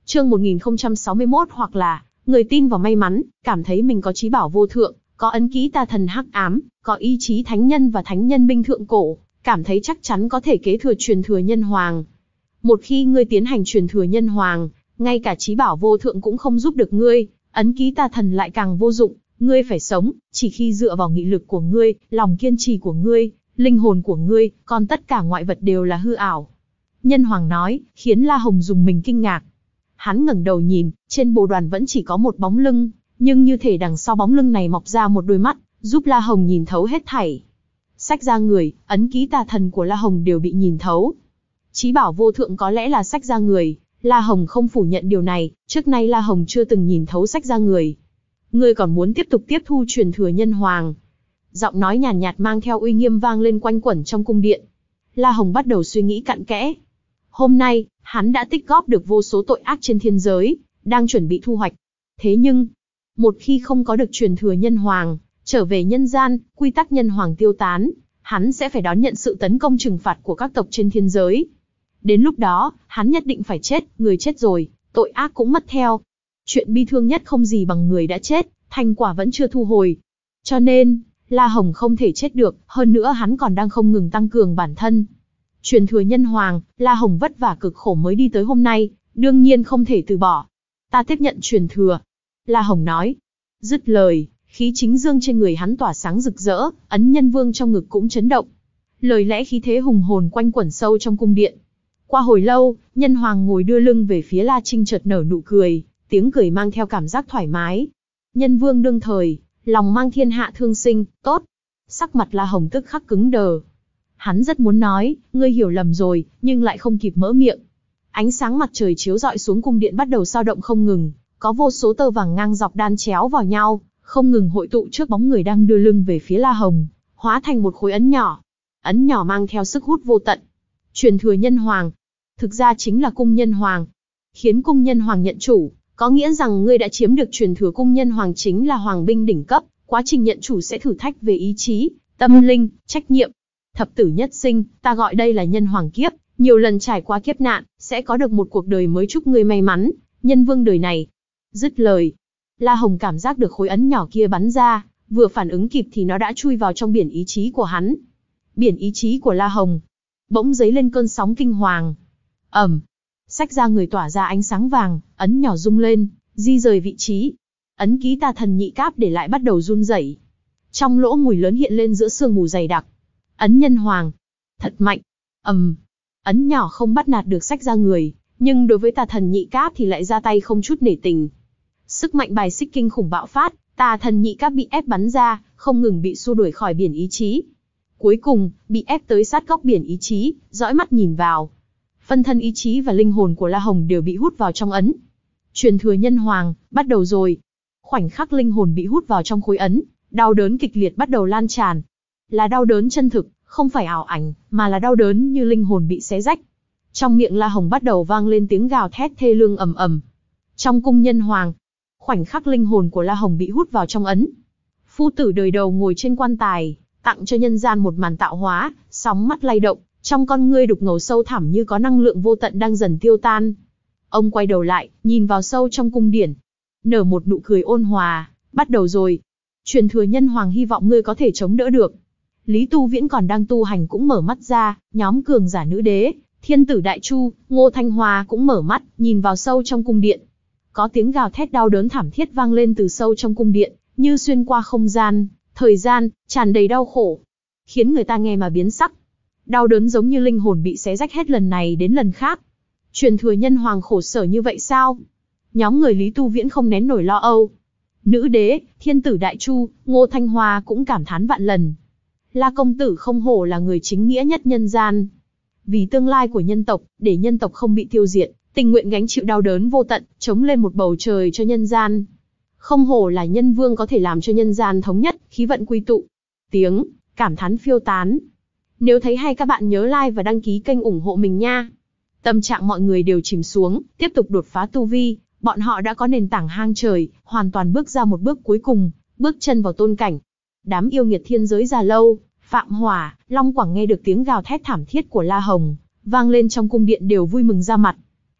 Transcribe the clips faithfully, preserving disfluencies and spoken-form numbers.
Chương một nghìn không trăm sáu mươi mốt hoặc là, người tin vào may mắn, cảm thấy mình có chí bảo vô thượng, có ấn ký tà thần hắc ám, có ý chí thánh nhân và thánh nhân binh thượng cổ, cảm thấy chắc chắn có thể kế thừa truyền thừa nhân hoàng. Một khi ngươi tiến hành truyền thừa nhân hoàng, ngay cả chí bảo vô thượng cũng không giúp được ngươi, ấn ký tà thần lại càng vô dụng, ngươi phải sống, chỉ khi dựa vào nghị lực của ngươi, lòng kiên trì của ngươi, linh hồn của ngươi, còn tất cả ngoại vật đều là hư ảo. Nhân hoàng nói, khiến La Hồng dùng mình kinh ngạc. Hắn ngẩng đầu nhìn, trên bồ đoàn vẫn chỉ có một bóng lưng, nhưng như thể đằng sau bóng lưng này mọc ra một đôi mắt, giúp La Hồng nhìn thấu hết thảy. Sách ra người, ấn ký tà thần của La Hồng đều bị nhìn thấu. Chí bảo vô thượng có lẽ là sách ra người, La Hồng không phủ nhận điều này, trước nay La Hồng chưa từng nhìn thấu sách ra người. Ngươi còn muốn tiếp tục tiếp thu truyền thừa nhân hoàng? Giọng nói nhàn nhạt, nhạt mang theo uy nghiêm vang lên quanh quẩn trong cung điện. La Hồng bắt đầu suy nghĩ cặn kẽ. Hôm nay, hắn đã tích góp được vô số tội ác trên thiên giới, đang chuẩn bị thu hoạch. Thế nhưng, một khi không có được truyền thừa nhân hoàng, trở về nhân gian, quy tắc nhân hoàng tiêu tán, hắn sẽ phải đón nhận sự tấn công trừng phạt của các tộc trên thiên giới. Đến lúc đó, hắn nhất định phải chết, người chết rồi, tội ác cũng mất theo. Chuyện bi thương nhất không gì bằng người đã chết, thành quả vẫn chưa thu hồi. Cho nên, La Hồng không thể chết được, hơn nữa hắn còn đang không ngừng tăng cường bản thân. Truyền thừa nhân hoàng, La Hồng vất vả cực khổ mới đi tới hôm nay, đương nhiên không thể từ bỏ. Ta tiếp nhận truyền thừa. La Hồng nói. Dứt lời, khí chính dương trên người hắn tỏa sáng rực rỡ, ấn nhân vương trong ngực cũng chấn động. Lời lẽ khí thế hùng hồn quanh quẩn sâu trong cung điện. Qua hồi lâu, nhân hoàng ngồi đưa lưng về phía La Trinh chợt nở nụ cười, tiếng cười mang theo cảm giác thoải mái. Nhân vương đương thời, lòng mang thiên hạ thương sinh, tốt. Sắc mặt La Hồng tức khắc cứng đờ. Hắn rất muốn nói, ngươi hiểu lầm rồi, nhưng lại không kịp mở miệng. Ánh sáng mặt trời chiếu rọi xuống cung điện bắt đầu dao động không ngừng, có vô số tơ vàng ngang dọc đan chéo vào nhau, không ngừng hội tụ trước bóng người đang đưa lưng về phía La Hồng, hóa thành một khối ấn nhỏ. Ấn nhỏ mang theo sức hút vô tận. Truyền thừa nhân hoàng, thực ra chính là cung nhân hoàng. Khiến cung nhân hoàng nhận chủ, có nghĩa rằng ngươi đã chiếm được truyền thừa cung nhân hoàng chính là hoàng binh đỉnh cấp, quá trình nhận chủ sẽ thử thách về ý chí, tâm linh, trách nhiệm. Thập tử nhất sinh, ta gọi đây là nhân hoàng kiếp, nhiều lần trải qua kiếp nạn, sẽ có được một cuộc đời mới, chúc ngươi may mắn, nhân vương đời này. Dứt lời, La Hồng cảm giác được khối ấn nhỏ kia bắn ra, vừa phản ứng kịp thì nó đã chui vào trong biển ý chí của hắn. Biển ý chí của La Hồng bỗng dấy lên cơn sóng kinh hoàng. Ầm, sách ra người tỏa ra ánh sáng vàng, ấn nhỏ rung lên, di rời vị trí. Ấn ký tà thần nhị cáp để lại bắt đầu run rẩy. Trong lỗ mùi lớn hiện lên giữa sương mù dày đặc. Ấn nhân hoàng, thật mạnh. Ầm, ấn nhỏ không bắt nạt được sách ra người, nhưng đối với tà thần nhị cáp thì lại ra tay không chút nể tình. Sức mạnh bài xích kinh khủng bạo phát, tà thần nhị cáp bị ép bắn ra, không ngừng bị xua đuổi khỏi biển ý chí. Cuối cùng, bị ép tới sát góc biển ý chí, dõi mắt nhìn vào. Phân thân ý chí và linh hồn của La Hồng đều bị hút vào trong ấn. Truyền thừa nhân hoàng, bắt đầu rồi. Khoảnh khắc linh hồn bị hút vào trong khối ấn, đau đớn kịch liệt bắt đầu lan tràn. Là đau đớn chân thực, không phải ảo ảnh, mà là đau đớn như linh hồn bị xé rách. Trong miệng La Hồng bắt đầu vang lên tiếng gào thét thê lương ầm ầm. Trong cung nhân hoàng, khoảnh khắc linh hồn của La Hồng bị hút vào trong ấn. Phu tử đời đầu ngồi trên quan tài, tặng cho nhân gian một màn tạo hóa, sóng mắt lay động, trong con ngươi đục ngầu sâu thẳm như có năng lượng vô tận đang dần tiêu tan. Ông quay đầu lại, nhìn vào sâu trong cung điển, nở một nụ cười ôn hòa. Bắt đầu rồi. Truyền thừa nhân hoàng hy vọng ngươi có thể chống đỡ được. Lý Tu Viễn còn đang tu hành cũng mở mắt ra, nhóm cường giả nữ đế, thiên tử Đại Chu, Ngô Thanh Hoa cũng mở mắt, nhìn vào sâu trong cung điện. Có tiếng gào thét đau đớn thảm thiết vang lên từ sâu trong cung điện, như xuyên qua không gian, thời gian, tràn đầy đau khổ, khiến người ta nghe mà biến sắc. Đau đớn giống như linh hồn bị xé rách hết lần này đến lần khác. Truyền thừa nhân hoàng khổ sở như vậy sao? Nhóm người Lý Tu Viễn không nén nổi lo âu. Nữ đế, thiên tử Đại Chu, Ngô Thanh Hoa cũng cảm thán vạn lần. La công tử không hổ là người chính nghĩa nhất nhân gian. Vì tương lai của nhân tộc, để nhân tộc không bị tiêu diệt, tình nguyện gánh chịu đau đớn vô tận, chống lên một bầu trời cho nhân gian. Không hổ là nhân vương có thể làm cho nhân gian thống nhất, khí vận quy tụ. Tiếng cảm thán phiêu tán. Nếu thấy hay các bạn nhớ like và đăng ký kênh ủng hộ mình nha. Tâm trạng mọi người đều chìm xuống, tiếp tục đột phá tu vi. Bọn họ đã có nền tảng hang trời, hoàn toàn bước ra một bước cuối cùng, bước chân vào tôn cảnh. Đám yêu nghiệt thiên giới già lâu, Phạm Hỏa, Long Quảng nghe được tiếng gào thét thảm thiết của La Hồng, vang lên trong cung điện đều vui mừng ra mặt.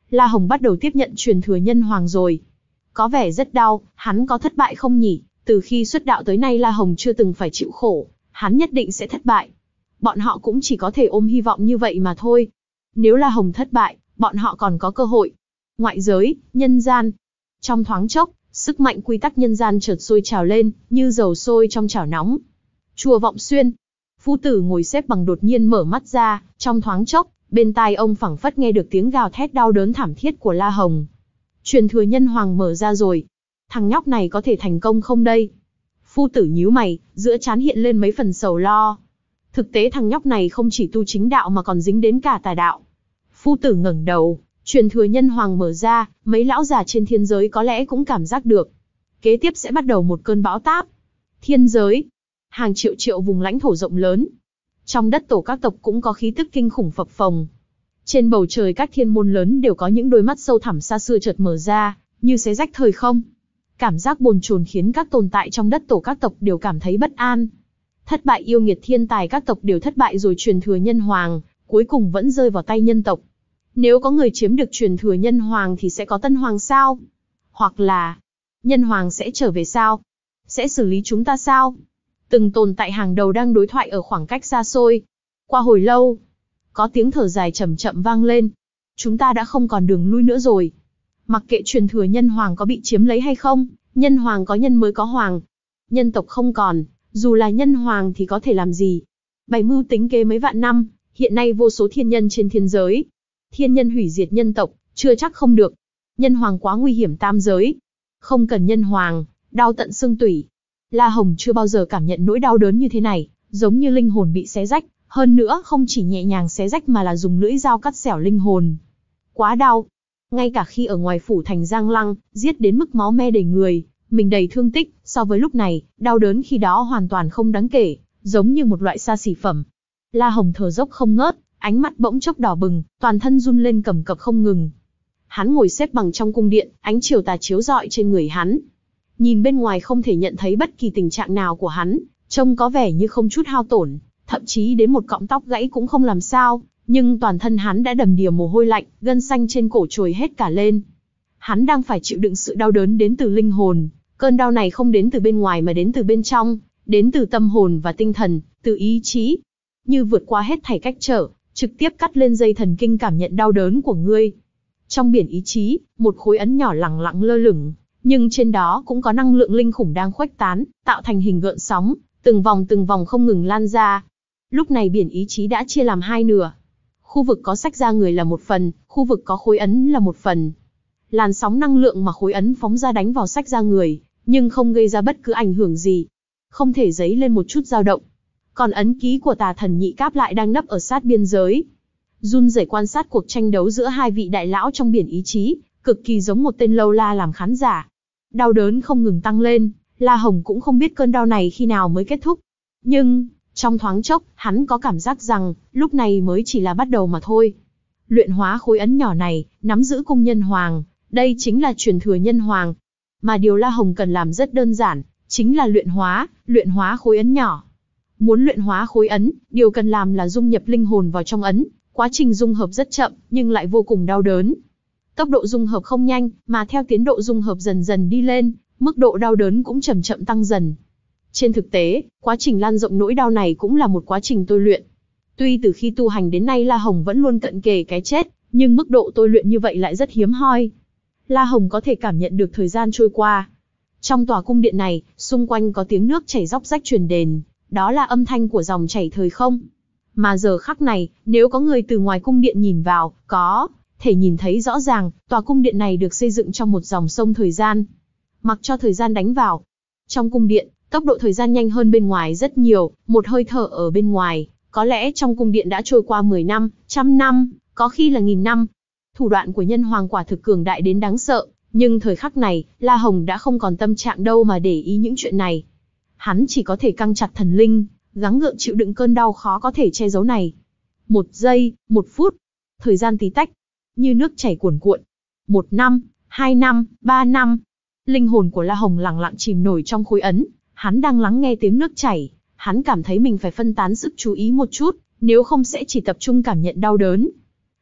La Hồng bắt đầu tiếp nhận truyền thừa nhân hoàng rồi. Có vẻ rất đau, hắn có thất bại không nhỉ? Từ khi xuất đạo tới nay La Hồng chưa từng phải chịu khổ, hắn nhất định sẽ thất bại. Bọn họ cũng chỉ có thể ôm hy vọng như vậy mà thôi. Nếu La Hồng thất bại, bọn họ còn có cơ hội. Ngoại giới, nhân gian. Trong thoáng chốc, sức mạnh quy tắc nhân gian chợt sôi trào lên, như dầu sôi trong chảo nóng. Chùa Vọng Xuyên. Phu tử ngồi xếp bằng đột nhiên mở mắt ra, trong thoáng chốc, bên tai ông phảng phất nghe được tiếng gào thét đau đớn thảm thiết của La Hồng. Truyền thừa nhân hoàng mở ra rồi. Thằng nhóc này có thể thành công không đây? Phu tử nhíu mày, giữa trán hiện lên mấy phần sầu lo. Thực tế thằng nhóc này không chỉ tu chính đạo mà còn dính đến cả tà đạo. Phu tử ngẩng đầu, truyền thừa nhân hoàng mở ra, mấy lão già trên thiên giới có lẽ cũng cảm giác được. Kế tiếp sẽ bắt đầu một cơn bão táp. Thiên giới, hàng triệu triệu vùng lãnh thổ rộng lớn. Trong đất tổ các tộc cũng có khí tức kinh khủng phập phồng. Trên bầu trời các thiên môn lớn đều có những đôi mắt sâu thẳm xa xưa chợt mở ra, như xé rách thời không. Cảm giác bồn chồn khiến các tồn tại trong đất tổ các tộc đều cảm thấy bất an. Thất bại yêu nghiệt thiên tài các tộc đều thất bại rồi, truyền thừa nhân hoàng, cuối cùng vẫn rơi vào tay nhân tộc. Nếu có người chiếm được truyền thừa nhân hoàng thì sẽ có tân hoàng sao? Hoặc là, nhân hoàng sẽ trở về sao? Sẽ xử lý chúng ta sao? Từng tồn tại hàng đầu đang đối thoại ở khoảng cách xa xôi. Qua hồi lâu, có tiếng thở dài chậm chậm vang lên. Chúng ta đã không còn đường lui nữa rồi. Mặc kệ truyền thừa nhân hoàng có bị chiếm lấy hay không, nhân hoàng có nhân mới có hoàng. Nhân tộc không còn, dù là nhân hoàng thì có thể làm gì? Bày mưu tính kế mấy vạn năm, hiện nay vô số thiên nhân trên thiên giới. Thiên nhân hủy diệt nhân tộc, chưa chắc không được. Nhân hoàng quá nguy hiểm tam giới. Không cần nhân hoàng, đau tận xương tủy. La Hồng chưa bao giờ cảm nhận nỗi đau đớn như thế này, giống như linh hồn bị xé rách, hơn nữa không chỉ nhẹ nhàng xé rách mà là dùng lưỡi dao cắt xẻo linh hồn. Quá đau. Ngay cả khi ở ngoài phủ thành Giang Lăng, giết đến mức máu me đầy người, mình đầy thương tích, so với lúc này, đau đớn khi đó hoàn toàn không đáng kể, giống như một loại xa xỉ phẩm. La Hồng thở dốc không ngớt, ánh mắt bỗng chốc đỏ bừng, toàn thân run lên cầm cập không ngừng. Hắn ngồi xếp bằng trong cung điện, ánh chiều tà chiếu rọi trên người hắn. Nhìn bên ngoài không thể nhận thấy bất kỳ tình trạng nào của hắn, trông có vẻ như không chút hao tổn, thậm chí đến một cọng tóc gãy cũng không làm sao, nhưng toàn thân hắn đã đầm đìa mồ hôi lạnh, gân xanh trên cổ trồi hết cả lên. Hắn đang phải chịu đựng sự đau đớn đến từ linh hồn, cơn đau này không đến từ bên ngoài mà đến từ bên trong, đến từ tâm hồn và tinh thần, từ ý chí. Như vượt qua hết thảy cách trở, trực tiếp cắt lên dây thần kinh cảm nhận đau đớn của ngươi. Trong biển ý chí, một khối ấn nhỏ lẳng lặng lơ lửng, nhưng trên đó cũng có năng lượng linh khủng đang khuếch tán, tạo thành hình gợn sóng, từng vòng từng vòng không ngừng lan ra. Lúc này biển ý chí đã chia làm hai nửa. Khu vực có sách ra người là một phần, khu vực có khối ấn là một phần. Làn sóng năng lượng mà khối ấn phóng ra đánh vào sách ra người, nhưng không gây ra bất cứ ảnh hưởng gì. Không thể dấy lên một chút dao động. Còn ấn ký của tà thần nhị cáp lại đang nấp ở sát biên giới. Run rẩy quan sát cuộc tranh đấu giữa hai vị đại lão trong biển ý chí, cực kỳ giống một tên lâu la làm khán giả. Đau đớn không ngừng tăng lên, La Hồng cũng không biết cơn đau này khi nào mới kết thúc. Nhưng, trong thoáng chốc, hắn có cảm giác rằng, lúc này mới chỉ là bắt đầu mà thôi. Luyện hóa khối ấn nhỏ này, nắm giữ cung nhân hoàng, đây chính là truyền thừa nhân hoàng. Mà điều La Hồng cần làm rất đơn giản, chính là luyện hóa, luyện hóa khối ấn nhỏ. Muốn luyện hóa khối ấn, điều cần làm là dung nhập linh hồn vào trong ấn. Quá trình dung hợp rất chậm, nhưng lại vô cùng đau đớn. Tốc độ dung hợp không nhanh, mà theo tiến độ dung hợp dần dần đi lên, mức độ đau đớn cũng chậm chậm tăng dần. Trên thực tế, quá trình lan rộng nỗi đau này cũng là một quá trình tôi luyện. Tuy từ khi tu hành đến nay La Hồng vẫn luôn cận kề cái chết, nhưng mức độ tôi luyện như vậy lại rất hiếm hoi. La Hồng có thể cảm nhận được thời gian trôi qua. Trong tòa cung điện này, xung quanh có tiếng nước chảy róc rách truyền đền, đó là âm thanh của dòng chảy thời không. Mà giờ khắc này, nếu có người từ ngoài cung điện nhìn vào, có thể nhìn thấy rõ ràng, tòa cung điện này được xây dựng trong một dòng sông thời gian. Mặc cho thời gian đánh vào. Trong cung điện, tốc độ thời gian nhanh hơn bên ngoài rất nhiều, một hơi thở ở bên ngoài, có lẽ trong cung điện đã trôi qua mười năm, trăm năm, có khi là nghìn năm. Thủ đoạn của nhân hoàng quả thực cường đại đến đáng sợ, nhưng thời khắc này, La Hồng đã không còn tâm trạng đâu mà để ý những chuyện này. Hắn chỉ có thể căng chặt thần linh, gắng gượng chịu đựng cơn đau khó có thể che giấu này. Một giây, một phút, thời gian tí tách, như nước chảy cuồn cuộn. Một năm, hai năm, ba năm. Linh hồn của La Hồng lặng lặng chìm nổi trong khối ấn, hắn đang lắng nghe tiếng nước chảy, hắn cảm thấy mình phải phân tán sức chú ý một chút, nếu không sẽ chỉ tập trung cảm nhận đau đớn.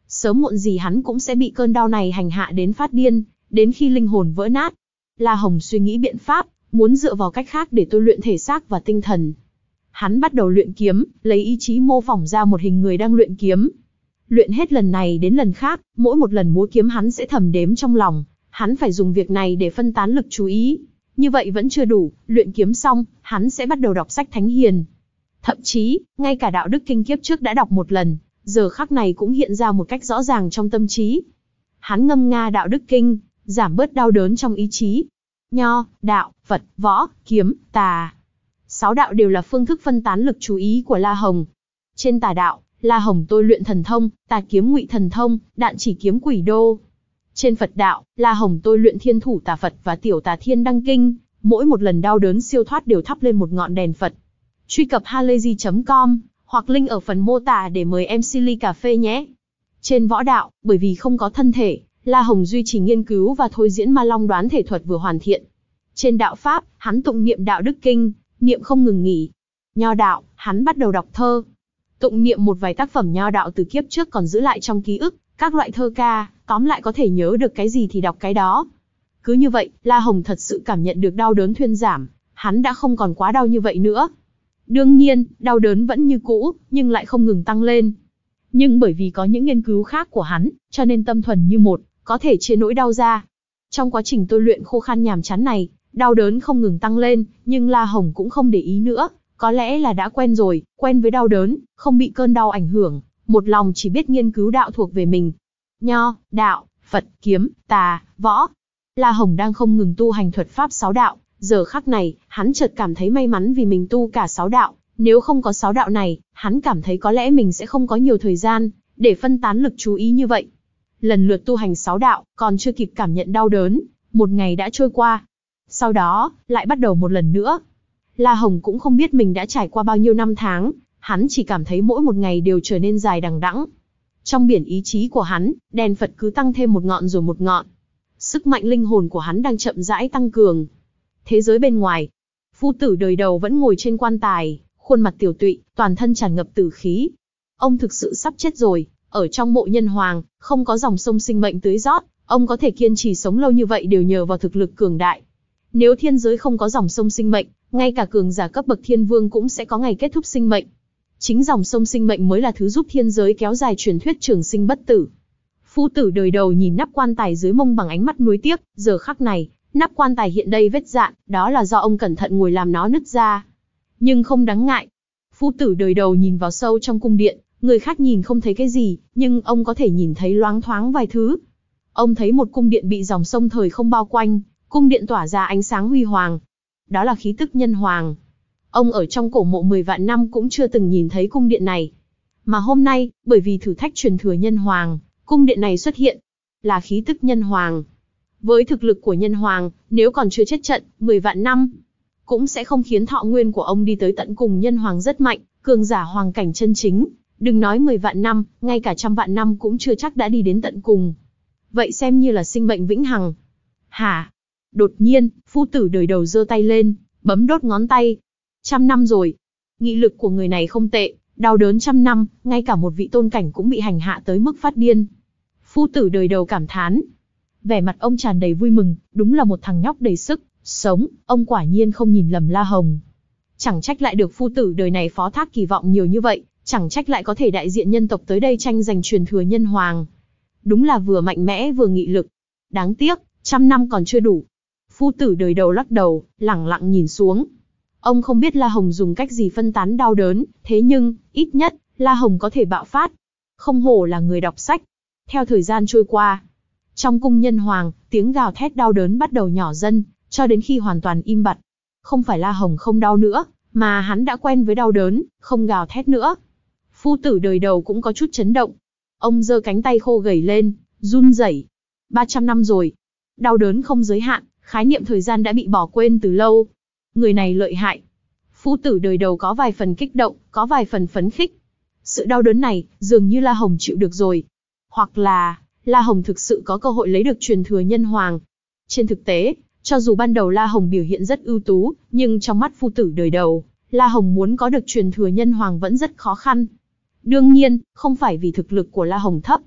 Sớm muộn gì hắn cũng sẽ bị cơn đau này hành hạ đến phát điên, đến khi linh hồn vỡ nát. La Hồng suy nghĩ biện pháp, muốn dựa vào cách khác để tôi luyện thể xác và tinh thần. Hắn bắt đầu luyện kiếm, lấy ý chí mô phỏng ra một hình người đang luyện kiếm. Luyện hết lần này đến lần khác, mỗi một lần múa kiếm hắn sẽ thầm đếm trong lòng, hắn phải dùng việc này để phân tán lực chú ý. Như vậy vẫn chưa đủ, luyện kiếm xong, hắn sẽ bắt đầu đọc sách thánh hiền. Thậm chí, ngay cả đạo đức kinh kiếp trước đã đọc một lần, giờ khắc này cũng hiện ra một cách rõ ràng trong tâm trí. Hắn ngâm nga đạo đức kinh, giảm bớt đau đớn trong ý chí. Nho, đạo, Phật, võ, kiếm, tà. Sáu đạo đều là phương thức phân tán lực chú ý của La Hồng. Trên tà đạo, La Hồng tôi luyện thần thông, tà kiếm ngụy thần thông, đạn chỉ kiếm quỷ đô. Trên Phật đạo, La Hồng tôi luyện thiên thủ tà Phật và tiểu tà thiên đăng kinh, mỗi một lần đau đớn siêu thoát đều thắp lên một ngọn đèn Phật. Truy cập halayzi chấm com, hoặc link ở phần mô tả để mời em xê ly cà phê nhé. Trên võ đạo, bởi vì không có thân thể, La Hồng duy trì nghiên cứu và thôi diễn ma long đoán thể thuật vừa hoàn thiện. Trên đạo Pháp, hắn tụng niệm đạo đức kinh, niệm không ngừng nghỉ. Nho đạo, hắn bắt đầu đọc thơ. Tụng niệm một vài tác phẩm nho đạo từ kiếp trước còn giữ lại trong ký ức, các loại thơ ca, tóm lại có thể nhớ được cái gì thì đọc cái đó. Cứ như vậy, La Hồng thật sự cảm nhận được đau đớn thuyên giảm, hắn đã không còn quá đau như vậy nữa. Đương nhiên, đau đớn vẫn như cũ, nhưng lại không ngừng tăng lên. Nhưng bởi vì có những nghiên cứu khác của hắn, cho nên tâm thuần như một, có thể chia nỗi đau ra. Trong quá trình tôi luyện khô khan nhàm chán này, đau đớn không ngừng tăng lên, nhưng La Hồng cũng không để ý nữa, có lẽ là đã quen rồi, quen với đau đớn, không bị cơn đau ảnh hưởng, một lòng chỉ biết nghiên cứu đạo thuộc về mình. Nho, đạo, Phật, kiếm, tà, võ. La Hồng đang không ngừng tu hành thuật pháp sáu đạo, giờ khắc này, hắn chợt cảm thấy may mắn vì mình tu cả sáu đạo, nếu không có sáu đạo này, hắn cảm thấy có lẽ mình sẽ không có nhiều thời gian để phân tán lực chú ý như vậy. Lần lượt tu hành sáu đạo, còn chưa kịp cảm nhận đau đớn, một ngày đã trôi qua. Sau đó, lại bắt đầu một lần nữa. La Hồng cũng không biết mình đã trải qua bao nhiêu năm tháng, hắn chỉ cảm thấy mỗi một ngày đều trở nên dài đằng đẵng. Trong biển ý chí của hắn, đèn Phật cứ tăng thêm một ngọn rồi một ngọn. Sức mạnh linh hồn của hắn đang chậm rãi tăng cường. Thế giới bên ngoài, phu tử đời đầu vẫn ngồi trên quan tài, khuôn mặt tiểu tụy, toàn thân tràn ngập tử khí. Ông thực sự sắp chết rồi, ở trong mộ nhân hoàng, không có dòng sông sinh mệnh tưới rót, ông có thể kiên trì sống lâu như vậy đều nhờ vào thực lực cường đại. Nếu thiên giới không có dòng sông sinh mệnh, ngay cả cường giả cấp bậc thiên vương cũng sẽ có ngày kết thúc sinh mệnh. Chính dòng sông sinh mệnh mới là thứ giúp thiên giới kéo dài truyền thuyết trường sinh bất tử. Phu tử đời đầu nhìn nắp quan tài dưới mông bằng ánh mắt nuối tiếc, giờ khắc này, nắp quan tài hiện đây vết dạn, đó là do ông cẩn thận ngồi làm nó nứt ra. Nhưng không đáng ngại. Phu tử đời đầu nhìn vào sâu trong cung điện, người khác nhìn không thấy cái gì, nhưng ông có thể nhìn thấy loáng thoáng vài thứ. Ông thấy một cung điện bị dòng sông thời không bao quanh, cung điện tỏa ra ánh sáng huy hoàng. Đó là khí tức nhân hoàng. Ông ở trong cổ mộ mười vạn năm cũng chưa từng nhìn thấy cung điện này. Mà hôm nay, bởi vì thử thách truyền thừa nhân hoàng, cung điện này xuất hiện. Là khí tức nhân hoàng. Với thực lực của nhân hoàng, nếu còn chưa chết trận, mười vạn năm, cũng sẽ không khiến thọ nguyên của ông đi tới tận cùng. Nhân hoàng rất mạnh, cường giả hoàng cảnh chân chính. Đừng nói mười vạn năm, ngay cả trăm vạn năm cũng chưa chắc đã đi đến tận cùng. Vậy xem như là sinh mệnh vĩnh hằng. Hả? Đột nhiên, phu tử đời đầu giơ tay lên, bấm đốt ngón tay. Trăm năm rồi. Nghị lực của người này không tệ, đau đớn trăm năm, ngay cả một vị tôn cảnh cũng bị hành hạ tới mức phát điên. Phu tử đời đầu cảm thán. Vẻ mặt ông tràn đầy vui mừng, đúng là một thằng nhóc đầy sức sống, ông quả nhiên không nhìn lầm La Hồng. Chẳng trách lại được phu tử đời này phó thác kỳ vọng nhiều như vậy, chẳng trách lại có thể đại diện nhân tộc tới đây tranh giành truyền thừa nhân hoàng. Đúng là vừa mạnh mẽ vừa nghị lực. Đáng tiếc, trăm năm còn chưa đủ. Phu tử đời đầu lắc đầu, lẳng lặng nhìn xuống. Ông không biết La Hồng dùng cách gì phân tán đau đớn, thế nhưng, ít nhất, La Hồng có thể bạo phát. Không hổ là người đọc sách. Theo thời gian trôi qua, trong cung nhân hoàng, tiếng gào thét đau đớn bắt đầu nhỏ dần, cho đến khi hoàn toàn im bặt. Không phải La Hồng không đau nữa, mà hắn đã quen với đau đớn, không gào thét nữa. Phu tử đời đầu cũng có chút chấn động. Ông giơ cánh tay khô gầy lên, run rẩy. ba trăm năm rồi. Đau đớn không giới hạn, khái niệm thời gian đã bị bỏ quên từ lâu. Người này lợi hại. Phu tử đời đầu có vài phần kích động, có vài phần phấn khích. Sự đau đớn này, dường như La Hồng chịu được rồi. Hoặc là, La Hồng thực sự có cơ hội lấy được truyền thừa nhân hoàng. Trên thực tế, cho dù ban đầu La Hồng biểu hiện rất ưu tú, nhưng trong mắt phu tử đời đầu, La Hồng muốn có được truyền thừa nhân hoàng vẫn rất khó khăn. Đương nhiên, không phải vì thực lực của La Hồng thấp.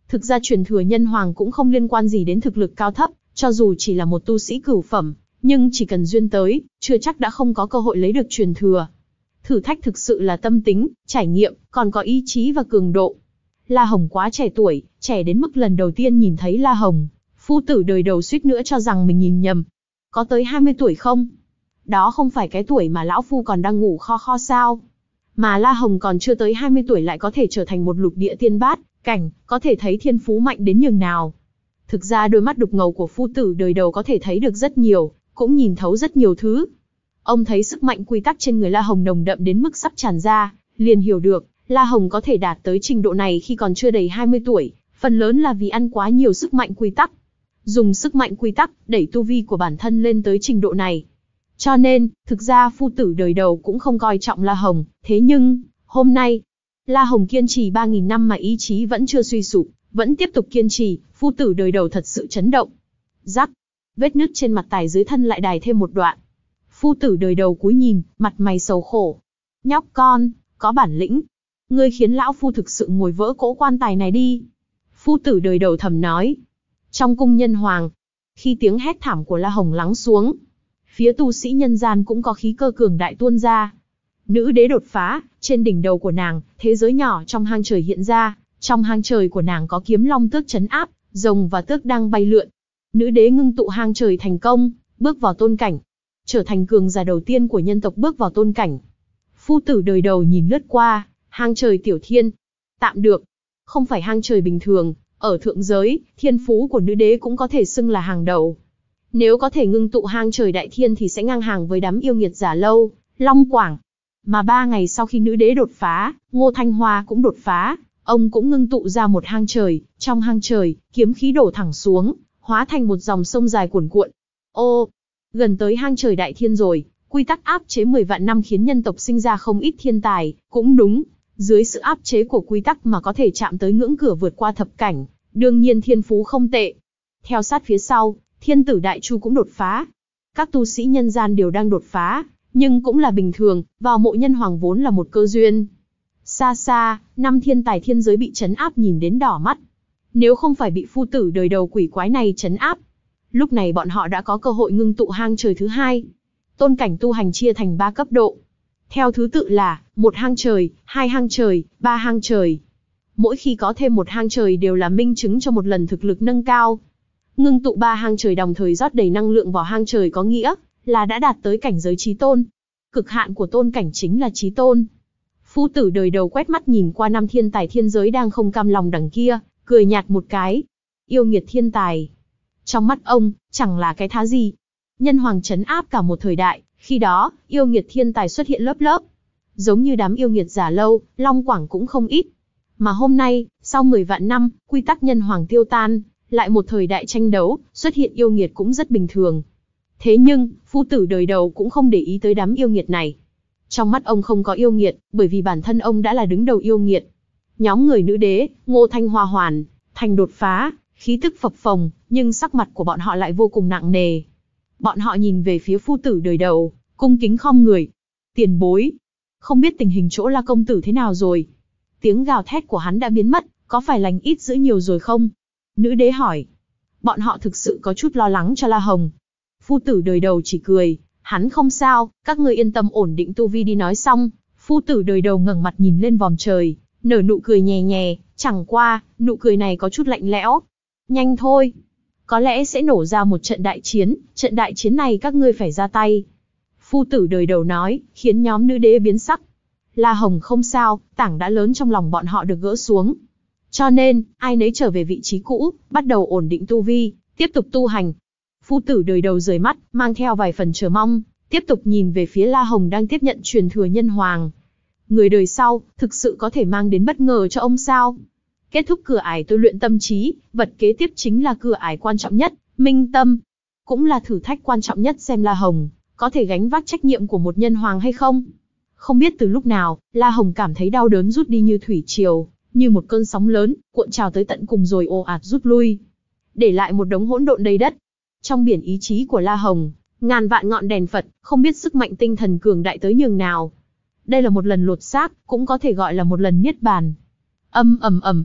Thực ra truyền thừa nhân hoàng cũng không liên quan gì đến thực lực cao thấp, cho dù chỉ là một tu sĩ cửu phẩm, nhưng chỉ cần duyên tới, chưa chắc đã không có cơ hội lấy được truyền thừa. Thử thách thực sự là tâm tính, trải nghiệm, còn có ý chí và cường độ. La Hồng quá trẻ tuổi, trẻ đến mức lần đầu tiên nhìn thấy La Hồng, phu tử đời đầu suýt nữa cho rằng mình nhìn nhầm. Có tới hai mươi tuổi không? Đó không phải cái tuổi mà lão phu còn đang ngủ kho kho sao? Mà La Hồng còn chưa tới hai mươi tuổi lại có thể trở thành một lục địa tiên bát cảnh, có thể thấy thiên phú mạnh đến nhường nào. Thực ra đôi mắt đục ngầu của phu tử đời đầu có thể thấy được rất nhiều, cũng nhìn thấu rất nhiều thứ. Ông thấy sức mạnh quy tắc trên người La Hồng nồng đậm đến mức sắp tràn ra, liền hiểu được, La Hồng có thể đạt tới trình độ này khi còn chưa đầy hai mươi tuổi, phần lớn là vì ăn quá nhiều sức mạnh quy tắc. Dùng sức mạnh quy tắc, đẩy tu vi của bản thân lên tới trình độ này. Cho nên, thực ra phu tử đời đầu cũng không coi trọng La Hồng, thế nhưng, hôm nay, La Hồng kiên trì ba nghìn năm mà ý chí vẫn chưa suy sụp, vẫn tiếp tục kiên trì, phu tử đời đầu thật sự chấn động. Rắc, vết nứt trên mặt tài dưới thân lại đài thêm một đoạn. Phu tử đời đầu cúi nhìn, mặt mày sầu khổ. Nhóc con, có bản lĩnh. Ngươi khiến lão phu thực sự ngồi vỡ cỗ quan tài này đi. Phu tử đời đầu thầm nói. Trong cung nhân hoàng, khi tiếng hét thảm của La Hồng lắng xuống, phía tu sĩ nhân gian cũng có khí cơ cường đại tuôn ra. Nữ đế đột phá, trên đỉnh đầu của nàng, thế giới nhỏ trong hang trời hiện ra, trong hang trời của nàng có kiếm long tước trấn áp, rồng và tước đang bay lượn. Nữ đế ngưng tụ hang trời thành công, bước vào tôn cảnh, trở thành cường giả đầu tiên của nhân tộc bước vào tôn cảnh. Phu tử đời đầu nhìn lướt qua, hang trời tiểu thiên. Tạm được, không phải hang trời bình thường, ở thượng giới, thiên phú của nữ đế cũng có thể xưng là hàng đầu. Nếu có thể ngưng tụ hang trời đại thiên thì sẽ ngang hàng với đám yêu nghiệt giả lâu, Long Quảng. Mà ba ngày sau khi nữ đế đột phá, Ngô Thanh Hoa cũng đột phá, ông cũng ngưng tụ ra một hang trời, trong hang trời, kiếm khí đổ thẳng xuống, hóa thành một dòng sông dài cuồn cuộn. Ô, gần tới hang trời đại thiên rồi, quy tắc áp chế mười vạn năm khiến nhân tộc sinh ra không ít thiên tài, cũng đúng, dưới sự áp chế của quy tắc mà có thể chạm tới ngưỡng cửa vượt qua thập cảnh, đương nhiên thiên phú không tệ. Theo sát phía sau, thiên tử đại chu cũng đột phá. Các tu sĩ nhân gian đều đang đột phá, nhưng cũng là bình thường, vào mộ nhân hoàng vốn là một cơ duyên. Xa xa, năm thiên tài thiên giới bị trấn áp nhìn đến đỏ mắt. Nếu không phải bị phu tử đời đầu quỷ quái này trấn áp, lúc này bọn họ đã có cơ hội ngưng tụ hang trời thứ hai. Tôn cảnh tu hành chia thành ba cấp độ. Theo thứ tự là, một hang trời, hai hang trời, ba hang trời. Mỗi khi có thêm một hang trời đều là minh chứng cho một lần thực lực nâng cao. Ngưng tụ ba hang trời đồng thời rót đầy năng lượng vào hang trời có nghĩa là đã đạt tới cảnh giới chí tôn. Cực hạn của tôn cảnh chính là chí tôn. Phu tử đời đầu quét mắt nhìn qua năm thiên tài thiên giới đang không cam lòng đằng kia, cười nhạt một cái. Yêu nghiệt thiên tài. Trong mắt ông, chẳng là cái thá gì. Nhân hoàng trấn áp cả một thời đại, khi đó, yêu nghiệt thiên tài xuất hiện lớp lớp. Giống như đám yêu nghiệt giả lâu, Long Quảng cũng không ít. Mà hôm nay, sau mười vạn năm, quy tắc nhân hoàng tiêu tan, lại một thời đại tranh đấu, xuất hiện yêu nghiệt cũng rất bình thường. Thế nhưng, phu tử đời đầu cũng không để ý tới đám yêu nghiệt này. Trong mắt ông không có yêu nghiệt, bởi vì bản thân ông đã là đứng đầu yêu nghiệt. Nhóm người nữ đế, Ngô Thanh Hoa hoàn thành đột phá, khí tức phập phồng, nhưng sắc mặt của bọn họ lại vô cùng nặng nề. Bọn họ nhìn về phía phu tử đời đầu, cung kính khom người. Tiền bối, không biết tình hình chỗ La công tử thế nào rồi? Tiếng gào thét của hắn đã biến mất, có phải lành ít dữ nhiều rồi không? Nữ đế hỏi. Bọn họ thực sự có chút lo lắng cho La Hồng. Phu tử đời đầu chỉ cười, hắn không sao, các ngươi yên tâm ổn định tu vi đi. Nói xong, phu tử đời đầu ngẩng mặt nhìn lên vòm trời, nở nụ cười nhẹ nhẹ, chẳng qua, nụ cười này có chút lạnh lẽo. Nhanh thôi, có lẽ sẽ nổ ra một trận đại chiến, trận đại chiến này các ngươi phải ra tay. Phu tử đời đầu nói, khiến nhóm nữ đế biến sắc. La Hồng không sao, tảng đá lớn trong lòng bọn họ được gỡ xuống. Cho nên, ai nấy trở về vị trí cũ, bắt đầu ổn định tu vi, tiếp tục tu hành. Phu tử đời đầu rời mắt, mang theo vài phần chờ mong, tiếp tục nhìn về phía La Hồng đang tiếp nhận truyền thừa nhân hoàng. Người đời sau, thực sự có thể mang đến bất ngờ cho ông sao? Kết thúc cửa ải tôi luyện tâm trí, vật kế tiếp chính là cửa ải quan trọng nhất, minh tâm. Cũng là thử thách quan trọng nhất xem La Hồng có thể gánh vác trách nhiệm của một nhân hoàng hay không. Không biết từ lúc nào, La Hồng cảm thấy đau đớn rút đi như thủy triều, như một cơn sóng lớn, cuộn trào tới tận cùng rồi ồ ạt rút lui, để lại một đống hỗn độn đầy đất. Trong biển ý chí của La Hồng, ngàn vạn ngọn đèn Phật, không biết sức mạnh tinh thần cường đại tới nhường nào. Đây là một lần lột xác, cũng có thể gọi là một lần niết bàn. Âm ầm ầm,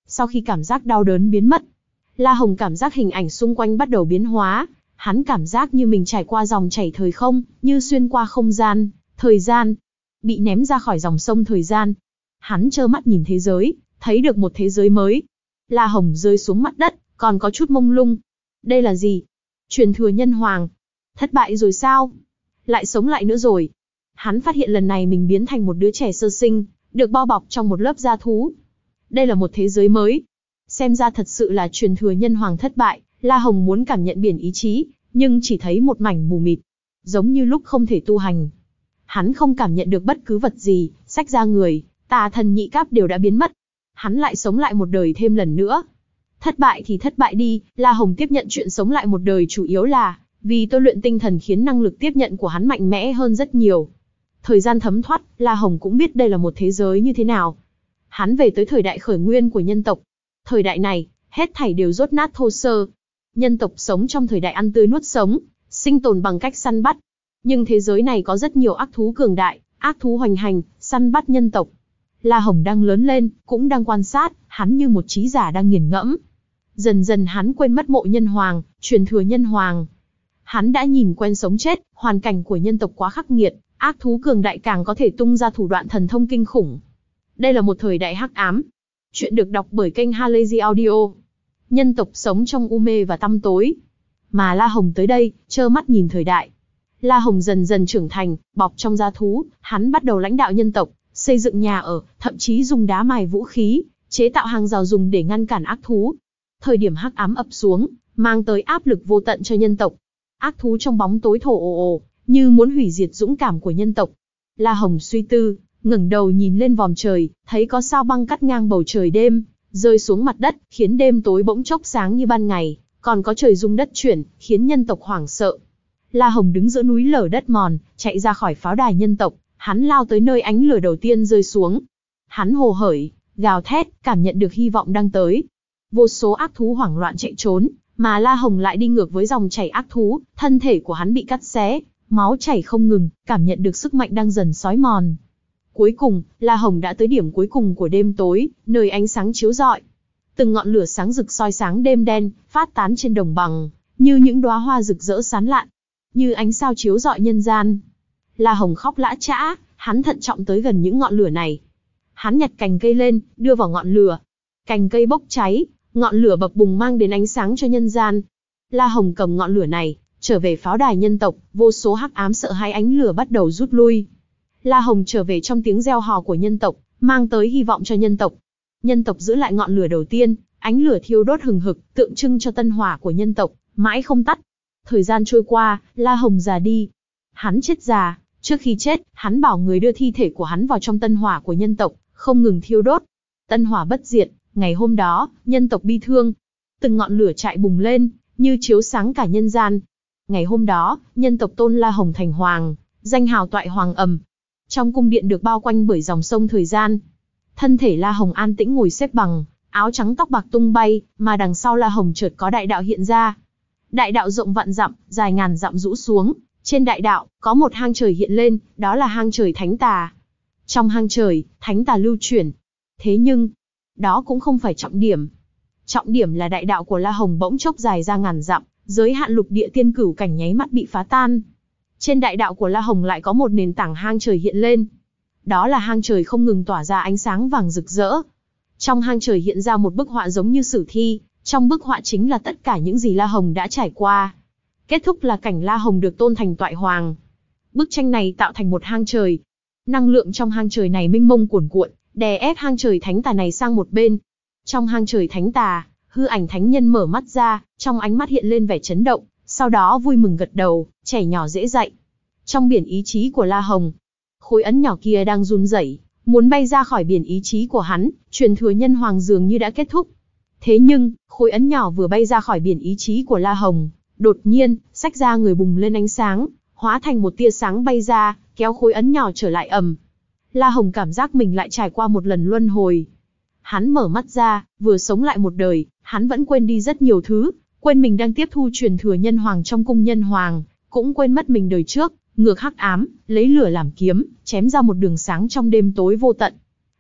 Sau khi cảm giác đau đớn biến mất, La Hồng cảm giác hình ảnh xung quanh bắt đầu biến hóa. Hắn cảm giác như mình trải qua dòng chảy thời không, như xuyên qua không gian, thời gian, bị ném ra khỏi dòng sông thời gian. Hắn trơ mắt nhìn thế giới, thấy được một thế giới mới. La Hồng rơi xuống mặt đất, còn có chút mông lung. Đây là gì? Truyền thừa nhân hoàng. Thất bại rồi sao? Lại sống lại nữa rồi. Hắn phát hiện lần này mình biến thành một đứa trẻ sơ sinh, được bao bọc trong một lớp da thú. Đây là một thế giới mới. Xem ra thật sự là truyền thừa nhân hoàng thất bại. La Hồng muốn cảm nhận biển ý chí, nhưng chỉ thấy một mảnh mù mịt, giống như lúc không thể tu hành. Hắn không cảm nhận được bất cứ vật gì, sách ra người, tà thần nhị cáp đều đã biến mất. Hắn lại sống lại một đời thêm lần nữa. Thất bại thì thất bại đi, La Hồng tiếp nhận chuyện sống lại một đời chủ yếu là vì tôi luyện tinh thần khiến năng lực tiếp nhận của hắn mạnh mẽ hơn rất nhiều. Thời gian thấm thoát, La Hồng cũng biết đây là một thế giới như thế nào. Hắn về tới thời đại khởi nguyên của nhân tộc. Thời đại này, hết thảy đều dốt nát thô sơ. Nhân tộc sống trong thời đại ăn tươi nuốt sống, sinh tồn bằng cách săn bắt. Nhưng thế giới này có rất nhiều ác thú cường đại, ác thú hoành hành, săn bắt nhân tộc. La Hồng đang lớn lên, cũng đang quan sát, hắn như một trí giả đang nghiền ngẫm. Dần dần hắn quên mất mộ nhân hoàng, truyền thừa nhân hoàng. Hắn đã nhìn quen sống chết, hoàn cảnh của nhân tộc quá khắc nghiệt, ác thú cường đại càng có thể tung ra thủ đoạn thần thông kinh khủng. Đây là một thời đại hắc ám. Chuyện được đọc bởi kênh Halazy Audio. Nhân tộc sống trong u mê và tăm tối. Mà La Hồng tới đây, trơ mắt nhìn thời đại. La Hồng dần dần trưởng thành, bọc trong da thú, hắn bắt đầu lãnh đạo nhân tộc, xây dựng nhà ở, thậm chí dùng đá mài vũ khí, chế tạo hàng rào dùng để ngăn cản ác thú. Thời điểm hắc ám ập xuống, mang tới áp lực vô tận cho nhân tộc. Ác thú trong bóng tối thổ ồ ồ, như muốn hủy diệt dũng cảm của nhân tộc. La Hồng suy tư, ngẩng đầu nhìn lên vòm trời, thấy có sao băng cắt ngang bầu trời đêm, rơi xuống mặt đất, khiến đêm tối bỗng chốc sáng như ban ngày, còn có trời rung đất chuyển, khiến nhân tộc hoảng sợ. La Hồng đứng giữa núi lở đất mòn, chạy ra khỏi pháo đài nhân tộc, hắn lao tới nơi ánh lửa đầu tiên rơi xuống. Hắn hồ hởi, gào thét, cảm nhận được hy vọng đang tới. Vô số ác thú hoảng loạn chạy trốn, mà La Hồng lại đi ngược với dòng chảy ác thú, thân thể của hắn bị cắt xé, máu chảy không ngừng, cảm nhận được sức mạnh đang dần xói mòn. Cuối cùng, La Hồng đã tới điểm cuối cùng của đêm tối, nơi ánh sáng chiếu rọi. Từng ngọn lửa sáng rực soi sáng đêm đen, phát tán trên đồng bằng, như những đóa hoa rực rỡ sáng lạn, như ánh sao chiếu rọi nhân gian. La Hồng khóc lã chã, hắn thận trọng tới gần những ngọn lửa này. Hắn nhặt cành cây lên, đưa vào ngọn lửa. Cành cây bốc cháy, ngọn lửa bập bùng mang đến ánh sáng cho nhân gian. La Hồng cầm ngọn lửa này, trở về pháo đài nhân tộc, vô số hắc ám sợ hãi ánh lửa bắt đầu rút lui. La Hồng trở về trong tiếng reo hò của nhân tộc, mang tới hy vọng cho nhân tộc. Nhân tộc giữ lại ngọn lửa đầu tiên, ánh lửa thiêu đốt hừng hực, tượng trưng cho tân hỏa của nhân tộc, mãi không tắt. Thời gian trôi qua, La Hồng già đi. Hắn chết già, trước khi chết, hắn bảo người đưa thi thể của hắn vào trong tân hỏa của nhân tộc, không ngừng thiêu đốt. Tân hỏa bất diệt, ngày hôm đó, nhân tộc bi thương. Từng ngọn lửa chạy bùng lên, như chiếu sáng cả nhân gian. Ngày hôm đó, nhân tộc tôn La Hồng thành hoàng, danh hào toại hoàng ầm. Trong cung điện được bao quanh bởi dòng sông thời gian. Thân thể La Hồng an tĩnh ngồi xếp bằng, áo trắng tóc bạc tung bay, mà đằng sau La Hồng chợt có đại đạo hiện ra. Đại đạo rộng vạn dặm, dài ngàn dặm rũ xuống, trên đại đạo, có một hang trời hiện lên, đó là hang trời Thánh Tà. Trong hang trời, Thánh Tà lưu chuyển. Thế nhưng, đó cũng không phải trọng điểm. Trọng điểm là đại đạo của La Hồng bỗng chốc dài ra ngàn dặm, giới hạn lục địa tiên cửu cảnh nháy mắt bị phá tan. Trên đại đạo của La Hồng lại có một nền tảng hang trời hiện lên. Đó là hang trời không ngừng tỏa ra ánh sáng vàng rực rỡ. Trong hang trời hiện ra một bức họa giống như sử thi, trong bức họa chính là tất cả những gì La Hồng đã trải qua. Kết thúc là cảnh La Hồng được tôn thành toại hoàng. Bức tranh này tạo thành một hang trời. Năng lượng trong hang trời này mênh mông cuồn cuộn, đè ép hang trời Thánh Tà này sang một bên. Trong hang trời Thánh Tà, hư ảnh thánh nhân mở mắt ra, trong ánh mắt hiện lên vẻ chấn động, sau đó vui mừng gật đầu, trẻ nhỏ dễ dạy. Trong biển ý chí của La Hồng, khối ấn nhỏ kia đang run rẩy, muốn bay ra khỏi biển ý chí của hắn, truyền thừa nhân hoàng dường như đã kết thúc. Thế nhưng, khối ấn nhỏ vừa bay ra khỏi biển ý chí của La Hồng, đột nhiên, xách ra người bùng lên ánh sáng, hóa thành một tia sáng bay ra, kéo khối ấn nhỏ trở lại ầm. La Hồng cảm giác mình lại trải qua một lần luân hồi. Hắn mở mắt ra, vừa sống lại một đời, hắn vẫn quên đi rất nhiều thứ, quên mình đang tiếp thu truyền thừa nhân hoàng trong cung nhân hoàng, cũng quên mất mình đời trước, ngược hắc ám, lấy lửa làm kiếm, chém ra một đường sáng trong đêm tối vô tận.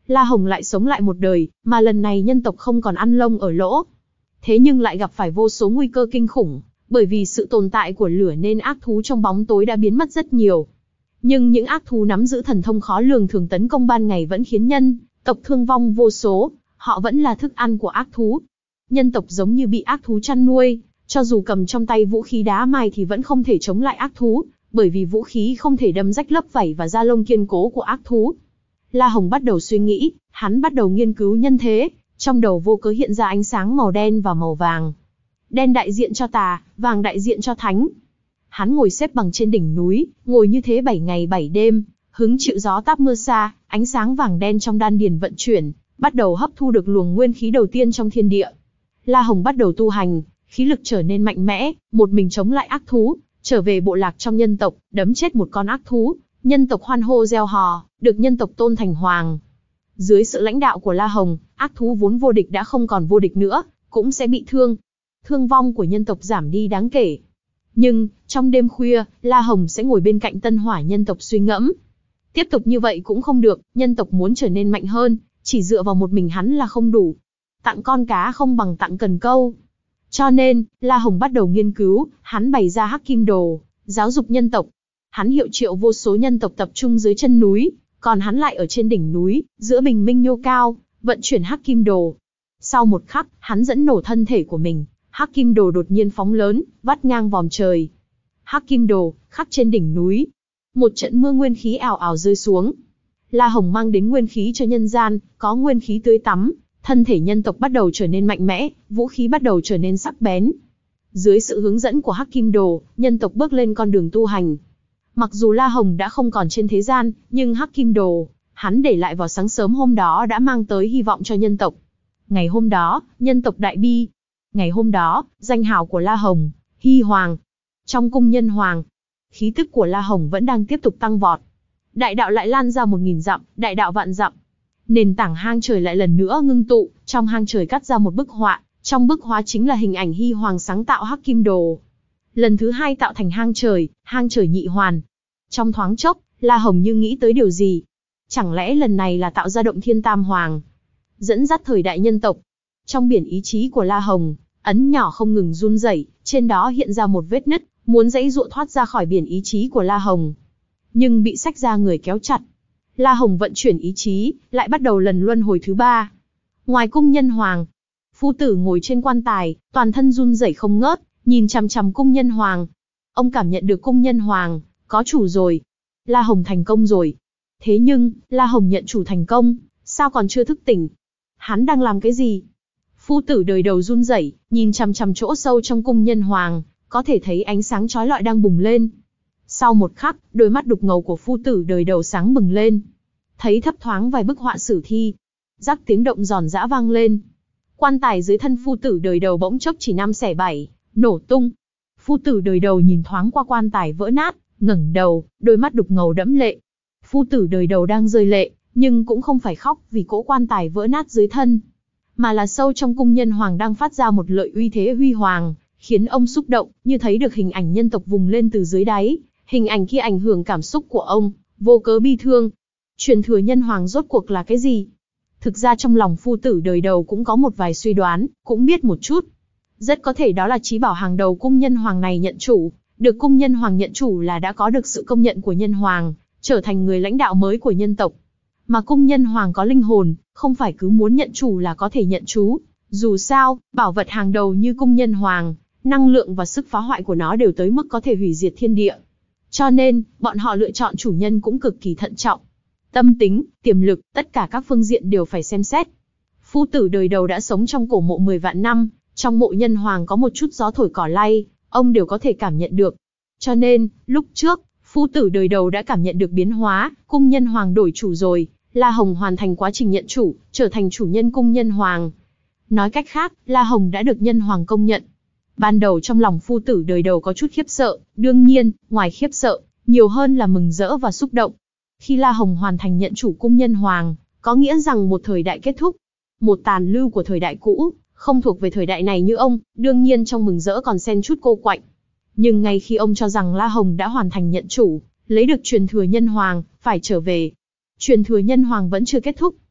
La Hồng lại sống lại một đời, mà lần này nhân tộc không còn ăn lông ở lỗ. Thế nhưng lại gặp phải vô số nguy cơ kinh khủng, bởi vì sự tồn tại của lửa nên ác thú trong bóng tối đã biến mất rất nhiều. Nhưng những ác thú nắm giữ thần thông khó lường thường tấn công ban ngày vẫn khiến nhân tộc thương vong vô số, họ vẫn là thức ăn của ác thú. Nhân tộc giống như bị ác thú chăn nuôi, cho dù cầm trong tay vũ khí đá mài thì vẫn không thể chống lại ác thú, bởi vì vũ khí không thể đâm rách lớp vảy và da lông kiên cố của ác thú. La Hồng bắt đầu suy nghĩ, hắn bắt đầu nghiên cứu nhân thế, trong đầu vô cớ hiện ra ánh sáng màu đen và màu vàng. Đen đại diện cho tà, vàng đại diện cho thánh. Hắn ngồi xếp bằng trên đỉnh núi, ngồi như thế bảy ngày bảy đêm, hứng chịu gió táp mưa xa, ánh sáng vàng đen trong đan điền vận chuyển, bắt đầu hấp thu được luồng nguyên khí đầu tiên trong thiên địa. La Hồng bắt đầu tu hành, khí lực trở nên mạnh mẽ, một mình chống lại ác thú, trở về bộ lạc trong nhân tộc, đấm chết một con ác thú, nhân tộc hoan hô reo hò, được nhân tộc tôn thành hoàng. Dưới sự lãnh đạo của La Hồng, ác thú vốn vô địch đã không còn vô địch nữa, cũng sẽ bị thương. Thương vong của nhân tộc giảm đi đáng kể. Nhưng, trong đêm khuya, La Hồng sẽ ngồi bên cạnh tân hỏa nhân tộc suy ngẫm. Tiếp tục như vậy cũng không được, nhân tộc muốn trở nên mạnh hơn, chỉ dựa vào một mình hắn là không đủ. Tặng con cá không bằng tặng cần câu. Cho nên, La Hồng bắt đầu nghiên cứu, hắn bày ra Hắc Kim Đồ, giáo dục nhân tộc. Hắn hiệu triệu vô số nhân tộc tập trung dưới chân núi, còn hắn lại ở trên đỉnh núi, giữa bình minh nhô cao, vận chuyển Hắc Kim Đồ. Sau một khắc, hắn dẫn nổ thân thể của mình, Hắc Kim Đồ đột nhiên phóng lớn, vắt ngang vòm trời. Hắc Kim Đồ, khắc trên đỉnh núi. Một trận mưa nguyên khí ào ào rơi xuống. La Hồng mang đến nguyên khí cho nhân gian, có nguyên khí tưới tắm, thân thể nhân tộc bắt đầu trở nên mạnh mẽ, vũ khí bắt đầu trở nên sắc bén. Dưới sự hướng dẫn của Hắc Kim Đồ, nhân tộc bước lên con đường tu hành. Mặc dù La Hồng đã không còn trên thế gian, nhưng Hắc Kim Đồ, hắn để lại vào sáng sớm hôm đó đã mang tới hy vọng cho nhân tộc. Ngày hôm đó, nhân tộc đại bi. Ngày hôm đó, danh hào của La Hồng, Hy Hoàng. Trong cung nhân hoàng, khí tức của La Hồng vẫn đang tiếp tục tăng vọt. Đại đạo lại lan ra một nghìn dặm, đại đạo vạn dặm. Nền tảng hang trời lại lần nữa ngưng tụ, trong hang trời cắt ra một bức họa, trong bức họa chính là hình ảnh Hy Hoàng sáng tạo Hắc Kim Đồ. Lần thứ hai tạo thành hang trời, hang trời nhị hoàn. Trong thoáng chốc, La Hồng như nghĩ tới điều gì. Chẳng lẽ lần này là tạo ra động thiên tam hoàng, dẫn dắt thời đại nhân tộc. Trong biển ý chí của La Hồng, ấn nhỏ không ngừng run rẩy, trên đó hiện ra một vết nứt, muốn giãy giụa thoát ra khỏi biển ý chí của La Hồng. Nhưng bị xách ra người kéo chặt. La Hồng vận chuyển ý chí, lại bắt đầu lần luân hồi thứ ba. Ngoài cung nhân hoàng, phu tử ngồi trên quan tài, toàn thân run rẩy không ngớt, nhìn chằm chằm cung nhân hoàng. Ông cảm nhận được cung nhân hoàng, có chủ rồi. La Hồng thành công rồi. Thế nhưng, La Hồng nhận chủ thành công, sao còn chưa thức tỉnh? Hắn đang làm cái gì? Phu tử đời đầu run rẩy, nhìn chằm chằm chỗ sâu trong cung nhân hoàng, có thể thấy ánh sáng chói lọi đang bùng lên. Sau một khắc, đôi mắt đục ngầu của phu tử đời đầu sáng bừng lên. Thấy thấp thoáng vài bức họa sử thi. Rắc tiếng động giòn giã vang lên. Quan tài dưới thân phu tử đời đầu bỗng chốc chỉ năm xẻ bảy, nổ tung. Phu tử đời đầu nhìn thoáng qua quan tài vỡ nát, ngẩng đầu, đôi mắt đục ngầu đẫm lệ. Phu tử đời đầu đang rơi lệ, nhưng cũng không phải khóc vì cỗ quan tài vỡ nát dưới thân, mà là sâu trong cung nhân hoàng đang phát ra một lợi uy thế huy hoàng, khiến ông xúc động, như thấy được hình ảnh nhân tộc vùng lên từ dưới đáy. Hình ảnh kia ảnh hưởng cảm xúc của ông, vô cớ bi thương. Truyền thừa nhân hoàng rốt cuộc là cái gì? Thực ra trong lòng phu tử đời đầu cũng có một vài suy đoán, cũng biết một chút. Rất có thể đó là chí bảo hàng đầu cung nhân hoàng này nhận chủ. Được cung nhân hoàng nhận chủ là đã có được sự công nhận của nhân hoàng, trở thành người lãnh đạo mới của nhân tộc. Mà cung nhân hoàng có linh hồn, không phải cứ muốn nhận chủ là có thể nhận chú. Dù sao, bảo vật hàng đầu như cung nhân hoàng, năng lượng và sức phá hoại của nó đều tới mức có thể hủy diệt thiên địa. Cho nên, bọn họ lựa chọn chủ nhân cũng cực kỳ thận trọng. Tâm tính, tiềm lực, tất cả các phương diện đều phải xem xét. Phu tử đời đầu đã sống trong cổ mộ mười vạn năm, trong mộ nhân hoàng có một chút gió thổi cỏ lay, ông đều có thể cảm nhận được. Cho nên, lúc trước, phu tử đời đầu đã cảm nhận được biến hóa, cung nhân hoàng đổi chủ rồi, La Hồng hoàn thành quá trình nhận chủ, trở thành chủ nhân cung nhân hoàng. Nói cách khác, La Hồng đã được nhân hoàng công nhận. Ban đầu trong lòng phu tử đời đầu có chút khiếp sợ, đương nhiên, ngoài khiếp sợ, nhiều hơn là mừng rỡ và xúc động. Khi La Hồng hoàn thành nhận chủ cung nhân hoàng, có nghĩa rằng một thời đại kết thúc. Một tàn lưu của thời đại cũ, không thuộc về thời đại này như ông, đương nhiên trong mừng rỡ còn xen chút cô quạnh. Nhưng ngay khi ông cho rằng La Hồng đã hoàn thành nhận chủ, lấy được truyền thừa nhân hoàng, phải trở về. Truyền thừa nhân hoàng vẫn chưa kết thúc.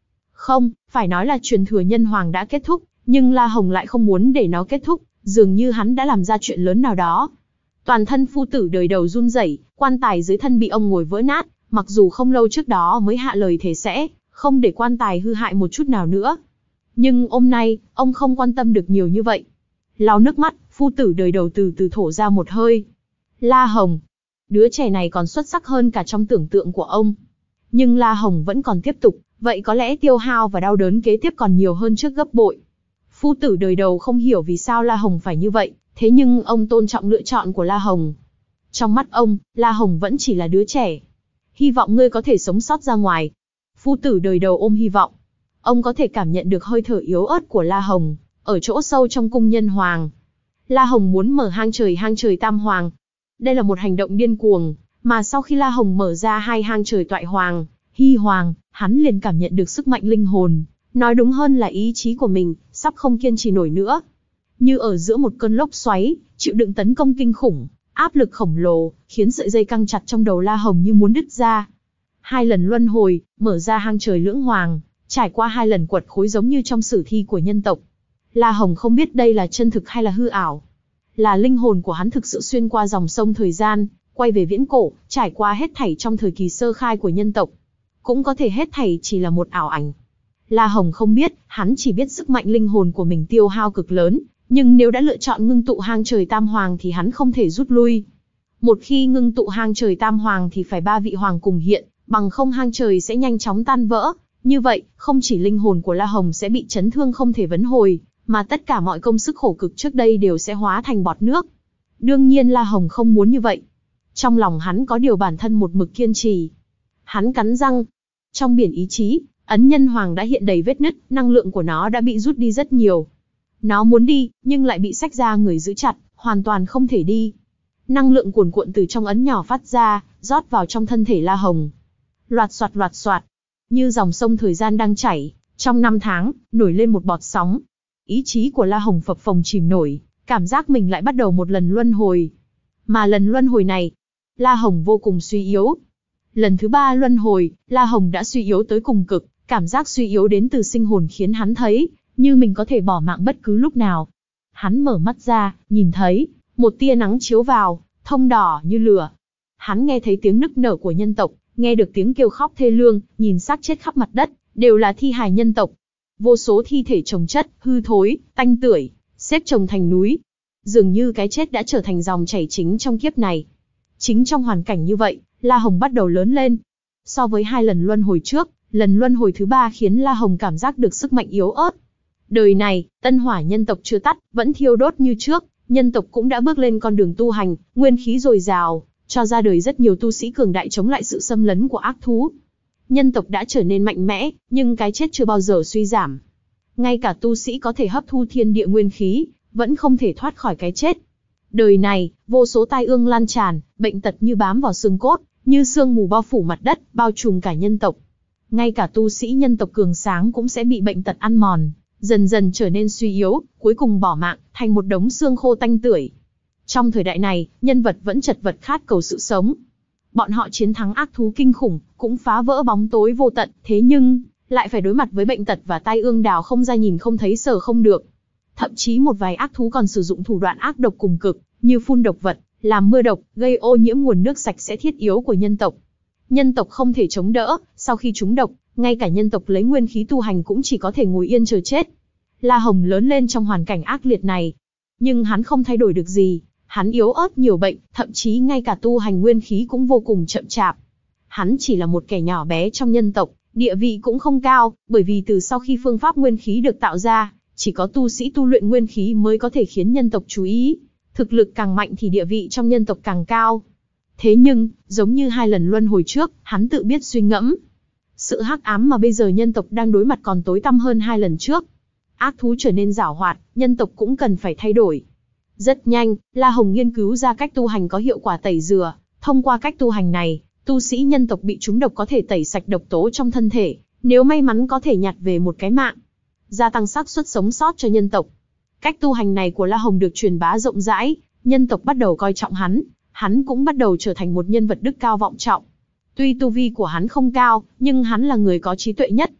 Không, phải nói là truyền thừa nhân hoàng đã kết thúc, nhưng La Hồng lại không muốn để nó kết thúc, dường như hắn đã làm ra chuyện lớn nào đó. Toàn thân phu tử đời đầu run rẩy, quan tài dưới thân bị ông ngồi vỡ nát, mặc dù không lâu trước đó mới hạ lời thề sẽ không để quan tài hư hại một chút nào nữa. Nhưng hôm nay, ông không quan tâm được nhiều như vậy. Lau nước mắt, phu tử đời đầu từ từ thổ ra một hơi. La Hồng, đứa trẻ này còn xuất sắc hơn cả trong tưởng tượng của ông. Nhưng La Hồng vẫn còn tiếp tục, vậy có lẽ tiêu hao và đau đớn kế tiếp còn nhiều hơn trước gấp bội. Phu tử đời đầu không hiểu vì sao La Hồng phải như vậy, thế nhưng ông tôn trọng lựa chọn của La Hồng. Trong mắt ông, La Hồng vẫn chỉ là đứa trẻ. Hy vọng ngươi có thể sống sót ra ngoài. Phu tử đời đầu ôm hy vọng. Ông có thể cảm nhận được hơi thở yếu ớt của La Hồng, ở chỗ sâu trong cung nhân hoàng. La Hồng muốn mở hang trời hang trời tam hoàng. Đây là một hành động điên cuồng, mà sau khi La Hồng mở ra hai hang trời toại hoàng, hy hoàng, hắn liền cảm nhận được sức mạnh linh hồn, nói đúng hơn là ý chí của mình, sắp không kiên trì nổi nữa. Như ở giữa một cơn lốc xoáy, chịu đựng tấn công kinh khủng, áp lực khổng lồ, khiến sợi dây căng chặt trong đầu La Hồng như muốn đứt ra. Hai lần luân hồi, mở ra hang trời lưỡng hoàng, trải qua hai lần quật khối giống như trong sử thi của nhân tộc. La Hồng không biết đây là chân thực hay là hư ảo. Là linh hồn của hắn thực sự xuyên qua dòng sông thời gian, quay về viễn cổ, trải qua hết thảy trong thời kỳ sơ khai của nhân tộc. Cũng có thể hết thảy chỉ là một ảo ảnh. La Hồng không biết, hắn chỉ biết sức mạnh linh hồn của mình tiêu hao cực lớn, nhưng nếu đã lựa chọn ngưng tụ hang trời tam hoàng thì hắn không thể rút lui. Một khi ngưng tụ hang trời tam hoàng thì phải ba vị hoàng cùng hiện, bằng không hang trời sẽ nhanh chóng tan vỡ. Như vậy, không chỉ linh hồn của La Hồng sẽ bị chấn thương không thể vãn hồi, mà tất cả mọi công sức khổ cực trước đây đều sẽ hóa thành bọt nước. Đương nhiên La Hồng không muốn như vậy. Trong lòng hắn có điều bản thân một mực kiên trì. Hắn cắn răng. Trong biển ý chí, ấn nhân hoàng đã hiện đầy vết nứt, năng lượng của nó đã bị rút đi rất nhiều. Nó muốn đi, nhưng lại bị xách ra người giữ chặt, hoàn toàn không thể đi. Năng lượng cuồn cuộn từ trong ấn nhỏ phát ra, rót vào trong thân thể La Hồng. Loạt xoạt loạt xoạt, như dòng sông thời gian đang chảy, trong năm tháng, nổi lên một bọt sóng. Ý chí của La Hồng phập phồng chìm nổi, cảm giác mình lại bắt đầu một lần luân hồi. Mà lần luân hồi này, La Hồng vô cùng suy yếu. Lần thứ ba luân hồi, La Hồng đã suy yếu tới cùng cực, cảm giác suy yếu đến từ sinh hồn khiến hắn thấy, như mình có thể bỏ mạng bất cứ lúc nào. Hắn mở mắt ra, nhìn thấy, một tia nắng chiếu vào, thông đỏ như lửa. Hắn nghe thấy tiếng nức nở của nhân tộc, nghe được tiếng kêu khóc thê lương, nhìn xác chết khắp mặt đất, đều là thi hài nhân tộc. Vô số thi thể chồng chất, hư thối, tanh tưởi, xếp chồng thành núi. Dường như cái chết đã trở thành dòng chảy chính trong kiếp này. Chính trong hoàn cảnh như vậy, La Hồng bắt đầu lớn lên. So với hai lần luân hồi trước, lần luân hồi thứ ba khiến La Hồng cảm giác được sức mạnh yếu ớt. Đời này, tân hỏa nhân tộc chưa tắt, vẫn thiêu đốt như trước, nhân tộc cũng đã bước lên con đường tu hành, nguyên khí dồi dào, cho ra đời rất nhiều tu sĩ cường đại chống lại sự xâm lấn của ác thú. Nhân tộc đã trở nên mạnh mẽ, nhưng cái chết chưa bao giờ suy giảm. Ngay cả tu sĩ có thể hấp thu thiên địa nguyên khí, vẫn không thể thoát khỏi cái chết. Đời này, vô số tai ương lan tràn, bệnh tật như bám vào xương cốt, như sương mù bao phủ mặt đất, bao trùm cả nhân tộc. Ngay cả tu sĩ nhân tộc cường sáng cũng sẽ bị bệnh tật ăn mòn, dần dần trở nên suy yếu, cuối cùng bỏ mạng, thành một đống xương khô tanh tưởi. Trong thời đại này, nhân vật vẫn chật vật khát cầu sự sống. Bọn họ chiến thắng ác thú kinh khủng, cũng phá vỡ bóng tối vô tận, thế nhưng, lại phải đối mặt với bệnh tật và tai ương đào không ra nhìn không thấy sờ không được. Thậm chí một vài ác thú còn sử dụng thủ đoạn ác độc cùng cực, như phun độc vật, làm mưa độc, gây ô nhiễm nguồn nước sạch sẽ thiết yếu của nhân tộc. Nhân tộc không thể chống đỡ, sau khi trúng độc, ngay cả nhân tộc lấy nguyên khí tu hành cũng chỉ có thể ngồi yên chờ chết. La Hồng lớn lên trong hoàn cảnh ác liệt này, nhưng hắn không thay đổi được gì, hắn yếu ớt nhiều bệnh, thậm chí ngay cả tu hành nguyên khí cũng vô cùng chậm chạp. Hắn chỉ là một kẻ nhỏ bé trong nhân tộc, địa vị cũng không cao, bởi vì từ sau khi phương pháp nguyên khí được tạo ra, chỉ có tu sĩ tu luyện nguyên khí mới có thể khiến nhân tộc chú ý. Thực lực càng mạnh thì địa vị trong nhân tộc càng cao. Thế nhưng, giống như hai lần luân hồi trước, hắn tự biết suy ngẫm. Sự hắc ám mà bây giờ nhân tộc đang đối mặt còn tối tăm hơn hai lần trước. Ác thú trở nên giảo hoạt, nhân tộc cũng cần phải thay đổi. Rất nhanh, La Hồng nghiên cứu ra cách tu hành có hiệu quả tẩy rửa. Thông qua cách tu hành này, tu sĩ nhân tộc bị trúng độc có thể tẩy sạch độc tố trong thân thể, nếu may mắn có thể nhặt về một cái mạng, gia tăng xác suất sống sót cho nhân tộc. Cách tu hành này của La Hồng được truyền bá rộng rãi, nhân tộc bắt đầu coi trọng hắn, hắn cũng bắt đầu trở thành một nhân vật đức cao vọng trọng. Tuy tu vi của hắn không cao, nhưng hắn là người có trí tuệ nhất.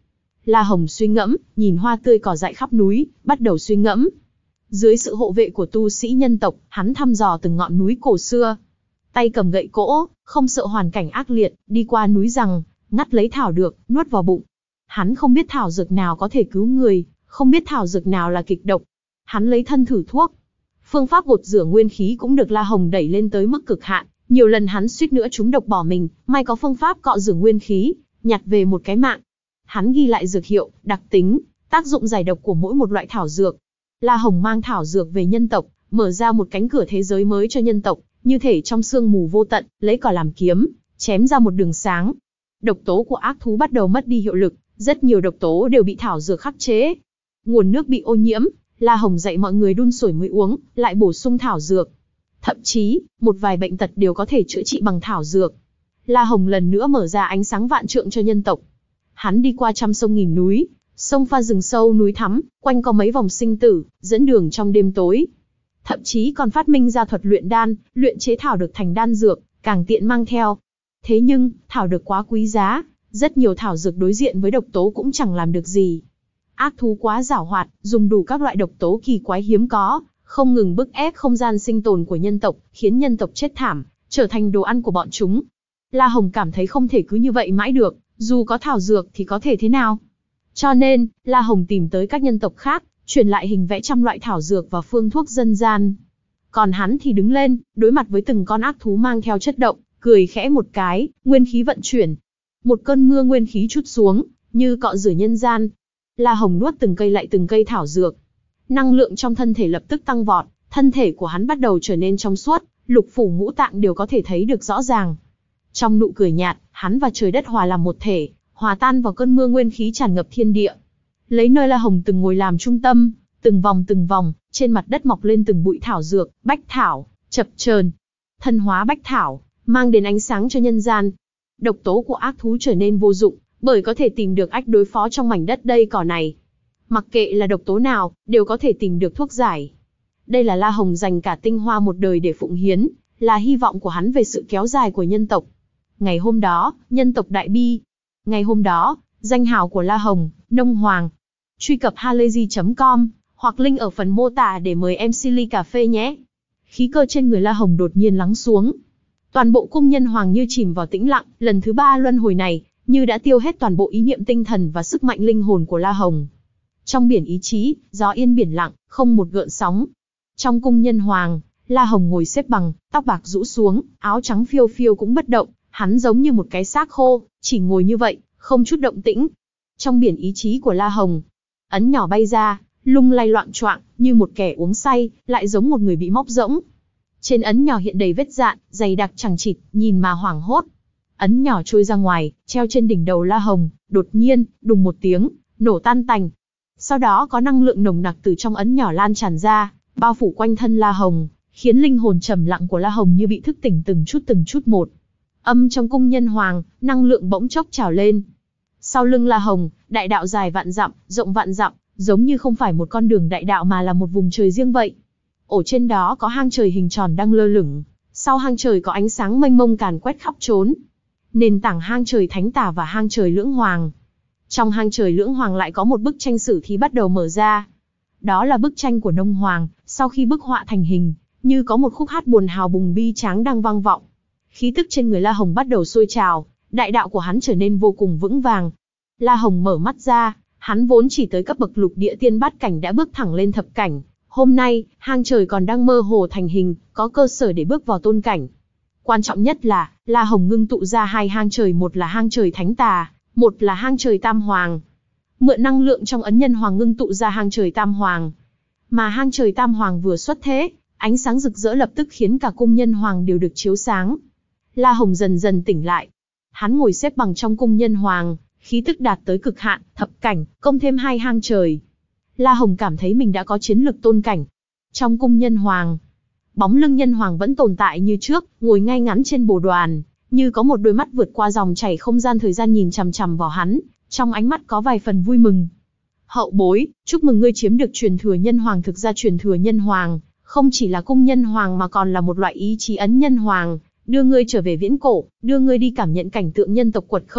La Hồng suy ngẫm, nhìn hoa tươi cỏ dại khắp núi, bắt đầu suy ngẫm. Dưới sự hộ vệ của tu sĩ nhân tộc, hắn thăm dò từng ngọn núi cổ xưa. Tay cầm gậy cỗ, không sợ hoàn cảnh ác liệt, đi qua núi rằng, ngắt lấy thảo dược, nuốt vào bụng. Hắn không biết thảo dược nào có thể cứu người, không biết thảo dược nào là kịch độc. Hắn lấy thân thử thuốc. Phương pháp gột rửa nguyên khí cũng được La Hồng đẩy lên tới mức cực hạn. Nhiều lần hắn suýt nữa trúng độc bỏ mình, may có phương pháp cọ rửa nguyên khí, nhặt về một cái mạng. Hắn ghi lại dược hiệu, đặc tính, tác dụng giải độc của mỗi một loại thảo dược. La Hồng mang thảo dược về nhân tộc, mở ra một cánh cửa thế giới mới cho nhân tộc, như thể trong sương mù vô tận, lấy cỏ làm kiếm, chém ra một đường sáng. Độc tố của ác thú bắt đầu mất đi hiệu lực, rất nhiều độc tố đều bị thảo dược khắc chế. Nguồn nước bị ô nhiễm, La Hồng dạy mọi người đun sôi mới uống, lại bổ sung thảo dược. Thậm chí, một vài bệnh tật đều có thể chữa trị bằng thảo dược. La Hồng lần nữa mở ra ánh sáng vạn trượng cho nhân tộc. Hắn đi qua trăm sông nghìn núi, sông pha rừng sâu núi thắm, quanh có mấy vòng sinh tử, dẫn đường trong đêm tối. Thậm chí còn phát minh ra thuật luyện đan, luyện chế thảo được thành đan dược, càng tiện mang theo. Thế nhưng, thảo được quá quý giá, rất nhiều thảo dược đối diện với độc tố cũng chẳng làm được gì. Ác thú quá giảo hoạt, dùng đủ các loại độc tố kỳ quái hiếm có, không ngừng bức ép không gian sinh tồn của nhân tộc, khiến nhân tộc chết thảm, trở thành đồ ăn của bọn chúng. La Hồng cảm thấy không thể cứ như vậy mãi được, dù có thảo dược thì có thể thế nào. Cho nên, La Hồng tìm tới các nhân tộc khác, truyền lại hình vẽ trăm loại thảo dược và phương thuốc dân gian. Còn hắn thì đứng lên, đối mặt với từng con ác thú mang theo chất động, cười khẽ một cái, nguyên khí vận chuyển. Một cơn mưa nguyên khí trút xuống, như cọ rửa nhân gian. La Hồng nuốt từng cây lại từng cây thảo dược. Năng lượng trong thân thể lập tức tăng vọt, thân thể của hắn bắt đầu trở nên trong suốt, lục phủ ngũ tạng đều có thể thấy được rõ ràng. Trong nụ cười nhạt, hắn và trời đất hòa làm một thể, hòa tan vào cơn mưa nguyên khí tràn ngập thiên địa. Lấy nơi La Hồng từng ngồi làm trung tâm, từng vòng từng vòng, trên mặt đất mọc lên từng bụi thảo dược, bách thảo, chập chờn. Thân hóa bách thảo, mang đến ánh sáng cho nhân gian. Độc tố của ác thú trở nên vô dụng, bởi có thể tìm được ách đối phó trong mảnh đất đây cỏ này. Mặc kệ là độc tố nào, đều có thể tìm được thuốc giải. Đây là La Hồng dành cả tinh hoa một đời để phụng hiến, là hy vọng của hắn về sự kéo dài của nhân tộc. Ngày hôm đó, nhân tộc đại bi. Ngày hôm đó, danh hào của La Hồng, Nông Hoàng. Truy cập halayzi chấm com, hoặc link ở phần mô tả để mời em xê ly cà phê nhé. Khí cơ trên người La Hồng đột nhiên lắng xuống. Toàn bộ cung nhân hoàng như chìm vào tĩnh lặng, lần thứ ba luân hồi này, như đã tiêu hết toàn bộ ý niệm tinh thần và sức mạnh linh hồn của La Hồng. Trong biển ý chí, gió yên biển lặng, không một gợn sóng. Trong cung nhân hoàng, La Hồng ngồi xếp bằng, tóc bạc rũ xuống, áo trắng phiêu phiêu cũng bất động, hắn giống như một cái xác khô, chỉ ngồi như vậy, không chút động tĩnh. Trong biển ý chí của La Hồng, ấn nhỏ bay ra, lung lay loạng choạng, như một kẻ uống say, lại giống một người bị móc rỗng. Trên ấn nhỏ hiện đầy vết dạn, dày đặc chằng chịt, nhìn mà hoảng hốt. Ấn nhỏ trôi ra ngoài, treo trên đỉnh đầu La Hồng, đột nhiên, đùng một tiếng, nổ tan tành. Sau đó có năng lượng nồng nặc từ trong ấn nhỏ lan tràn ra, bao phủ quanh thân La Hồng, khiến linh hồn trầm lặng của La Hồng như bị thức tỉnh từng chút từng chút một. Âm trong cung nhân hoàng, năng lượng bỗng chốc trào lên. Sau lưng La Hồng, đại đạo dài vạn dặm, rộng vạn dặm, giống như không phải một con đường đại đạo mà là một vùng trời riêng vậy. Ở trên đó có hang trời hình tròn đang lơ lửng, sau hang trời có ánh sáng mênh mông càn quét khắp trốn. Nền tảng hang trời thánh tà và hang trời lưỡng hoàng. Trong hang trời lưỡng hoàng lại có một bức tranh sử thi bắt đầu mở ra. Đó là bức tranh của Nông Hoàng, sau khi bức họa thành hình, như có một khúc hát buồn hào bùng bi tráng đang vang vọng. Khí tức trên người La Hồng bắt đầu sôi trào, đại đạo của hắn trở nên vô cùng vững vàng. La Hồng mở mắt ra, hắn vốn chỉ tới cấp bậc lục địa tiên bát cảnh đã bước thẳng lên thập cảnh. Hôm nay, hang trời còn đang mơ hồ thành hình, có cơ sở để bước vào tôn cảnh. Quan trọng nhất là, La Hồng ngưng tụ ra hai hang trời, một là hang trời thánh tà, một là hang trời tam hoàng. Mượn năng lượng trong ấn nhân hoàng ngưng tụ ra hang trời tam hoàng. Mà hang trời tam hoàng vừa xuất thế, ánh sáng rực rỡ lập tức khiến cả cung nhân hoàng đều được chiếu sáng. La Hồng dần dần tỉnh lại. Hắn ngồi xếp bằng trong cung nhân hoàng, khí tức đạt tới cực hạn, thập cảnh, công thêm hai hang trời. La Hồng cảm thấy mình đã có chiến lực tôn cảnh. Trong cung nhân hoàng, bóng lưng nhân hoàng vẫn tồn tại như trước, ngồi ngay ngắn trên bồ đoàn, như có một đôi mắt vượt qua dòng chảy không gian thời gian nhìn chằm chằm vào hắn, trong ánh mắt có vài phần vui mừng. Hậu bối, chúc mừng ngươi chiếm được truyền thừa nhân hoàng. Thực ra truyền thừa nhân hoàng, không chỉ là cung nhân hoàng mà còn là một loại ý chí ấn nhân hoàng, đưa ngươi trở về viễn cổ, đưa ngươi đi cảm nhận cảnh tượng nhân tộc quật khởi,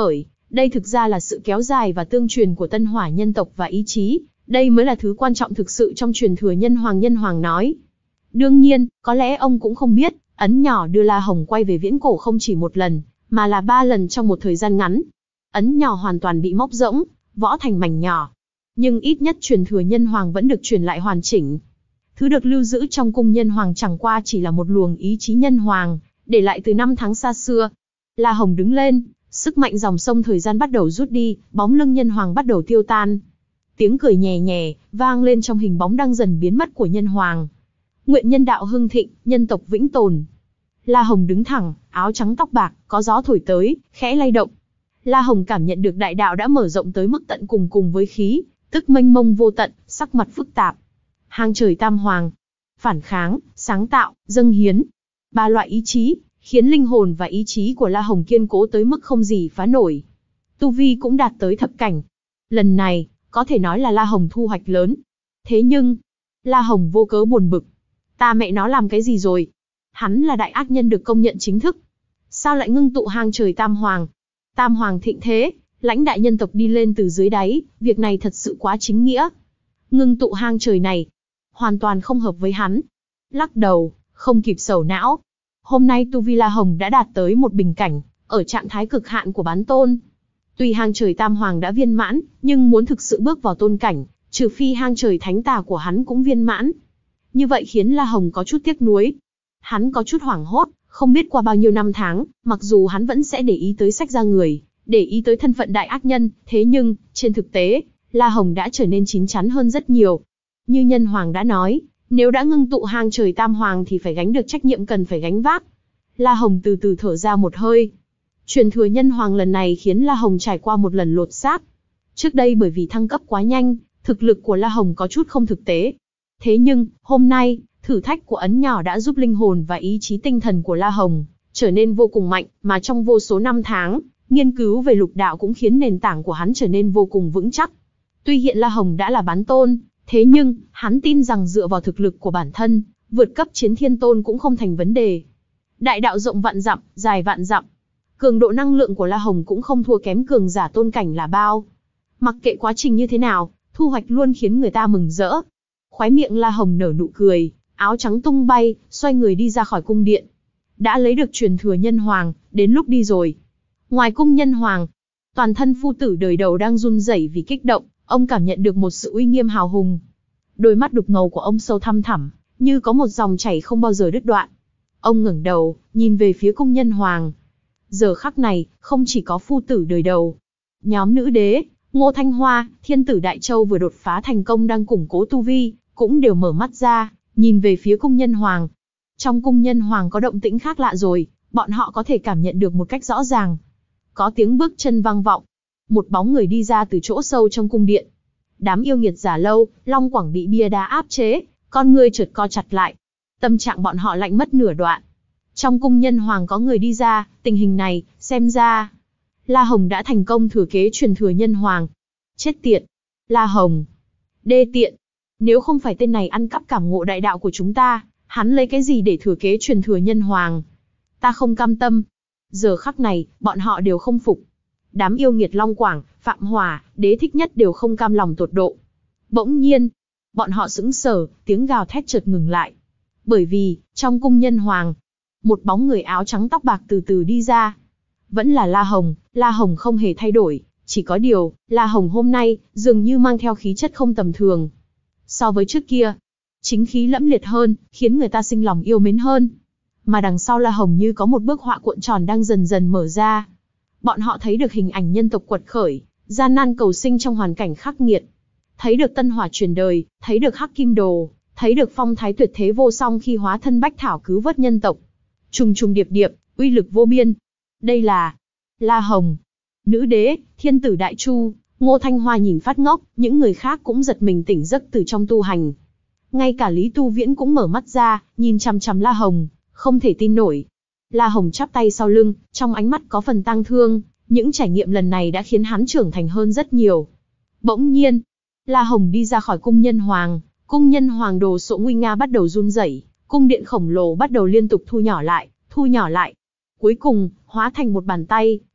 Đây thực ra là sự kéo dài và tương truyền của tân hỏa nhân tộc và ý chí, đây mới là thứ quan trọng thực sự trong truyền thừa nhân hoàng. Nhân hoàng nói. Đương nhiên, có lẽ ông cũng không biết, ấn nhỏ đưa La Hồng quay về viễn cổ không chỉ một lần, mà là ba lần trong một thời gian ngắn. Ấn nhỏ hoàn toàn bị móc rỗng, võ thành mảnh nhỏ. Nhưng ít nhất truyền thừa nhân hoàng vẫn được truyền lại hoàn chỉnh. Thứ được lưu giữ trong cung nhân hoàng chẳng qua chỉ là một luồng ý chí nhân hoàng, để lại từ năm tháng xa xưa. La Hồng đứng lên, sức mạnh dòng sông thời gian bắt đầu rút đi, bóng lưng nhân hoàng bắt đầu tiêu tan. Tiếng cười nhẹ nhẹ vang lên trong hình bóng đang dần biến mất của nhân hoàng. Nguyện nhân đạo hưng thịnh, nhân tộc vĩnh tồn. La Hồng đứng thẳng, áo trắng tóc bạc, có gió thổi tới, khẽ lay động. La Hồng cảm nhận được đại đạo đã mở rộng tới mức tận cùng cùng với khí, tức mênh mông vô tận, sắc mặt phức tạp. Hang trời tam hoàng, phản kháng, sáng tạo, dâng hiến. Ba loại ý chí, khiến linh hồn và ý chí của La Hồng kiên cố tới mức không gì phá nổi. Tu vi cũng đạt tới thập cảnh. Lần này, có thể nói là La Hồng thu hoạch lớn. Thế nhưng, La Hồng vô cớ buồn bực. Ta mẹ nó làm cái gì rồi? Hắn là đại ác nhân được công nhận chính thức. Sao lại ngưng tụ hang trời tam hoàng? Tam hoàng thịnh thế, lãnh đại nhân tộc đi lên từ dưới đáy, việc này thật sự quá chính nghĩa. Ngưng tụ hang trời này, hoàn toàn không hợp với hắn. Lắc đầu, không kịp sầu não. Hôm nay tu vi La Hồng đã đạt tới một bình cảnh, ở trạng thái cực hạn của bán tôn. Tuy hang trời tam hoàng đã viên mãn, nhưng muốn thực sự bước vào tôn cảnh, trừ phi hang trời thánh tà của hắn cũng viên mãn. Như vậy khiến La Hồng có chút tiếc nuối. Hắn có chút hoảng hốt, không biết qua bao nhiêu năm tháng, mặc dù hắn vẫn sẽ để ý tới sách ra người, để ý tới thân phận đại ác nhân, thế nhưng, trên thực tế, La Hồng đã trở nên chín chắn hơn rất nhiều. Như nhân hoàng đã nói, nếu đã ngưng tụ hang trời tam hoàng thì phải gánh được trách nhiệm cần phải gánh vác. La Hồng từ từ thở ra một hơi. Truyền thừa nhân hoàng lần này khiến La Hồng trải qua một lần lột xác. Trước đây bởi vì thăng cấp quá nhanh, thực lực của La Hồng có chút không thực tế. Thế nhưng, hôm nay, thử thách của ấn nhỏ đã giúp linh hồn và ý chí tinh thần của La Hồng trở nên vô cùng mạnh, mà trong vô số năm tháng, nghiên cứu về lục đạo cũng khiến nền tảng của hắn trở nên vô cùng vững chắc. Tuy hiện La Hồng đã là bán tôn, thế nhưng, hắn tin rằng dựa vào thực lực của bản thân, vượt cấp chiến thiên tôn cũng không thành vấn đề. Đại đạo rộng vạn dặm, dài vạn dặm. Cường độ năng lượng của La Hồng cũng không thua kém cường giả tôn cảnh là bao. Mặc kệ quá trình như thế nào, thu hoạch luôn khiến người ta mừng rỡ. Khóe miệng La Hồng nở nụ cười, áo trắng tung bay, xoay người đi ra khỏi cung điện. Đã lấy được truyền thừa nhân hoàng, đến lúc đi rồi. Ngoài cung nhân hoàng, toàn thân phu tử đời đầu đang run rẩy vì kích động, ông cảm nhận được một sự uy nghiêm hào hùng. Đôi mắt đục ngầu của ông sâu thăm thẳm, như có một dòng chảy không bao giờ đứt đoạn. Ông ngẩng đầu, nhìn về phía cung nhân hoàng. Giờ khắc này, không chỉ có phu tử đời đầu. Nhóm nữ đế, Ngô Thanh Hoa, Thiên tử Đại Châu vừa đột phá thành công đang củng cố tu vi, cũng đều mở mắt ra, nhìn về phía cung nhân hoàng. Trong cung nhân hoàng có động tĩnh khác lạ rồi, bọn họ có thể cảm nhận được một cách rõ ràng. Có tiếng bước chân vang vọng. Một bóng người đi ra từ chỗ sâu trong cung điện. Đám yêu nghiệt giả lâu, Long Quảng bị bia đá áp chế, con người chợt co chặt lại. Tâm trạng bọn họ lạnh mất nửa đoạn. Trong cung nhân hoàng có người đi ra, tình hình này, xem ra, La Hồng đã thành công thừa kế truyền thừa nhân hoàng. Chết tiệt! La Hồng! Đê tiện! Nếu không phải tên này ăn cắp cảm ngộ đại đạo của chúng ta, hắn lấy cái gì để thừa kế truyền thừa nhân hoàng? Ta không cam tâm. Giờ khắc này, bọn họ đều không phục. Đám yêu nghiệt Long Quảng, Phạm Hỏa, Đế Thích Nhất đều không cam lòng tột độ. Bỗng nhiên, bọn họ sững sờ, tiếng gào thét chợt ngừng lại. Bởi vì, trong cung nhân hoàng, một bóng người áo trắng tóc bạc từ từ đi ra. Vẫn là La Hồng, La Hồng không hề thay đổi, chỉ có điều, La Hồng hôm nay, dường như mang theo khí chất không tầm thường. So với trước kia, chính khí lẫm liệt hơn, khiến người ta sinh lòng yêu mến hơn. Mà đằng sau La Hồng như có một bức họa cuộn tròn đang dần dần mở ra. Bọn họ thấy được hình ảnh nhân tộc quật khởi, gian nan cầu sinh trong hoàn cảnh khắc nghiệt. Thấy được tân hỏa truyền đời, thấy được hắc kim đồ, thấy được phong thái tuyệt thế vô song khi hóa thân bách thảo cứu vớt nhân tộc. Trùng trùng điệp điệp, uy lực vô biên. Đây là La Hồng. Nữ đế, Thiên tử Đại Chu, Ngô Thanh Hoa nhìn phát ngốc, những người khác cũng giật mình tỉnh giấc từ trong tu hành. Ngay cả Lý Tu Viễn cũng mở mắt ra, nhìn chằm chằm La Hồng, không thể tin nổi. La Hồng chắp tay sau lưng, trong ánh mắt có phần tang thương, những trải nghiệm lần này đã khiến hắn trưởng thành hơn rất nhiều. Bỗng nhiên, La Hồng đi ra khỏi cung nhân hoàng, cung nhân hoàng đồ sộ nguy nga bắt đầu run rẩy, cung điện khổng lồ bắt đầu liên tục thu nhỏ lại, thu nhỏ lại. Cuối cùng, hóa thành một bàn tay,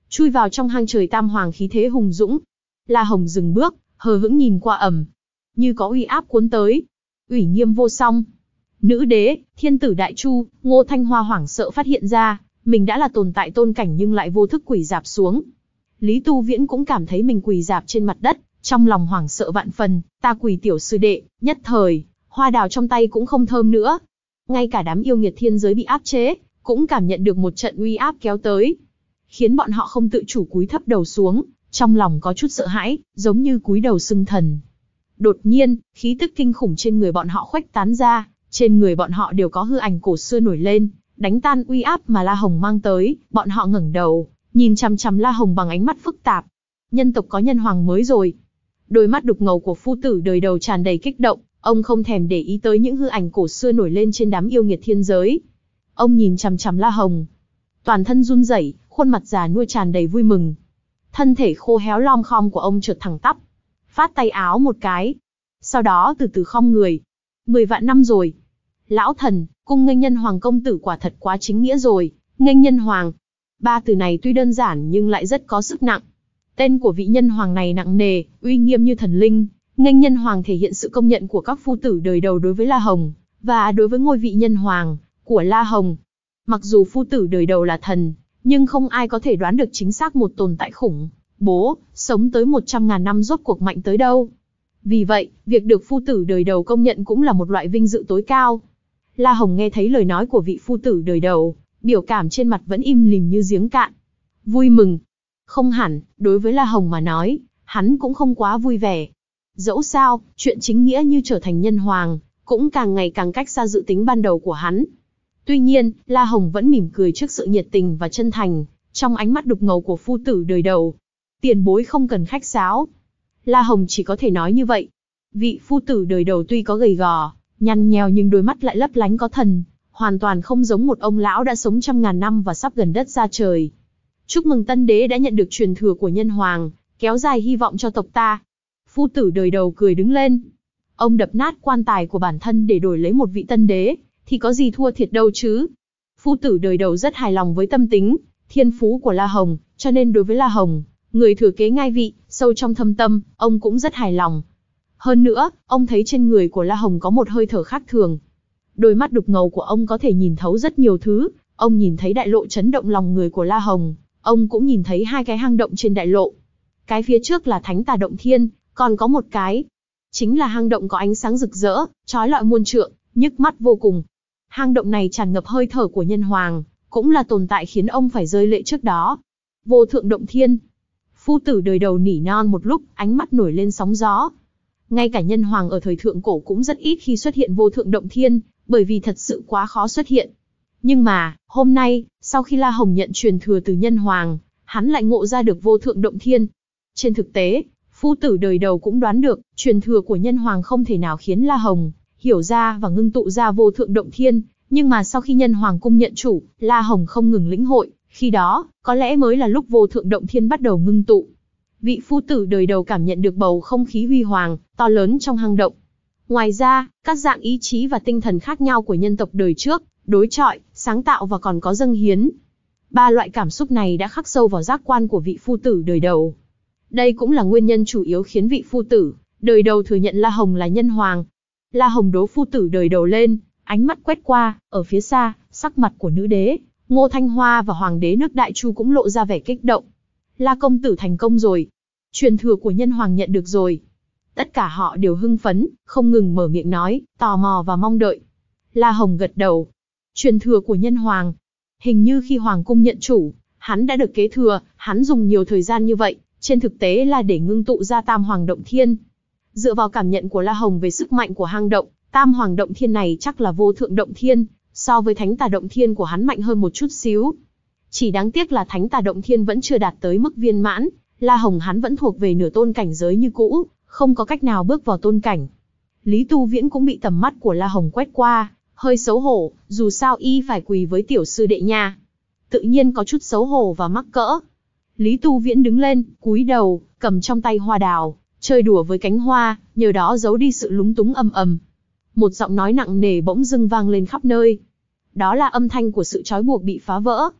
chui vào trong hang trời tam hoàng khí thế hùng dũng. La Hồng dừng bước, hờ hững nhìn qua ầm, như có uy áp cuốn tới, ủy nghiêm vô song. Nữ đế, thiên tử Đại Chu, Ngô Thanh Hoa hoảng sợ phát hiện ra, mình đã là tồn tại tôn cảnh nhưng lại vô thức quỳ rạp xuống. Lý Tu Viễn cũng cảm thấy mình quỳ rạp trên mặt đất, trong lòng hoảng sợ vạn phần, ta quỳ tiểu sư đệ, nhất thời, hoa đào trong tay cũng không thơm nữa. Ngay cả đám yêu nghiệt thiên giới bị áp chế, cũng cảm nhận được một trận uy áp kéo tới, khiến bọn họ không tự chủ cúi thấp đầu xuống, trong lòng có chút sợ hãi, giống như cúi đầu xưng thần. Đột nhiên, khí tức kinh khủng trên người bọn họ khuếch tán ra, trên người bọn họ đều có hư ảnh cổ xưa nổi lên, đánh tan uy áp mà La Hồng mang tới. Bọn họ ngẩng đầu, nhìn chằm chằm La Hồng bằng ánh mắt phức tạp. Nhân tộc có nhân hoàng mới rồi. Đôi mắt đục ngầu của phu tử đời đầu tràn đầy kích động, ông không thèm để ý tới những hư ảnh cổ xưa nổi lên trên đám yêu nghiệt thiên giới. Ông nhìn chằm chằm La Hồng, toàn thân run rẩy, khuôn mặt già nua tràn đầy vui mừng. Thân thể khô héo lom khom của ông chợt thẳng tắp, phát tay áo một cái, sau đó từ từ khom người. Mười vạn năm rồi. Lão thần, cung nghênh nhân hoàng công tử quả thật quá chính nghĩa rồi, nghênh nhân hoàng. Ba từ này tuy đơn giản nhưng lại rất có sức nặng. Tên của vị nhân hoàng này nặng nề, uy nghiêm như thần linh. Nghênh nhân hoàng thể hiện sự công nhận của các phu tử đời đầu đối với La Hồng, và đối với ngôi vị nhân hoàng của La Hồng. Mặc dù phu tử đời đầu là thần, nhưng không ai có thể đoán được chính xác một tồn tại khủng bố, sống tới một trăm ngàn năm rốt cuộc mạnh tới đâu. Vì vậy, việc được phu tử đời đầu công nhận cũng là một loại vinh dự tối cao. La Hồng nghe thấy lời nói của vị phu tử đời đầu, biểu cảm trên mặt vẫn im lìm như giếng cạn. Vui mừng? Không hẳn, đối với La Hồng mà nói, hắn cũng không quá vui vẻ. Dẫu sao, chuyện chính nghĩa như trở thành nhân hoàng, cũng càng ngày càng cách xa dự tính ban đầu của hắn. Tuy nhiên, La Hồng vẫn mỉm cười trước sự nhiệt tình và chân thành, trong ánh mắt đục ngầu của phu tử đời đầu. Tiền bối không cần khách sáo. La Hồng chỉ có thể nói như vậy. Vị phu tử đời đầu tuy có gầy gò, nhăn nheo nhưng đôi mắt lại lấp lánh có thần, hoàn toàn không giống một ông lão đã sống trăm ngàn năm và sắp gần đất ra trời. Chúc mừng tân đế đã nhận được truyền thừa của nhân hoàng, kéo dài hy vọng cho tộc ta. Phu tử đời đầu cười đứng lên. Ông đập nát quan tài của bản thân để đổi lấy một vị tân đế, thì có gì thua thiệt đâu chứ. Phu tử đời đầu rất hài lòng với tâm tính, thiên phú của La Hồng, cho nên đối với La Hồng, người thừa kế ngai vị, sâu trong thâm tâm, ông cũng rất hài lòng. Hơn nữa, ông thấy trên người của La Hồng có một hơi thở khác thường. Đôi mắt đục ngầu của ông có thể nhìn thấu rất nhiều thứ, ông nhìn thấy đại lộ chấn động lòng người của La Hồng, ông cũng nhìn thấy hai cái hang động trên đại lộ. Cái phía trước là Thánh Tà Động Thiên, còn có một cái, chính là hang động có ánh sáng rực rỡ, chói lọi muôn trượng, nhức mắt vô cùng. Hang động này tràn ngập hơi thở của nhân hoàng, cũng là tồn tại khiến ông phải rơi lệ trước đó. Vô Thượng Động Thiên. Phu tử đời đầu nỉ non một lúc, ánh mắt nổi lên sóng gió. Ngay cả nhân hoàng ở thời thượng cổ cũng rất ít khi xuất hiện Vô Thượng Động Thiên, bởi vì thật sự quá khó xuất hiện. Nhưng mà, hôm nay, sau khi La Hồng nhận truyền thừa từ nhân hoàng, hắn lại ngộ ra được Vô Thượng Động Thiên. Trên thực tế, phu tử đời đầu cũng đoán được, truyền thừa của nhân hoàng không thể nào khiến La Hồng hiểu ra và ngưng tụ ra Vô Thượng Động Thiên, nhưng mà sau khi nhân hoàng cung nhận chủ, La Hồng không ngừng lĩnh hội, khi đó, có lẽ mới là lúc Vô Thượng Động Thiên bắt đầu ngưng tụ. Vị phu tử đời đầu cảm nhận được bầu không khí huy hoàng, to lớn trong hang động. Ngoài ra, các dạng ý chí và tinh thần khác nhau của nhân tộc đời trước, đối chọi, sáng tạo và còn có dâng hiến. Ba loại cảm xúc này đã khắc sâu vào giác quan của vị phu tử đời đầu. Đây cũng là nguyên nhân chủ yếu khiến vị phu tử đời đầu thừa nhận La Hồng là nhân hoàng. La Hồng đố phu tử đời đầu lên, ánh mắt quét qua, ở phía xa, sắc mặt của nữ đế, Ngô Thanh Hoa và hoàng đế nước Đại Chu cũng lộ ra vẻ kích động. La công tử thành công rồi. Truyền thừa của nhân hoàng nhận được rồi. Tất cả họ đều hưng phấn, không ngừng mở miệng nói, tò mò và mong đợi. La Hồng gật đầu. Truyền thừa của nhân hoàng. Hình như khi hoàng cung nhận chủ, hắn đã được kế thừa, hắn dùng nhiều thời gian như vậy, trên thực tế là để ngưng tụ ra Tam Hoàng Động Thiên. Dựa vào cảm nhận của La Hồng về sức mạnh của hang động, Tam Hoàng Động Thiên này chắc là Vô Thượng Động Thiên, so với Thánh Tà Động Thiên của hắn mạnh hơn một chút xíu. Chỉ đáng tiếc là Thánh Tà Động Thiên vẫn chưa đạt tới mức viên mãn, La Hồng hắn vẫn thuộc về nửa tôn cảnh giới như cũ, không có cách nào bước vào tôn cảnh. Lý Tu Viễn cũng bị tầm mắt của La Hồng quét qua, hơi xấu hổ, dù sao y phải quỳ với tiểu sư đệ nha. Tự nhiên có chút xấu hổ và mắc cỡ. Lý Tu Viễn đứng lên, cúi đầu, cầm trong tay hoa đào, chơi đùa với cánh hoa, nhờ đó giấu đi sự lúng túng ầm ầm. Một giọng nói nặng nề bỗng dưng vang lên khắp nơi. Đó là âm thanh của sự trói buộc bị phá vỡ.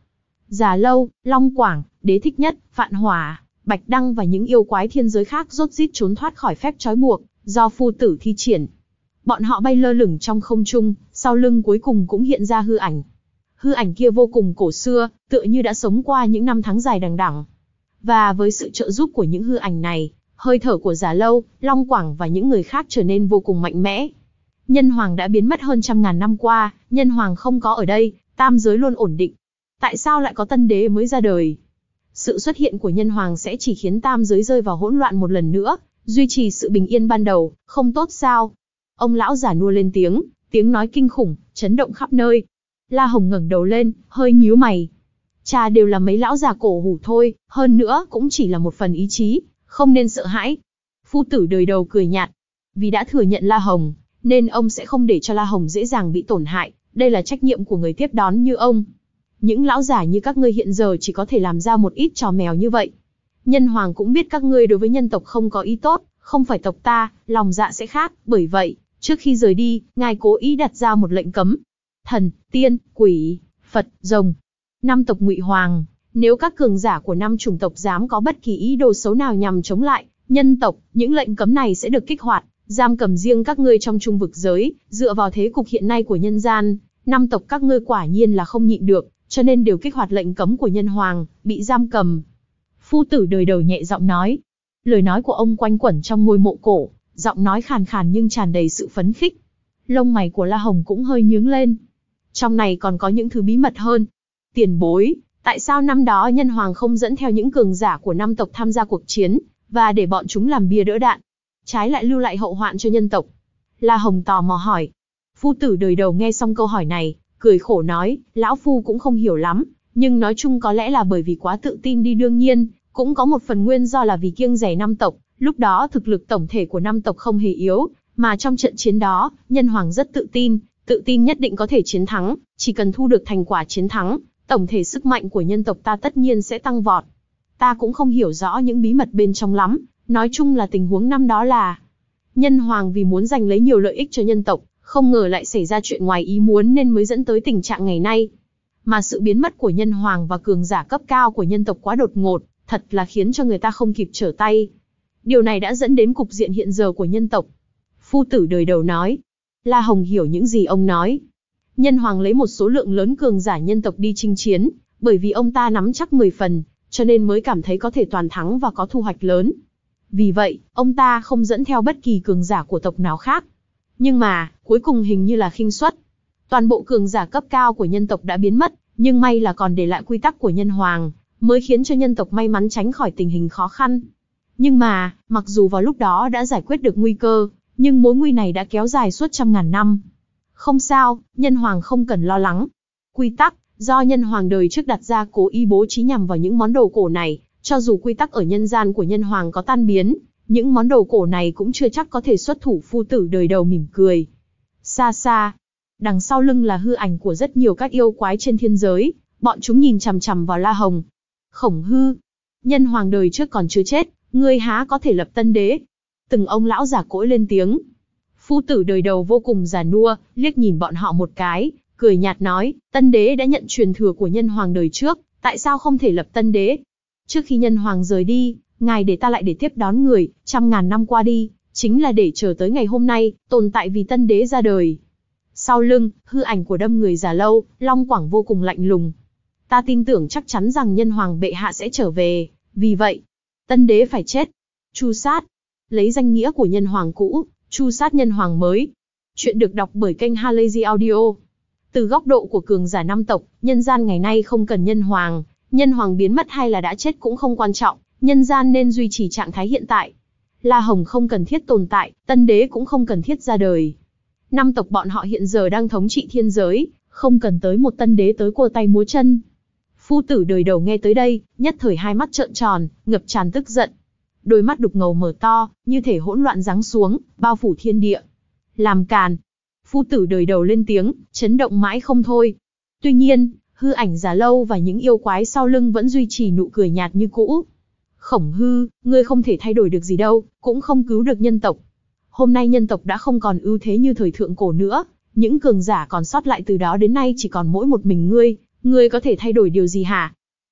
Già Lâu, Long Quảng, Đế Thích Nhất, Phạn Hỏa, Bạch Đăng và những yêu quái thiên giới khác rốt rít trốn thoát khỏi phép trói buộc do phu tử thi triển. Bọn họ bay lơ lửng trong không trung, sau lưng cuối cùng cũng hiện ra hư ảnh. Hư ảnh kia vô cùng cổ xưa, tựa như đã sống qua những năm tháng dài đằng đẵng. Và với sự trợ giúp của những hư ảnh này, hơi thở của Già Lâu, Long Quảng và những người khác trở nên vô cùng mạnh mẽ. Nhân Hoàng đã biến mất hơn trăm ngàn năm qua, Nhân Hoàng không có ở đây, tam giới luôn ổn định. Tại sao lại có tân đế mới ra đời? Sự xuất hiện của Nhân Hoàng sẽ chỉ khiến tam giới rơi vào hỗn loạn một lần nữa, duy trì sự bình yên ban đầu, không tốt sao? Ông lão già nua lên tiếng, tiếng nói kinh khủng, chấn động khắp nơi. La Hồng ngẩng đầu lên, hơi nhíu mày. Cha đều là mấy lão già cổ hủ thôi, hơn nữa cũng chỉ là một phần ý chí, không nên sợ hãi. Phu tử đời đầu cười nhạt. Vì đã thừa nhận La Hồng, nên ông sẽ không để cho La Hồng dễ dàng bị tổn hại, đây là trách nhiệm của người tiếp đón như ông. Những lão già như các ngươi hiện giờ chỉ có thể làm ra một ít trò mèo như vậy. Nhân Hoàng cũng biết các ngươi đối với nhân tộc không có ý tốt, không phải tộc ta, lòng dạ sẽ khác, bởi vậy, trước khi rời đi, ngài cố ý đặt ra một lệnh cấm. Thần, tiên, quỷ, Phật, rồng, năm tộc Ngụy Hoàng, nếu các cường giả của năm chủng tộc dám có bất kỳ ý đồ xấu nào nhằm chống lại nhân tộc, những lệnh cấm này sẽ được kích hoạt, giam cầm riêng các ngươi trong trung vực giới. Dựa vào thế cục hiện nay của nhân gian, năm tộc các ngươi quả nhiên là không nhịn được, cho nên đều kích hoạt lệnh cấm của Nhân Hoàng, bị giam cầm. Phu tử đời đầu nhẹ giọng nói. Lời nói của ông quanh quẩn trong ngôi mộ cổ, giọng nói khàn khàn nhưng tràn đầy sự phấn khích. Lông mày của La Hồng cũng hơi nhướng lên. Trong này còn có những thứ bí mật hơn. Tiền bối, tại sao năm đó Nhân Hoàng không dẫn theo những cường giả của năm tộc tham gia cuộc chiến, và để bọn chúng làm bia đỡ đạn, trái lại lưu lại hậu hoạn cho nhân tộc? La Hồng tò mò hỏi. Phu tử đời đầu nghe xong câu hỏi này, cười khổ nói, lão phu cũng không hiểu lắm, nhưng nói chung có lẽ là bởi vì quá tự tin đi, đương nhiên, cũng có một phần nguyên do là vì kiêng dè năm tộc, lúc đó thực lực tổng thể của năm tộc không hề yếu, mà trong trận chiến đó, Nhân Hoàng rất tự tin, tự tin nhất định có thể chiến thắng, chỉ cần thu được thành quả chiến thắng, tổng thể sức mạnh của nhân tộc ta tất nhiên sẽ tăng vọt. Ta cũng không hiểu rõ những bí mật bên trong lắm, nói chung là tình huống năm đó là Nhân Hoàng vì muốn giành lấy nhiều lợi ích cho nhân tộc, không ngờ lại xảy ra chuyện ngoài ý muốn nên mới dẫn tới tình trạng ngày nay. Mà sự biến mất của Nhân Hoàng và cường giả cấp cao của nhân tộc quá đột ngột, thật là khiến cho người ta không kịp trở tay. Điều này đã dẫn đến cục diện hiện giờ của nhân tộc. Phu tử đời đầu nói. La Hồng hiểu những gì ông nói. Nhân Hoàng lấy một số lượng lớn cường giả nhân tộc đi chinh chiến, bởi vì ông ta nắm chắc mười phần, cho nên mới cảm thấy có thể toàn thắng và có thu hoạch lớn. Vì vậy, ông ta không dẫn theo bất kỳ cường giả của tộc nào khác. Nhưng mà, cuối cùng hình như là khinh suất. Toàn bộ cường giả cấp cao của nhân tộc đã biến mất, nhưng may là còn để lại quy tắc của Nhân Hoàng, mới khiến cho nhân tộc may mắn tránh khỏi tình hình khó khăn. Nhưng mà, mặc dù vào lúc đó đã giải quyết được nguy cơ, nhưng mối nguy này đã kéo dài suốt trăm ngàn năm. Không sao, Nhân Hoàng không cần lo lắng. Quy tắc, do Nhân Hoàng đời trước đặt ra cố ý bố trí nhằm vào những món đồ cổ này, cho dù quy tắc ở nhân gian của Nhân Hoàng có tan biến, những món đồ cổ này cũng chưa chắc có thể xuất thủ. Phu tử đời đầu mỉm cười. Xa xa, đằng sau lưng là hư ảnh của rất nhiều các yêu quái trên thiên giới, bọn chúng nhìn chằm chằm vào La Hồng. Khổng Hư, Nhân Hoàng đời trước còn chưa chết, ngươi há có thể lập tân đế? Từng ông lão già cỗi lên tiếng. Phu tử đời đầu vô cùng già nua, liếc nhìn bọn họ một cái, cười nhạt nói, tân đế đã nhận truyền thừa của Nhân Hoàng đời trước, tại sao không thể lập tân đế? Trước khi Nhân Hoàng rời đi, ngài để ta lại để tiếp đón người, trăm ngàn năm qua đi, chính là để chờ tới ngày hôm nay, tồn tại vì tân đế ra đời. Sau lưng, hư ảnh của đâm người Già Lâu, Long Quảng vô cùng lạnh lùng. Ta tin tưởng chắc chắn rằng Nhân Hoàng bệ hạ sẽ trở về, vì vậy, tân đế phải chết. Chu sát, lấy danh nghĩa của Nhân Hoàng cũ, chu sát Nhân Hoàng mới. Chuyện được đọc bởi kênh Halazy Audio. Từ góc độ của cường giả năm tộc, nhân gian ngày nay không cần Nhân Hoàng, Nhân Hoàng biến mất hay là đã chết cũng không quan trọng, nhân gian nên duy trì trạng thái hiện tại. La Hồng không cần thiết tồn tại, tân đế cũng không cần thiết ra đời. Năm tộc bọn họ hiện giờ đang thống trị thiên giới, không cần tới một tân đế tới cua tay múa chân. Phu tử đời đầu nghe tới đây, nhất thời hai mắt trợn tròn, ngập tràn tức giận. Đôi mắt đục ngầu mở to, như thể hỗn loạn giáng xuống, bao phủ thiên địa. Làm càn. Phu tử đời đầu lên tiếng, chấn động mãi không thôi. Tuy nhiên, hư ảnh Già Lâu và những yêu quái sau lưng vẫn duy trì nụ cười nhạt như cũ. Khổng Hư, ngươi không thể thay đổi được gì đâu, cũng không cứu được nhân tộc. Hôm nay nhân tộc đã không còn ưu thế như thời thượng cổ nữa, những cường giả còn sót lại từ đó đến nay chỉ còn mỗi một mình ngươi, ngươi có thể thay đổi điều gì hả?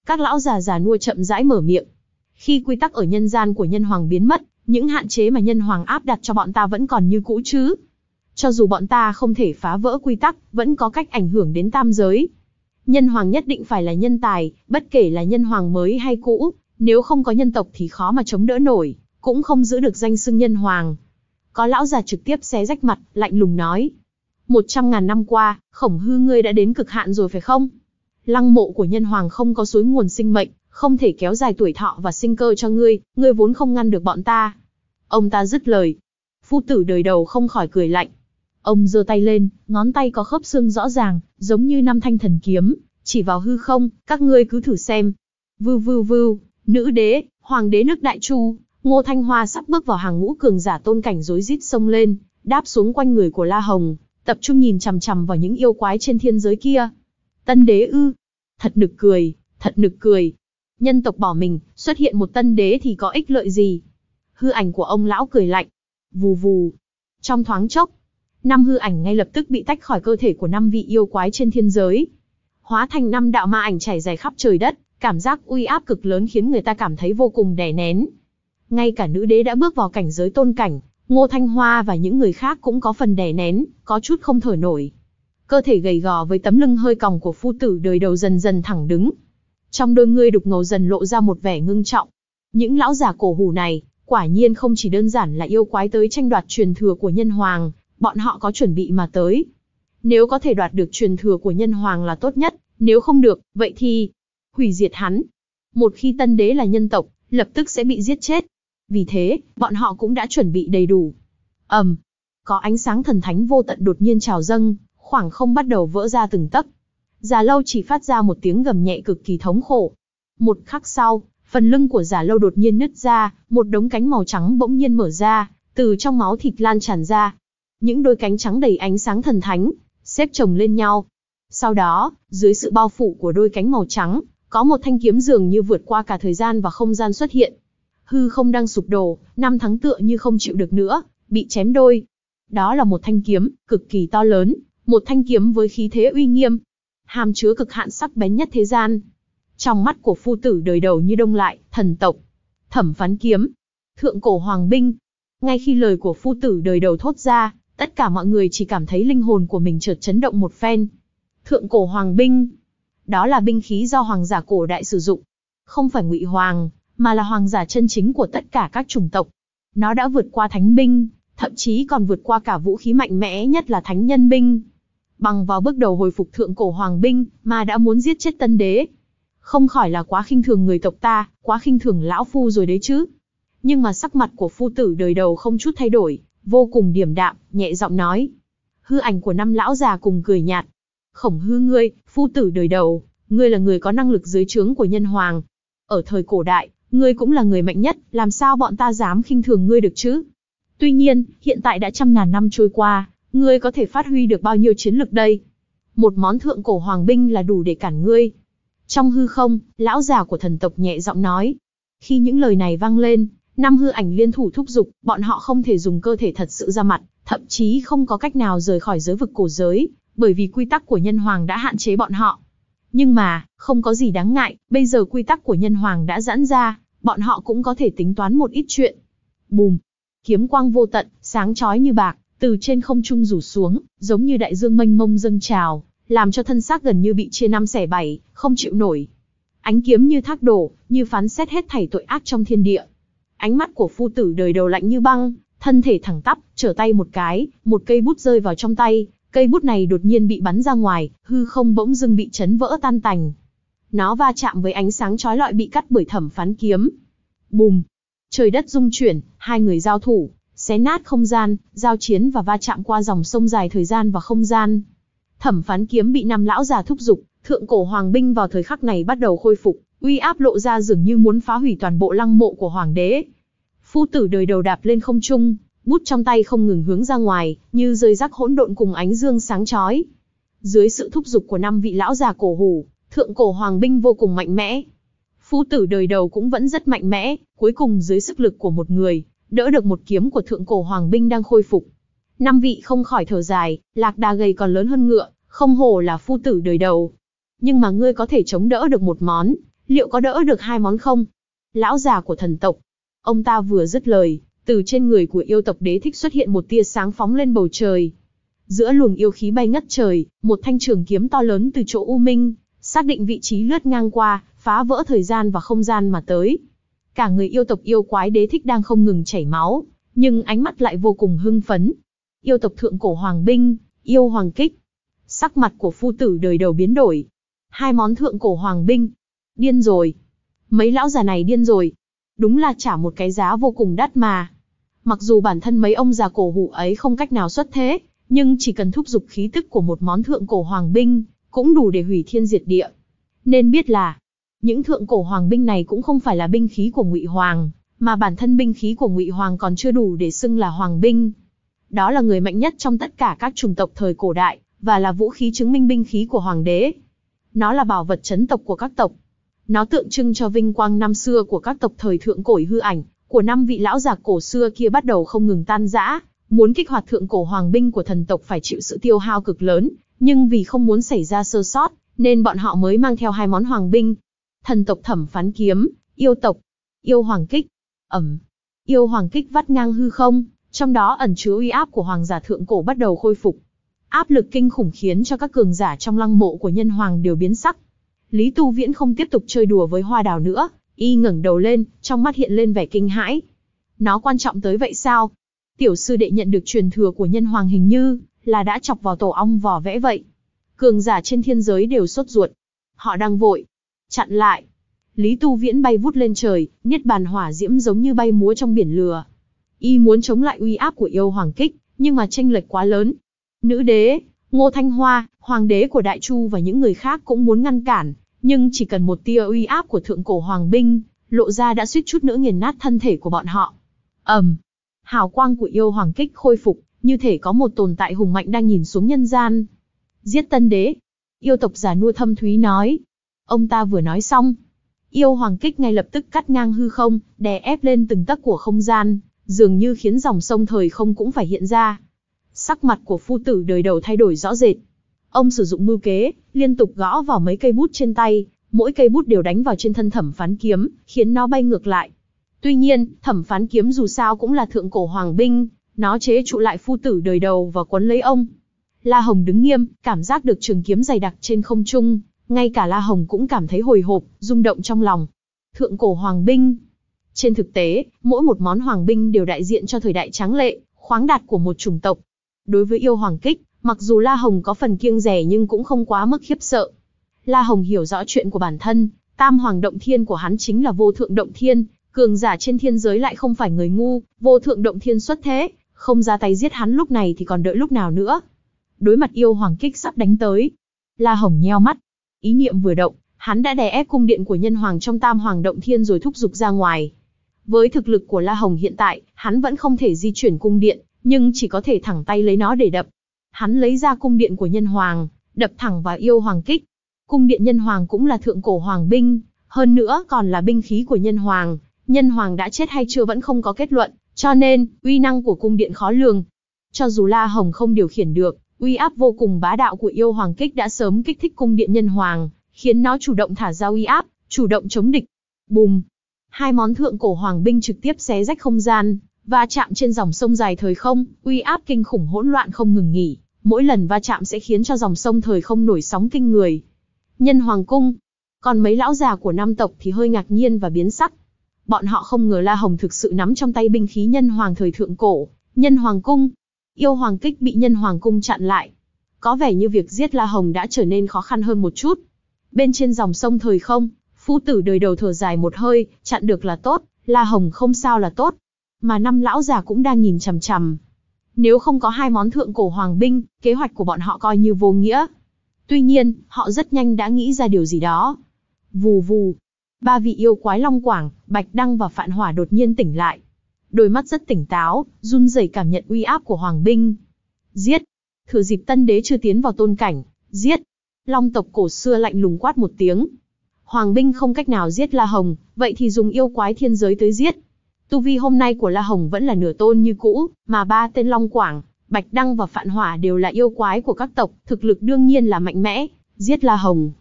Các lão già già nua chậm rãi mở miệng. Khi quy tắc ở nhân gian của nhân hoàng biến mất, những hạn chế mà nhân hoàng áp đặt cho bọn ta vẫn còn như cũ chứ. Cho dù bọn ta không thể phá vỡ quy tắc, vẫn có cách ảnh hưởng đến tam giới. Nhân hoàng nhất định phải là nhân tài, bất kể là nhân hoàng mới hay cũ, nếu không có nhân tộc thì khó mà chống đỡ nổi, cũng không giữ được danh xưng nhân hoàng. Có lão già trực tiếp xé rách mặt, lạnh lùng nói. Một trăm ngàn năm qua, Khổng Hư ngươi đã đến cực hạn rồi phải không? Lăng mộ của nhân hoàng không có suối nguồn sinh mệnh, không thể kéo dài tuổi thọ và sinh cơ cho ngươi, ngươi vốn không ngăn được bọn ta. Ông ta dứt lời. Phu tử đời đầu không khỏi cười lạnh. Ông giơ tay lên, ngón tay có khớp xương rõ ràng, giống như năm thanh thần kiếm, chỉ vào hư không, các ngươi cứ thử xem. Vưu vưu vưu, nữ đế, hoàng đế nước Đại Chu, Ngô Thanh Hoa sắp bước vào hàng ngũ cường giả tôn cảnh rối rít xông lên, đáp xuống quanh người của La Hồng, tập trung nhìn chằm chằm vào những yêu quái trên thiên giới kia. Tân đế ư? Thật nực cười, thật nực cười. Nhân tộc bỏ mình, xuất hiện một tân đế thì có ích lợi gì? Hư ảnh của ông lão cười lạnh. Vù vù. Trong thoáng chốc, năm hư ảnh ngay lập tức bị tách khỏi cơ thể của năm vị yêu quái trên thiên giới. Hóa thành năm đạo ma ảnh chảy dài khắp trời đất, cảm giác uy áp cực lớn khiến người ta cảm thấy vô cùng đè nén. Ngay cả nữ đế đã bước vào cảnh giới tôn cảnh, Ngô Thanh Hoa và những người khác cũng có phần đè nén, có chút không thở nổi. Cơ thể gầy gò với tấm lưng hơi còng của phu tử đời đầu dần dần thẳng đứng. Trong đôi ngươi đục ngầu dần lộ ra một vẻ ngưng trọng. Những lão già cổ hủ này, quả nhiên không chỉ đơn giản là yêu quái tới tranh đoạt truyền thừa của nhân hoàng, bọn họ có chuẩn bị mà tới. Nếu có thể đoạt được truyền thừa của nhân hoàng là tốt nhất, nếu không được, vậy thì hủy diệt hắn. Một khi tân đế là nhân tộc, lập tức sẽ bị giết chết. Vì thế, bọn họ cũng đã chuẩn bị đầy đủ. ầm, um, có ánh sáng thần thánh vô tận đột nhiên trào dâng, khoảng không bắt đầu vỡ ra từng tấc. Già Lâu chỉ phát ra một tiếng gầm nhẹ cực kỳ thống khổ. Một khắc sau, phần lưng của Già Lâu đột nhiên nứt ra, một đống cánh màu trắng bỗng nhiên mở ra, từ trong máu thịt lan tràn ra. Những đôi cánh trắng đầy ánh sáng thần thánh, xếp chồng lên nhau. Sau đó, dưới sự bao phủ của đôi cánh màu trắng, có một thanh kiếm dường như vượt qua cả thời gian và không gian xuất hiện. Hư không đang sụp đổ, năm tháng tựa như không chịu được nữa, bị chém đôi. Đó là một thanh kiếm, cực kỳ to lớn, một thanh kiếm với khí thế uy nghiêm, hàm chứa cực hạn sắc bén nhất thế gian. Trong mắt của phu tử đời đầu như đông lại, thần tộc, Thẩm Phán kiếm, thượng cổ hoàng binh. Ngay khi lời của phu tử đời đầu thốt ra, tất cả mọi người chỉ cảm thấy linh hồn của mình chợt chấn động một phen. Thượng cổ hoàng binh, đó là binh khí do hoàng giả cổ đại sử dụng, không phải ngụy hoàng, mà là hoàng giả chân chính của tất cả các chủng tộc. Nó đã vượt qua thánh binh, thậm chí còn vượt qua cả vũ khí mạnh mẽ nhất là thánh nhân binh. Bằng vào bước đầu hồi phục thượng cổ hoàng binh, mà đã muốn giết chết tân đế. Không khỏi là quá khinh thường người tộc ta, quá khinh thường lão phu rồi đấy chứ. Nhưng mà sắc mặt của phu tử đời đầu không chút thay đổi, vô cùng điềm đạm, nhẹ giọng nói. Hư ảnh của năm lão già cùng cười nhạt. Khổng Hư ngươi, phu tử đời đầu, ngươi là người có năng lực dưới trướng của nhân hoàng. Ở thời cổ đại, ngươi cũng là người mạnh nhất, làm sao bọn ta dám khinh thường ngươi được chứ? Tuy nhiên, hiện tại đã trăm ngàn năm trôi qua, ngươi có thể phát huy được bao nhiêu chiến lực đây? Một món thượng cổ hoàng binh là đủ để cản ngươi. Trong hư không, lão già của thần tộc nhẹ giọng nói. Khi những lời này vang lên, năm hư ảnh liên thủ thúc giục, bọn họ không thể dùng cơ thể thật sự ra mặt, thậm chí không có cách nào rời khỏi giới vực cổ giới, bởi vì quy tắc của nhân hoàng đã hạn chế bọn họ. Nhưng mà, không có gì đáng ngại, bây giờ quy tắc của nhân hoàng đã giãn ra, bọn họ cũng có thể tính toán một ít chuyện. Bùm! Kiếm quang vô tận, sáng chói như bạc, từ trên không trung rủ xuống, giống như đại dương mênh mông dâng trào, làm cho thân xác gần như bị chia năm xẻ bảy, không chịu nổi. Ánh kiếm như thác đổ, như phán xét hết thảy tội ác trong thiên địa. Ánh mắt của phu tử đời đầu lạnh như băng, thân thể thẳng tắp, trở tay một cái, một cây bút rơi vào trong tay, cây bút này đột nhiên bị bắn ra ngoài, hư không bỗng dưng bị chấn vỡ tan tành. Nó va chạm với ánh sáng chói lọi bị cắt bởi Thẩm Phán kiếm. Bùm! Trời đất rung chuyển, hai người giao thủ, xé nát không gian, giao chiến và va chạm qua dòng sông dài thời gian và không gian. Thẩm Phán kiếm bị năm lão già thúc giục, thượng cổ hoàng binh vào thời khắc này bắt đầu khôi phục, uy áp lộ ra dường như muốn phá hủy toàn bộ lăng mộ của hoàng đế. Phu tử đời đầu đạp lên không trung, bút trong tay không ngừng hướng ra ngoài, như rơi rác hỗn độn cùng ánh dương sáng chói. Dưới sự thúc giục của năm vị lão già cổ hủ, thượng cổ hoàng binh vô cùng mạnh mẽ. Phu tử đời đầu cũng vẫn rất mạnh mẽ, cuối cùng dưới sức lực của một người, đỡ được một kiếm của thượng cổ hoàng binh đang khôi phục. Năm vị không khỏi thở dài, lạc đà gầy còn lớn hơn ngựa, không hổ là phu tử đời đầu. Nhưng mà ngươi có thể chống đỡ được một món, Liệu có đỡ được hai món không? Lão già của thần tộc. Ông ta vừa dứt lời, từ trên người của yêu tộc Đế Thích xuất hiện một tia sáng phóng lên bầu trời. Giữa luồng yêu khí bay ngất trời, một thanh trường kiếm to lớn từ chỗ u minh, xác định vị trí lướt ngang qua, phá vỡ thời gian và không gian mà tới. Cả người yêu tộc yêu quái Đế Thích đang không ngừng chảy máu, nhưng ánh mắt lại vô cùng hưng phấn. Yêu tộc thượng cổ hoàng binh, yêu hoàng kích. Sắc mặt của phu tử đời đầu biến đổi. Hai món thượng cổ hoàng binh. Điên rồi. Mấy lão già này điên rồi. Đúng là trả một cái giá vô cùng đắt mà. Mặc dù bản thân mấy ông già cổ hủ ấy không cách nào xuất thế, nhưng chỉ cần thúc giục khí tức của một món thượng cổ hoàng binh, cũng đủ để hủy thiên diệt địa. Nên biết là, những thượng cổ hoàng binh này cũng không phải là binh khí của Ngụy Hoàng, mà bản thân binh khí của Ngụy Hoàng còn chưa đủ để xưng là hoàng binh. Đó là người mạnh nhất trong tất cả các chủng tộc thời cổ đại, và là vũ khí chứng minh binh khí của hoàng đế. Nó là bảo vật chấn tộc của các tộc. Nó tượng trưng cho vinh quang năm xưa của các tộc thời thượng cổ, hư ảnh của năm vị lão già cổ xưa kia bắt đầu không ngừng tan rã. Muốn kích hoạt thượng cổ hoàng binh của thần tộc phải chịu sự tiêu hao cực lớn, nhưng vì không muốn xảy ra sơ sót, nên bọn họ mới mang theo hai món hoàng binh. Thần tộc Thẩm Phán Kiếm, yêu tộc, yêu hoàng kích. Ẩm, yêu hoàng kích vắt ngang hư không, trong đó ẩn chứa uy áp của hoàng giả thượng cổ bắt đầu khôi phục. Áp lực kinh khủng khiến cho các cường giả trong lăng mộ của nhân hoàng đều biến sắc. Lý Tu Viễn không tiếp tục chơi đùa với hoa đào nữa, y ngẩng đầu lên, trong mắt hiện lên vẻ kinh hãi. Nó quan trọng tới vậy sao? Tiểu sư đệ nhận được truyền thừa của nhân hoàng hình như là đã chọc vào tổ ong vỏ vẽ vậy. Cường giả trên thiên giới đều sốt ruột. Họ đang vội. Chặn lại. Lý Tu Viễn bay vút lên trời, niết bàn hỏa diễm giống như bay múa trong biển lửa. Y muốn chống lại uy áp của yêu hoàng kích, nhưng mà chênh lệch quá lớn. Nữ đế, Ngô Thanh Hoa, hoàng đế của Đại Chu và những người khác cũng muốn ngăn cản, nhưng chỉ cần một tia uy áp của thượng cổ hoàng binh lộ ra đã suýt chút nữa nghiền nát thân thể của bọn họ. Ầm, um, hào quang của yêu hoàng kích khôi phục, như thể có một tồn tại hùng mạnh đang nhìn xuống nhân gian. Giết tân đế. Yêu tộc già nua thâm thúy nói. Ông ta vừa nói xong, yêu hoàng kích ngay lập tức cắt ngang hư không, đè ép lên từng tấc của không gian, dường như khiến dòng sông thời không cũng phải hiện ra. Sắc mặt của phu tử đời đầu thay đổi rõ rệt. Ông sử dụng mưu kế, liên tục gõ vào mấy cây bút trên tay, mỗi cây bút đều đánh vào trên thân Thẩm Phán Kiếm, khiến nó bay ngược lại. Tuy nhiên, Thẩm Phán Kiếm dù sao cũng là thượng cổ hoàng binh, nó chế trụ lại phu tử đời đầu và quấn lấy ông. La Hồng đứng nghiêm, cảm giác được trường kiếm dày đặc trên không trung, ngay cả La Hồng cũng cảm thấy hồi hộp, rung động trong lòng. Thượng cổ hoàng binh. Trên thực tế, mỗi một món hoàng binh đều đại diện cho thời đại tráng lệ, khoáng đạt của một chủng tộc. Đối với yêu hoàng kích, mặc dù La Hồng có phần kiêng dè nhưng cũng không quá mức khiếp sợ. La Hồng hiểu rõ chuyện của bản thân, tam hoàng động thiên của hắn chính là vô thượng động thiên, cường giả trên thiên giới lại không phải người ngu, vô thượng động thiên xuất thế, không ra tay giết hắn lúc này thì còn đợi lúc nào nữa. Đối mặt yêu hoàng kích sắp đánh tới, La Hồng nheo mắt, ý niệm vừa động, hắn đã đè ép cung điện của nhân hoàng trong tam hoàng động thiên rồi thúc giục ra ngoài. Với thực lực của La Hồng hiện tại, hắn vẫn không thể di chuyển cung điện, nhưng chỉ có thể thẳng tay lấy nó để đập. Hắn lấy ra cung điện của nhân hoàng, đập thẳng vào yêu hoàng kích. Cung điện nhân hoàng cũng là thượng cổ hoàng binh, hơn nữa còn là binh khí của nhân hoàng. Nhân hoàng đã chết hay chưa vẫn không có kết luận, cho nên, uy năng của cung điện khó lường. Cho dù La Hồng không điều khiển được, uy áp vô cùng bá đạo của yêu hoàng kích đã sớm kích thích cung điện nhân hoàng, khiến nó chủ động thả ra uy áp, chủ động chống địch. Bùm! Hai món thượng cổ hoàng binh trực tiếp xé rách không gian, va chạm trên dòng sông dài thời không, uy áp kinh khủng hỗn loạn không ngừng nghỉ, mỗi lần va chạm sẽ khiến cho dòng sông thời không nổi sóng kinh người. Nhân hoàng cung. Còn mấy lão già của năm tộc thì hơi ngạc nhiên và biến sắc. Bọn họ không ngờ La Hồng thực sự nắm trong tay binh khí nhân hoàng thời thượng cổ, nhân hoàng cung. Yêu hoàng kích bị nhân hoàng cung chặn lại. Có vẻ như việc giết La Hồng đã trở nên khó khăn hơn một chút. Bên trên dòng sông thời không, phu tử đời đầu thở dài một hơi, chặn được là tốt, La Hồng không sao là tốt. Mà năm lão già cũng đang nhìn chằm chằm. Nếu không có hai món thượng cổ hoàng binh, kế hoạch của bọn họ coi như vô nghĩa. Tuy nhiên, họ rất nhanh đã nghĩ ra điều gì đó. Vù vù. Ba vị yêu quái Long Quảng, Bạch Đăng và Phạn Hỏa đột nhiên tỉnh lại. Đôi mắt rất tỉnh táo, run rẩy cảm nhận uy áp của hoàng binh. Giết. Thừa dịp tân đế chưa tiến vào tôn cảnh, giết. Long tộc cổ xưa lạnh lùng quát một tiếng. Hoàng binh không cách nào giết La Hồng, vậy thì dùng yêu quái thiên giới tới giết. Tu vi hôm nay của La Hồng vẫn là nửa tôn như cũ, mà ba tên Long Quảng, Bạch Đăng và Phạn Hỏa đều là yêu quái của các tộc, thực lực đương nhiên là mạnh mẽ, giết La Hồng.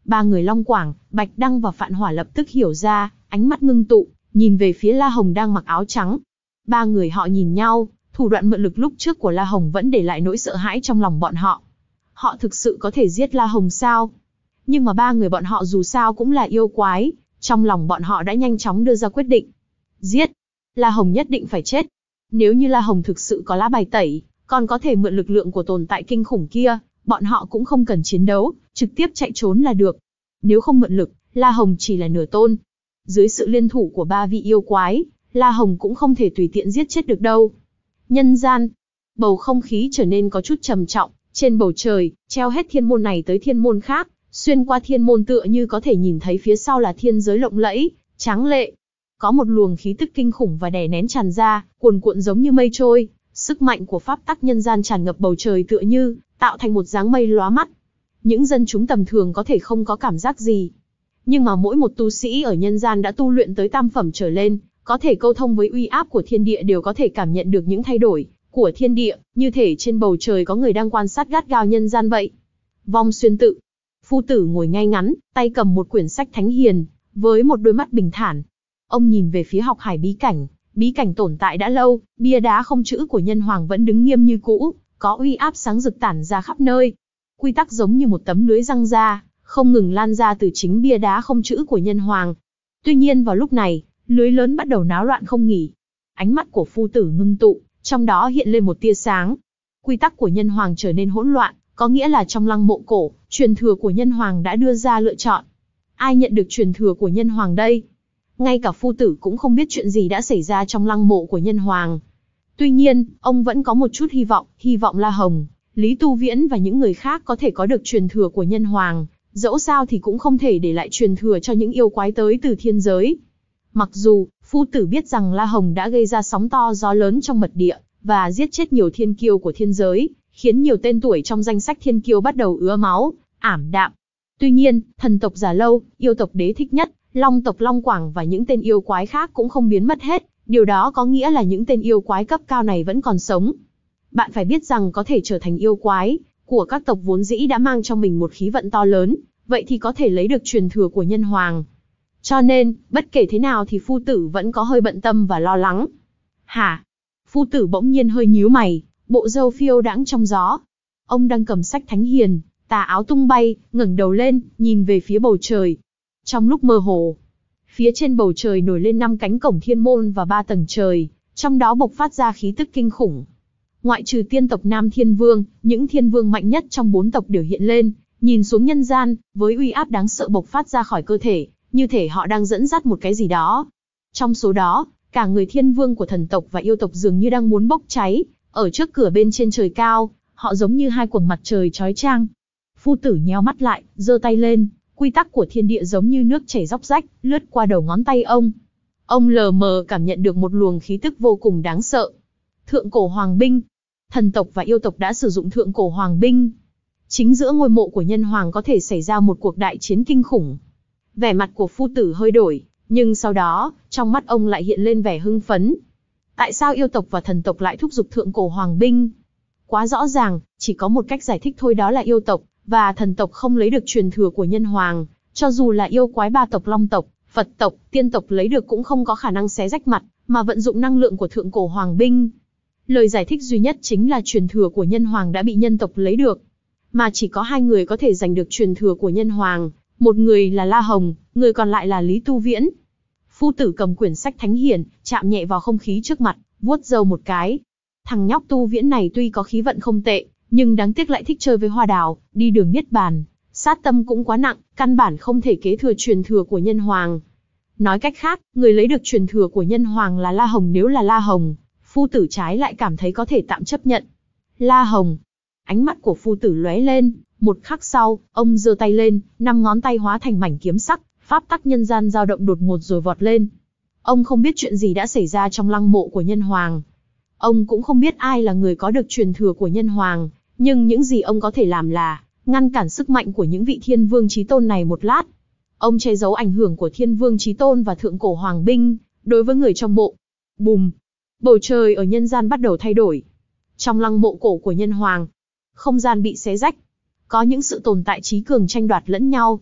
Ba người Long Quảng, Bạch Đăng và Phạn Hỏa lập tức hiểu ra, ánh mắt ngưng tụ, nhìn về phía La Hồng đang mặc áo trắng. Ba người họ nhìn nhau, thủ đoạn mượn lực lúc trước của La Hồng vẫn để lại nỗi sợ hãi trong lòng bọn họ. Họ thực sự có thể giết La Hồng sao? Nhưng mà ba người bọn họ dù sao cũng là yêu quái, trong lòng bọn họ đã nhanh chóng đưa ra quyết định. Giết! La Hồng nhất định phải chết. Nếu như La Hồng thực sự có lá bài tẩy, còn có thể mượn lực lượng của tồn tại kinh khủng kia, bọn họ cũng không cần chiến đấu, trực tiếp chạy trốn là được. Nếu không mượn lực, La Hồng chỉ là nửa tôn. Dưới sự liên thủ của ba vị yêu quái, La Hồng cũng không thể tùy tiện giết chết được đâu. Nhân gian, bầu không khí trở nên có chút trầm trọng, trên bầu trời, treo hết thiên môn này tới thiên môn khác, xuyên qua thiên môn tựa như có thể nhìn thấy phía sau là thiên giới lộng lẫy, tráng lệ. Có một luồng khí tức kinh khủng và đè nén tràn ra, cuồn cuộn giống như mây trôi, sức mạnh của pháp tắc nhân gian tràn ngập bầu trời tựa như tạo thành một dáng mây lóa mắt. Những dân chúng tầm thường có thể không có cảm giác gì, nhưng mà mỗi một tu sĩ ở nhân gian đã tu luyện tới tam phẩm trở lên, có thể câu thông với uy áp của thiên địa đều có thể cảm nhận được những thay đổi của thiên địa, như thể trên bầu trời có người đang quan sát gắt gao nhân gian vậy. Vong Xuyên tự, Phu tử ngồi ngay ngắn, tay cầm một quyển sách thánh hiền, với một đôi mắt bình thản. Ông nhìn về phía học hải bí cảnh, bí cảnh tồn tại đã lâu, bia đá không chữ của nhân hoàng vẫn đứng nghiêm như cũ, có uy áp sáng rực tản ra khắp nơi. Quy tắc giống như một tấm lưới răng ra, không ngừng lan ra từ chính bia đá không chữ của nhân hoàng. Tuy nhiên vào lúc này, lưới lớn bắt đầu náo loạn không nghỉ. Ánh mắt của phu tử ngưng tụ, trong đó hiện lên một tia sáng. Quy tắc của nhân hoàng trở nên hỗn loạn, có nghĩa là trong lăng mộ cổ, truyền thừa của nhân hoàng đã đưa ra lựa chọn. Ai nhận được truyền thừa của nhân hoàng đây? Ngay cả phu tử cũng không biết chuyện gì đã xảy ra trong lăng mộ của nhân hoàng. Tuy nhiên, ông vẫn có một chút hy vọng, hy vọng La Hồng, Lý Tu Viễn và những người khác có thể có được truyền thừa của nhân hoàng, dẫu sao thì cũng không thể để lại truyền thừa cho những yêu quái tới từ thiên giới. Mặc dù, phu tử biết rằng La Hồng đã gây ra sóng to gió lớn trong mật địa, và giết chết nhiều thiên kiêu của thiên giới, khiến nhiều tên tuổi trong danh sách thiên kiêu bắt đầu ứa máu, ảm đạm. Tuy nhiên, thần tộc Già Lâu, yêu tộc Đế Thích Nhất, Long tộc Long Quảng và những tên yêu quái khác cũng không biến mất hết, điều đó có nghĩa là những tên yêu quái cấp cao này vẫn còn sống. Bạn phải biết rằng có thể trở thành yêu quái của các tộc vốn dĩ đã mang trong mình một khí vận to lớn, vậy thì có thể lấy được truyền thừa của nhân hoàng. Cho nên, bất kể thế nào thì phu tử vẫn có hơi bận tâm và lo lắng. Hả? Phu tử bỗng nhiên hơi nhíu mày, bộ râu phiêu đãng trong gió. Ông đang cầm sách thánh hiền, tà áo tung bay, ngẩng đầu lên, nhìn về phía bầu trời. Trong lúc mơ hồ, phía trên bầu trời nổi lên năm cánh cổng thiên môn và ba tầng trời, trong đó bộc phát ra khí tức kinh khủng. Ngoại trừ tiên tộc Nam Thiên Vương, những thiên vương mạnh nhất trong bốn tộc đều hiện lên, nhìn xuống nhân gian, với uy áp đáng sợ bộc phát ra khỏi cơ thể, như thể họ đang dẫn dắt một cái gì đó. Trong số đó, cả người thiên vương của thần tộc và yêu tộc dường như đang muốn bốc cháy, ở trước cửa bên trên trời cao, họ giống như hai quầng mặt trời chói chang. Phu tử nheo mắt lại, giơ tay lên, quy tắc của thiên địa giống như nước chảy róc rách, lướt qua đầu ngón tay ông. Ông lờ mờ cảm nhận được một luồng khí tức vô cùng đáng sợ. Thượng cổ hoàng binh. Thần tộc và yêu tộc đã sử dụng thượng cổ hoàng binh. Chính giữa ngôi mộ của nhân hoàng có thể xảy ra một cuộc đại chiến kinh khủng. Vẻ mặt của phu tử hơi đổi, nhưng sau đó, trong mắt ông lại hiện lên vẻ hưng phấn. Tại sao yêu tộc và thần tộc lại thúc giục thượng cổ hoàng binh? Quá rõ ràng, chỉ có một cách giải thích thôi, đó là yêu tộc và thần tộc không lấy được truyền thừa của nhân hoàng, cho dù là yêu quái ba tộc Long tộc, Phật tộc, Tiên tộc lấy được cũng không có khả năng xé rách mặt, mà vận dụng năng lượng của thượng cổ hoàng binh. Lời giải thích duy nhất chính là truyền thừa của nhân hoàng đã bị nhân tộc lấy được, mà chỉ có hai người có thể giành được truyền thừa của nhân hoàng, một người là La Hồng, người còn lại là Lý Tu Viễn. Phu tử cầm quyển sách thánh hiền, chạm nhẹ vào không khí trước mặt, vuốt râu một cái. Thằng nhóc Tu Viễn này tuy có khí vận không tệ, nhưng đáng tiếc lại thích chơi với hoa đào, đi đường niết bàn, sát tâm cũng quá nặng, căn bản không thể kế thừa truyền thừa của nhân hoàng. Nói cách khác, người lấy được truyền thừa của nhân hoàng là La Hồng. Nếu là La Hồng, phu tử trái lại cảm thấy có thể tạm chấp nhận. La Hồng. Ánh mắt của phu tử lóe lên, một khắc sau, ông giơ tay lên, năm ngón tay hóa thành mảnh kiếm sắc, pháp tắc nhân gian dao động đột ngột rồi vọt lên. Ông không biết chuyện gì đã xảy ra trong lăng mộ của nhân hoàng. Ông cũng không biết ai là người có được truyền thừa của nhân hoàng, nhưng những gì ông có thể làm là ngăn cản sức mạnh của những vị thiên vương chí tôn này một lát. Ông che giấu ảnh hưởng của thiên vương chí tôn và thượng cổ hoàng binh đối với người trong mộ. Bùm! Bầu trời ở nhân gian bắt đầu thay đổi. Trong lăng mộ cổ của nhân hoàng, không gian bị xé rách. Có những sự tồn tại trí cường tranh đoạt lẫn nhau.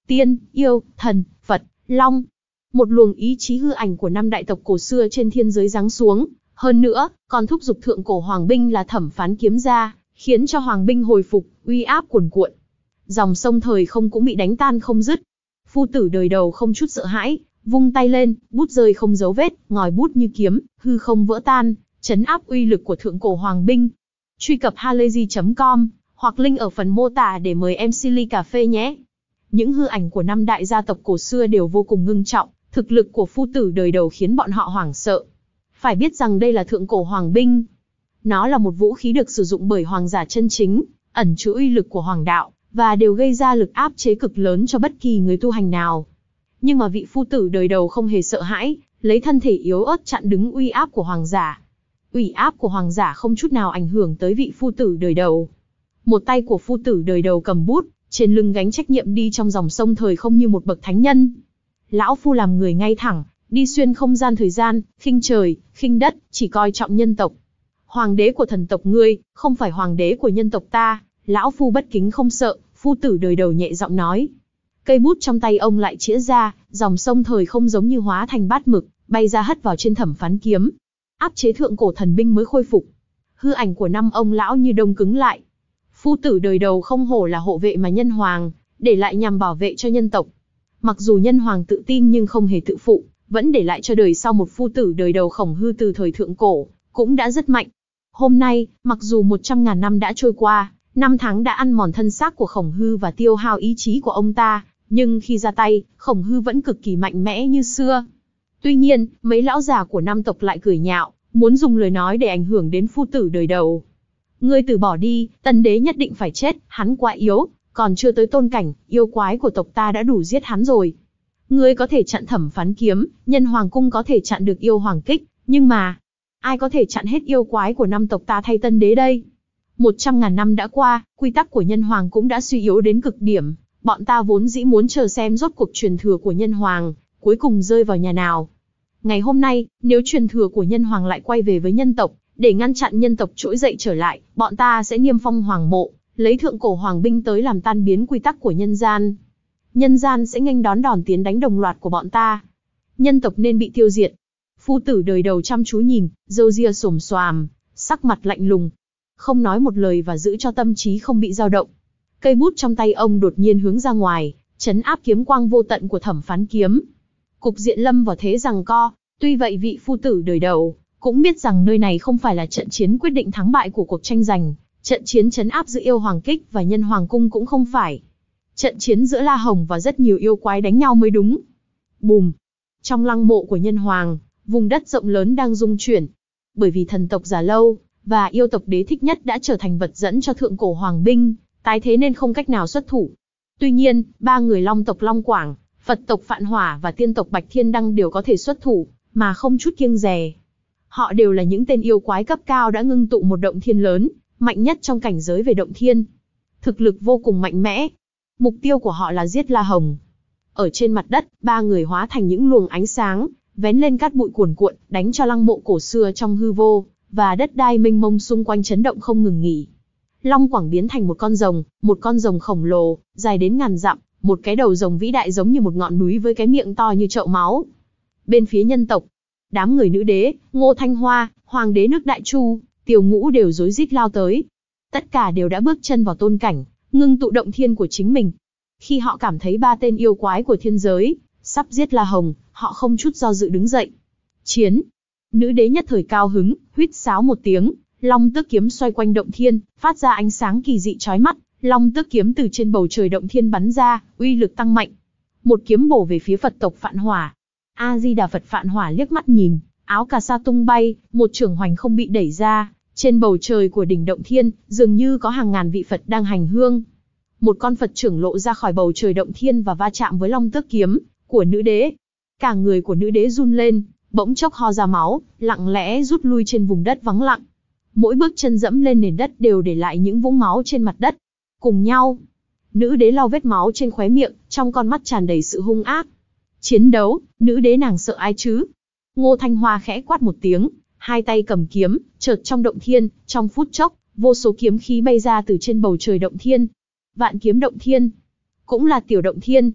tiên, yêu, thần, Phật, Long. Một luồng ý chí hư ảnh của năm đại tộc cổ xưa trên thiên giới giáng xuống, hơn nữa, còn thúc giục thượng cổ hoàng binh là Thẩm Phán Kiếm ra, khiến cho hoàng binh hồi phục, uy áp cuồn cuộn. Dòng sông thời không cũng bị đánh tan không dứt. Phu tử đời đầu không chút sợ hãi, vung tay lên, bút rơi không dấu vết, ngòi bút như kiếm, hư không vỡ tan, trấn áp uy lực của thượng cổ hoàng binh. Truy cập halayzi chấm com hoặc link ở phần mô tả để mời em xê ly cà phê nhé. Những hư ảnh của năm đại gia tộc cổ xưa đều vô cùng ngưng trọng, thực lực của phu tử đời đầu khiến bọn họ hoảng sợ. Phải biết rằng đây là thượng cổ hoàng binh. Nó là một vũ khí được sử dụng bởi hoàng giả chân chính, ẩn chứa uy lực của hoàng đạo, và đều gây ra lực áp chế cực lớn cho bất kỳ người tu hành nào. Nhưng mà vị phu tử đời đầu không hề sợ hãi, lấy thân thể yếu ớt chặn đứng uy áp của hoàng giả. Uy áp của hoàng giả không chút nào ảnh hưởng tới vị phu tử đời đầu. Một tay của phu tử đời đầu cầm bút, trên lưng gánh trách nhiệm đi trong dòng sông thời không như một bậc thánh nhân. Lão phu làm người ngay thẳng, đi xuyên không gian thời gian, khinh trời, khinh đất, chỉ coi trọng nhân tộc. Hoàng đế của thần tộc ngươi, không phải hoàng đế của nhân tộc ta, lão phu bất kính không sợ, phu tử đời đầu nhẹ giọng nói. Cây bút trong tay ông lại chĩa ra, dòng sông thời không giống như hóa thành bát mực, bay ra hất vào trên Thẩm Phán Kiếm. Áp chế thượng cổ thần binh mới khôi phục. Hư ảnh của năm ông lão như đông cứng lại. Phu tử đời đầu không hổ là hộ vệ mà nhân hoàng, để lại nhằm bảo vệ cho nhân tộc. Mặc dù nhân hoàng tự tin nhưng không hề tự phụ, vẫn để lại cho đời sau một phu tử đời đầu Khổng Hư từ thời thượng cổ, cũng đã rất mạnh. Hôm nay, mặc dù một trăm ngàn năm đã trôi qua, năm tháng đã ăn mòn thân xác của Khổng Hư và tiêu hao ý chí của ông ta, nhưng khi ra tay, Khổng Hư vẫn cực kỳ mạnh mẽ như xưa. Tuy nhiên, mấy lão già của năm tộc lại cười nhạo, muốn dùng lời nói để ảnh hưởng đến phu tử đời đầu. Ngươi từ bỏ đi, tân đế nhất định phải chết, hắn quá yếu, còn chưa tới tôn cảnh, yêu quái của tộc ta đã đủ giết hắn rồi. Ngươi có thể chặn Thẩm Phán Kiếm, nhân hoàng cung có thể chặn được yêu hoàng kích, nhưng mà, ai có thể chặn hết yêu quái của năm tộc ta thay tân đế đây? Một trăm ngàn năm đã qua, quy tắc của nhân hoàng cũng đã suy yếu đến cực điểm, bọn ta vốn dĩ muốn chờ xem rốt cuộc truyền thừa của nhân hoàng, cuối cùng rơi vào nhà nào. Ngày hôm nay, nếu truyền thừa của nhân hoàng lại quay về với nhân tộc, để ngăn chặn nhân tộc trỗi dậy trở lại, bọn ta sẽ niêm phong hoàng mộ, lấy thượng cổ hoàng binh tới làm tan biến quy tắc của nhân gian. Nhân gian sẽ nghênh đón đòn tiến đánh đồng loạt của bọn ta. Nhân tộc nên bị tiêu diệt. Phu tử đời đầu chăm chú nhìn, râu ria xồm xoàm, sắc mặt lạnh lùng, không nói một lời và giữ cho tâm trí không bị dao động. Cây bút trong tay ông đột nhiên hướng ra ngoài, trấn áp kiếm quang vô tận của Thẩm Phán Kiếm. Cục diện lâm vào thế giằng co. Tuy vậy vị phu tử đời đầu cũng biết rằng nơi này không phải là trận chiến quyết định thắng bại của cuộc tranh giành, trận chiến trấn áp giữa yêu hoàng kích và nhân hoàng cung cũng không phải. Trận chiến giữa La Hồng và rất nhiều yêu quái đánh nhau mới đúng. Bùm! Trong lăng mộ của nhân hoàng, vùng đất rộng lớn đang rung chuyển. Bởi vì thần tộc Già Lâu và yêu tộc Đế Thích Nhất đã trở thành vật dẫn cho thượng cổ hoàng binh, tái thế nên không cách nào xuất thủ. Tuy nhiên, ba người Long tộc Long Quảng, Phật tộc Phạn Hỏa và tiên tộc Bạch Thiên Đăng đều có thể xuất thủ, mà không chút kiêng dè. Họ đều là những tên yêu quái cấp cao đã ngưng tụ một động thiên lớn, mạnh nhất trong cảnh giới về động thiên. Thực lực vô cùng mạnh mẽ. Mục tiêu của họ là giết La Hồng. Ở trên mặt đất, ba người hóa thành những luồng ánh sáng, vén lên cát bụi cuồn cuộn, đánh cho lăng mộ cổ xưa trong hư vô, và đất đai mênh mông xung quanh chấn động không ngừng nghỉ. Long Quảng biến thành một con rồng, một con rồng khổng lồ, dài đến ngàn dặm, một cái đầu rồng vĩ đại giống như một ngọn núi với cái miệng to như chậu máu. Bên phía nhân tộc, đám người nữ đế, Ngô Thanh Hoa, hoàng đế nước Đại Chu, Tiểu Ngũ đều rối rít lao tới. Tất cả đều đã bước chân vào tôn cảnh, ngưng tụ động thiên của chính mình. Khi họ cảm thấy ba tên yêu quái của thiên giới sắp giết La Hồng, họ không chút do dự đứng dậy. Chiến! Nữ đế nhất thời cao hứng, huýt sáo một tiếng, Long Tước kiếm xoay quanh động thiên, phát ra ánh sáng kỳ dị chói mắt. Long Tước kiếm từ trên bầu trời động thiên bắn ra, uy lực tăng mạnh. Một kiếm bổ về phía Phật tộc Phạn Hỏa. A Di Đà Phật. Phạn Hỏa liếc mắt nhìn, áo cà sa tung bay, một chưởng hoành không bị đẩy ra. Trên bầu trời của đỉnh động thiên, dường như có hàng ngàn vị Phật đang hành hương. Một con Phật trưởng lộ ra khỏi bầu trời động thiên và va chạm với Long Tước kiếm của nữ đế. Cả người của nữ đế run lên, bỗng chốc ho ra máu, lặng lẽ rút lui trên vùng đất vắng lặng. Mỗi bước chân dẫm lên nền đất đều để lại những vũng máu trên mặt đất. Cùng nhau, nữ đế lau vết máu trên khóe miệng, trong con mắt tràn đầy sự hung ác. Chiến đấu, nữ đế nàng sợ ai chứ? Ngô Thanh Hoa khẽ quát một tiếng, hai tay cầm kiếm, chợt trong động thiên, trong phút chốc, vô số kiếm khí bay ra từ trên bầu trời động thiên. Vạn kiếm động thiên, cũng là tiểu động thiên.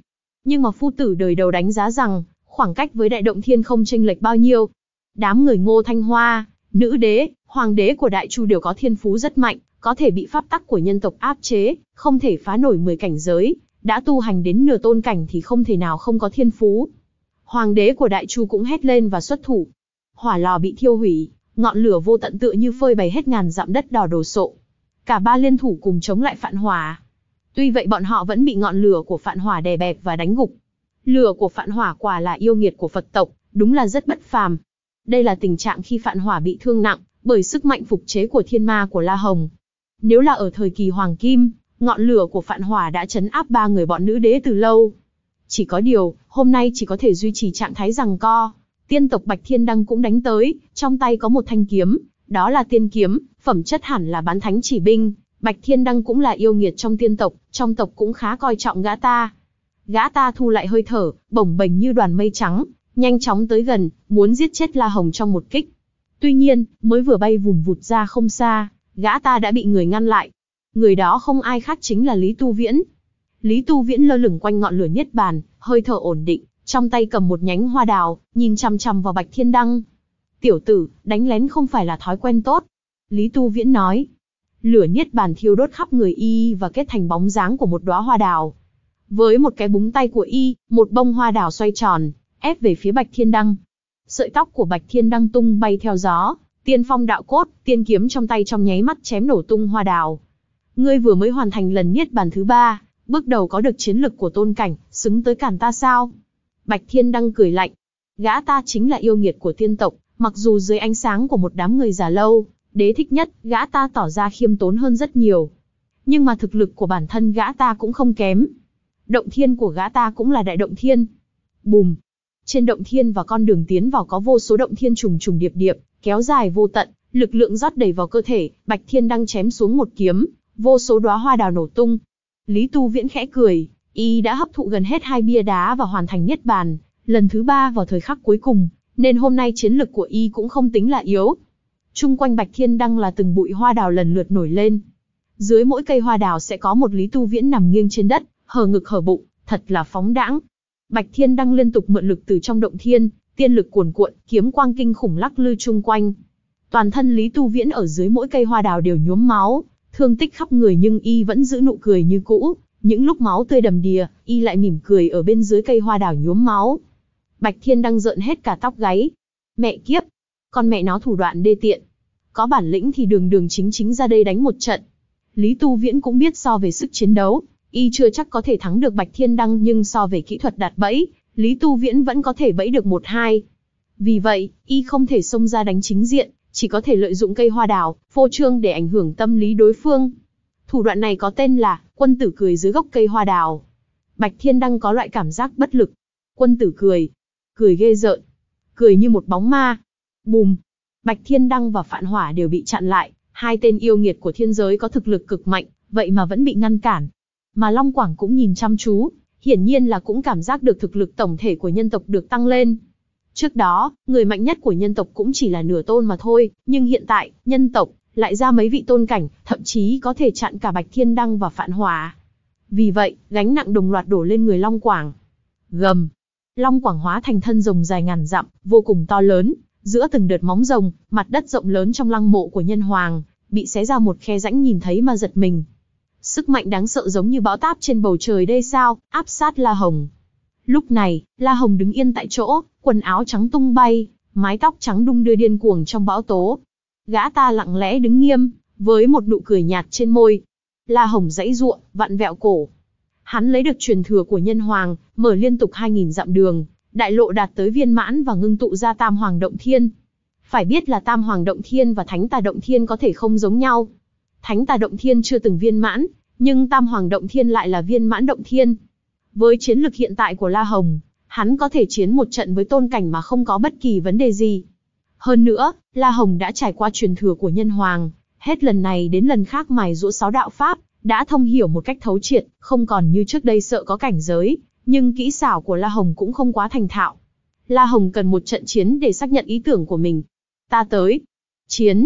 Nhưng mà phu tử đời đầu đánh giá rằng, khoảng cách với đại động thiên không chênh lệch bao nhiêu. Đám người Ngô Thanh Hoa, nữ đế, hoàng đế của Đại Chu đều có thiên phú rất mạnh, có thể bị pháp tắc của nhân tộc áp chế, không thể phá nổi mười cảnh giới, đã tu hành đến nửa tôn cảnh thì không thể nào không có thiên phú. Hoàng đế của Đại Chu cũng hét lên và xuất thủ. Hỏa lò bị thiêu hủy, ngọn lửa vô tận tựa như phơi bày hết ngàn dặm đất đỏ đồ sộ. Cả ba liên thủ cùng chống lại Phạn Hỏa. Tuy vậy bọn họ vẫn bị ngọn lửa của Phạn Hỏa đè bẹp và đánh gục. Lửa của Phạn Hỏa quả là yêu nghiệt của Phật tộc, đúng là rất bất phàm. Đây là tình trạng khi Phạn Hỏa bị thương nặng, bởi sức mạnh phục chế của thiên ma của La Hồng. Nếu là ở thời kỳ Hoàng Kim, ngọn lửa của Phạn Hỏa đã trấn áp ba người bọn nữ đế từ lâu. Chỉ có điều, hôm nay chỉ có thể duy trì trạng thái giằng co. Tiên tộc Bạch Thiên Đăng cũng đánh tới, trong tay có một thanh kiếm, đó là tiên kiếm, phẩm chất hẳn là bán thánh chỉ binh. Bạch Thiên Đăng cũng là yêu nghiệt trong tiên tộc, trong tộc cũng khá coi trọng gã ta. Gã ta thu lại hơi thở, bổng bềnh như đoàn mây trắng, nhanh chóng tới gần, muốn giết chết La Hồng trong một kích. Tuy nhiên, mới vừa bay vùn vụt ra không xa, gã ta đã bị người ngăn lại. Người đó không ai khác chính là Lý Tu Viễn. Lý Tu Viễn lơ lửng quanh ngọn lửa niết bàn, hơi thở ổn định, trong tay cầm một nhánh hoa đào, nhìn chằm chằm vào Bạch Thiên Đăng. Tiểu tử, đánh lén không phải là thói quen tốt. Lý Tu Viễn nói. Lửa niết bàn thiêu đốt khắp người y và kết thành bóng dáng của một đóa hoa đào. Với một cái búng tay của y, một bông hoa đào xoay tròn, ép về phía Bạch Thiên Đăng. Sợi tóc của Bạch Thiên Đăng tung bay theo gió, tiên phong đạo cốt, tiên kiếm trong tay trong nháy mắt chém nổ tung hoa đào. Ngươi vừa mới hoàn thành lần niết bàn thứ ba, bước đầu có được chiến lực của tôn cảnh, xứng tới cản ta sao? Bạch Thiên Đăng cười lạnh. Gã ta chính là yêu nghiệt của tiên tộc, mặc dù dưới ánh sáng của một đám người già lâu, đế thích nhất, gã ta tỏ ra khiêm tốn hơn rất nhiều. Nhưng mà thực lực của bản thân gã ta cũng không kém. Động thiên của gã ta cũng là đại động thiên. Bùm! Trên động thiên và con đường tiến vào có vô số động thiên trùng trùng điệp điệp, kéo dài vô tận, lực lượng rót đầy vào cơ thể, Bạch Thiên Đăng chém xuống một kiếm, vô số đóa hoa đào nổ tung. Lý Tu Viễn khẽ cười, y đã hấp thụ gần hết hai bia đá và hoàn thành niết bàn, lần thứ ba vào thời khắc cuối cùng, nên hôm nay chiến lực của y cũng không tính là yếu. Chung quanh Bạch Thiên Đăng là từng bụi hoa đào lần lượt nổi lên. Dưới mỗi cây hoa đào sẽ có một Lý Tu Viễn nằm nghiêng trên đất, hở ngực hở bụng, thật là phóng đãng. Bạch Thiên Đăng liên tục mượn lực từ trong động thiên, tiên lực cuồn cuộn, kiếm quang kinh khủng lắc lư chung quanh. Toàn thân Lý Tu Viễn ở dưới mỗi cây hoa đào đều nhuốm máu, thương tích khắp người nhưng y vẫn giữ nụ cười như cũ. Những lúc máu tươi đầm đìa, y lại mỉm cười ở bên dưới cây hoa đào nhuốm máu. Bạch Thiên Đăng rợn hết cả tóc gáy. Mẹ kiếp, con mẹ nó thủ đoạn đê tiện. Có bản lĩnh thì đường đường chính chính ra đây đánh một trận. Lý Tu Viễn cũng biết so về sức chiến đấu, y chưa chắc có thể thắng được Bạch Thiên Đăng, nhưng so về kỹ thuật đặt bẫy, Lý Tu Viễn vẫn có thể bẫy được một hai. Vì vậy, y không thể xông ra đánh chính diện, chỉ có thể lợi dụng cây hoa đào, phô trương để ảnh hưởng tâm lý đối phương. Thủ đoạn này có tên là quân tử cười dưới gốc cây hoa đào. Bạch Thiên Đăng có loại cảm giác bất lực. Quân tử cười, cười ghê rợn, cười như một bóng ma. Bùm! Bạch Thiên Đăng và Phạn Hỏa đều bị chặn lại, hai tên yêu nghiệt của thiên giới có thực lực cực mạnh, vậy mà vẫn bị ngăn cản. Mà Long Quảng cũng nhìn chăm chú, hiển nhiên là cũng cảm giác được thực lực tổng thể của nhân tộc được tăng lên. Trước đó, người mạnh nhất của nhân tộc cũng chỉ là nửa tôn mà thôi, nhưng hiện tại, nhân tộc lại ra mấy vị tôn cảnh, thậm chí có thể chặn cả Bạch Thiên Đăng và Phạn Hỏa. Vì vậy, gánh nặng đồng loạt đổ lên người Long Quảng. Gầm! Long Quảng hóa thành thân rồng dài ngàn dặm, vô cùng to lớn, giữa từng đợt móng rồng, mặt đất rộng lớn trong lăng mộ của nhân hoàng, bị xé ra một khe rãnh, nhìn thấy mà giật mình. Sức mạnh đáng sợ giống như bão táp trên bầu trời đây sao, áp sát La Hồng. Lúc này, La Hồng đứng yên tại chỗ, quần áo trắng tung bay, mái tóc trắng đung đưa điên cuồng trong bão tố. Gã ta lặng lẽ đứng nghiêm, với một nụ cười nhạt trên môi. La Hồng giãy giụa, vặn vẹo cổ. Hắn lấy được truyền thừa của nhân hoàng, mở liên tục hai nghìn dặm đường, đại lộ đạt tới viên mãn và ngưng tụ ra Tam Hoàng Động Thiên. Phải biết là Tam Hoàng Động Thiên và Thánh Tà Động Thiên có thể không giống nhau. Thánh Tà Động Thiên chưa từng viên mãn, nhưng Tam Hoàng Động Thiên lại là viên mãn động thiên. Với chiến lực hiện tại của La Hồng, hắn có thể chiến một trận với tôn cảnh mà không có bất kỳ vấn đề gì. Hơn nữa, La Hồng đã trải qua truyền thừa của nhân hoàng, hết lần này đến lần khác mài giũa sáu đạo pháp, đã thông hiểu một cách thấu triệt, không còn như trước đây sợ có cảnh giới, nhưng kỹ xảo của La Hồng cũng không quá thành thạo. La Hồng cần một trận chiến để xác nhận ý tưởng của mình. Ta tới. Chiến.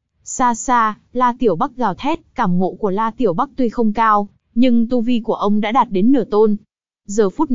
Xa xa, La Tiểu Bắc gào thét, cảm ngộ của La Tiểu Bắc tuy không cao, nhưng tu vi của ông đã đạt đến nửa tôn. Giờ phút này,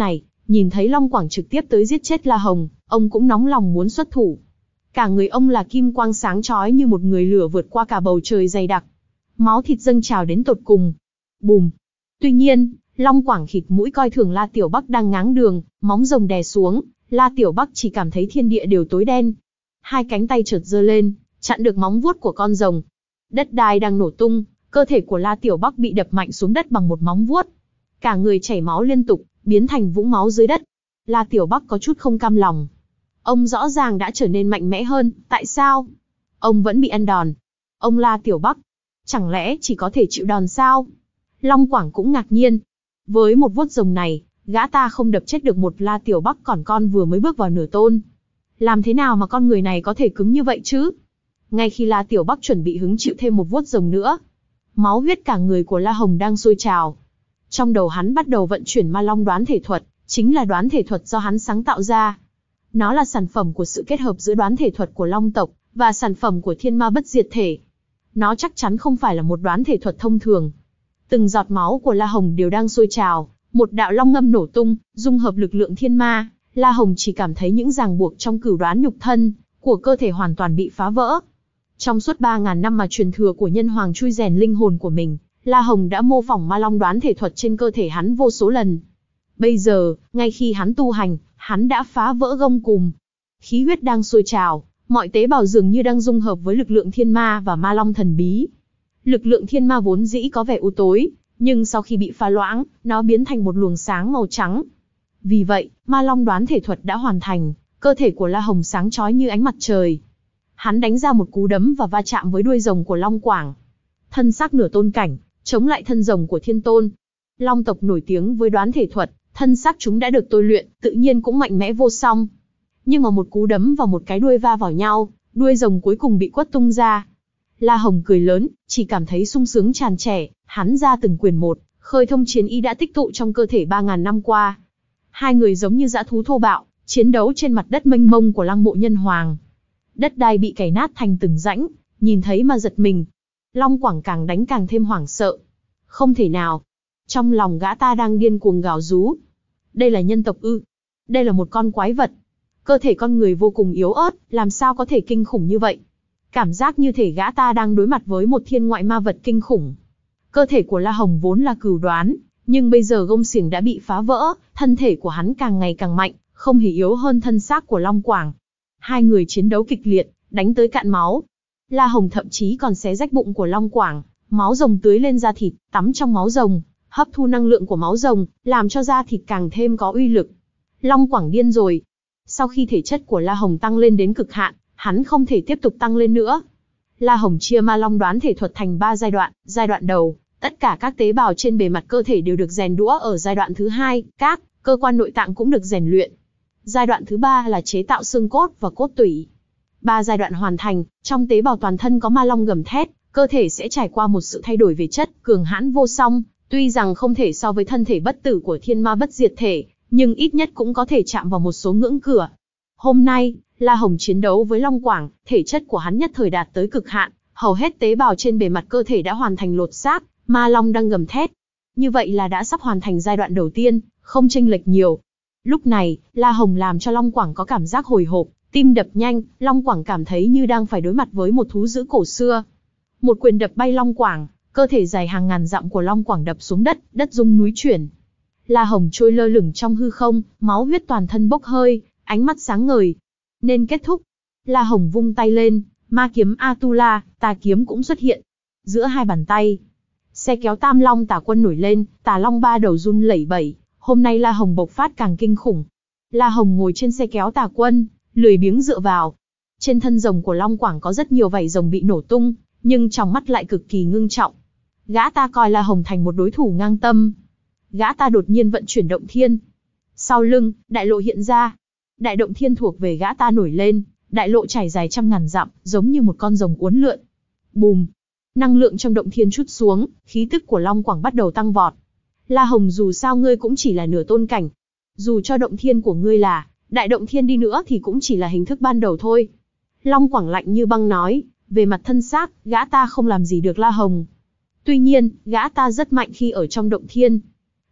Nhìn thấy Long Quảng trực tiếp tới giết chết La Hồng, ông cũng nóng lòng muốn xuất thủ. Cả người ông là kim quang sáng chói như một người lửa vượt qua cả bầu trời dày đặc. Máu thịt dâng trào đến tột cùng. Bùm. Tuy nhiên, Long Quảng khịt mũi coi thường La Tiểu Bắc đang ngáng đường, móng rồng đè xuống, La Tiểu Bắc chỉ cảm thấy thiên địa đều tối đen. Hai cánh tay chợt giơ lên, chặn được móng vuốt của con rồng. Đất đai đang nổ tung, cơ thể của La Tiểu Bắc bị đập mạnh xuống đất bằng một móng vuốt. Cả người chảy máu liên tục, biến thành vũng máu dưới đất. La Tiểu Bắc có chút không cam lòng. Ông rõ ràng đã trở nên mạnh mẽ hơn, tại sao? Ông vẫn bị ăn đòn. Ông La Tiểu Bắc, chẳng lẽ chỉ có thể chịu đòn sao? Long Quảng cũng ngạc nhiên. Với một vuốt rồng này, gã ta không đập chết được một La Tiểu Bắc còn con vừa mới bước vào nửa tôn. Làm thế nào mà con người này có thể cứng như vậy chứ? Ngay khi La Tiểu Bắc chuẩn bị hứng chịu thêm một vuốt rồng nữa, máu huyết cả người của La Hồng đang sôi trào. Trong đầu hắn bắt đầu vận chuyển Ma Long đoán thể thuật, chính là đoán thể thuật do hắn sáng tạo ra. Nó là sản phẩm của sự kết hợp giữa đoán thể thuật của Long tộc và sản phẩm của Thiên Ma Bất Diệt thể. Nó chắc chắn không phải là một đoán thể thuật thông thường. Từng giọt máu của La Hồng đều đang sôi trào, một đạo long ngâm nổ tung, dung hợp lực lượng thiên ma. La Hồng chỉ cảm thấy những ràng buộc trong cửu đoán nhục thân của cơ thể hoàn toàn bị phá vỡ. Trong suốt ba ngàn năm mà truyền thừa của Nhân Hoàng chui rèn linh hồn của mình, La Hồng đã mô phỏng Ma Long đoán thể thuật trên cơ thể hắn vô số lần. Bây giờ, ngay khi hắn tu hành, hắn đã phá vỡ gông cùm. Khí huyết đang sôi trào, mọi tế bào dường như đang dung hợp với lực lượng thiên ma và Ma Long thần bí. Lực lượng thiên ma vốn dĩ có vẻ u tối, nhưng sau khi bị phá loãng, nó biến thành một luồng sáng màu trắng. Vì vậy, Ma Long đoán thể thuật đã hoàn thành, cơ thể của La Hồng sáng chói như ánh mặt trời. Hắn đánh ra một cú đấm và va chạm với đuôi rồng của Long Quảng. Thân xác nửa tôn cảnh, chống lại thân rồng của thiên tôn. Long tộc nổi tiếng với đoán thể thuật, thân xác chúng đã được tôi luyện, tự nhiên cũng mạnh mẽ vô song. Nhưng mà một cú đấm và một cái đuôi va vào nhau, đuôi rồng cuối cùng bị quất tung ra. La Hồng cười lớn, chỉ cảm thấy sung sướng tràn trề, hắn ra từng quyền một, khơi thông chiến ý đã tích tụ trong cơ thể ba ngàn năm qua. Hai người giống như dã thú thô bạo, chiến đấu trên mặt đất mênh mông của lăng mộ Nhân Hoàng. Đất đai bị cày nát thành từng rãnh, nhìn thấy mà giật mình. Long Quảng càng đánh càng thêm hoảng sợ. Không thể nào. Trong lòng gã ta đang điên cuồng gào rú. Đây là nhân tộc ư? Đây là một con quái vật. Cơ thể con người vô cùng yếu ớt, làm sao có thể kinh khủng như vậy? Cảm giác như thể gã ta đang đối mặt với một thiên ngoại ma vật kinh khủng. Cơ thể của La Hồng vốn là cửu đoán, nhưng bây giờ gông xiềng đã bị phá vỡ, thân thể của hắn càng ngày càng mạnh, không hề yếu hơn thân xác của Long Quảng. Hai người chiến đấu kịch liệt, đánh tới cạn máu. La Hồng thậm chí còn xé rách bụng của Long Quảng, máu rồng tưới lên da thịt, tắm trong máu rồng, hấp thu năng lượng của máu rồng, làm cho da thịt càng thêm có uy lực. Long Quảng điên rồi. Sau khi thể chất của La Hồng tăng lên đến cực hạn, hắn không thể tiếp tục tăng lên nữa. La Hồng chia Ma Long đoán thể thuật thành ba giai đoạn. Giai đoạn đầu, tất cả các tế bào trên bề mặt cơ thể đều được rèn đũa. Ở giai đoạn thứ hai, các cơ quan nội tạng cũng được rèn luyện. Giai đoạn thứ ba là chế tạo xương cốt và cốt tủy. Ba giai đoạn hoàn thành, trong tế bào toàn thân có Ma Long gầm thét, cơ thể sẽ trải qua một sự thay đổi về chất, cường hãn vô song. Tuy rằng không thể so với thân thể bất tử của Thiên Ma Bất Diệt thể, nhưng ít nhất cũng có thể chạm vào một số ngưỡng cửa. Hôm nay, La Hồng chiến đấu với Long Quảng, thể chất của hắn nhất thời đạt tới cực hạn, hầu hết tế bào trên bề mặt cơ thể đã hoàn thành lột xác, Ma Long đang gầm thét. Như vậy là đã sắp hoàn thành giai đoạn đầu tiên, không chênh lệch nhiều. Lúc này, La Hồng làm cho Long Quảng có cảm giác hồi hộp, tim đập nhanh, Long Quảng cảm thấy như đang phải đối mặt với một thú dữ cổ xưa. Một quyền đập bay Long Quảng, cơ thể dài hàng ngàn dặm của Long Quảng đập xuống đất, đất rung núi chuyển. La Hồng trôi lơ lửng trong hư không, máu huyết toàn thân bốc hơi, ánh mắt sáng ngời. Nên kết thúc. La Hồng vung tay lên, ma kiếm Atula, tà kiếm cũng xuất hiện. Giữa hai bàn tay, xe kéo Tam Long Tà Quân nổi lên, Tà Long ba đầu run lẩy bẩy. Hôm nay La Hồng bộc phát càng kinh khủng. La Hồng ngồi trên xe kéo Tà Quân, lười biếng dựa vào. Trên thân rồng của Long Quảng có rất nhiều vảy rồng bị nổ tung, nhưng trong mắt lại cực kỳ ngưng trọng. Gã ta coi La Hồng thành một đối thủ ngang tâm. Gã ta đột nhiên vận chuyển động thiên. Sau lưng, đại lộ hiện ra. Đại động thiên thuộc về gã ta nổi lên, đại lộ trải dài trăm ngàn dặm, giống như một con rồng uốn lượn. Bùm! Năng lượng trong động thiên trút xuống, khí tức của Long Quảng bắt đầu tăng vọt. La Hồng, dù sao ngươi cũng chỉ là nửa tôn cảnh. Dù cho động thiên của ngươi là đại động thiên đi nữa thì cũng chỉ là hình thức ban đầu thôi. Long Quảng lạnh như băng nói, về mặt thân xác, gã ta không làm gì được La Hồng. Tuy nhiên, gã ta rất mạnh khi ở trong động thiên.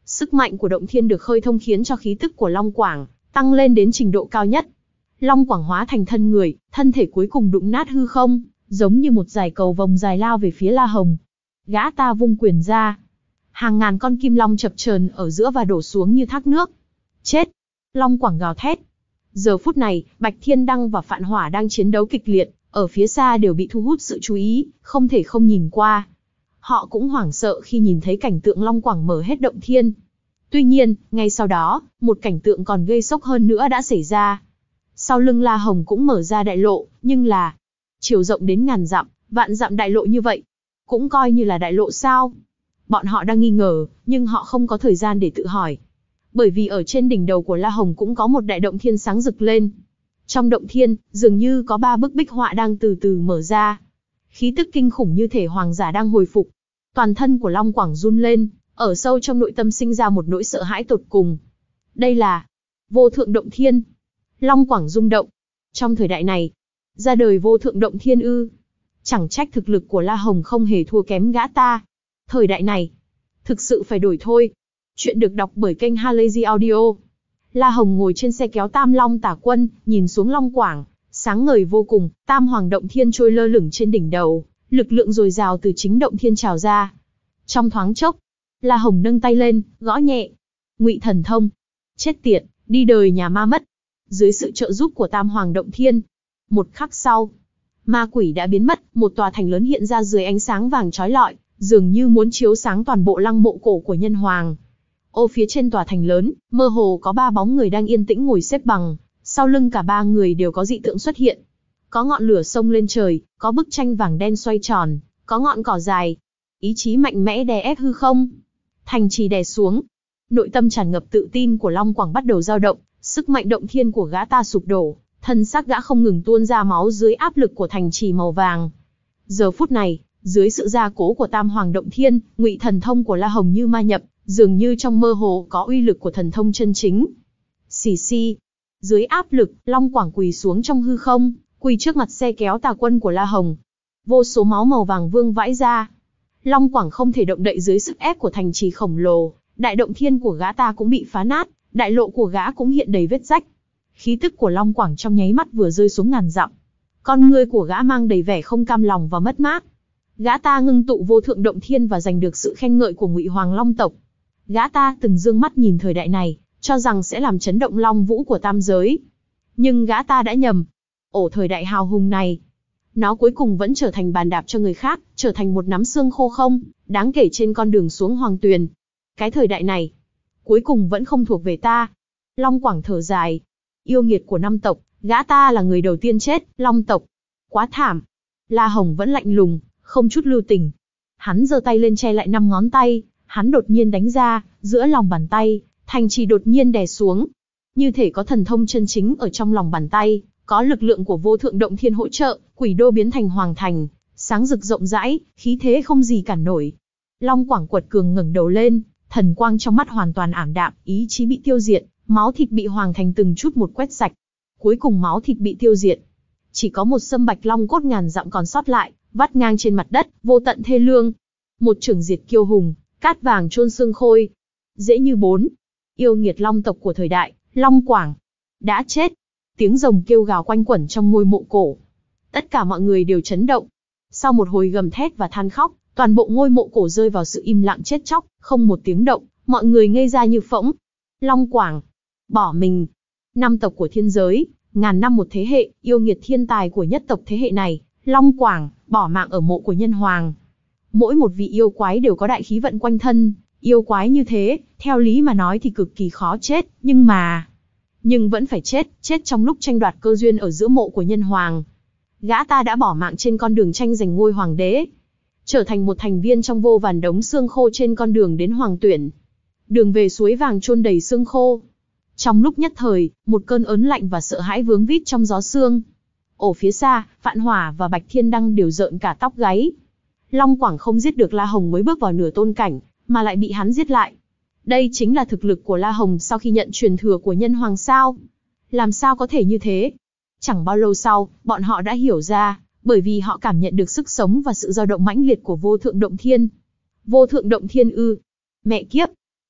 Sức mạnh của động thiên được khơi thông khiến cho khí tức của Long Quảng tăng lên đến trình độ cao nhất. Long Quảng hóa thành thân người, thân thể cuối cùng đụng nát hư không, giống như một dải cầu vồng dài lao về phía La Hồng. Gã ta vung quyền ra, hàng ngàn con kim long chập chờn ở giữa và đổ xuống như thác nước. Chết! Long Quảng gào thét. Giờ phút này, Bạch Thiên Đăng và Phạn Hỏa đang chiến đấu kịch liệt, ở phía xa đều bị thu hút sự chú ý, không thể không nhìn qua. Họ cũng hoảng sợ khi nhìn thấy cảnh tượng Long Quảng mở hết động thiên. Tuy nhiên, ngay sau đó, một cảnh tượng còn gây sốc hơn nữa đã xảy ra. Sau lưng La Hồng cũng mở ra đại lộ, nhưng là chiều rộng đến ngàn dặm, vạn dặm đại lộ như vậy, cũng coi như là đại lộ sao? Bọn họ đang nghi ngờ, nhưng họ không có thời gian để tự hỏi. Bởi vì ở trên đỉnh đầu của La Hồng cũng có một đại động thiên sáng rực lên. Trong động thiên, dường như có ba bức bích họa đang từ từ mở ra. Khí tức kinh khủng như thể hoàng giả đang hồi phục. Toàn thân của Long Quảng run lên, ở sâu trong nội tâm sinh ra một nỗi sợ hãi tột cùng. Đây là vô thượng động thiên. Long Quảng rung động. Trong thời đại này, ra đời vô thượng động thiên ư? Chẳng trách thực lực của La Hồng không hề thua kém gã ta. Thời đại này, thực sự phải đổi thôi. Chuyện được đọc bởi kênh Halazy Audio. La Hồng ngồi trên xe kéo Tam Long Tả Quân, nhìn xuống Long Quảng, sáng ngời vô cùng, Tam Hoàng động thiên trôi lơ lửng trên đỉnh đầu, lực lượng dồi dào từ chính động thiên trào ra. Trong thoáng chốc, La Hồng nâng tay lên, gõ nhẹ. Ngụy Thần Thông. Chết tiệt, đi đời nhà ma mất. Dưới sự trợ giúp của Tam Hoàng động thiên, một khắc sau, ma quỷ đã biến mất, một tòa thành lớn hiện ra dưới ánh sáng vàng chói lọi, dường như muốn chiếu sáng toàn bộ lăng mộ cổ của Nhân Hoàng. Ô phía trên tòa thành lớn, mơ hồ có ba bóng người đang yên tĩnh ngồi xếp bằng, sau lưng cả ba người đều có dị tượng xuất hiện. Có ngọn lửa sông lên trời, có bức tranh vàng đen xoay tròn, có ngọn cỏ dài. Ý chí mạnh mẽ đè ép hư không. Thành trì đè xuống. Nội tâm tràn ngập tự tin của Long Quảng bắt đầu dao động, sức mạnh động thiên của gã ta sụp đổ, thân xác gã không ngừng tuôn ra máu dưới áp lực của thành trì màu vàng. Giờ phút này, dưới sự gia cố của Tam Hoàng động thiên, Ngụy Thần Thông của La Hồng như ma nhập, dường như trong mơ hồ có uy lực của thần thông chân chính. Xì xì. Dưới áp lực, Long Quảng quỳ xuống trong hư không, quỳ trước mặt xe kéo Tà Quân của La Hồng. Vô số máu màu vàng vương vãi ra. Long Quảng không thể động đậy dưới sức ép của thành trì khổng lồ, đại động thiên của gã ta cũng bị phá nát, đại lộ của gã cũng hiện đầy vết rách. Khí tức của Long Quảng trong nháy mắt vừa rơi xuống ngàn dặm. Con ngươi của gã mang đầy vẻ không cam lòng và mất mát. Gã ta ngưng tụ vô thượng động thiên và giành được sự khen ngợi của Ngụy Hoàng Long tộc. Gã ta từng dương mắt nhìn thời đại này, cho rằng sẽ làm chấn động long vũ của tam giới. Nhưng gã ta đã nhầm. Ổ thời đại hào hùng này, nó cuối cùng vẫn trở thành bàn đạp cho người khác, trở thành một nắm xương khô không đáng kể trên con đường xuống hoàng tuyền. Cái thời đại này, cuối cùng vẫn không thuộc về ta. Long Quảng thở dài. Yêu nghiệt của năm tộc, gã ta là người đầu tiên chết, Long tộc. Quá thảm. La Hồng vẫn lạnh lùng, không chút lưu tình. Hắn giơ tay lên che lại năm ngón tay, hắn đột nhiên đánh ra, giữa lòng bàn tay, thành trì đột nhiên đè xuống. Như thể có thần thông chân chính ở trong lòng bàn tay, có lực lượng của vô thượng động thiên hỗ trợ, quỷ đô biến thành hoàng thành, sáng rực rộng rãi, khí thế không gì cản nổi. Long Quảng quật cường ngẩng đầu lên, thần quang trong mắt hoàn toàn ảm đạm, ý chí bị tiêu diệt, máu thịt bị hoàng thành từng chút một quét sạch. Cuối cùng máu thịt bị tiêu diệt, chỉ có một sâm bạch long cốt ngàn dặm còn sót lại, vắt ngang trên mặt đất, vô tận thê lương. Một chưởng diệt kiêu hùng, cát vàng chôn xương khôi. Dễ như bốn. Yêu nghiệt long tộc của thời đại, Long Quảng đã chết. Tiếng rồng kêu gào quanh quẩn trong ngôi mộ cổ. Tất cả mọi người đều chấn động. Sau một hồi gầm thét và than khóc, toàn bộ ngôi mộ cổ rơi vào sự im lặng chết chóc, không một tiếng động, mọi người ngây ra như phỗng. Long Quảng bỏ mình. Năm tộc của thiên giới, ngàn năm một thế hệ, yêu nghiệt thiên tài của nhất tộc thế hệ này, Long Quảng bỏ mạng ở mộ của Nhân Hoàng. Mỗi một vị yêu quái đều có đại khí vận quanh thân, yêu quái như thế, theo lý mà nói thì cực kỳ khó chết, nhưng mà... Nhưng vẫn phải chết, chết trong lúc tranh đoạt cơ duyên ở giữa mộ của Nhân Hoàng. Gã ta đã bỏ mạng trên con đường tranh giành ngôi hoàng đế, trở thành một thành viên trong vô vàn đống xương khô trên con đường đến hoàng tuyển. Đường về suối vàng chôn đầy xương khô. Trong lúc nhất thời, một cơn ớn lạnh và sợ hãi vướng vít trong gió xương. Ở phía xa, Phạn Hỏa và Bạch Thiên Đăng đều rợn cả tóc gáy. Long Quảng không giết được La Hồng mới bước vào nửa tôn cảnh, mà lại bị hắn giết lại. Đây chính là thực lực của La Hồng sau khi nhận truyền thừa của Nhân Hoàng sao? Làm sao có thể như thế? Chẳng bao lâu sau, bọn họ đã hiểu ra, bởi vì họ cảm nhận được sức sống và sự dao động mãnh liệt của vô thượng động thiên. Vô thượng động thiên ư? Mẹ kiếp!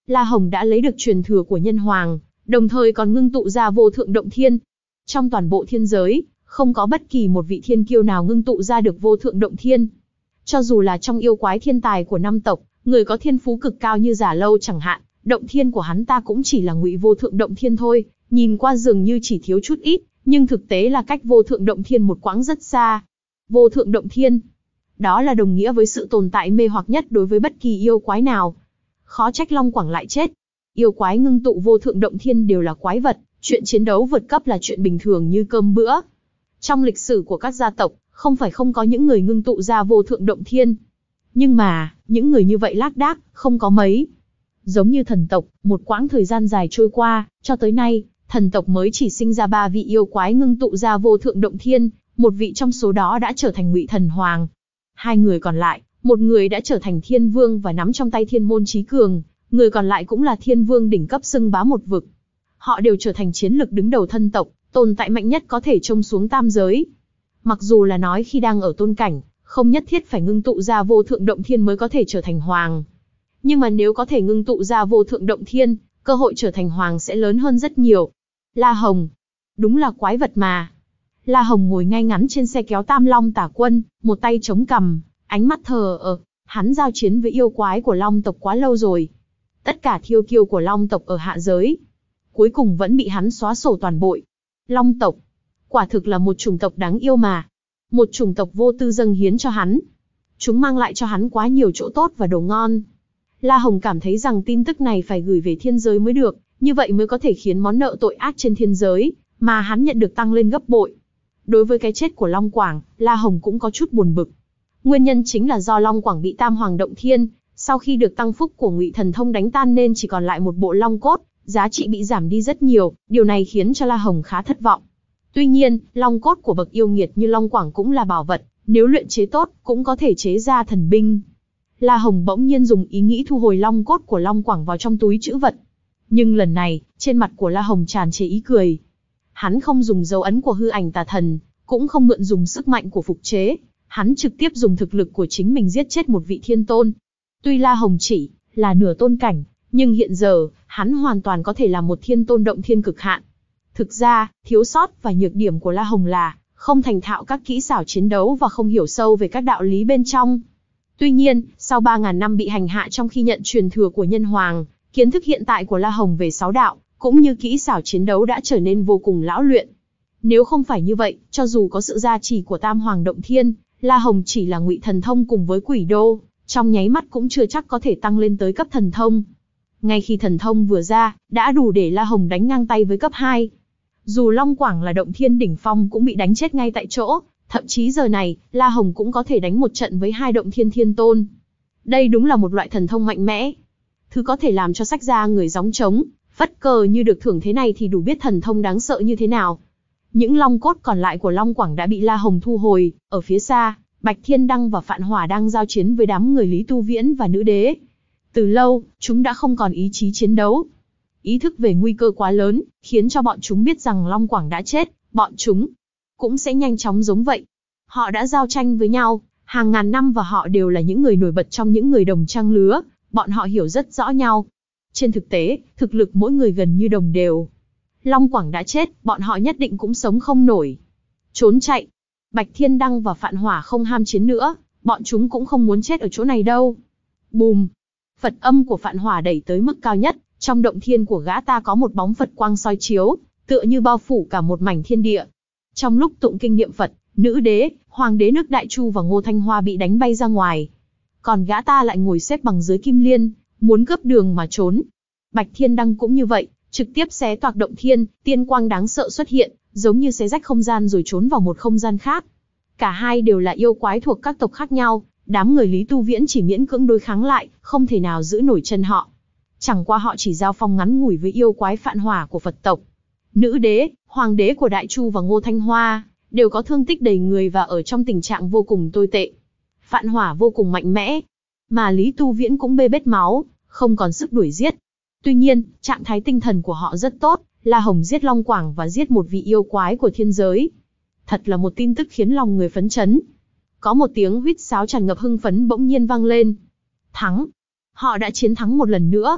La Hồng đã lấy được truyền thừa của nhân hoàng, đồng thời còn ngưng tụ ra vô thượng động thiên. Trong toàn bộ thiên giới, không có bất kỳ một vị thiên kiêu nào ngưng tụ ra được vô thượng động thiên. Cho dù là trong yêu quái thiên tài của năm tộc, người có thiên phú cực cao như Giả Lâu chẳng hạn, động thiên của hắn ta cũng chỉ là ngụy vô thượng động thiên thôi, nhìn qua dường như chỉ thiếu chút ít, nhưng thực tế là cách vô thượng động thiên một quãng rất xa. Vô thượng động thiên, đó là đồng nghĩa với sự tồn tại mê hoặc nhất đối với bất kỳ yêu quái nào. Khó trách Long Quảng lại chết. Yêu quái ngưng tụ vô thượng động thiên đều là quái vật, chuyện chiến đấu vượt cấp là chuyện bình thường như cơm bữa. Trong lịch sử của các gia tộc, không phải không có những người ngưng tụ ra vô thượng động thiên. Nhưng mà, những người như vậy lác đác, không có mấy. Giống như thần tộc, một quãng thời gian dài trôi qua, cho tới nay, thần tộc mới chỉ sinh ra ba vị yêu quái ngưng tụ ra vô thượng động thiên, một vị trong số đó đã trở thành Ngụy Thần Hoàng. Hai người còn lại, một người đã trở thành Thiên Vương và nắm trong tay Thiên Môn Chí Cường, người còn lại cũng là Thiên Vương đỉnh cấp xưng bá một vực. Họ đều trở thành chiến lực đứng đầu thân tộc, tồn tại mạnh nhất có thể trông xuống tam giới. Mặc dù là nói khi đang ở tôn cảnh, không nhất thiết phải ngưng tụ ra vô thượng động thiên mới có thể trở thành hoàng. Nhưng mà nếu có thể ngưng tụ ra vô thượng động thiên, cơ hội trở thành hoàng sẽ lớn hơn rất nhiều. La Hồng, đúng là quái vật mà. La Hồng ngồi ngay ngắn trên xe kéo Tam Long Tả Quân, một tay chống cằm, ánh mắt thờ ơ. Hắn giao chiến với yêu quái của Long tộc quá lâu rồi. Tất cả thiêu kiêu của Long tộc ở hạ giới, cuối cùng vẫn bị hắn xóa sổ toàn bộ. Long tộc, quả thực là một chủng tộc đáng yêu mà. Một chủng tộc vô tư dâng hiến cho hắn. Chúng mang lại cho hắn quá nhiều chỗ tốt và đồ ngon. La Hồng cảm thấy rằng tin tức này phải gửi về thiên giới mới được, như vậy mới có thể khiến món nợ tội ác trên thiên giới, mà hắn nhận được tăng lên gấp bội. Đối với cái chết của Long Quảng, La Hồng cũng có chút buồn bực. Nguyên nhân chính là do Long Quảng bị Tam Hoàng Động Thiên, sau khi được tăng phúc của Ngụy Thần Thông đánh tan nên chỉ còn lại một bộ long cốt, giá trị bị giảm đi rất nhiều, điều này khiến cho La Hồng khá thất vọng. Tuy nhiên, long cốt của bậc yêu nghiệt như Long Quảng cũng là bảo vật, nếu luyện chế tốt, cũng có thể chế ra thần binh. La Hồng bỗng nhiên dùng ý nghĩ thu hồi long cốt của Long Quảng vào trong túi trữ vật. Nhưng lần này, trên mặt của La Hồng tràn trề ý cười. Hắn không dùng dấu ấn của hư ảnh tà thần, cũng không mượn dùng sức mạnh của phục chế, hắn trực tiếp dùng thực lực của chính mình giết chết một vị thiên tôn. Tuy La Hồng chỉ là nửa tôn cảnh, nhưng hiện giờ, hắn hoàn toàn có thể là một thiên tôn động thiên cực hạn. Thực ra, thiếu sót và nhược điểm của La Hồng là không thành thạo các kỹ xảo chiến đấu và không hiểu sâu về các đạo lý bên trong. Tuy nhiên, sau ba ngàn năm bị hành hạ trong khi nhận truyền thừa của nhân hoàng, kiến thức hiện tại của La Hồng về sáu đạo, cũng như kỹ xảo chiến đấu đã trở nên vô cùng lão luyện. Nếu không phải như vậy, cho dù có sự gia trì của Tam Hoàng Động Thiên, La Hồng chỉ là Ngụy Thần Thông cùng với Quỷ Đô, trong nháy mắt cũng chưa chắc có thể tăng lên tới cấp thần thông. Ngay khi thần thông vừa ra, đã đủ để La Hồng đánh ngang tay với cấp hai. Dù Long Quảng là động thiên đỉnh phong cũng bị đánh chết ngay tại chỗ, thậm chí giờ này, La Hồng cũng có thể đánh một trận với hai động thiên thiên tôn. Đây đúng là một loại thần thông mạnh mẽ. Thứ có thể làm cho sách ra người gióng trống, phất cờ như được thưởng thế này thì đủ biết thần thông đáng sợ như thế nào. Những long cốt còn lại của Long Quảng đã bị La Hồng thu hồi, ở phía xa, Bạch Thiên Đăng và Phạn Hỏa đang giao chiến với đám người Lý Tu Viễn và Nữ Đế. Từ lâu, chúng đã không còn ý chí chiến đấu. Ý thức về nguy cơ quá lớn, khiến cho bọn chúng biết rằng Long Quảng đã chết, bọn chúng cũng sẽ nhanh chóng giống vậy. Họ đã giao tranh với nhau, hàng ngàn năm và họ đều là những người nổi bật trong những người đồng trang lứa, bọn họ hiểu rất rõ nhau. Trên thực tế, thực lực mỗi người gần như đồng đều. Long Quảng đã chết, bọn họ nhất định cũng sống không nổi. Trốn chạy. Bạch Thiên Đăng và Phạn Hỏa không ham chiến nữa, bọn chúng cũng không muốn chết ở chỗ này đâu. Bùm. Phật âm của Phạn Hỏa đẩy tới mức cao nhất, trong động thiên của gã ta có một bóng Phật quang soi chiếu, tựa như bao phủ cả một mảnh thiên địa. Trong lúc tụng kinh niệm Phật, Nữ Đế, Hoàng đế nước Đại Chu và Ngô Thanh Hoa bị đánh bay ra ngoài. Còn gã ta lại ngồi xếp bằng dưới kim liên, muốn cướp đường mà trốn. Bạch Thiên Đăng cũng như vậy, trực tiếp xé toạc động thiên, tiên quang đáng sợ xuất hiện, giống như xé rách không gian rồi trốn vào một không gian khác. Cả hai đều là yêu quái thuộc các tộc khác nhau, đám người Lý Tu Viễn chỉ miễn cưỡng đối kháng lại, không thể nào giữ nổi chân họ. Chẳng qua họ chỉ giao phong ngắn ngủi với yêu quái Phạn Hỏa của Phật tộc. Nữ Đế, Hoàng đế của Đại Chu và Ngô Thanh Hoa đều có thương tích đầy người và ở trong tình trạng vô cùng tồi tệ. Phạn Hỏa vô cùng mạnh mẽ, mà Lý Tu Viễn cũng bê bết máu, không còn sức đuổi giết. Tuy nhiên, trạng thái tinh thần của họ rất tốt, La Hồng giết Long Quảng và giết một vị yêu quái của thiên giới. Thật là một tin tức khiến lòng người phấn chấn. Có một tiếng huýt sáo tràn ngập hưng phấn bỗng nhiên vang lên. Thắng! Họ đã chiến thắng một lần nữa.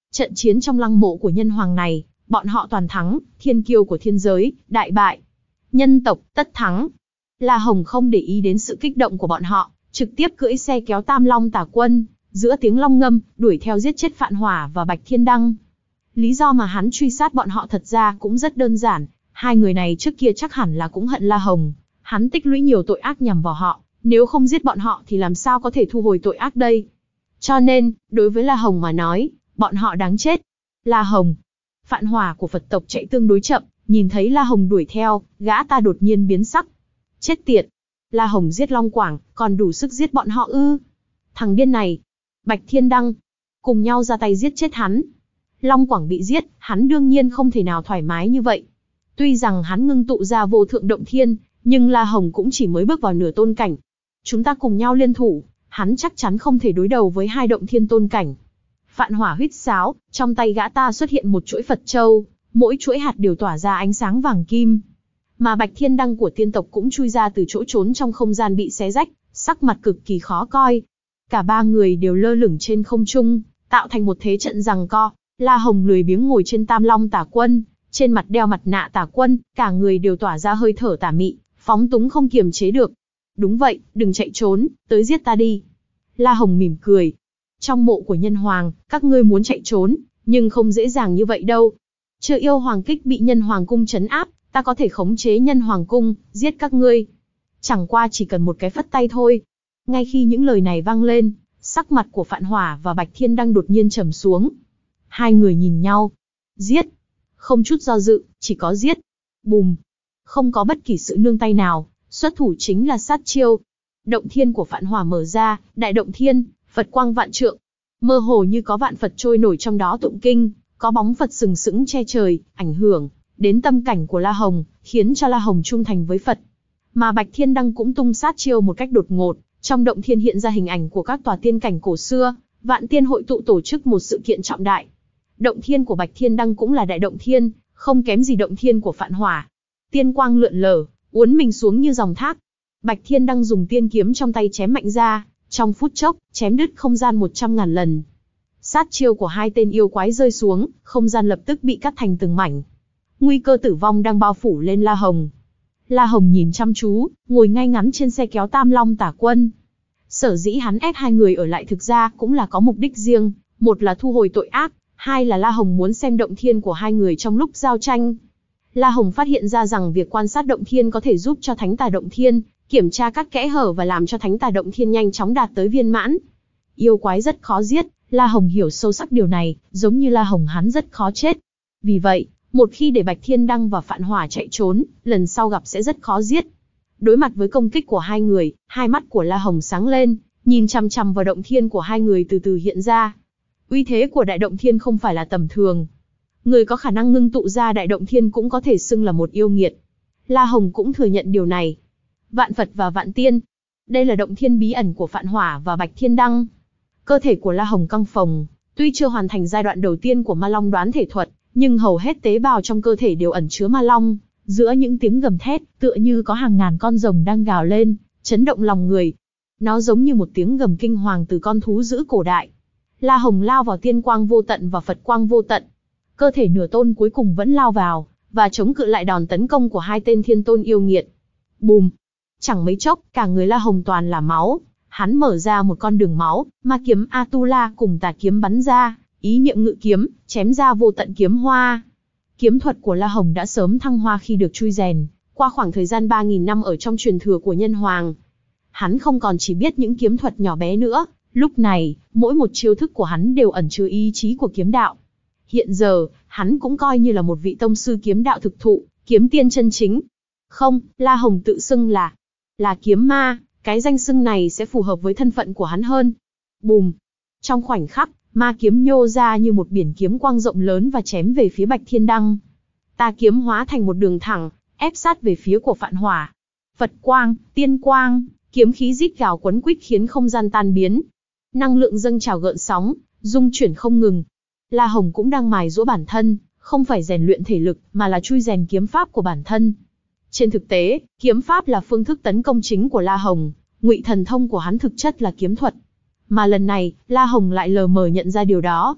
Trận chiến trong lăng mộ của nhân hoàng này, bọn họ toàn thắng, thiên kiêu của thiên giới, đại bại. Nhân tộc, tất thắng. La Hồng không để ý đến sự kích động của bọn họ, trực tiếp cưỡi xe kéo Tam Long Tả Quân, giữa tiếng long ngâm, đuổi theo giết chết Phạn Hỏa và Bạch Thiên Đăng. Lý do mà hắn truy sát bọn họ thật ra cũng rất đơn giản, hai người này trước kia chắc hẳn là cũng hận La Hồng, hắn tích lũy nhiều tội ác nhằm vào họ, nếu không giết bọn họ thì làm sao có thể thu hồi tội ác đây. Cho nên, đối với La Hồng mà nói, bọn họ đáng chết. La Hồng. Phạn Hỏa của Phật tộc chạy tương đối chậm, nhìn thấy La Hồng đuổi theo, gã ta đột nhiên biến sắc. Chết tiệt. La Hồng giết Long Quảng, còn đủ sức giết bọn họ ư? Thằng điên này. Bạch Thiên Đăng. Cùng nhau ra tay giết chết hắn. Long Quảng bị giết, hắn đương nhiên không thể nào thoải mái như vậy. Tuy rằng hắn ngưng tụ ra vô thượng động thiên, nhưng La Hồng cũng chỉ mới bước vào nửa tôn cảnh. Chúng ta cùng nhau liên thủ, hắn chắc chắn không thể đối đầu với hai động thiên tôn cảnh. Phạn Hỏa huýt sáo, trong tay gã ta xuất hiện một chuỗi Phật châu, mỗi chuỗi hạt đều tỏa ra ánh sáng vàng kim. Mà Bạch Thiên Đăng của tiên tộc cũng chui ra từ chỗ trốn trong không gian bị xé rách, sắc mặt cực kỳ khó coi. Cả ba người đều lơ lửng trên không trung, tạo thành một thế trận giằng co. La Hồng lười biếng ngồi trên Tam Long Tả Quân, trên mặt đeo mặt nạ Tả Quân, cả người đều tỏa ra hơi thở tà mị, phóng túng không kiềm chế được. Đúng vậy, đừng chạy trốn, tới giết ta đi. La Hồng mỉm cười. Trong mộ của nhân hoàng, các ngươi muốn chạy trốn, nhưng không dễ dàng như vậy đâu. Chưa yêu hoàng kích bị nhân hoàng cung trấn áp, ta có thể khống chế nhân hoàng cung, giết các ngươi. Chẳng qua chỉ cần một cái phất tay thôi. Ngay khi những lời này vang lên, sắc mặt của Phạn Hỏa và Bạch Thiên Đăng đột nhiên trầm xuống. Hai người nhìn nhau. Giết. Không chút do dự, chỉ có giết. Bùm. Không có bất kỳ sự nương tay nào, xuất thủ chính là sát chiêu. Động thiên của Phạn Hỏa mở ra, đại động thiên, Phật quang vạn trượng. Mơ hồ như có vạn Phật trôi nổi trong đó tụng kinh, có bóng Phật sừng sững che trời, ảnh hưởng đến tâm cảnh của La Hồng, khiến cho La Hồng trung thành với Phật. Mà Bạch Thiên Đăng cũng tung sát chiêu một cách đột ngột, trong động thiên hiện ra hình ảnh của các tòa tiên cảnh cổ xưa, vạn tiên hội tụ tổ chức một sự kiện trọng đại. Động thiên của Bạch Thiên Đăng cũng là đại động thiên, không kém gì động thiên của Phạn Hỏa. Tiên quang lượn lờ, uốn mình xuống như dòng thác. Bạch Thiên Đăng dùng tiên kiếm trong tay chém mạnh ra, trong phút chốc, chém đứt không gian một trăm ngàn lần. Sát chiêu của hai tên yêu quái rơi xuống, không gian lập tức bị cắt thành từng mảnh. Nguy cơ tử vong đang bao phủ lên La Hồng. La Hồng nhìn chăm chú, ngồi ngay ngắn trên xe kéo Tam Long Tả Quân. Sở dĩ hắn ép hai người ở lại thực ra cũng là có mục đích riêng, một là thu hồi tội ác, hai là La Hồng muốn xem động thiên của hai người trong lúc giao tranh. La Hồng phát hiện ra rằng việc quan sát động thiên có thể giúp cho thánh tà động thiên kiểm tra các kẽ hở và làm cho thánh tà động thiên nhanh chóng đạt tới viên mãn. Yêu quái rất khó giết, La Hồng hiểu sâu sắc điều này, giống như La Hồng hắn rất khó chết. Vì vậy, một khi để Bạch Thiên Đăng và Phạn Hỏa chạy trốn, lần sau gặp sẽ rất khó giết. Đối mặt với công kích của hai người, hai mắt của La Hồng sáng lên, nhìn chằm chằm vào động thiên của hai người từ từ hiện ra. Uy thế của đại động thiên không phải là tầm thường. Người có khả năng ngưng tụ ra đại động thiên cũng có thể xưng là một yêu nghiệt. La Hồng cũng thừa nhận điều này. Vạn Phật và vạn tiên. Đây là động thiên bí ẩn của Phạn Hỏa và Bạch Thiên Đăng. Cơ thể của La Hồng căng phồng, tuy chưa hoàn thành giai đoạn đầu tiên của Ma Long đoán thể thuật, nhưng hầu hết tế bào trong cơ thể đều ẩn chứa Ma Long. Giữa những tiếng gầm thét, tựa như có hàng ngàn con rồng đang gào lên, chấn động lòng người. Nó giống như một tiếng gầm kinh hoàng từ con thú dữ cổ đại. La Hồng lao vào tiên quang vô tận và Phật quang vô tận. Cơ thể nửa tôn cuối cùng vẫn lao vào, và chống cự lại đòn tấn công của hai tên thiên tôn yêu nghiệt. Bùm! Chẳng mấy chốc, cả người La Hồng toàn là máu. Hắn mở ra một con đường máu, ma kiếm Atula cùng tà kiếm bắn ra, ý niệm ngự kiếm, chém ra vô tận kiếm hoa. Kiếm thuật của La Hồng đã sớm thăng hoa khi được chui rèn, qua khoảng thời gian ba nghìn năm ở trong truyền thừa của nhân hoàng. Hắn không còn chỉ biết những kiếm thuật nhỏ bé nữa, lúc này, mỗi một chiêu thức của hắn đều ẩn chứa ý chí của kiếm đạo. Hiện giờ, hắn cũng coi như là một vị tông sư kiếm đạo thực thụ, kiếm tiên chân chính. Không, La Hồng tự xưng là, là kiếm ma, cái danh xưng này sẽ phù hợp với thân phận của hắn hơn. Bùm! Trong khoảnh khắc, ma kiếm nhô ra như một biển kiếm quang rộng lớn và chém về phía Bạch Thiên Đăng. Tà kiếm hóa thành một đường thẳng, ép sát về phía của Phạn Hỏa. Phật quang, tiên quang, kiếm khí rít gào quấn quýt khiến không gian tan biến. Năng lượng dâng trào gợn sóng, dung chuyển không ngừng. La Hồng cũng đang mài giũa bản thân, không phải rèn luyện thể lực, mà là chui rèn kiếm pháp của bản thân. Trên thực tế, kiếm pháp là phương thức tấn công chính của La Hồng, ngụy thần thông của hắn thực chất là kiếm thuật. Mà lần này, La Hồng lại lờ mờ nhận ra điều đó.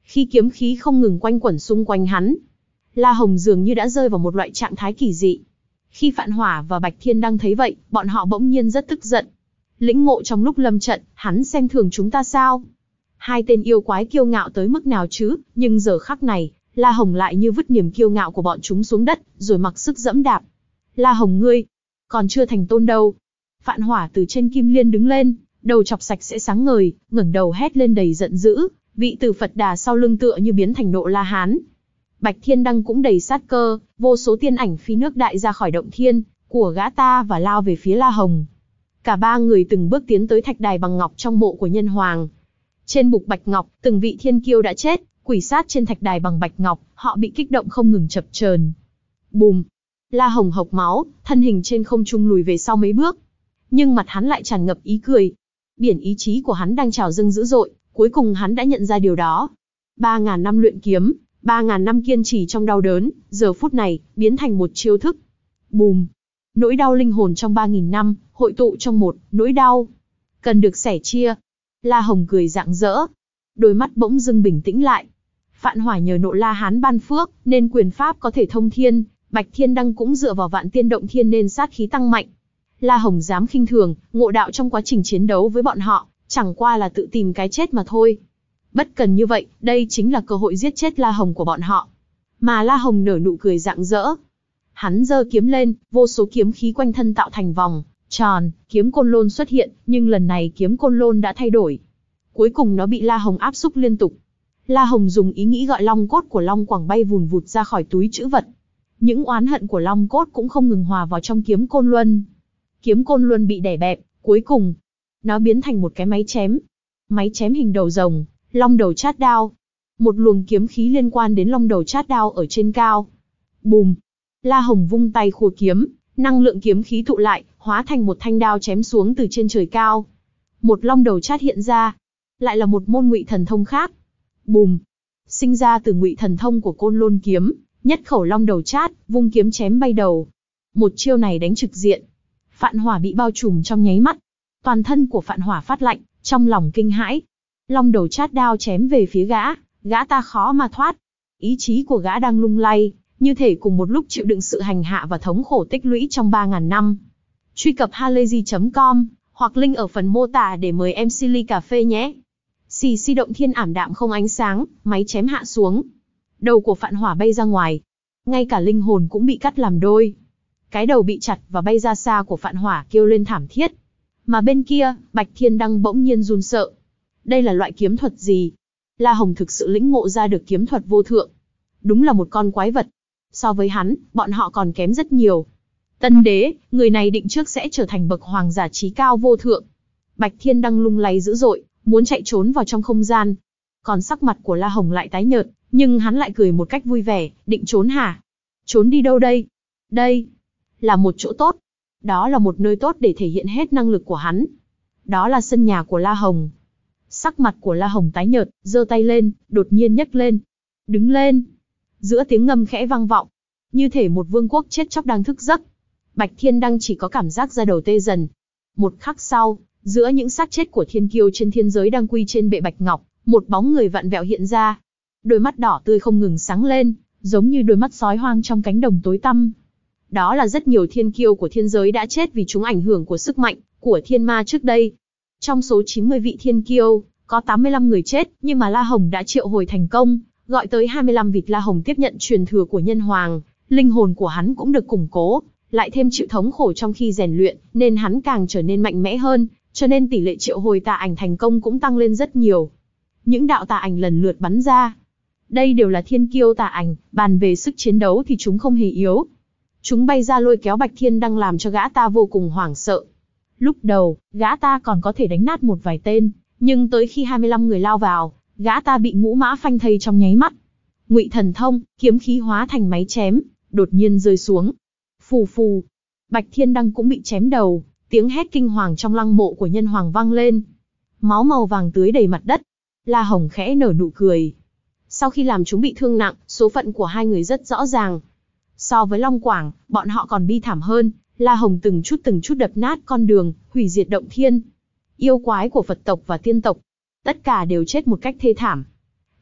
Khi kiếm khí không ngừng quanh quẩn xung quanh hắn, La Hồng dường như đã rơi vào một loại trạng thái kỳ dị. Khi Phạn Hỏa và Bạch Thiên Đăng thấy vậy, bọn họ bỗng nhiên rất tức giận. Lĩnh ngộ trong lúc lâm trận, hắn xem thường chúng ta sao? Hai tên yêu quái kiêu ngạo tới mức nào chứ, nhưng giờ khắc này, La Hồng lại như vứt niềm kiêu ngạo của bọn chúng xuống đất, rồi mặc sức dẫm đạp. La Hồng ngươi, còn chưa thành tôn đâu. Phạn Hỏa từ trên kim liên đứng lên, đầu chọc sạch sẽ sáng ngời, ngẩng đầu hét lên đầy giận dữ, vị tử Phật Đà sau lưng tựa như biến thành Nộ La Hán. Bạch Thiên Đăng cũng đầy sát cơ, vô số tiên ảnh phi nước đại ra khỏi động thiên của gã ta và lao về phía La Hồng. Cả ba người từng bước tiến tới thạch đài bằng ngọc trong mộ của Nhân Hoàng. Trên bục bạch ngọc, từng vị thiên kiêu đã chết, quỷ sát trên thạch đài bằng bạch ngọc, họ bị kích động không ngừng chập chờn. Bùm! La Hồng hộc máu, thân hình trên không trung lùi về sau mấy bước. Nhưng mặt hắn lại tràn ngập ý cười. Biển ý chí của hắn đang trào dâng dữ dội, cuối cùng hắn đã nhận ra điều đó. Ba ngàn năm luyện kiếm, ba ngàn năm kiên trì trong đau đớn, giờ phút này, biến thành một chiêu thức. Bùm! Nỗi đau linh hồn trong ba nghìn năm, hội tụ trong một, nỗi đau. Cần được sẻ chia. La Hồng cười rạng rỡ. Đôi mắt bỗng dưng bình tĩnh lại. Phạn Hỏa nhờ Nộ La Hán ban phước, nên quyền pháp có thể thông thiên. Bạch Thiên Đăng cũng dựa vào vạn tiên động thiên nên sát khí tăng mạnh. La Hồng dám khinh thường, ngộ đạo trong quá trình chiến đấu với bọn họ, chẳng qua là tự tìm cái chết mà thôi. Bất cần như vậy, đây chính là cơ hội giết chết La Hồng của bọn họ. Mà La Hồng nở nụ cười rạng rỡ. Hắn giơ kiếm lên, vô số kiếm khí quanh thân tạo thành vòng tròn, kiếm côn lôn xuất hiện, nhưng lần này kiếm côn lôn đã thay đổi. Cuối cùng nó bị La Hồng áp xúc liên tục. La Hồng dùng ý nghĩ gọi long cốt của Long Quảng bay vùn vụt ra khỏi túi trữ vật. Những oán hận của long cốt cũng không ngừng hòa vào trong kiếm côn luân. Kiếm côn luân bị đè bẹp, cuối cùng nó biến thành một cái máy chém. Máy chém hình đầu rồng, long đầu chát đao. Một luồng kiếm khí liên quan đến long đầu chát đao ở trên cao. Bùm! La Hồng vung tay khua kiếm, năng lượng kiếm khí tụ lại, hóa thành một thanh đao chém xuống từ trên trời cao. Một long đầu chát hiện ra, lại là một môn ngụy thần thông khác. Bùm! Sinh ra từ ngụy thần thông của Côn Lôn kiếm, nhất khẩu long đầu chát, vung kiếm chém bay đầu. Một chiêu này đánh trực diện. Phạn Hỏa bị bao trùm trong nháy mắt. Toàn thân của Phạn Hỏa phát lạnh, trong lòng kinh hãi. Long đầu chát đao chém về phía gã, gã ta khó mà thoát. Ý chí của gã đang lung lay, như thể cùng một lúc chịu đựng sự hành hạ và thống khổ tích lũy trong ba ngàn năm. Truy cập halayzi chấm com, hoặc link ở phần mô tả để mời em xê ly cà phê nhé. Xì xì động thiên ảm đạm không ánh sáng, máy chém hạ xuống. Đầu của Phạn Hỏa bay ra ngoài. Ngay cả linh hồn cũng bị cắt làm đôi. Cái đầu bị chặt và bay ra xa của Phạn Hỏa kêu lên thảm thiết. Mà bên kia, Bạch Thiên Đăng bỗng nhiên run sợ. Đây là loại kiếm thuật gì? La Hồng thực sự lĩnh ngộ ra được kiếm thuật vô thượng. Đúng là một con quái vật. So với hắn, bọn họ còn kém rất nhiều. Tân đế, người này định trước sẽ trở thành bậc hoàng giả trí cao vô thượng. Bạch Thiên Đăng lung lay dữ dội, muốn chạy trốn vào trong không gian. Còn sắc mặt của La Hồng lại tái nhợt, nhưng hắn lại cười một cách vui vẻ, định trốn hả? Trốn đi đâu đây? Đây là một chỗ tốt. Đó là một nơi tốt để thể hiện hết năng lực của hắn. Đó là sân nhà của La Hồng. Sắc mặt của La Hồng tái nhợt, giơ tay lên, đột nhiên nhấc lên. Đứng lên. Giữa tiếng ngâm khẽ vang vọng, như thể một vương quốc chết chóc đang thức giấc. Bạch Thiên Đăng chỉ có cảm giác da đầu tê dần. Một khắc sau, giữa những xác chết của thiên kiêu trên thiên giới đang quy trên bệ bạch ngọc, một bóng người vặn vẹo hiện ra. Đôi mắt đỏ tươi không ngừng sáng lên, giống như đôi mắt sói hoang trong cánh đồng tối tăm. Đó là rất nhiều thiên kiêu của thiên giới đã chết vì chúng ảnh hưởng của sức mạnh của thiên ma trước đây. Trong số chín mươi vị thiên kiêu, có tám mươi lăm người chết, nhưng mà La Hồng đã triệu hồi thành công, gọi tới hai mươi lăm vịt La Hồng tiếp nhận truyền thừa của Nhân Hoàng, linh hồn của hắn cũng được củng cố, lại thêm chịu thống khổ trong khi rèn luyện, nên hắn càng trở nên mạnh mẽ hơn, cho nên tỷ lệ triệu hồi tà ảnh thành công cũng tăng lên rất nhiều. Những đạo tà ảnh lần lượt bắn ra. Đây đều là thiên kiêu tà ảnh, bàn về sức chiến đấu thì chúng không hề yếu. Chúng bay ra lôi kéo Bạch Thiên Đăng làm cho gã ta vô cùng hoảng sợ. Lúc đầu, gã ta còn có thể đánh nát một vài tên, nhưng tới khi hai mươi lăm người lao vào, gã ta bị ngũ mã phanh thây trong nháy mắt. Ngụy thần thông, kiếm khí hóa thành máy chém, đột nhiên rơi xuống. Phù phù, Bạch Thiên Đăng cũng bị chém đầu, tiếng hét kinh hoàng trong lăng mộ của Nhân Hoàng vang lên. Máu màu vàng tưới đầy mặt đất. La Hồng khẽ nở nụ cười. Sau khi làm chúng bị thương nặng, số phận của hai người rất rõ ràng. So với Long Quảng, bọn họ còn bi thảm hơn. La Hồng từng chút từng chút đập nát con đường, hủy diệt động thiên. Yêu quái của Phật tộc và tiên tộc, tất cả đều chết một cách thê thảm.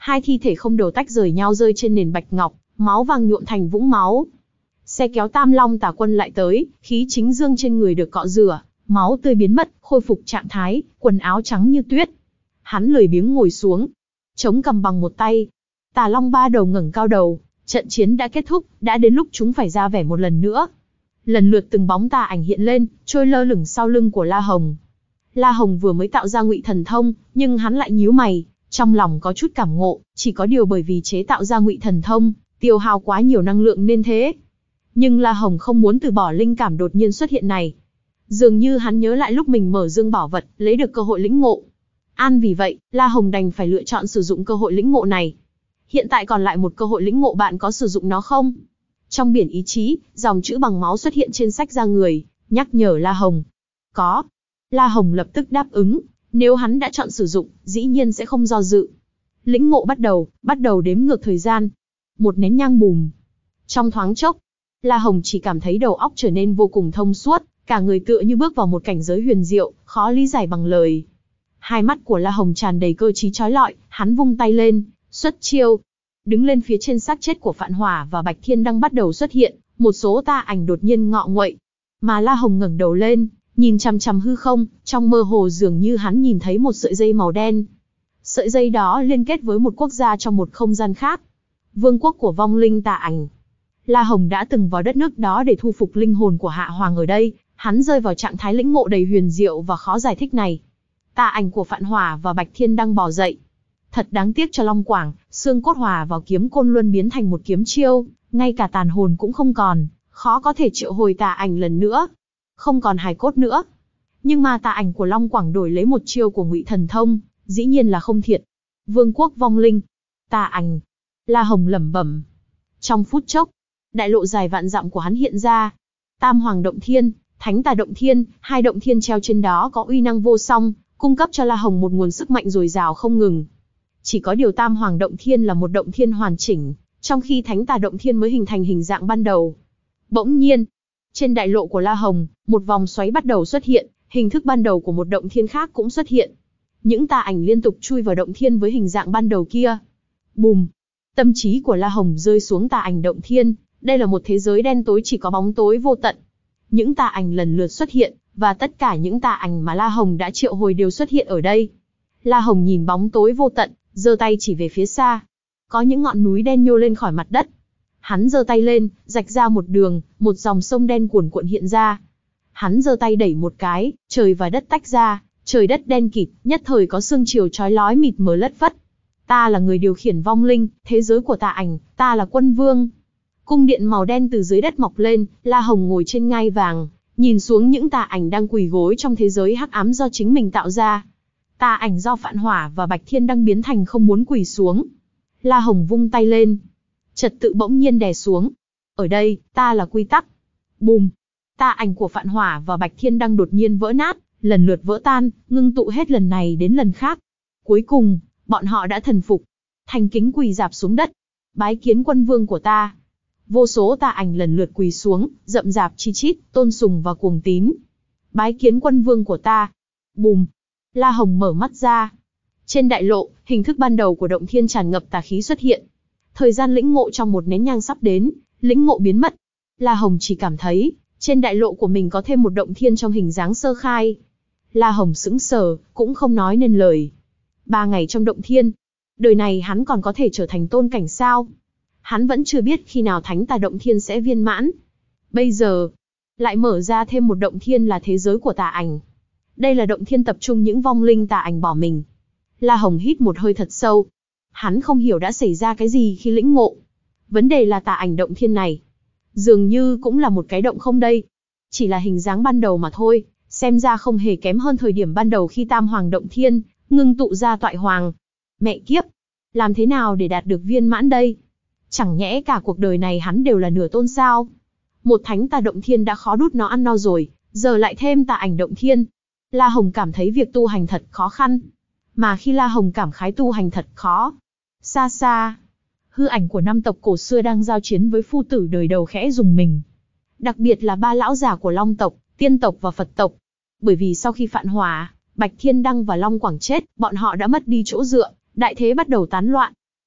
Hai thi thể không đầu tách rời nhau rơi trên nền bạch ngọc, máu vàng nhuộm thành vũng máu. Xe kéo Tam Long Tà Quân lại tới, khí chính dương trên người được cọ rửa, máu tươi biến mất, khôi phục trạng thái, quần áo trắng như tuyết. Hắn lười biếng ngồi xuống, chống cầm bằng một tay. Tà Long ba đầu ngẩng cao đầu, trận chiến đã kết thúc, đã đến lúc chúng phải ra vẻ một lần nữa. Lần lượt từng bóng tà ảnh hiện lên, trôi lơ lửng sau lưng của La Hồng. La Hồng vừa mới tạo ra Ngụy Thần Thông, nhưng hắn lại nhíu mày, trong lòng có chút cảm ngộ, chỉ có điều bởi vì chế tạo ra Ngụy Thần Thông, tiêu hao quá nhiều năng lượng nên thế. Nhưng La Hồng không muốn từ bỏ linh cảm đột nhiên xuất hiện này. Dường như hắn nhớ lại lúc mình mở dương bảo vật, lấy được cơ hội lĩnh ngộ. An vì vậy, La Hồng đành phải lựa chọn sử dụng cơ hội lĩnh ngộ này. Hiện tại còn lại một cơ hội lĩnh ngộ, bạn có sử dụng nó không? Trong biển ý chí, dòng chữ bằng máu xuất hiện trên sách da người, nhắc nhở La Hồng. Có. La Hồng lập tức đáp ứng, nếu hắn đã chọn sử dụng, dĩ nhiên sẽ không do dự. Lĩnh ngộ bắt đầu, bắt đầu đếm ngược thời gian. Một nén nhang bùm. Trong thoáng chốc, La Hồng chỉ cảm thấy đầu óc trở nên vô cùng thông suốt, cả người tựa như bước vào một cảnh giới huyền diệu, khó lý giải bằng lời. Hai mắt của La Hồng tràn đầy cơ trí chói lọi, hắn vung tay lên, xuất chiêu. Đứng lên phía trên xác chết của Phạn Hỏa và Bạch Thiên Đăng bắt đầu xuất hiện, một số tà ảnh đột nhiên ngọ nguậy. Mà La Hồng ngẩng đầu lên, nhìn chằm chằm hư không, trong mơ hồ dường như hắn nhìn thấy một sợi dây màu đen. Sợi dây đó liên kết với một quốc gia trong một không gian khác. Vương quốc của vong linh tà ảnh. La Hồng đã từng vào đất nước đó để thu phục linh hồn của Hạ Hoàng ở đây, hắn rơi vào trạng thái lĩnh ngộ đầy huyền diệu và khó giải thích này. Tà ảnh của Phạn Hỏa và Bạch Thiên Đăng bò dậy. Thật đáng tiếc cho Long Quảng, xương cốt hòa vào kiếm côn luân biến thành một kiếm chiêu, ngay cả tàn hồn cũng không còn, khó có thể triệu hồi tà ảnh lần nữa. Không còn hài cốt nữa. Nhưng mà tà ảnh của Long Quảng đổi lấy một chiêu của Ngụy Thần Thông, dĩ nhiên là không thiệt. Vương quốc vong linh, tà ảnh. La Hồng lẩm bẩm. Trong phút chốc, đại lộ dài vạn dặm của hắn hiện ra. Tam Hoàng Động Thiên, Thánh Tà Động Thiên, hai động thiên treo trên đó có uy năng vô song, cung cấp cho La Hồng một nguồn sức mạnh dồi dào không ngừng. Chỉ có điều Tam Hoàng Động Thiên là một động thiên hoàn chỉnh, trong khi Thánh Tà Động Thiên mới hình thành hình dạng ban đầu. Bỗng nhiên, trên đại lộ của La Hồng, một vòng xoáy bắt đầu xuất hiện, hình thức ban đầu của một động thiên khác cũng xuất hiện. Những tà ảnh liên tục chui vào động thiên với hình dạng ban đầu kia. Bùm! Tâm trí của La Hồng rơi xuống tà ảnh động thiên, đây là một thế giới đen tối chỉ có bóng tối vô tận. Những tà ảnh lần lượt xuất hiện, và tất cả những tà ảnh mà La Hồng đã triệu hồi đều xuất hiện ở đây. La Hồng nhìn bóng tối vô tận, giơ tay chỉ về phía xa. Có những ngọn núi đen nhô lên khỏi mặt đất. Hắn giơ tay lên, rạch ra một đường, một dòng sông đen cuồn cuộn hiện ra. Hắn giơ tay đẩy một cái, trời và đất tách ra, trời đất đen kịt, nhất thời có sương chiều chói lói mịt mờ lất phất. Ta là người điều khiển vong linh, thế giới của tà ảnh, ta là quân vương. Cung điện màu đen từ dưới đất mọc lên, La Hồng ngồi trên ngai vàng, nhìn xuống những tà ảnh đang quỳ gối trong thế giới hắc ám do chính mình tạo ra. Tà ảnh do Phạn Hỏa và Bạch Thiên Đăng biến thành không muốn quỳ xuống. La Hồng vung tay lên. Trật tự bỗng nhiên đè xuống. Ở đây, ta là quy tắc. Bùm! Tà ảnh của Phạn Hỏa và Bạch Thiên Đăng đột nhiên vỡ nát, lần lượt vỡ tan, ngưng tụ hết lần này đến lần khác. Cuối cùng, bọn họ đã thần phục. Thành kính quỳ rạp xuống đất. Bái kiến quân vương của ta. Vô số tà ảnh lần lượt quỳ xuống, rậm rạp chi chít, tôn sùng và cuồng tín. Bái kiến quân vương của ta. Bùm! La Hồng mở mắt ra. Trên đại lộ, hình thức ban đầu của động thiên tràn ngập tà khí xuất hiện. Thời gian lĩnh ngộ trong một nén nhang sắp đến, lĩnh ngộ biến mất. La Hồng chỉ cảm thấy, trên đại lộ của mình có thêm một động thiên trong hình dáng sơ khai. La Hồng sững sờ, cũng không nói nên lời. Ba ngày trong động thiên, đời này hắn còn có thể trở thành tôn cảnh sao? Hắn vẫn chưa biết khi nào Thánh Tà Động Thiên sẽ viên mãn. Bây giờ, lại mở ra thêm một động thiên là thế giới của tà ảnh. Đây là động thiên tập trung những vong linh tà ảnh bỏ mình. La Hồng hít một hơi thật sâu. Hắn không hiểu đã xảy ra cái gì khi lĩnh ngộ. Vấn đề là tà ảnh động thiên này. Dường như cũng là một cái động không đây. Chỉ là hình dáng ban đầu mà thôi, xem ra không hề kém hơn thời điểm ban đầu khi Tam Hoàng Động Thiên ngưng tụ ra Toại Hoàng. Mẹ kiếp! Làm thế nào để đạt được viên mãn đây? Chẳng nhẽ cả cuộc đời này hắn đều là nửa tôn sao? Một Thánh Tà Động Thiên đã khó đút nó ăn no rồi, giờ lại thêm tà ảnh động thiên. La Hồng cảm thấy việc tu hành thật khó khăn. Mà khi La Hồng cảm khái tu hành thật khó, xa xa, hư ảnh của năm tộc cổ xưa đang giao chiến với phu tử đời đầu khẽ rùng mình. Đặc biệt là ba lão già của Long tộc, Tiên tộc và Phật tộc. Bởi vì sau khi Phạn Hỏa, Bạch Thiên Đăng và Long Quảng chết, bọn họ đã mất đi chỗ dựa, đại thế bắt đầu tán loạn.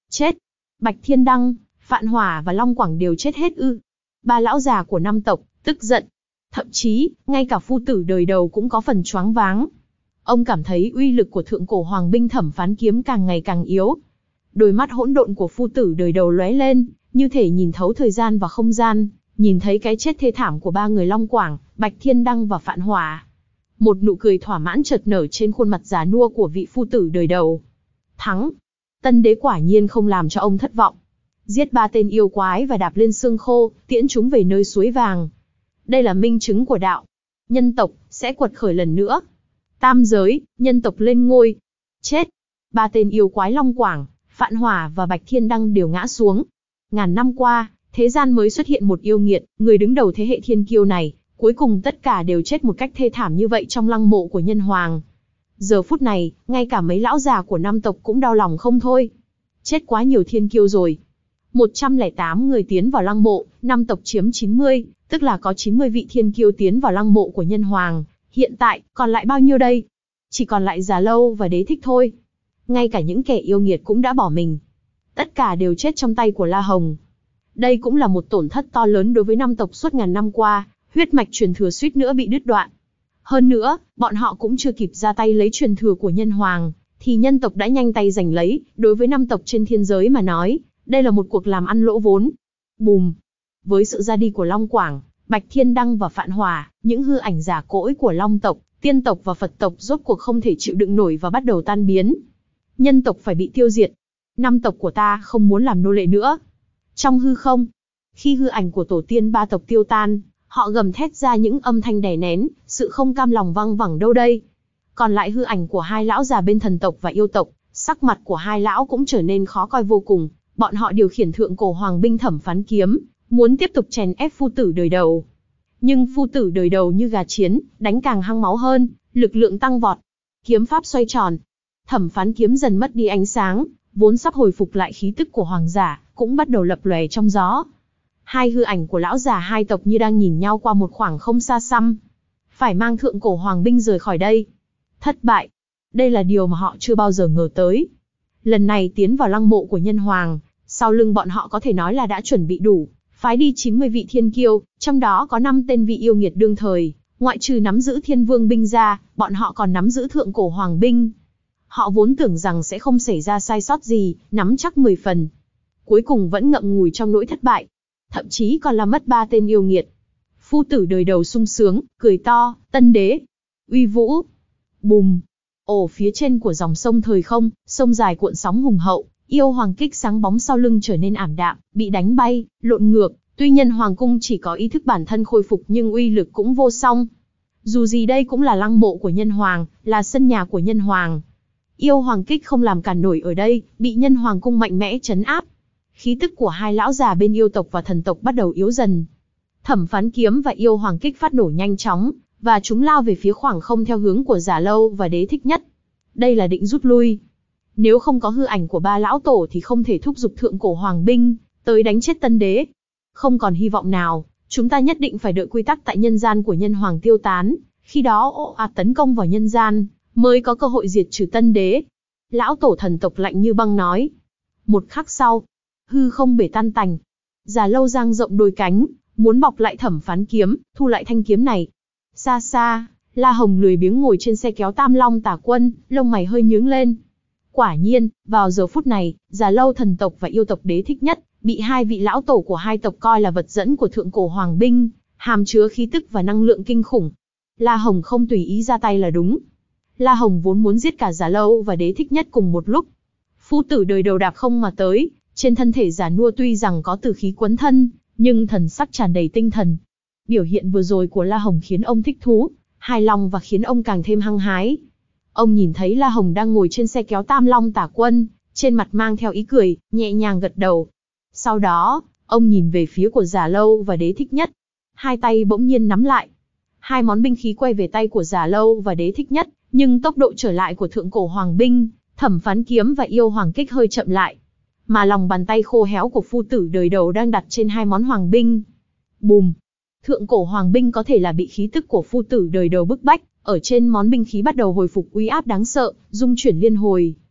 Chết. Bạch Thiên Đăng, Phạn Hỏa và Long Quảng đều chết hết ư? Ba lão già của năm tộc tức giận. Thậm chí, ngay cả phu tử đời đầu cũng có phần choáng váng. Ông cảm thấy uy lực của thượng cổ hoàng binh thẩm phán kiếm càng ngày càng yếu. Đôi mắt hỗn độn của phu tử đời đầu lóe lên, như thể nhìn thấu thời gian và không gian, nhìn thấy cái chết thê thảm của ba người Long Quảng, Bạch Thiên Đăng và Phạn Hỏa. Một nụ cười thỏa mãn chợt nở trên khuôn mặt già nua của vị phu tử đời đầu. Thắng. Tân đế quả nhiên không làm cho ông thất vọng. Giết ba tên yêu quái và đạp lên xương khô, tiễn chúng về nơi suối vàng. Đây là minh chứng của đạo. Nhân tộc sẽ quật khởi lần nữa. Tam giới, nhân tộc lên ngôi. Chết. Ba tên yêu quái Long Quảng, Phạn Hỏa và Bạch Thiên Đăng đều ngã xuống. Ngàn năm qua, thế gian mới xuất hiện một yêu nghiệt, người đứng đầu thế hệ thiên kiêu này, cuối cùng tất cả đều chết một cách thê thảm như vậy trong lăng mộ của nhân hoàng. Giờ phút này, ngay cả mấy lão già của năm tộc cũng đau lòng không thôi. Chết quá nhiều thiên kiêu rồi. một trăm lẻ tám người tiến vào lăng mộ, năm tộc chiếm chín mươi, tức là có chín mươi vị thiên kiêu tiến vào lăng mộ của nhân hoàng. Hiện tại, còn lại bao nhiêu đây? Chỉ còn lại Già Lâu và Đế Thích thôi. Ngay cả những kẻ yêu nghiệt cũng đã bỏ mình. Tất cả đều chết trong tay của La Hồng. Đây cũng là một tổn thất to lớn đối với năm tộc suốt ngàn năm qua, huyết mạch truyền thừa suýt nữa bị đứt đoạn. Hơn nữa, bọn họ cũng chưa kịp ra tay lấy truyền thừa của nhân hoàng, thì nhân tộc đã nhanh tay giành lấy. Đối với năm tộc trên thiên giới mà nói, đây là một cuộc làm ăn lỗ vốn. Bùm! Với sự ra đi của Long Quảng, Bạch Thiên Đăng và Phạn Hỏa, những hư ảnh giả cỗi của Long tộc, Tiên tộc và Phật tộc rốt cuộc không thể chịu đựng nổi và bắt đầu tan biến. Nhân tộc phải bị tiêu diệt. Năm tộc của ta không muốn làm nô lệ nữa. Trong hư không, khi hư ảnh của tổ tiên ba tộc tiêu tan, họ gầm thét ra những âm thanh đè nén, sự không cam lòng văng vẳng đâu đây. Còn lại hư ảnh của hai lão già bên thần tộc và yêu tộc, sắc mặt của hai lão cũng trở nên khó coi vô cùng. Bọn họ điều khiển thượng cổ hoàng binh thẩm phán kiếm, muốn tiếp tục chèn ép phu tử đời đầu. Nhưng phu tử đời đầu như gà chiến, đánh càng hăng máu hơn, lực lượng tăng vọt. Kiếm pháp xoay tròn. Thẩm phán kiếm dần mất đi ánh sáng, vốn sắp hồi phục lại khí tức của hoàng giả, cũng bắt đầu lập lòe trong gió. Hai hư ảnh của lão già hai tộc như đang nhìn nhau qua một khoảng không xa xăm. Phải mang thượng cổ hoàng binh rời khỏi đây. Thất bại. Đây là điều mà họ chưa bao giờ ngờ tới. Lần này tiến vào lăng mộ của nhân hoàng, sau lưng bọn họ có thể nói là đã chuẩn bị đủ, phái đi chín mươi vị thiên kiêu, trong đó có năm tên vị yêu nghiệt đương thời, ngoại trừ nắm giữ thiên vương binh ra, bọn họ còn nắm giữ thượng cổ hoàng binh. Họ vốn tưởng rằng sẽ không xảy ra sai sót gì, nắm chắc mười phần. Cuối cùng vẫn ngậm ngùi trong nỗi thất bại. Thậm chí còn làm mất ba tên yêu nghiệt. Phu tử đời đầu sung sướng, cười to, tân đế, uy vũ. Bùm! Ồ, phía trên của dòng sông thời không, sông dài cuộn sóng hùng hậu, yêu hoàng kích sáng bóng sau lưng trở nên ảm đạm, bị đánh bay, lộn ngược. Tuy nhân hoàng cung chỉ có ý thức bản thân khôi phục nhưng uy lực cũng vô song. Dù gì đây cũng là lăng mộ của nhân hoàng, là sân nhà của nhân hoàng. Yêu hoàng kích không làm cản nổi ở đây, bị nhân hoàng cung mạnh mẽ trấn áp. Khí tức của hai lão già bên yêu tộc và thần tộc bắt đầu yếu dần. Thẩm phán kiếm và yêu hoàng kích phát nổ nhanh chóng, và chúng lao về phía khoảng không theo hướng của Già Lâu và Đế Thích Nhất. Đây là định rút lui. Nếu không có hư ảnh của ba lão tổ thì không thể thúc giục thượng cổ hoàng binh tới đánh chết tân đế. Không còn hy vọng nào, chúng ta nhất định phải đợi quy tắc tại nhân gian của nhân hoàng tiêu tán, khi đó ồ ạt tấn công vào nhân gian, mới có cơ hội diệt trừ tân đế. Lão tổ thần tộc lạnh như băng nói. Một khắc sau, hư không bể tan tành. Già Lâu dang rộng đôi cánh, muốn bọc lại thẩm phán kiếm, thu lại thanh kiếm này. Xa xa, La Hồng lười biếng ngồi trên xe kéo Tam Long Tả Quân, lông mày hơi nhướng lên. Quả nhiên, vào giờ phút này, Già Lâu thần tộc và yêu tộc Đế Thích Nhất bị hai vị lão tổ của hai tộc coi là vật dẫn của thượng cổ hoàng binh, hàm chứa khí tức và năng lượng kinh khủng. La Hồng không tùy ý ra tay là đúng. La Hồng vốn muốn giết cả Già Lâu và Đế Thích Nhất cùng một lúc. Phu tử đời đầu đạp không mà tới, trên thân thể già nua tuy rằng có tử khí quấn thân, nhưng thần sắc tràn đầy tinh thần. Biểu hiện vừa rồi của La Hồng khiến ông thích thú, hài lòng và khiến ông càng thêm hăng hái. Ông nhìn thấy La Hồng đang ngồi trên xe kéo Tam Long Tả Quân, trên mặt mang theo ý cười, nhẹ nhàng gật đầu. Sau đó, ông nhìn về phía của Già Lâu và Đế Thích Nhất. Hai tay bỗng nhiên nắm lại. Hai món binh khí quay về tay của Già Lâu và Đế Thích Nhất, nhưng tốc độ trở lại của thượng cổ hoàng binh, thẩm phán kiếm và yêu hoàng kích hơi chậm lại. Mà lòng bàn tay khô héo của phu tử đời đầu đang đặt trên hai món hoàng binh. Bùm! Thượng cổ hoàng binh có thể là bị khí tức của phu tử đời đầu bức bách, ở trên món binh khí bắt đầu hồi phục uy áp đáng sợ, dung chuyển liên hồi.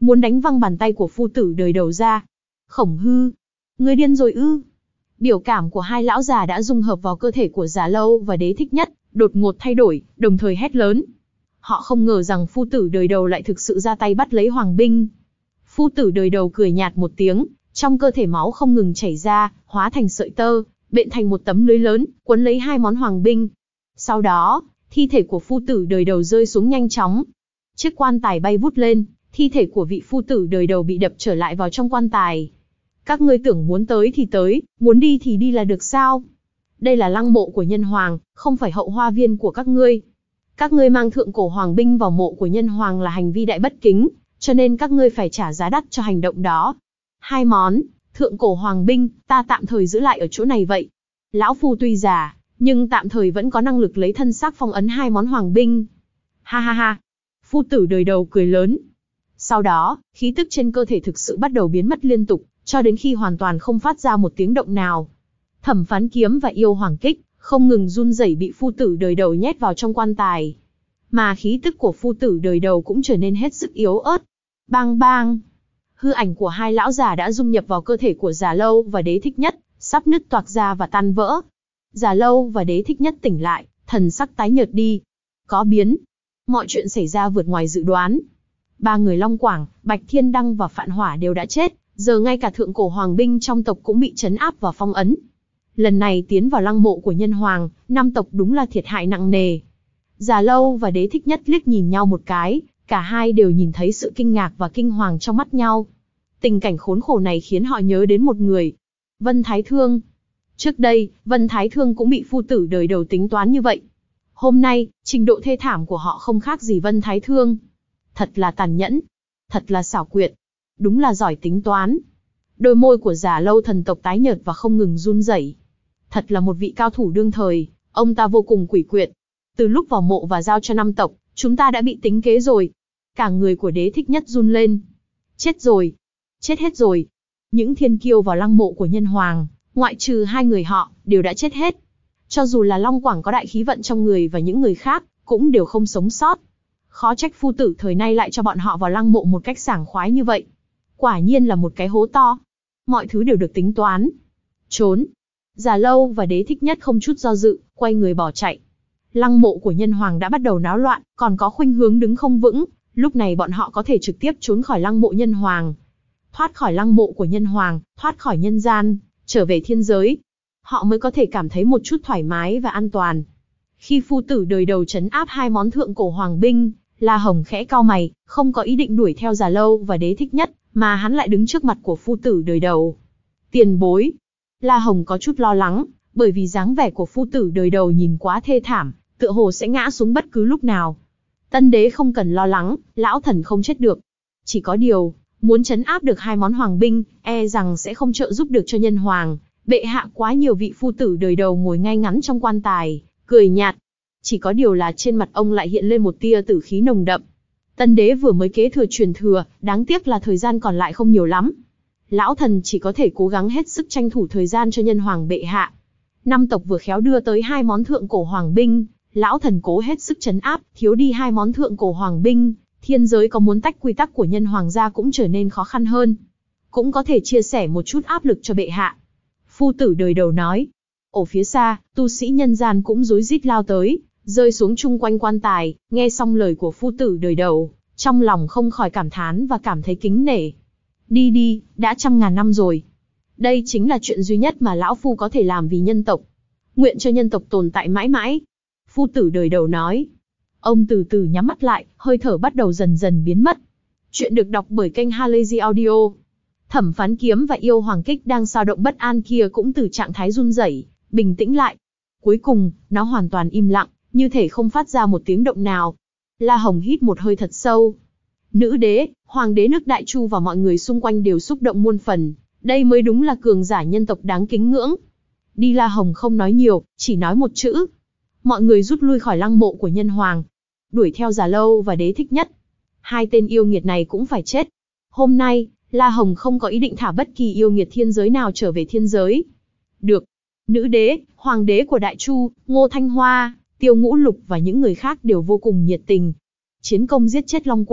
muốn đánh văng bàn tay của phu tử đời đầu ra. Khổng Hư, người điên rồi ư? Biểu cảm của hai lão già đã dung hợp vào cơ thể của Già Lâu và Đế Thích Nhất, đột ngột thay đổi, đồng thời hét lớn. Họ không ngờ rằng phu tử đời đầu lại thực sự ra tay bắt lấy Hoàng binh. Phu tử đời đầu cười nhạt một tiếng, trong cơ thể máu không ngừng chảy ra, hóa thành sợi tơ, bện thành một tấm lưới lớn, quấn lấy hai món hoàng binh. Sau đó, thi thể của phu tử đời đầu rơi xuống nhanh chóng. Chiếc quan tài bay vút lên, thi thể của vị phu tử đời đầu bị đập trở lại vào trong quan tài. Các ngươi tưởng muốn tới thì tới, muốn đi thì đi là được sao? Đây là lăng mộ của nhân hoàng, không phải hậu hoa viên của các ngươi. Các ngươi mang thượng cổ hoàng binh vào mộ của nhân hoàng là hành vi đại bất kính, cho nên các ngươi phải trả giá đắt cho hành động đó. Hai món, thượng cổ hoàng binh, ta tạm thời giữ lại ở chỗ này vậy. Lão phu tuy già, nhưng tạm thời vẫn có năng lực lấy thân xác phong ấn hai món hoàng binh. Ha ha ha. Phu tử đời đầu cười lớn. Sau đó, khí tức trên cơ thể thực sự bắt đầu biến mất liên tục, cho đến khi hoàn toàn không phát ra một tiếng động nào. Thẩm Phán Kiếm và Yêu Hoàng Kích không ngừng run rẩy bị phu tử đời đầu nhét vào trong quan tài. Mà khí tức của phu tử đời đầu cũng trở nên hết sức yếu ớt. Bang bang. Hư ảnh của hai lão già đã dung nhập vào cơ thể của Già Lâu và Đế Thích Nhất, sắp nứt toạc ra và tan vỡ. Già Lâu và Đế Thích Nhất tỉnh lại, thần sắc tái nhợt đi. Có biến. Mọi chuyện xảy ra vượt ngoài dự đoán. Ba người Long Quảng, Bạch Thiên Đăng và Phạn Hỏa đều đã chết, giờ ngay cả thượng cổ hoàng binh trong tộc cũng bị trấn áp và phong ấn. Lần này tiến vào lăng mộ của nhân hoàng, năm tộc đúng là thiệt hại nặng nề. Già Lâu và Đế Thích Nhất liếc nhìn nhau một cái, cả hai đều nhìn thấy sự kinh ngạc và kinh hoàng trong mắt nhau. Tình cảnh khốn khổ này khiến họ nhớ đến một người. Vân Thái Thương. Trước đây, Vân Thái Thương cũng bị phu tử đời đầu tính toán như vậy. Hôm nay, trình độ thê thảm của họ không khác gì Vân Thái Thương. Thật là tàn nhẫn. Thật là xảo quyệt. Đúng là giỏi tính toán. Đôi môi của Già Lâu thần tộc tái nhợt và không ngừng run rẩy. Thật là một vị cao thủ đương thời, ông ta vô cùng quỷ quyệt. Từ lúc vào mộ và giao cho năm tộc, chúng ta đã bị tính kế rồi. Cả người của Đế Thích Nhất run lên. Chết rồi. Chết hết rồi. Những thiên kiêu vào lăng mộ của nhân hoàng, ngoại trừ hai người họ, đều đã chết hết. Cho dù là Long Quảng có đại khí vận trong người và những người khác, cũng đều không sống sót. Khó trách phu tử thời nay lại cho bọn họ vào lăng mộ một cách sảng khoái như vậy. Quả nhiên là một cái hố to. Mọi thứ đều được tính toán. Trốn. Già Lâu và Đế Thích Nhất không chút do dự, quay người bỏ chạy. Lăng mộ của nhân hoàng đã bắt đầu náo loạn, còn có khuynh hướng đứng không vững. Lúc này bọn họ có thể trực tiếp trốn khỏi lăng mộ nhân hoàng. Thoát khỏi lăng mộ của nhân hoàng, thoát khỏi nhân gian, trở về thiên giới. Họ mới có thể cảm thấy một chút thoải mái và an toàn. Khi phu tử đời đầu trấn áp hai món thượng cổ hoàng binh, La Hồng khẽ cau mày, không có ý định đuổi theo Già Lâu và Đế Thích Nhất, mà hắn lại đứng trước mặt của phu tử đời đầu. Tiền bối. La Hồng có chút lo lắng, bởi vì dáng vẻ của phu tử đời đầu nhìn quá thê thảm, tựa hồ sẽ ngã xuống bất cứ lúc nào. Tân đế không cần lo lắng, lão thần không chết được. Chỉ có điều, muốn trấn áp được hai món hoàng binh, e rằng sẽ không trợ giúp được cho nhân hoàng. Bệ hạ quá nhiều vị phu tử đời đầu ngồi ngay ngắn trong quan tài, cười nhạt. Chỉ có điều là trên mặt ông lại hiện lên một tia tử khí nồng đậm. Tân đế vừa mới kế thừa truyền thừa, đáng tiếc là thời gian còn lại không nhiều lắm. Lão thần chỉ có thể cố gắng hết sức tranh thủ thời gian cho nhân hoàng bệ hạ. Năm tộc vừa khéo đưa tới hai món thượng cổ hoàng binh, lão thần cố hết sức trấn áp, thiếu đi hai món thượng cổ hoàng binh, thiên giới có muốn tách quy tắc của nhân hoàng ra cũng trở nên khó khăn hơn. Cũng có thể chia sẻ một chút áp lực cho bệ hạ. Phu tử đời đầu nói. Ở phía xa, tu sĩ nhân gian cũng rối rít lao tới, rơi xuống chung quanh quan tài, nghe xong lời của phu tử đời đầu, trong lòng không khỏi cảm thán và cảm thấy kính nể. Đi đi, đã trăm ngàn năm rồi. Đây chính là chuyện duy nhất mà lão phu có thể làm vì nhân tộc. Nguyện cho nhân tộc tồn tại mãi mãi. Phu tử đời đầu nói. Ông từ từ nhắm mắt lại, hơi thở bắt đầu dần dần biến mất. Chuyện được đọc bởi kênh Halazy Audio. Thẩm Phán Kiếm và Yêu Hoàng Kích đang dao động bất an kia cũng từ trạng thái run rẩy, bình tĩnh lại. Cuối cùng, nó hoàn toàn im lặng, như thể không phát ra một tiếng động nào. La Hồng hít một hơi thật sâu. Nữ đế, hoàng đế nước Đại Chu và mọi người xung quanh đều xúc động muôn phần. Đây mới đúng là cường giả nhân tộc đáng kính ngưỡng. Đi. La Hồng không nói nhiều, chỉ nói một chữ. Mọi người rút lui khỏi lăng mộ của nhân hoàng, đuổi theo Già Lâu và Đế Thích Nhất. Hai tên yêu nghiệt này cũng phải chết. Hôm nay, La Hồng không có ý định thả bất kỳ yêu nghiệt thiên giới nào trở về thiên giới. Được. Nữ đế, hoàng đế của Đại Chu, Ngô Thanh Hoa, Tiêu Ngũ Lục và những người khác đều vô cùng nhiệt tình. Chiến công giết chết Long Quảng,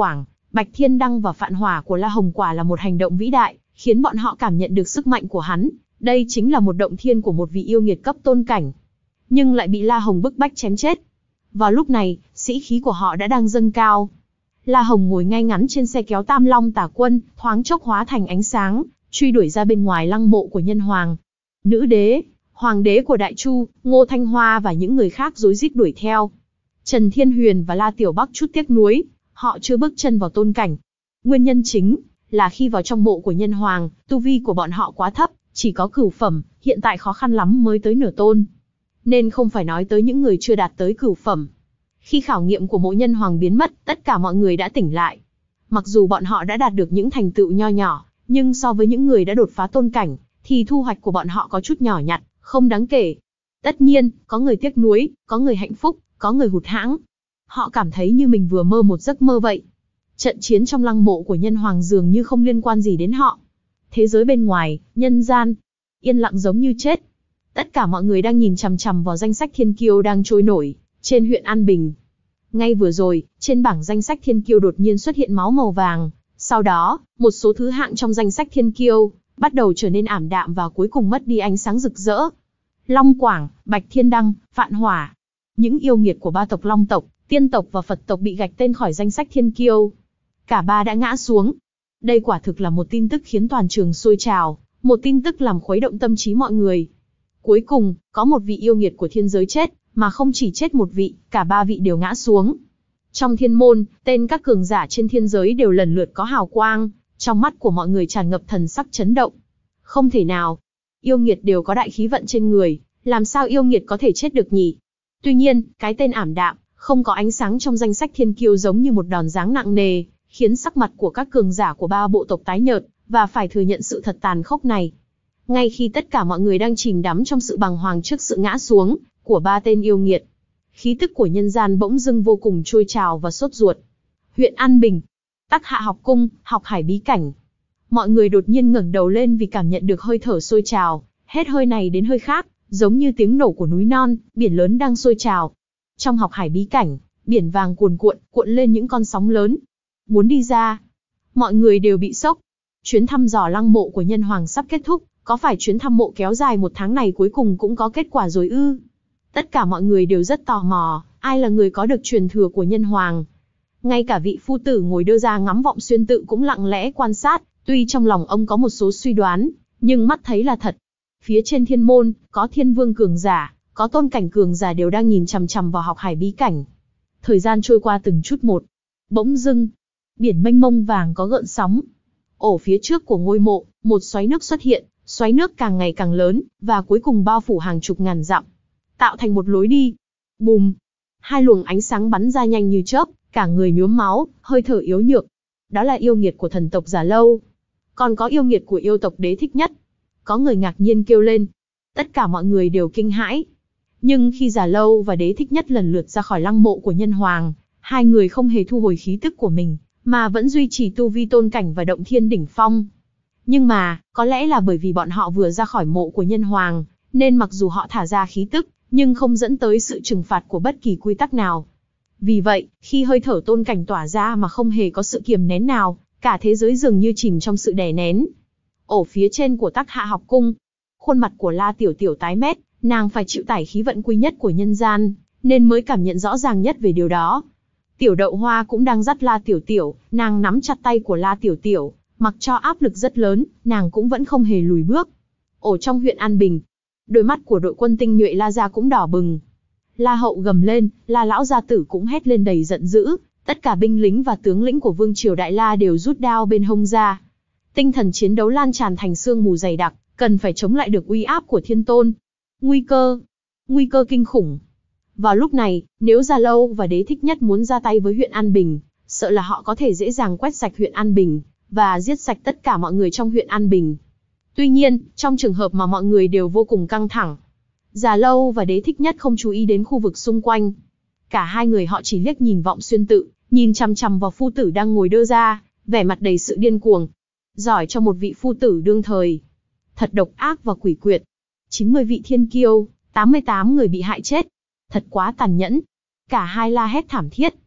Bạch Thiên Đăng và Phạn Hỏa của La Hồng quả là một hành động vĩ đại, khiến bọn họ cảm nhận được sức mạnh của hắn. Đây chính là một động thiên của một vị yêu nghiệt cấp tôn cảnh, nhưng lại bị La Hồng bức bách chém chết. Vào lúc này, sĩ khí của họ đã đang dâng cao. La Hồng ngồi ngay ngắn trên xe kéo Tam Long Tả Quân, thoáng chốc hóa thành ánh sáng, truy đuổi ra bên ngoài lăng mộ của Nhân Hoàng. Nữ đế, hoàng đế của Đại Chu, Ngô Thanh Hoa và những người khác rối rít đuổi theo. Trần Thiên Huyền và La Tiểu Bắc chút tiếc nuối, họ chưa bước chân vào tôn cảnh. Nguyên nhân chính là khi vào trong mộ của Nhân Hoàng, tu vi của bọn họ quá thấp, chỉ có cửu phẩm, hiện tại khó khăn lắm mới tới nửa tôn. Nên không phải nói tới những người chưa đạt tới cửu phẩm. Khi khảo nghiệm của mộ Nhân Hoàng biến mất, tất cả mọi người đã tỉnh lại. Mặc dù bọn họ đã đạt được những thành tựu nho nhỏ, nhưng so với những người đã đột phá tôn cảnh, thì thu hoạch của bọn họ có chút nhỏ nhặt, không đáng kể. Tất nhiên, có người tiếc nuối, có người hạnh phúc, có người hụt hẫng. Họ cảm thấy như mình vừa mơ một giấc mơ vậy. Trận chiến trong lăng mộ của Nhân Hoàng dường như không liên quan gì đến họ. Thế giới bên ngoài, nhân gian, yên lặng giống như chết. Tất cả mọi người đang nhìn chằm chằm vào danh sách thiên kiêu đang trôi nổi trên huyện An Bình. Ngay vừa rồi, trên bảng danh sách thiên kiêu đột nhiên xuất hiện máu màu vàng. Sau đó, một số thứ hạng trong danh sách thiên kiêu bắt đầu trở nên ảm đạm và cuối cùng mất đi ánh sáng rực rỡ. Long Quảng, Bạch Thiên Đăng, Phạn Hỏa. Những yêu nghiệt của ba tộc Long tộc, Tiên tộc và Phật tộc bị gạch tên khỏi danh sách thiên kiêu. Cả ba đã ngã xuống. Đây quả thực là một tin tức khiến toàn trường sôi trào, một tin tức làm khuấy động tâm trí mọi người. Cuối cùng, có một vị yêu nghiệt của thiên giới chết, mà không chỉ chết một vị, cả ba vị đều ngã xuống. Trong thiên môn, tên các cường giả trên thiên giới đều lần lượt có hào quang, trong mắt của mọi người tràn ngập thần sắc chấn động. Không thể nào, yêu nghiệt đều có đại khí vận trên người, làm sao yêu nghiệt có thể chết được nhỉ? Tuy nhiên, cái tên ảm đạm, không có ánh sáng trong danh sách thiên kiêu giống như một đòn giáng nặng nề, khiến sắc mặt của các cường giả của ba bộ tộc tái nhợt, và phải thừa nhận sự thật tàn khốc này. Ngay khi tất cả mọi người đang chìm đắm trong sự bàng hoàng trước sự ngã xuống của ba tên yêu nghiệt, khí tức của nhân gian bỗng dưng vô cùng trôi trào và sốt ruột. Huyện An Bình, Tắc Hạ học cung, học hải bí cảnh. Mọi người đột nhiên ngẩng đầu lên vì cảm nhận được hơi thở sôi trào, hết hơi này đến hơi khác, giống như tiếng nổ của núi non, biển lớn đang sôi trào. Trong học hải bí cảnh, biển vàng cuồn cuộn, cuộn lên những con sóng lớn. Muốn đi ra, mọi người đều bị sốc. Chuyến thăm dò lăng mộ của Nhân Hoàng sắp kết thúc, có phải chuyến thăm mộ kéo dài một tháng này cuối cùng cũng có kết quả rồi ư? Tất cả mọi người đều rất tò mò, ai là người có được truyền thừa của Nhân Hoàng. Ngay cả vị phu tử ngồi đưa ra ngắm Vọng Xuyên Tự cũng lặng lẽ quan sát, tuy trong lòng ông có một số suy đoán, nhưng mắt thấy là thật. Phía trên thiên môn, có thiên vương cường giả, có tôn cảnh cường giả đều đang nhìn chằm chằm vào học hải bí cảnh. Thời gian trôi qua từng chút một. Bỗng dưng, biển mênh mông vàng có gợn sóng. Ở phía trước của ngôi mộ, một xoáy nước xuất hiện, xoáy nước càng ngày càng lớn, và cuối cùng bao phủ hàng chục ngàn dặm, tạo thành một lối đi. Bùm! Hai luồng ánh sáng bắn ra nhanh như chớp, cả người nhuốm máu, hơi thở yếu nhược. Đó là yêu nghiệt của thần tộc Già Lâu. Còn có yêu nghiệt của yêu tộc Đế Thích Nhất. Có người ngạc nhiên kêu lên. Tất cả mọi người đều kinh hãi. Nhưng khi Già Lâu và Đế Thích Nhất lần lượt ra khỏi lăng mộ của Nhân Hoàng, hai người không hề thu hồi khí tức của mình, mà vẫn duy trì tu vi tôn cảnh và động thiên đỉnh phong. Nhưng mà, có lẽ là bởi vì bọn họ vừa ra khỏi mộ của Nhân Hoàng, nên mặc dù họ thả ra khí tức, nhưng không dẫn tới sự trừng phạt của bất kỳ quy tắc nào. Vì vậy, khi hơi thở tôn cảnh tỏa ra mà không hề có sự kiềm nén nào, cả thế giới dường như chìm trong sự đè nén. Ở phía trên của Tắc Hạ học cung, khuôn mặt của La Tiểu Tiểu tái mét, nàng phải chịu tải khí vận quý nhất của nhân gian, nên mới cảm nhận rõ ràng nhất về điều đó. Tiểu Đậu Hoa cũng đang dắt La Tiểu Tiểu, nàng nắm chặt tay của La Tiểu Tiểu, mặc cho áp lực rất lớn, nàng cũng vẫn không hề lùi bước. Ở trong huyện An Bình, đôi mắt của đội quân tinh nhuệ La gia cũng đỏ bừng. La Hậu gầm lên, La lão gia tử cũng hét lên đầy giận dữ, tất cả binh lính và tướng lĩnh của vương triều Đại La đều rút đao bên hông ra. Tinh thần chiến đấu lan tràn thành sương mù dày đặc, cần phải chống lại được uy áp của Thiên Tôn. Nguy cơ, nguy cơ kinh khủng. Vào lúc này, nếu Già Lâu và Đế Thích Nhất muốn ra tay với huyện An Bình, sợ là họ có thể dễ dàng quét sạch huyện An Bình, và giết sạch tất cả mọi người trong huyện An Bình. Tuy nhiên, trong trường hợp mà mọi người đều vô cùng căng thẳng, Già Lâu và Đế Thích Nhất không chú ý đến khu vực xung quanh. Cả hai người họ chỉ liếc nhìn Vọng Xuyên Tự, nhìn chằm chằm vào phu tử đang ngồi đơ ra, vẻ mặt đầy sự điên cuồng. Giỏi cho một vị phu tử đương thời. Thật độc ác và quỷ quyệt. chín mươi vị thiên kiêu, tám mươi tám người bị hại chết. Thật quá tàn nhẫn. Cả hai la hét thảm thiết.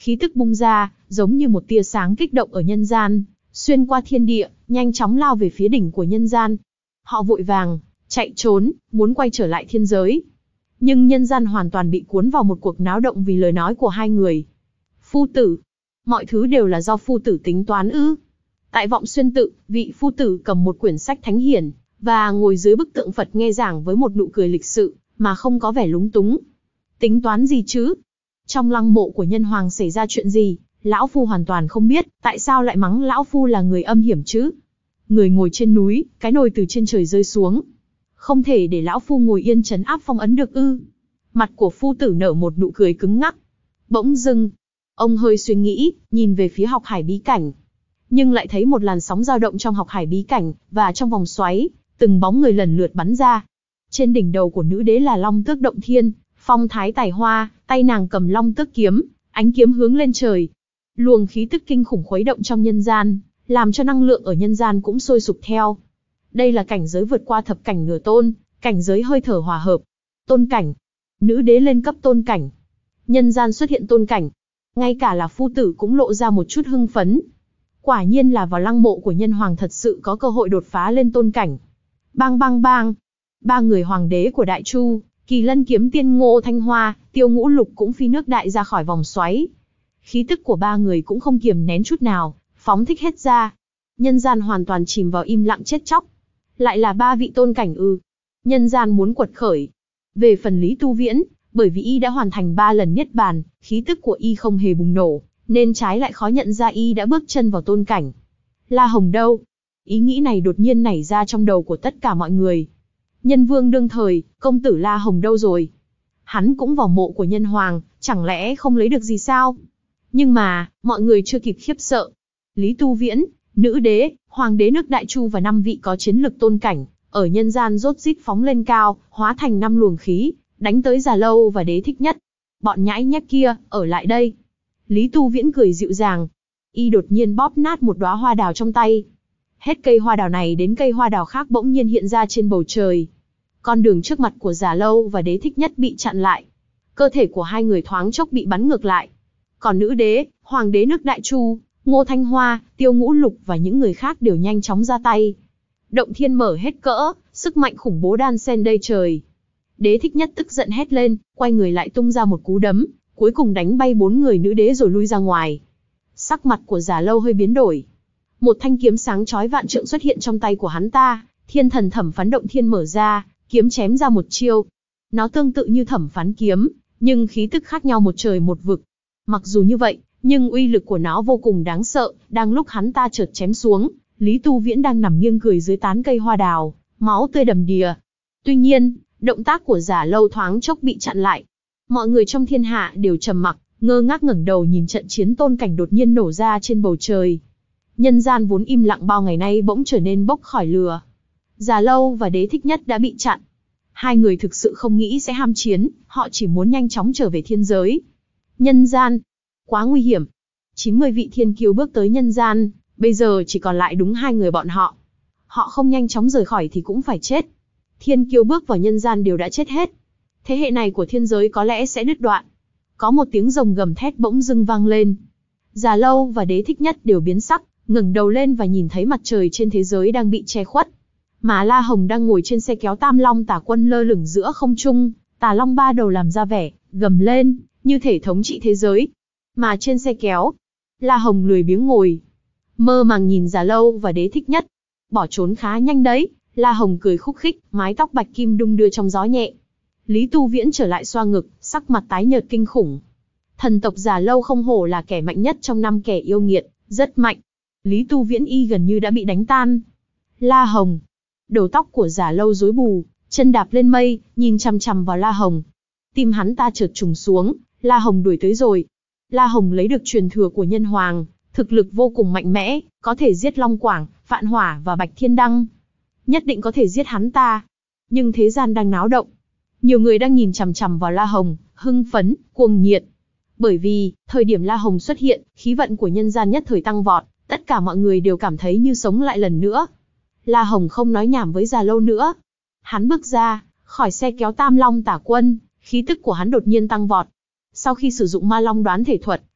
Khí tức bung ra, giống như một tia sáng kích động ở nhân gian, xuyên qua thiên địa, nhanh chóng lao về phía đỉnh của nhân gian. Họ vội vàng chạy trốn, muốn quay trở lại thiên giới. Nhưng nhân gian hoàn toàn bị cuốn vào một cuộc náo động vì lời nói của hai người. Phu tử, mọi thứ đều là do phu tử tính toán ư? Tại Vọng Xuyên tự, vị phu tử cầm một quyển sách thánh hiển, và ngồi dưới bức tượng Phật nghe giảng với một nụ cười lịch sự, mà không có vẻ lúng túng. Tính toán gì chứ? Trong lăng mộ của nhân hoàng xảy ra chuyện gì, lão phu hoàn toàn không biết, tại sao lại mắng lão phu là người âm hiểm chứ? Người ngồi trên núi, cái nồi từ trên trời rơi xuống. Không thể để lão phu ngồi yên trấn áp phong ấn được ư? Mặt của phu tử nở một nụ cười cứng ngắc. Bỗng dưng, ông hơi suy nghĩ, nhìn về phía học hải bí cảnh. Nhưng lại thấy một làn sóng dao động trong học hải bí cảnh, và trong vòng xoáy, từng bóng người lần lượt bắn ra. Trên đỉnh đầu của nữ đế là Long Tước Động Thiên, phong thái tài hoa, tay nàng cầm Long Tước kiếm, ánh kiếm hướng lên trời. Luồng khí tức kinh khủng khuấy động trong nhân gian, làm cho năng lượng ở nhân gian cũng sôi sục theo. Đây là cảnh giới vượt qua thập cảnh nửa tôn, cảnh giới hơi thở hòa hợp. Tôn cảnh. Nữ đế lên cấp tôn cảnh. Nhân gian xuất hiện tôn cảnh. Ngay cả là phu tử cũng lộ ra một chút hưng phấn. Quả nhiên là vào lăng mộ của nhân hoàng thật sự có cơ hội đột phá lên tôn cảnh. Bang bang bang. Ba người hoàng đế của Đại Chu, Kỳ Lân Kiếm Tiên Ngô Thanh Hoa, Tiêu Ngũ Lục cũng phi nước đại ra khỏi vòng xoáy. Khí tức của ba người cũng không kiềm nén chút nào, phóng thích hết ra. Nhân gian hoàn toàn chìm vào im lặng chết chóc. Lại là ba vị tôn cảnh ư? Nhân gian muốn quật khởi. Về phần Lý Tu Viễn, bởi vì y đã hoàn thành ba lần niết bàn, khí tức của y không hề bùng nổ, nên trái lại khó nhận ra y đã bước chân vào tôn cảnh. La Hồng đâu? Ý nghĩ này đột nhiên nảy ra trong đầu của tất cả mọi người. Nhân vương đương thời, công tử La Hồng đâu rồi? Hắn cũng vào mộ của nhân hoàng, chẳng lẽ không lấy được gì sao? Nhưng mà, mọi người chưa kịp khiếp sợ. Lý Tu Viễn, nữ đế, hoàng đế nước Đại Chu và năm vị có chiến lực tôn cảnh, ở nhân gian rốt rít phóng lên cao, hóa thành năm luồng khí, đánh tới Già Lâu và Đế Thích Nhất. Bọn nhãi nhép kia, ở lại đây. Lý Tu Viễn cười dịu dàng. Y đột nhiên bóp nát một đóa hoa đào trong tay. Hết cây hoa đào này đến cây hoa đào khác bỗng nhiên hiện ra trên bầu trời. Con đường trước mặt của Già Lâu và Đế Thích Nhất bị chặn lại. Cơ thể của hai người thoáng chốc bị bắn ngược lại. Còn nữ đế, hoàng đế nước Đại Chu, Ngô Thanh Hoa, Tiêu Ngũ Lục và những người khác đều nhanh chóng ra tay. Động thiên mở hết cỡ, sức mạnh khủng bố đan xen đầy trời. Đế Thích Nhất tức giận hét lên, quay người lại tung ra một cú đấm, cuối cùng đánh bay bốn người nữ đế rồi lui ra ngoài. Sắc mặt của Già Lâu hơi biến đổi. Một thanh kiếm sáng chói vạn trượng xuất hiện trong tay của hắn ta, Thiên Thần Thẩm Phán Động Thiên mở ra, kiếm chém ra một chiêu. Nó tương tự như thẩm phán kiếm, nhưng khí tức khác nhau một trời một vực. Mặc dù như vậy, nhưng uy lực của nó vô cùng đáng sợ, đang lúc hắn ta chợt chém xuống, Lý Tu Viễn đang nằm nghiêng cười dưới tán cây hoa đào, máu tươi đầm đìa. Tuy nhiên, động tác của Già Lâu thoáng chốc bị chặn lại. Mọi người trong thiên hạ đều trầm mặc, ngơ ngác ngẩng đầu nhìn trận chiến tôn cảnh đột nhiên nổ ra trên bầu trời. Nhân gian vốn im lặng bao ngày nay bỗng trở nên bốc khỏi lửa. Già Lâu và Đế Thích Nhất đã bị chặn. Hai người thực sự không nghĩ sẽ ham chiến, họ chỉ muốn nhanh chóng trở về thiên giới. Nhân gian, quá nguy hiểm. chín mươi vị thiên kiêu bước tới nhân gian, bây giờ chỉ còn lại đúng hai người bọn họ. Họ không nhanh chóng rời khỏi thì cũng phải chết. Thiên kiêu bước vào nhân gian đều đã chết hết. Thế hệ này của thiên giới có lẽ sẽ đứt đoạn. Có một tiếng rồng gầm thét bỗng dưng vang lên. Già Lâu và Đế Thích Nhất đều biến sắc, ngẩng đầu lên và nhìn thấy mặt trời trên thế giới đang bị che khuất. Mà La Hồng đang ngồi trên xe kéo Tam Long Tả Quân lơ lửng giữa không trung, Tà Long ba đầu làm ra vẻ, gầm lên, như thể thống trị thế giới. Mà trên xe kéo, La Hồng lười biếng ngồi, mơ màng nhìn Già Lâu và Đế Thích Nhất. Bỏ trốn khá nhanh đấy, La Hồng cười khúc khích, mái tóc bạch kim đung đưa trong gió nhẹ. Lý Tu Viễn trở lại xoa ngực, sắc mặt tái nhợt kinh khủng. Thần tộc Già Lâu không hổ là kẻ mạnh nhất trong năm kẻ yêu nghiệt, rất mạnh. Lý Tu Viễn y gần như đã bị đánh tan. La Hồng. Đầu tóc của Già Lâu rối bù, chân đạp lên mây, nhìn chằm chằm vào La Hồng. Tim hắn ta chợt trùng xuống, La Hồng đuổi tới rồi. La Hồng lấy được truyền thừa của nhân hoàng, thực lực vô cùng mạnh mẽ, có thể giết Long Quảng, Phạn Hỏa và Bạch Thiên Đăng. Nhất định có thể giết hắn ta. Nhưng thế gian đang náo động. Nhiều người đang nhìn chằm chằm vào La Hồng, hưng phấn, cuồng nhiệt. Bởi vì, thời điểm La Hồng xuất hiện, khí vận của nhân gian nhất thời tăng vọt, tất cả mọi người đều cảm thấy như sống lại lần nữa. La Hồng không nói nhảm với Già Lâu nữa. Hắn bước ra, khỏi xe kéo Tam Long Tả Quân, khí tức của hắn đột nhiên tăng vọt. Sau khi sử dụng Ma Long đoán thể thuật,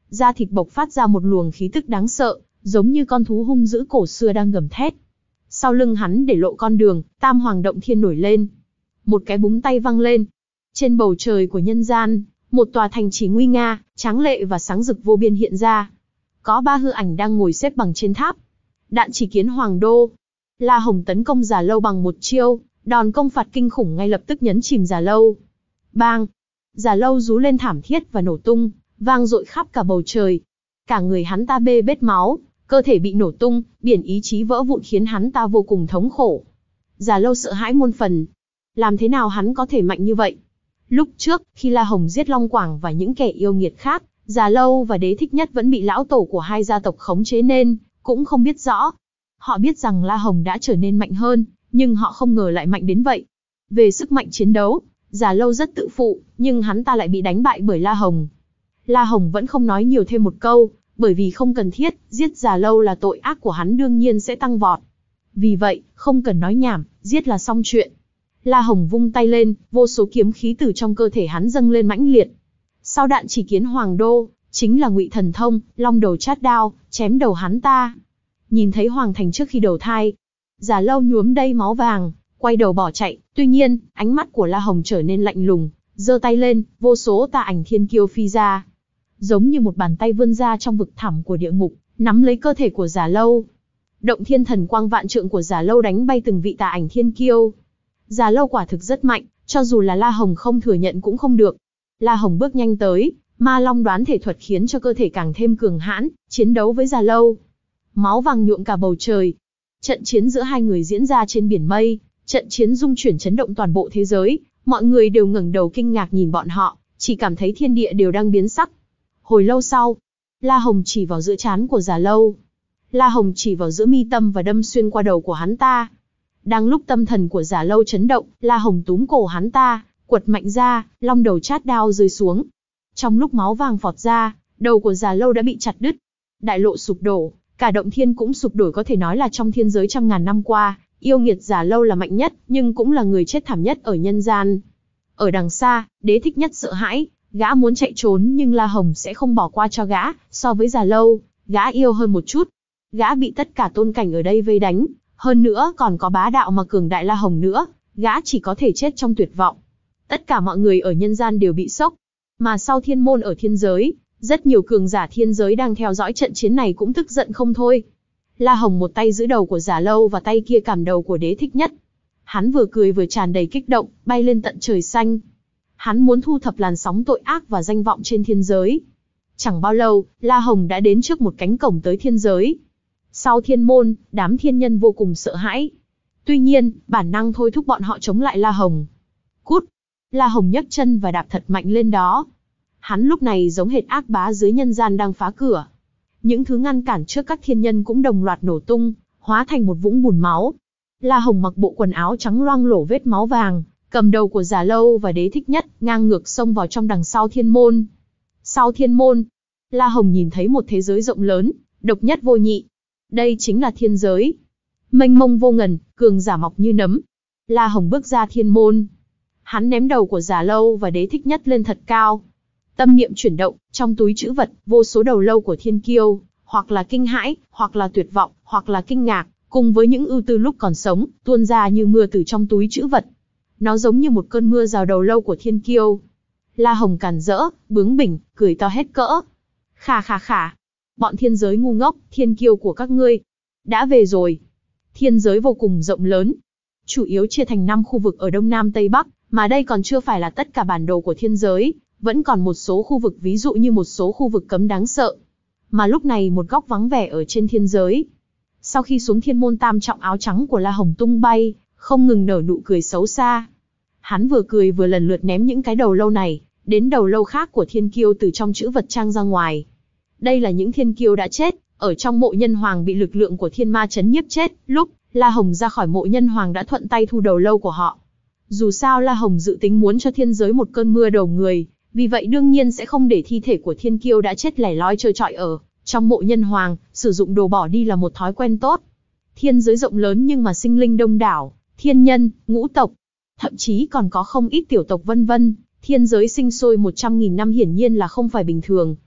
da thịt bộc phát ra một luồng khí tức đáng sợ, giống như con thú hung dữ cổ xưa đang gầm thét. Sau lưng hắn để lộ con đường, Tam Hoàng Động Thiên nổi lên. Một cái búng tay văng lên. Trên bầu trời của nhân gian, một tòa thành trì nguy nga, tráng lệ và sáng rực vô biên hiện ra. Có ba hư ảnh đang ngồi xếp bằng trên tháp. Đạn chỉ kiến Hoàng Đô. La Hồng tấn công Già Lâu bằng một chiêu, đòn công phạt kinh khủng ngay lập tức nhấn chìm Già Lâu. Bang! Già Lâu rú lên thảm thiết và nổ tung, vang dội khắp cả bầu trời. Cả người hắn ta bê bết máu, cơ thể bị nổ tung, biển ý chí vỡ vụn khiến hắn ta vô cùng thống khổ. Già Lâu sợ hãi muôn phần. Làm thế nào hắn có thể mạnh như vậy? Lúc trước, khi La Hồng giết Long Quảng và những kẻ yêu nghiệt khác, Già Lâu và Đế Thích Nhất vẫn bị lão tổ của hai gia tộc khống chế nên cũng không biết rõ. Họ biết rằng La Hồng đã trở nên mạnh hơn, nhưng họ không ngờ lại mạnh đến vậy. Về sức mạnh chiến đấu, Già Lâu rất tự phụ, nhưng hắn ta lại bị đánh bại bởi La Hồng. La Hồng vẫn không nói nhiều thêm một câu, bởi vì không cần thiết, giết Già Lâu là tội ác của hắn đương nhiên sẽ tăng vọt. Vì vậy, không cần nói nhảm, giết là xong chuyện. La Hồng vung tay lên, vô số kiếm khí từ trong cơ thể hắn dâng lên mãnh liệt. Sau đạn chỉ kiến Hoàng Đô, chính là Ngụy Thần Thông, long đầu chát đao, chém đầu hắn ta. Nhìn thấy Hoàng Thành trước khi đầu thai, Già Lâu nhuốm đầy máu vàng, quay đầu bỏ chạy. Tuy nhiên, ánh mắt của La Hồng trở nên lạnh lùng, giơ tay lên, vô số tà ảnh thiên kiêu phi ra. Giống như một bàn tay vươn ra trong vực thẳm của địa ngục, nắm lấy cơ thể của Già Lâu. Động thiên thần quang vạn trượng của Già Lâu đánh bay từng vị tà ảnh thiên kiêu. Già Lâu quả thực rất mạnh, cho dù là La Hồng không thừa nhận cũng không được. La Hồng bước nhanh tới, Ma Long đoán thể thuật khiến cho cơ thể càng thêm cường hãn, chiến đấu với Già Lâu. Máu vàng nhuộm cả bầu trời. Trận chiến giữa hai người diễn ra trên biển mây, trận chiến dung chuyển chấn động toàn bộ thế giới, mọi người đều ngẩng đầu kinh ngạc nhìn bọn họ, chỉ cảm thấy thiên địa đều đang biến sắc. Hồi lâu sau, La Hồng chỉ vào giữa trán của Già Lâu. La Hồng chỉ vào giữa mi tâm và đâm xuyên qua đầu của hắn ta. Đang lúc tâm thần của Già Lâu chấn động, La Hồng túm cổ hắn ta, quật mạnh ra, long đầu chát đao rơi xuống. Trong lúc máu vàng phọt ra, đầu của Già Lâu đã bị chặt đứt. Đại lộ sụp đổ, cả động thiên cũng sụp đổ, có thể nói là trong thiên giới trăm ngàn năm qua, yêu nghiệt Già Lâu là mạnh nhất, nhưng cũng là người chết thảm nhất ở nhân gian. Ở đằng xa, Đế Thích Nhất sợ hãi, gã muốn chạy trốn nhưng La Hồng sẽ không bỏ qua cho gã. So với Già Lâu, gã yêu hơn một chút. Gã bị tất cả tôn cảnh ở đây vây đánh, hơn nữa còn có bá đạo mà cường đại La Hồng nữa, gã chỉ có thể chết trong tuyệt vọng. Tất cả mọi người ở nhân gian đều bị sốc. Mà sau thiên môn ở thiên giới, rất nhiều cường giả thiên giới đang theo dõi trận chiến này cũng tức giận không thôi. La Hồng một tay giữ đầu của Già Lâu và tay kia cầm đầu của Đế Thích Nhất. Hắn vừa cười vừa tràn đầy kích động, bay lên tận trời xanh. Hắn muốn thu thập làn sóng tội ác và danh vọng trên thiên giới. Chẳng bao lâu, La Hồng đã đến trước một cánh cổng tới thiên giới. Sau thiên môn, đám thiên nhân vô cùng sợ hãi. Tuy nhiên, bản năng thôi thúc bọn họ chống lại La Hồng. Cút! La Hồng nhấc chân và đạp thật mạnh lên đó. Hắn lúc này giống hệt ác bá dưới nhân gian đang phá cửa. Những thứ ngăn cản trước các thiên nhân cũng đồng loạt nổ tung, hóa thành một vũng bùn máu. La Hồng mặc bộ quần áo trắng loang lổ vết máu vàng, cầm đầu của Già Lâu và Đế Thích Nhất, ngang ngược xông vào trong đằng sau thiên môn. Sau thiên môn, La Hồng nhìn thấy một thế giới rộng lớn, độc nhất vô nhị. Đây chính là thiên giới. Mênh mông vô ngần, cường giả mọc như nấm. La Hồng bước ra thiên môn. Hắn ném đầu của Già Lâu và Đế Thích Nhất lên thật cao. Tâm niệm chuyển động, trong túi trữ vật, vô số đầu lâu của thiên kiêu, hoặc là kinh hãi, hoặc là tuyệt vọng, hoặc là kinh ngạc, cùng với những ưu tư lúc còn sống, tuôn ra như mưa từ trong túi trữ vật. Nó giống như một cơn mưa rào đầu lâu của thiên kiêu. La Hồng càn rỡ, bướng bỉnh, cười to hết cỡ. Khà khà khà. Bọn thiên giới ngu ngốc, thiên kiêu của các ngươi đã về rồi. Thiên giới vô cùng rộng lớn, chủ yếu chia thành năm khu vực ở Đông Nam Tây Bắc, mà đây còn chưa phải là tất cả bản đồ của thiên giới, vẫn còn một số khu vực, ví dụ như một số khu vực cấm đáng sợ. Mà lúc này một góc vắng vẻ ở trên thiên giới. Sau khi xuống thiên môn, tam trọng áo trắng của La Hồng tung bay, không ngừng nở nụ cười xấu xa. Hắn vừa cười vừa lần lượt ném những cái đầu lâu này đến đầu lâu khác của thiên kiêu từ trong chữ vật trang ra ngoài. Đây là những thiên kiêu đã chết, ở trong mộ nhân hoàng bị lực lượng của thiên ma chấn nhiếp chết. Lúc La Hồng ra khỏi mộ nhân hoàng đã thuận tay thu đầu lâu của họ. Dù sao La Hồng dự tính muốn cho thiên giới một cơn mưa đầu người, vì vậy đương nhiên sẽ không để thi thể của thiên kiêu đã chết lẻ loi trơ trọi ở trong mộ nhân hoàng. Sử dụng đồ bỏ đi là một thói quen tốt. Thiên giới rộng lớn nhưng mà sinh linh đông đảo, thiên nhân, ngũ tộc, thậm chí còn có không ít tiểu tộc vân vân. Thiên giới sinh sôi một trăm nghìn năm hiển nhiên là không phải bình thường.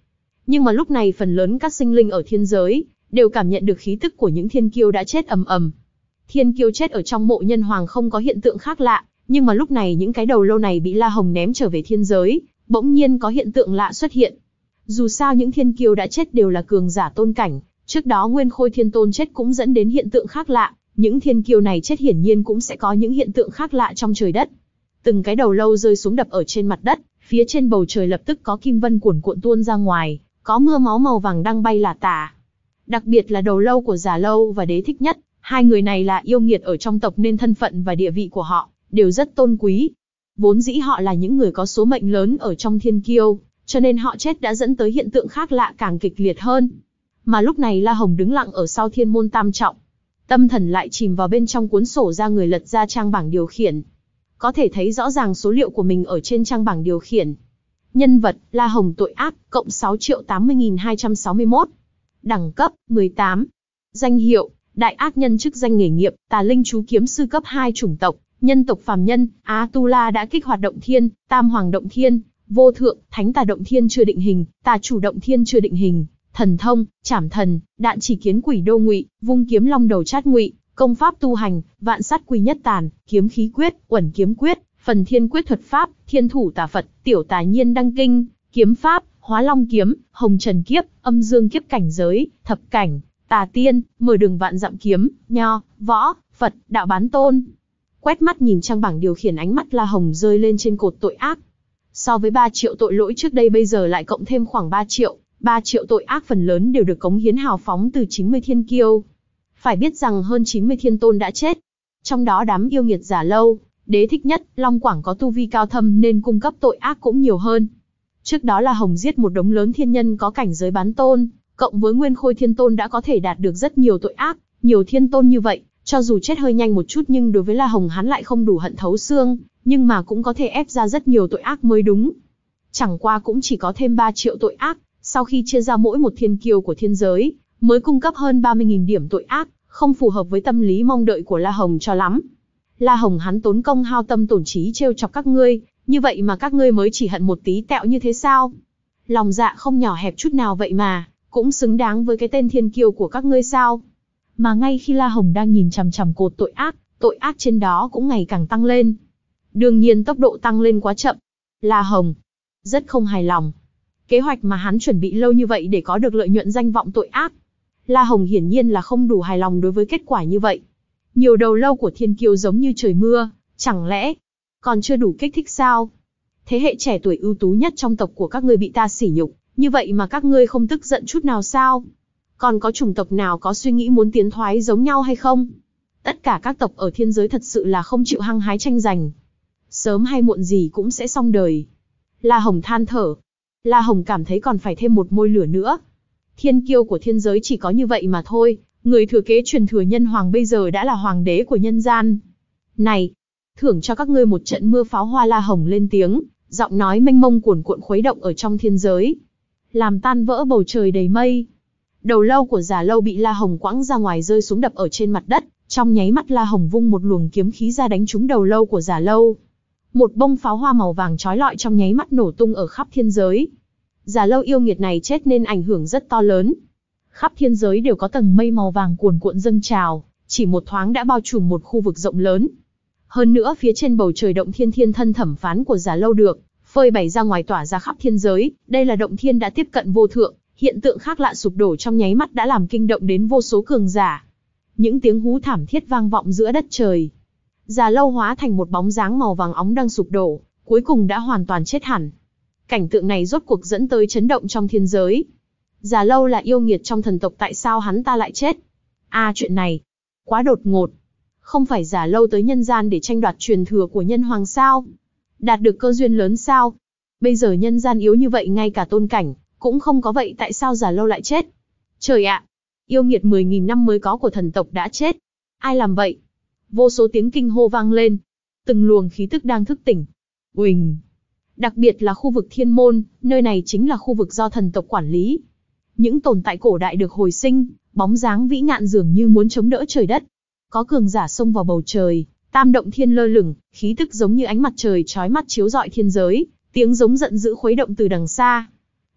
Nhưng mà lúc này phần lớn các sinh linh ở thiên giới đều cảm nhận được khí tức của những thiên kiêu đã chết ầm ầm. Thiên kiêu chết ở trong mộ nhân hoàng không có hiện tượng khác lạ, nhưng mà lúc này những cái đầu lâu này bị La Hồng ném trở về thiên giới, bỗng nhiên có hiện tượng lạ xuất hiện. Dù sao những thiên kiêu đã chết đều là cường giả tôn cảnh, trước đó Nguyên Khôi Thiên Tôn chết cũng dẫn đến hiện tượng khác lạ, những thiên kiêu này chết hiển nhiên cũng sẽ có những hiện tượng khác lạ trong trời đất. Từng cái đầu lâu rơi xuống đập ở trên mặt đất, phía trên bầu trời lập tức có kim vân cuồn cuộn tuôn ra ngoài, có mưa máu màu vàng đang bay lả tả. Đặc biệt là đầu lâu của Già Lâu và Đế Thích Nhất, hai người này là yêu nghiệt ở trong tộc nên thân phận và địa vị của họ đều rất tôn quý. Vốn dĩ họ là những người có số mệnh lớn ở trong thiên kiêu, cho nên họ chết đã dẫn tới hiện tượng khác lạ càng kịch liệt hơn. Mà lúc này La Hồng đứng lặng ở sau thiên môn tam trọng. Tâm thần lại chìm vào bên trong cuốn sổ ra người lật ra trang bảng điều khiển. Có thể thấy rõ ràng số liệu của mình ở trên trang bảng điều khiển. Nhân vật, La Hồng tội ác, cộng sáu triệu tám mươi nghìn hai trăm sáu mươi mốt. Đẳng cấp, mười tám. Danh hiệu, Đại ác nhân chức danh nghề nghiệp, Tà linh chú kiếm sư cấp hai chủng tộc, nhân tộc phàm nhân, A-tu-la đã kích hoạt động thiên, Tam Hoàng động thiên, vô thượng, Thánh Tà động thiên chưa định hình, Tà chủ động thiên chưa định hình, thần thông, chảm thần, đạn chỉ kiến quỷ đô ngụy, vung kiếm long đầu chát ngụy, công pháp tu hành, vạn sát quy nhất tàn, kiếm khí quyết, uẩn kiếm quyết, phần thiên quyết thuật pháp, thiên thủ tà Phật, tiểu tà nhiên đăng kinh, kiếm pháp, hóa long kiếm, hồng trần kiếp, âm dương kiếp cảnh giới, thập cảnh, tà tiên, mở đường vạn dặm kiếm, nho, võ, Phật, đạo bán tôn. Quét mắt nhìn trang bảng điều khiển, ánh mắt La Hồng rơi lên trên cột tội ác. So với ba triệu tội lỗi trước đây bây giờ lại cộng thêm khoảng ba triệu, ba triệu tội ác phần lớn đều được cống hiến hào phóng từ chín mươi thiên kiêu. Phải biết rằng hơn chín mươi thiên tôn đã chết. Trong đó đám yêu nghiệt Già Lâu, Đế Thích Nhất, Long Quảng có tu vi cao thâm nên cung cấp tội ác cũng nhiều hơn. Trước đó La Hồng giết một đống lớn thiên nhân có cảnh giới bán tôn, cộng với Nguyên Khôi Thiên Tôn đã có thể đạt được rất nhiều tội ác, nhiều thiên tôn như vậy, cho dù chết hơi nhanh một chút nhưng đối với La Hồng hắn lại không đủ hận thấu xương, nhưng mà cũng có thể ép ra rất nhiều tội ác mới đúng. Chẳng qua cũng chỉ có thêm ba triệu tội ác, sau khi chia ra mỗi một thiên kiêu của thiên giới, mới cung cấp hơn ba mươi nghìn điểm tội ác, không phù hợp với tâm lý mong đợi của La Hồng cho lắm. La Hồng hắn tốn công hao tâm tổn trí trêu chọc các ngươi, như vậy mà các ngươi mới chỉ hận một tí tẹo như thế sao? Lòng dạ không nhỏ hẹp chút nào vậy mà, cũng xứng đáng với cái tên thiên kiêu của các ngươi sao? Mà ngay khi La Hồng đang nhìn chằm chằm cột tội ác, tội ác trên đó cũng ngày càng tăng lên. Đương nhiên tốc độ tăng lên quá chậm. La Hồng rất không hài lòng. Kế hoạch mà hắn chuẩn bị lâu như vậy để có được lợi nhuận danh vọng tội ác. La Hồng hiển nhiên là không đủ hài lòng đối với kết quả như vậy. Nhiều đầu lâu của thiên kiêu giống như trời mưa, chẳng lẽ còn chưa đủ kích thích sao? Thế hệ trẻ tuổi ưu tú nhất trong tộc của các ngươi bị ta sỉ nhục, như vậy mà các ngươi không tức giận chút nào sao? Còn có chủng tộc nào có suy nghĩ muốn tiến thoái giống nhau hay không? Tất cả các tộc ở thiên giới thật sự là không chịu hăng hái tranh giành. Sớm hay muộn gì cũng sẽ xong đời. La Hồng than thở. La Hồng cảm thấy còn phải thêm một môi lửa nữa. Thiên kiêu của thiên giới chỉ có như vậy mà thôi, người thừa kế truyền thừa nhân hoàng bây giờ đã là hoàng đế của nhân gian. Này, thưởng cho các ngươi một trận mưa pháo hoa. La Hồng lên tiếng, giọng nói mênh mông cuồn cuộn khuấy động ở trong thiên giới, làm tan vỡ bầu trời đầy mây. Đầu lâu của Già Lâu bị La Hồng quãng ra ngoài rơi xuống đập ở trên mặt đất, trong nháy mắt La Hồng vung một luồng kiếm khí ra đánh trúng đầu lâu của Già Lâu. Một bông pháo hoa màu vàng chói lọi trong nháy mắt nổ tung ở khắp thiên giới. Già Lâu yêu nghiệt này chết nên ảnh hưởng rất to lớn. Khắp thiên giới đều có tầng mây màu vàng cuồn cuộn dâng trào, chỉ một thoáng đã bao trùm một khu vực rộng lớn. Hơn nữa phía trên bầu trời động thiên thiên thân thẩm phán của Già Lâu được phơi bày ra ngoài tỏa ra khắp thiên giới, đây là động thiên đã tiếp cận vô thượng, hiện tượng khác lạ sụp đổ trong nháy mắt đã làm kinh động đến vô số cường giả. Những tiếng hú thảm thiết vang vọng giữa đất trời. Già Lâu hóa thành một bóng dáng màu vàng óng đang sụp đổ, cuối cùng đã hoàn toàn chết hẳn. Cảnh tượng này rốt cuộc dẫn tới chấn động trong thiên giới. Già Lâu là yêu nghiệt trong thần tộc, tại sao hắn ta lại chết? À, chuyện này quá đột ngột. Không phải Già Lâu tới nhân gian để tranh đoạt truyền thừa của nhân hoàng sao? Đạt được cơ duyên lớn sao? Bây giờ nhân gian yếu như vậy, ngay cả tôn cảnh cũng không có, vậy tại sao Già Lâu lại chết? Trời ạ! Yêu nghiệt mười nghìn năm mới có của thần tộc đã chết. Ai làm vậy? Vô số tiếng kinh hô vang lên. Từng luồng khí tức đang thức tỉnh. Uỳnh! Đặc biệt là khu vực thiên môn, nơi này chính là khu vực do thần tộc quản lý. Những tồn tại cổ đại được hồi sinh, bóng dáng vĩ ngạn dường như muốn chống đỡ trời đất. Có cường giả xông vào bầu trời, tam động thiên lơ lửng, khí tức giống như ánh mặt trời chói mắt chiếu rọi thiên giới, tiếng giống giận dữ khuấy động từ đằng xa.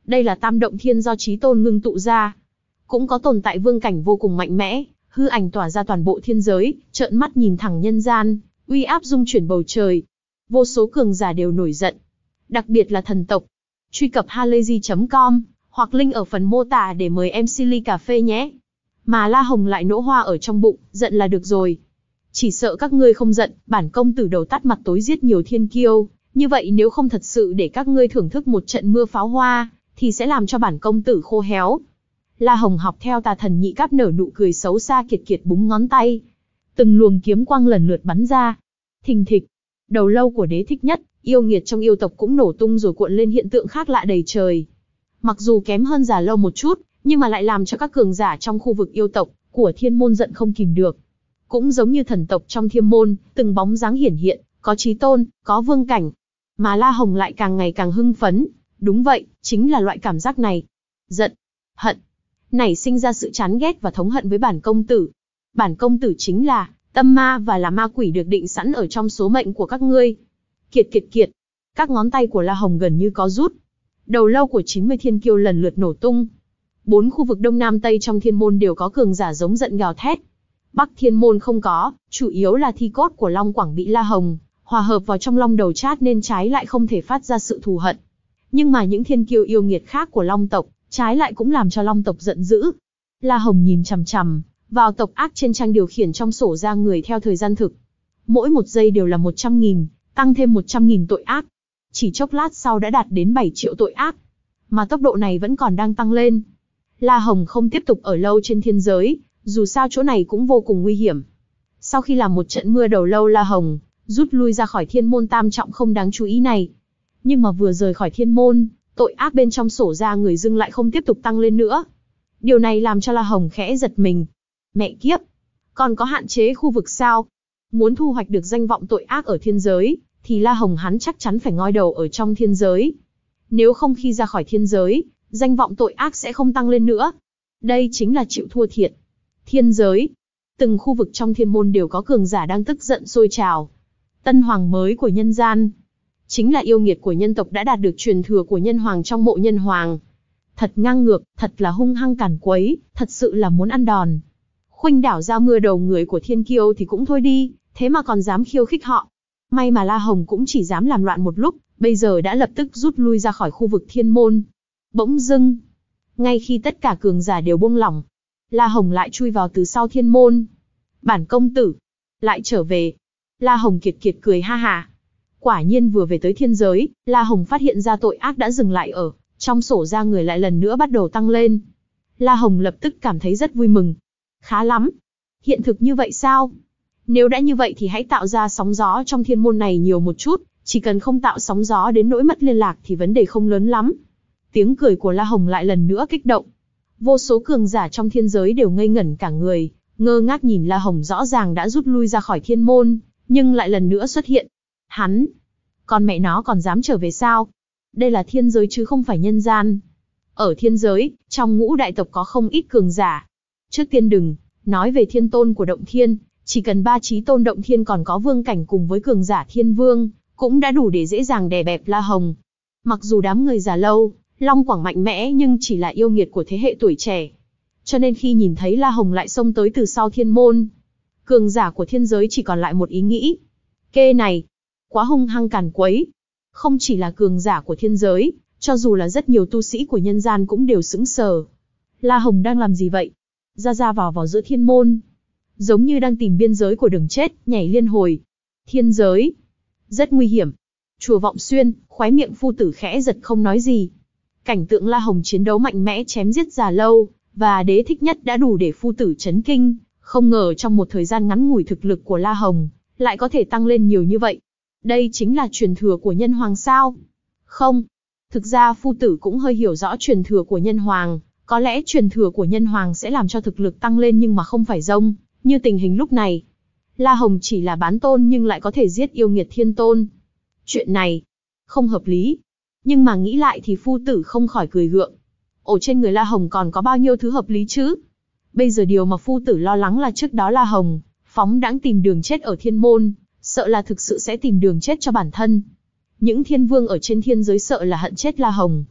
Đây là tam động thiên do Chí Tôn ngưng tụ ra. Cũng có tồn tại vương cảnh vô cùng mạnh mẽ, hư ảnh tỏa ra toàn bộ thiên giới, trợn mắt nhìn thẳng nhân gian, uy áp dung chuyển bầu trời. Vô số cường giả đều nổi giận. Đặc biệt là thần tộc. Truy cập halayzi chấm com, hoặc link ở phần mô tả để mời em xê ly cà phê nhé. Mà La Hồng lại nỗ hoa ở trong bụng, giận là được rồi. Chỉ sợ các ngươi không giận, bản công tử đầu tắt mặt tối giết nhiều thiên kiêu, như vậy nếu không thật sự để các ngươi thưởng thức một trận mưa pháo hoa, thì sẽ làm cho bản công tử khô héo. La Hồng học theo Tà Thần Nhị Cáp nở nụ cười xấu xa kiệt kiệt búng ngón tay. Từng luồng kiếm quang lần lượt bắn ra. Thình thịch, đầu lâu của đế thích nhất, yêu nghiệt trong yêu tộc cũng nổ tung rồi cuộn lên hiện tượng khác lạ đầy trời. Mặc dù kém hơn Già Lâu một chút, nhưng mà lại làm cho các cường giả trong khu vực yêu tộc của Thiên Môn giận không kìm được. Cũng giống như thần tộc trong Thiên Môn, từng bóng dáng hiển hiện, có Chí Tôn, có vương cảnh. Mà La Hồng lại càng ngày càng hưng phấn. Đúng vậy, chính là loại cảm giác này. Giận, hận, nảy sinh ra sự chán ghét và thống hận với bản công tử. Bản công tử chính là tâm ma và là ma quỷ được định sẵn ở trong số mệnh của các ngươi. Kiệt kiệt kiệt. Các ngón tay của La Hồng gần như có rút. Đầu lâu của chín mươi thiên kiêu lần lượt nổ tung. Bốn khu vực Đông Nam Tây trong Thiên Môn đều có cường giả giống giận gào thét. Bắc Thiên Môn không có, chủ yếu là thi cốt của Long Quảng bị La Hồng hòa hợp vào trong Long Đầu Chát nên trái lại không thể phát ra sự thù hận. Nhưng mà những thiên kiêu yêu nghiệt khác của Long tộc, trái lại cũng làm cho Long tộc giận dữ. La Hồng nhìn chằm chằm vào tộc ác trên trang điều khiển trong sổ ra người theo thời gian thực. Mỗi một giây đều là một trăm nghìn, tăng thêm một trăm nghìn tội ác. Chỉ chốc lát sau đã đạt đến bảy triệu tội ác. Mà tốc độ này vẫn còn đang tăng lên. La Hồng không tiếp tục ở lâu trên thiên giới, dù sao chỗ này cũng vô cùng nguy hiểm. Sau khi làm một trận mưa đầu lâu, La Hồng rút lui ra khỏi Thiên Môn tam trọng không đáng chú ý này. Nhưng mà vừa rời khỏi Thiên Môn, tội ác bên trong sổ ra người dưng lại không tiếp tục tăng lên nữa. Điều này làm cho La Hồng khẽ giật mình. Mẹ kiếp, còn có hạn chế khu vực sao? Muốn thu hoạch được danh vọng tội ác ở thiên giới, thì La Hồng hắn chắc chắn phải ngoi đầu ở trong thiên giới. Nếu không khi ra khỏi thiên giới, danh vọng tội ác sẽ không tăng lên nữa. Đây chính là chịu thua thiệt. Thiên giới, từng khu vực trong Thiên Môn đều có cường giả đang tức giận sôi trào. Tân hoàng mới của nhân gian, chính là yêu nghiệt của nhân tộc đã đạt được truyền thừa của nhân hoàng trong mộ nhân hoàng. Thật ngang ngược, thật là hung hăng càn quấy, thật sự là muốn ăn đòn. Khuynh đảo ra mưa đầu người của thiên kiêu thì cũng thôi đi, thế mà còn dám khiêu khích họ. May mà La Hồng cũng chỉ dám làm loạn một lúc, bây giờ đã lập tức rút lui ra khỏi khu vực Thiên Môn. Bỗng dưng, ngay khi tất cả cường giả đều buông lỏng, La Hồng lại chui vào từ sau Thiên Môn. Bản công tử lại trở về. La Hồng kiệt kiệt cười ha ha. Quả nhiên vừa về tới thiên giới, La Hồng phát hiện ra tội ác đã dừng lại ở trong sổ ra người lại lần nữa bắt đầu tăng lên. La Hồng lập tức cảm thấy rất vui mừng. Khá lắm. Hiện thực như vậy sao? Nếu đã như vậy thì hãy tạo ra sóng gió trong Thiên Môn này nhiều một chút, chỉ cần không tạo sóng gió đến nỗi mất liên lạc thì vấn đề không lớn lắm. Tiếng cười của La Hồng lại lần nữa kích động. Vô số cường giả trong thiên giới đều ngây ngẩn cả người, ngơ ngác nhìn La Hồng rõ ràng đã rút lui ra khỏi Thiên Môn, nhưng lại lần nữa xuất hiện. Hắn, con mẹ nó còn dám trở về sao? Đây là thiên giới chứ không phải nhân gian. Ở thiên giới, trong ngũ đại tộc có không ít cường giả. Trước tiên đừng nói về thiên tôn của Động Thiên, chỉ cần ba Chí Tôn Động Thiên còn có vương cảnh cùng với cường giả thiên vương, cũng đã đủ để dễ dàng đè bẹp La Hồng. Mặc dù đám người Già Lâu, Long Quảng mạnh mẽ nhưng chỉ là yêu nghiệt của thế hệ tuổi trẻ. Cho nên khi nhìn thấy La Hồng lại xông tới từ sau Thiên Môn, cường giả của thiên giới chỉ còn lại một ý nghĩ. Kê này, quá hung hăng càn quấy. Không chỉ là cường giả của thiên giới, cho dù là rất nhiều tu sĩ của nhân gian cũng đều sững sờ. La Hồng đang làm gì vậy? Ra ra vào vào giữa Thiên Môn, giống như đang tìm biên giới của đường chết, nhảy liên hồi. Thiên giới, rất nguy hiểm. Chùa Vọng Xuyên, khóe miệng phu tử khẽ giật không nói gì. Cảnh tượng La Hồng chiến đấu mạnh mẽ chém giết Già Lâu và Đế Thích Nhất đã đủ để phu tử chấn kinh. Không ngờ trong một thời gian ngắn ngủi thực lực của La Hồng lại có thể tăng lên nhiều như vậy. Đây chính là truyền thừa của nhân hoàng sao? Không. Thực ra phu tử cũng hơi hiểu rõ truyền thừa của nhân hoàng. Có lẽ truyền thừa của nhân hoàng sẽ làm cho thực lực tăng lên nhưng mà không phải rông, như tình hình lúc này. La Hồng chỉ là bán tôn nhưng lại có thể giết yêu nghiệt thiên tôn. Chuyện này không hợp lý. Nhưng mà nghĩ lại thì phu tử không khỏi cười gượng. Ổ trên người La Hồng còn có bao nhiêu thứ hợp lý chứ? Bây giờ điều mà phu tử lo lắng là trước đó La Hồng phóng đãng tìm đường chết ở Thiên Môn, sợ là thực sự sẽ tìm đường chết cho bản thân. Những thiên vương ở trên thiên giới sợ là hận chết La Hồng.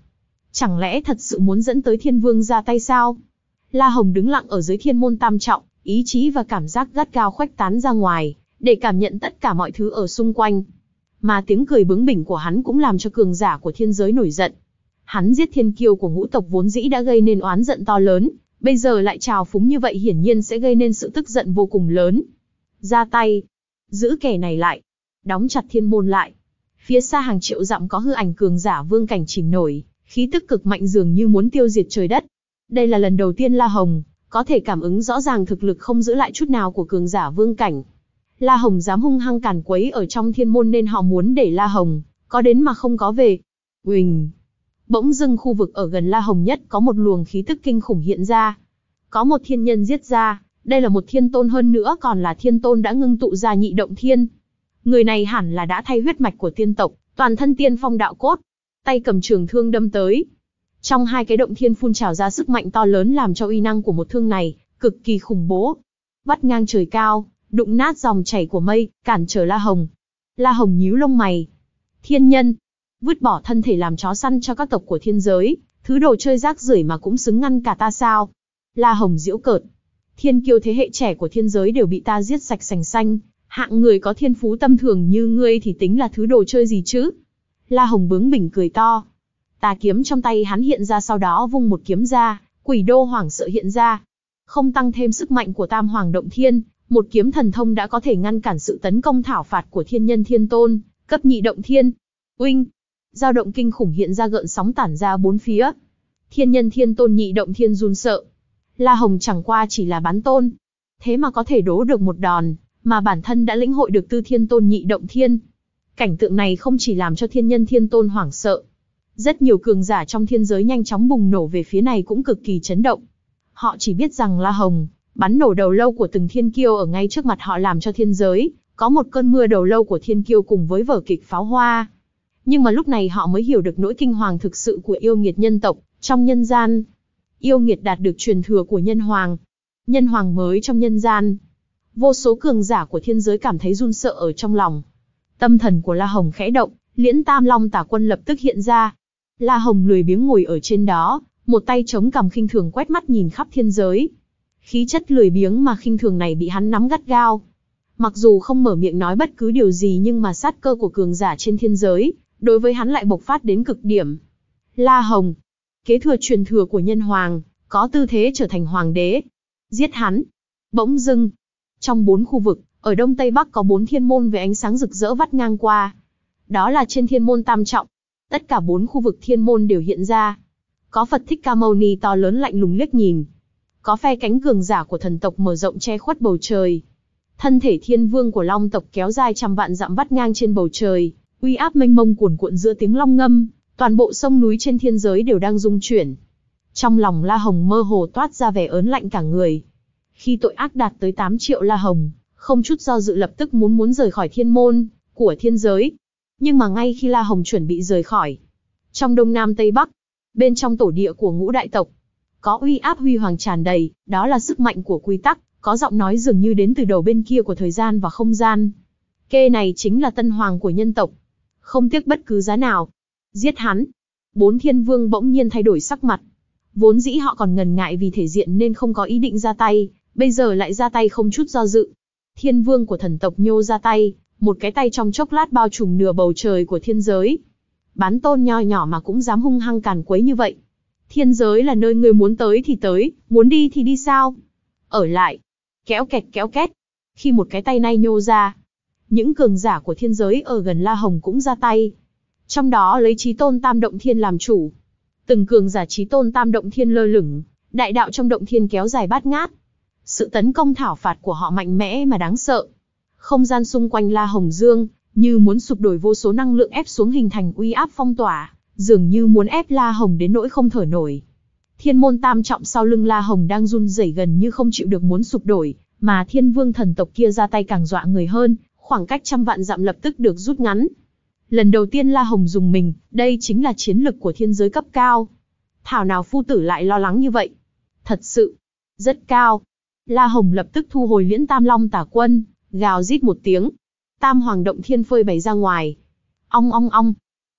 Chẳng lẽ thật sự muốn dẫn tới Thiên Vương ra tay sao? La Hồng đứng lặng ở dưới thiên môn tam trọng, ý chí và cảm giác gắt gao khuếch tán ra ngoài, để cảm nhận tất cả mọi thứ ở xung quanh. Mà tiếng cười bướng bỉnh của hắn cũng làm cho cường giả của thiên giới nổi giận. Hắn giết thiên kiêu của ngũ tộc vốn dĩ đã gây nên oán giận to lớn, bây giờ lại trào phúng như vậy hiển nhiên sẽ gây nên sự tức giận vô cùng lớn. Ra tay, giữ kẻ này lại, đóng chặt thiên môn lại. Phía xa hàng triệu dặm có hư ảnh cường giả vương cảnh chìm nổi, khí tức cực mạnh dường như muốn tiêu diệt trời đất. Đây là lần đầu tiên La Hồng có thể cảm ứng rõ ràng thực lực không giữ lại chút nào của cường giả vương cảnh. La Hồng dám hung hăng càn quấy ở trong thiên môn nên họ muốn để La Hồng có đến mà không có về. Uỳnh! Bỗng dưng khu vực ở gần La Hồng nhất có một luồng khí tức kinh khủng hiện ra. Có một thiên nhân giết ra, đây là một thiên tôn, hơn nữa còn là thiên tôn đã ngưng tụ ra nhị động thiên. Người này hẳn là đã thay huyết mạch của tiên tộc, toàn thân tiên phong đạo cốt, tay cầm trường thương đâm tới. Trong hai cái động thiên phun trào ra sức mạnh to lớn làm cho uy năng của một thương này cực kỳ khủng bố. Vắt ngang trời cao, đụng nát dòng chảy của mây, cản trở La Hồng. La Hồng nhíu lông mày. Thiên nhân, vứt bỏ thân thể làm chó săn cho các tộc của thiên giới, thứ đồ chơi rác rưởi mà cũng xứng ngăn cả ta sao? La Hồng giễu cợt. Thiên kiêu thế hệ trẻ của thiên giới đều bị ta giết sạch sành xanh, hạng người có thiên phú tâm thường như ngươi thì tính là thứ đồ chơi gì chứ? La Hồng bướng bỉnh cười to. Tà kiếm trong tay hắn hiện ra, sau đó vung một kiếm ra, quỷ đô hoảng sợ hiện ra. Không tăng thêm sức mạnh của Tam Hoàng Động Thiên, một kiếm thần thông đã có thể ngăn cản sự tấn công thảo phạt của thiên nhân thiên tôn, cấp nhị động thiên. Uinh! Dao động kinh khủng hiện ra, gợn sóng tản ra bốn phía. Thiên nhân thiên tôn nhị động thiên run sợ. La Hồng chẳng qua chỉ là bán tôn, thế mà có thể đố được một đòn, mà bản thân đã lĩnh hội được tư thiên tôn nhị động thiên. Cảnh tượng này không chỉ làm cho thiên nhân thiên tôn hoảng sợ, rất nhiều cường giả trong thiên giới nhanh chóng bùng nổ về phía này cũng cực kỳ chấn động. Họ chỉ biết rằng La Hồng bắn nổ đầu lâu của từng thiên kiêu ở ngay trước mặt họ, làm cho thiên giới có một cơn mưa đầu lâu của thiên kiêu cùng với vở kịch pháo hoa. Nhưng mà lúc này họ mới hiểu được nỗi kinh hoàng thực sự của yêu nghiệt nhân tộc trong nhân gian. Yêu nghiệt đạt được truyền thừa của nhân hoàng, nhân hoàng mới trong nhân gian. Vô số cường giả của thiên giới cảm thấy run sợ ở trong lòng. Tâm thần của La Hồng khẽ động, Liễn Tam Long Tả Quân lập tức hiện ra. La Hồng lười biếng ngồi ở trên đó, một tay chống cằm khinh thường quét mắt nhìn khắp thiên giới. Khí chất lười biếng mà khinh thường này bị hắn nắm gắt gao. Mặc dù không mở miệng nói bất cứ điều gì nhưng mà sát cơ của cường giả trên thiên giới đối với hắn lại bộc phát đến cực điểm. La Hồng, kế thừa truyền thừa của nhân hoàng, có tư thế trở thành hoàng đế. Giết hắn! Bỗng dưng, trong bốn khu vực, ở đông tây bắc có bốn thiên môn với ánh sáng rực rỡ vắt ngang qua. Đó là trên thiên môn tam trọng. Tất cả bốn khu vực thiên môn đều hiện ra. Có Phật Thích Ca Mâu Ni to lớn lạnh lùng liếc nhìn. Có phe cánh cường giả của thần tộc mở rộng che khuất bầu trời. Thân thể thiên vương của long tộc kéo dài trăm vạn dặm vắt ngang trên bầu trời, uy áp mênh mông cuồn cuộn giữa tiếng long ngâm, toàn bộ sông núi trên thiên giới đều đang rung chuyển. Trong lòng La Hồng mơ hồ toát ra vẻ ớn lạnh cả người. Khi tội ác đạt tới tám triệu, La Hồng không chút do dự lập tức muốn muốn rời khỏi thiên môn của thiên giới. Nhưng mà ngay khi La Hồng chuẩn bị rời khỏi, trong đông nam tây bắc, bên trong tổ địa của ngũ đại tộc, có uy áp huy hoàng tràn đầy, đó là sức mạnh của quy tắc, có giọng nói dường như đến từ đầu bên kia của thời gian và không gian. Kê này chính là tân hoàng của nhân tộc. Không tiếc bất cứ giá nào, giết hắn. Bốn thiên vương bỗng nhiên thay đổi sắc mặt. Vốn dĩ họ còn ngần ngại vì thể diện nên không có ý định ra tay, bây giờ lại ra tay không chút do dự. Thiên vương của thần tộc nhô ra tay, một cái tay trong chốc lát bao trùm nửa bầu trời của thiên giới. Bán tôn nho nhỏ mà cũng dám hung hăng càn quấy như vậy. Thiên giới là nơi ngươi muốn tới thì tới, muốn đi thì đi sao? Ở lại. Kéo kẹt kéo két. Khi một cái tay này nhô ra, những cường giả của thiên giới ở gần La Hồng cũng ra tay. Trong đó lấy Chí Tôn Tam Động Thiên làm chủ. Từng cường giả Chí Tôn Tam Động Thiên lơ lửng, đại đạo trong động thiên kéo dài bát ngát. Sự tấn công thảo phạt của họ mạnh mẽ mà đáng sợ. Không gian xung quanh La Hồng Dương như muốn sụp đổ, vô số năng lượng ép xuống hình thành uy áp phong tỏa, dường như muốn ép La Hồng đến nỗi không thở nổi. Thiên môn tam trọng sau lưng La Hồng đang run rẩy gần như không chịu được muốn sụp đổ, mà thiên vương thần tộc kia ra tay càng dọa người hơn, khoảng cách trăm vạn dặm lập tức được rút ngắn. Lần đầu tiên La Hồng dùng mình, đây chính là chiến lực của thiên giới cấp cao. Thảo nào phu tử lại lo lắng như vậy. Thật sự, rất cao. La Hồng lập tức thu hồi Liễn Tam Long Tả Quân, gào rít một tiếng. Tam Hoàng Động Thiên phơi bày ra ngoài. Ong ong ong.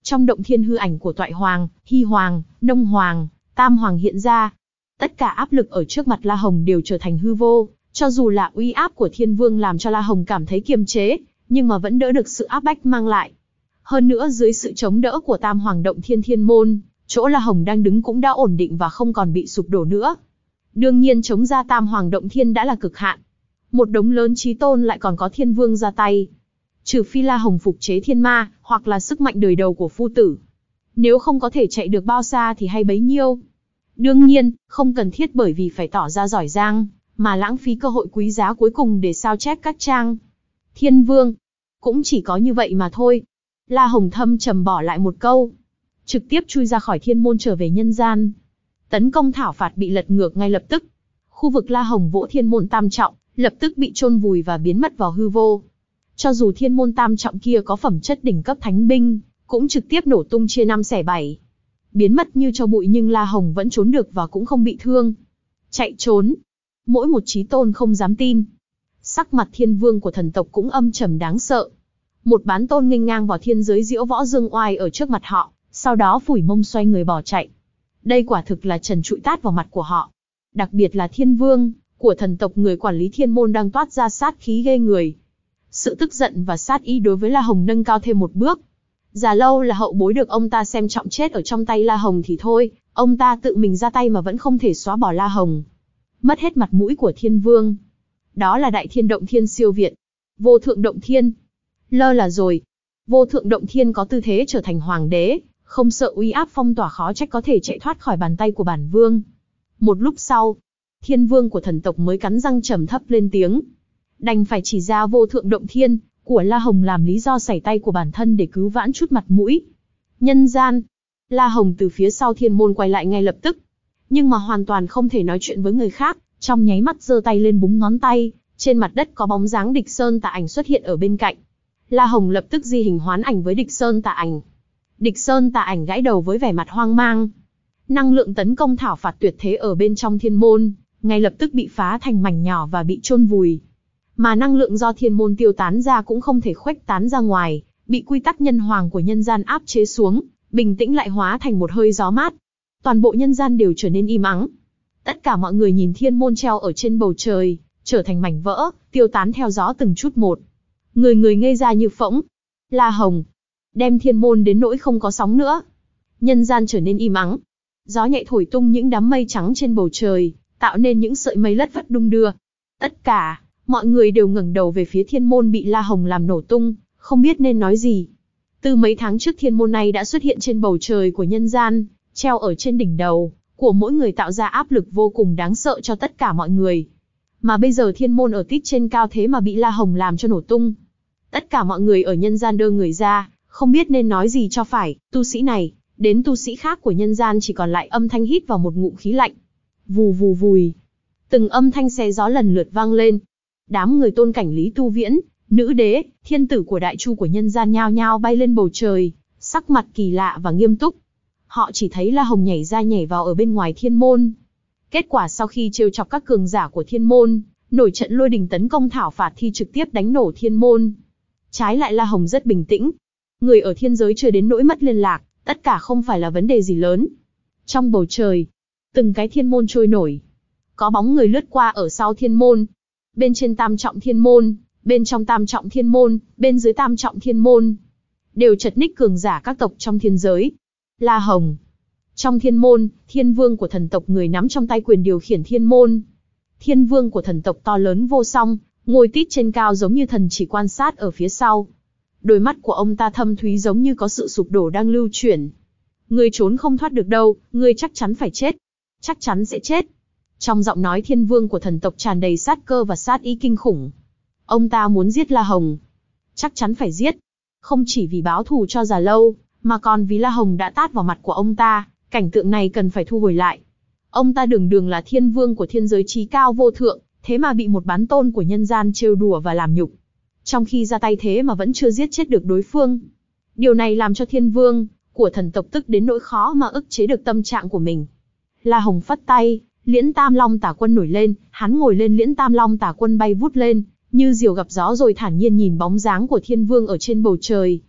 Trong động thiên hư ảnh của Toại Hoàng, Hy Hoàng, Nông Hoàng, Tam Hoàng hiện ra. Tất cả áp lực ở trước mặt La Hồng đều trở thành hư vô, cho dù là uy áp của Thiên Vương làm cho La Hồng cảm thấy kiềm chế, nhưng mà vẫn đỡ được sự áp bách mang lại. Hơn nữa dưới sự chống đỡ của Tam Hoàng động thiên thiên môn, chỗ La Hồng đang đứng cũng đã ổn định và không còn bị sụp đổ nữa. Đương nhiên chống ra Tam Hoàng động thiên đã là cực hạn. Một đống lớn chí tôn lại còn có Thiên Vương ra tay. Trừ phi La Hồng phục chế thiên ma, hoặc là sức mạnh đời đầu của phu tử. Nếu không có thể chạy được bao xa thì hay bấy nhiêu. Đương nhiên, không cần thiết bởi vì phải tỏ ra giỏi giang, mà lãng phí cơ hội quý giá cuối cùng để sao chép các trang. Thiên Vương, cũng chỉ có như vậy mà thôi. La Hồng thâm trầm bỏ lại một câu. Trực tiếp chui ra khỏi thiên môn trở về nhân gian. Tấn công thảo phạt bị lật ngược ngay lập tức. Khu vực La Hồng vỗ thiên môn tam trọng, lập tức bị chôn vùi và biến mất vào hư vô. Cho dù thiên môn tam trọng kia có phẩm chất đỉnh cấp thánh binh, cũng trực tiếp nổ tung chia năm xẻ bảy. Biến mất như cho bụi nhưng La Hồng vẫn trốn được và cũng không bị thương. Chạy trốn. Mỗi một chí tôn không dám tin. Sắc mặt Thiên Vương của thần tộc cũng âm trầm đáng sợ. Một bán tôn nghênh ngang vào thiên giới diễu võ dương oai ở trước mặt họ, sau đó phủi mông xoay người bỏ chạy. Đây quả thực là trần trụi tát vào mặt của họ. Đặc biệt là Thiên Vương của thần tộc, người quản lý thiên môn đang toát ra sát khí ghê người. Sự tức giận và sát ý đối với La Hồng nâng cao thêm một bước. Già Lâu là hậu bối được ông ta xem trọng chết ở trong tay La Hồng thì thôi, ông ta tự mình ra tay mà vẫn không thể xóa bỏ La Hồng. Mất hết mặt mũi của Thiên Vương. Đó là Đại Thiên Động Thiên siêu việt. Vô Thượng Động Thiên. Lơ là rồi. Vô Thượng Động Thiên có tư thế trở thành hoàng đế, không sợ uy áp phong tỏa, khó trách có thể chạy thoát khỏi bàn tay của bản vương. Một lúc sau, Thiên Vương của thần tộc mới cắn răng trầm thấp lên tiếng. Đành phải chỉ ra Vô Thượng Động Thiên của La Hồng làm lý do sẩy tay của bản thân để cứu vãn chút mặt mũi. Nhân gian. La Hồng từ phía sau thiên môn quay lại ngay lập tức. Nhưng mà hoàn toàn không thể nói chuyện với người khác, trong nháy mắt giơ tay lên búng ngón tay, trên mặt đất có bóng dáng Địch Sơn Tà Ảnh xuất hiện ở bên cạnh. La Hồng lập tức di hình hoán ảnh với Địch Sơn Tà Ảnh. Địch Sơn Tà Ảnh gãi đầu với vẻ mặt hoang mang. Năng lượng tấn công thảo phạt tuyệt thế ở bên trong thiên môn, ngay lập tức bị phá thành mảnh nhỏ và bị chôn vùi. Mà năng lượng do thiên môn tiêu tán ra cũng không thể khuếch tán ra ngoài, bị quy tắc nhân hoàng của nhân gian áp chế xuống, bình tĩnh lại hóa thành một hơi gió mát. Toàn bộ nhân gian đều trở nên im ắng. Tất cả mọi người nhìn thiên môn treo ở trên bầu trời, trở thành mảnh vỡ, tiêu tán theo gió từng chút một. Người người ngây ra như phỗng. La Hồng đem thiên môn đến nỗi không có sóng nữa. Nhân gian trở nên im ắng. Gió nhẹ thổi tung những đám mây trắng trên bầu trời, tạo nên những sợi mây lất phất đung đưa. Tất cả mọi người đều ngẩng đầu về phía thiên môn bị La Hồng làm nổ tung, không biết nên nói gì. Từ mấy tháng trước thiên môn này đã xuất hiện trên bầu trời của nhân gian, treo ở trên đỉnh đầu của mỗi người, tạo ra áp lực vô cùng đáng sợ cho tất cả mọi người. Mà bây giờ thiên môn ở tít trên cao thế mà bị La Hồng làm cho nổ tung. Tất cả mọi người ở nhân gian đơ người ra, không biết nên nói gì cho phải. Tu sĩ này đến tu sĩ khác của nhân gian chỉ còn lại âm thanh hít vào một ngụm khí lạnh. Vù vù vùi. Từng âm thanh xé gió lần lượt vang lên. Đám người tôn cảnh Lý Tu Viễn, nữ đế, thiên tử của đại chu của nhân gian nhao nhao bay lên bầu trời, sắc mặt kỳ lạ và nghiêm túc. Họ chỉ thấy La Hồng nhảy ra nhảy vào ở bên ngoài thiên môn. Kết quả sau khi trêu chọc các cường giả của thiên môn, nổi trận lôi đình tấn công thảo phạt thì trực tiếp đánh nổ thiên môn. Trái lại La Hồng rất bình tĩnh. Người ở thiên giới chưa đến nỗi mất liên lạc, tất cả không phải là vấn đề gì lớn. Trong bầu trời, từng cái thiên môn trôi nổi. Có bóng người lướt qua ở sau thiên môn. Bên trên tam trọng thiên môn, bên trong tam trọng thiên môn, bên dưới tam trọng thiên môn. Đều chật ních cường giả các tộc trong thiên giới. La Hồng. Trong thiên môn, Thiên Vương của thần tộc người nắm trong tay quyền điều khiển thiên môn. Thiên Vương của thần tộc to lớn vô song, ngồi tít trên cao giống như thần chỉ quan sát ở phía sau. Đôi mắt của ông ta thâm thúy giống như có sự sụp đổ đang lưu chuyển. Ngươi trốn không thoát được đâu, ngươi chắc chắn phải chết. Chắc chắn sẽ chết. Trong giọng nói Thiên Vương của thần tộc tràn đầy sát cơ và sát ý kinh khủng. Ông ta muốn giết La Hồng. Chắc chắn phải giết. Không chỉ vì báo thù cho Già Lâu, mà còn vì La Hồng đã tát vào mặt của ông ta, cảnh tượng này cần phải thu hồi lại. Ông ta đường đường là Thiên Vương của thiên giới chí cao vô thượng, thế mà bị một bán tôn của nhân gian trêu đùa và làm nhục. Trong khi ra tay thế mà vẫn chưa giết chết được đối phương. Điều này làm cho Thiên Vương của thần tộc tức đến nỗi khó mà ức chế được tâm trạng của mình. La Hồng phất tay, Liễn Tam Long Tả Quân nổi lên, hắn ngồi lên Liễn Tam Long Tả Quân bay vút lên, như diều gặp gió rồi thản nhiên nhìn bóng dáng của Thiên Vương ở trên bầu trời.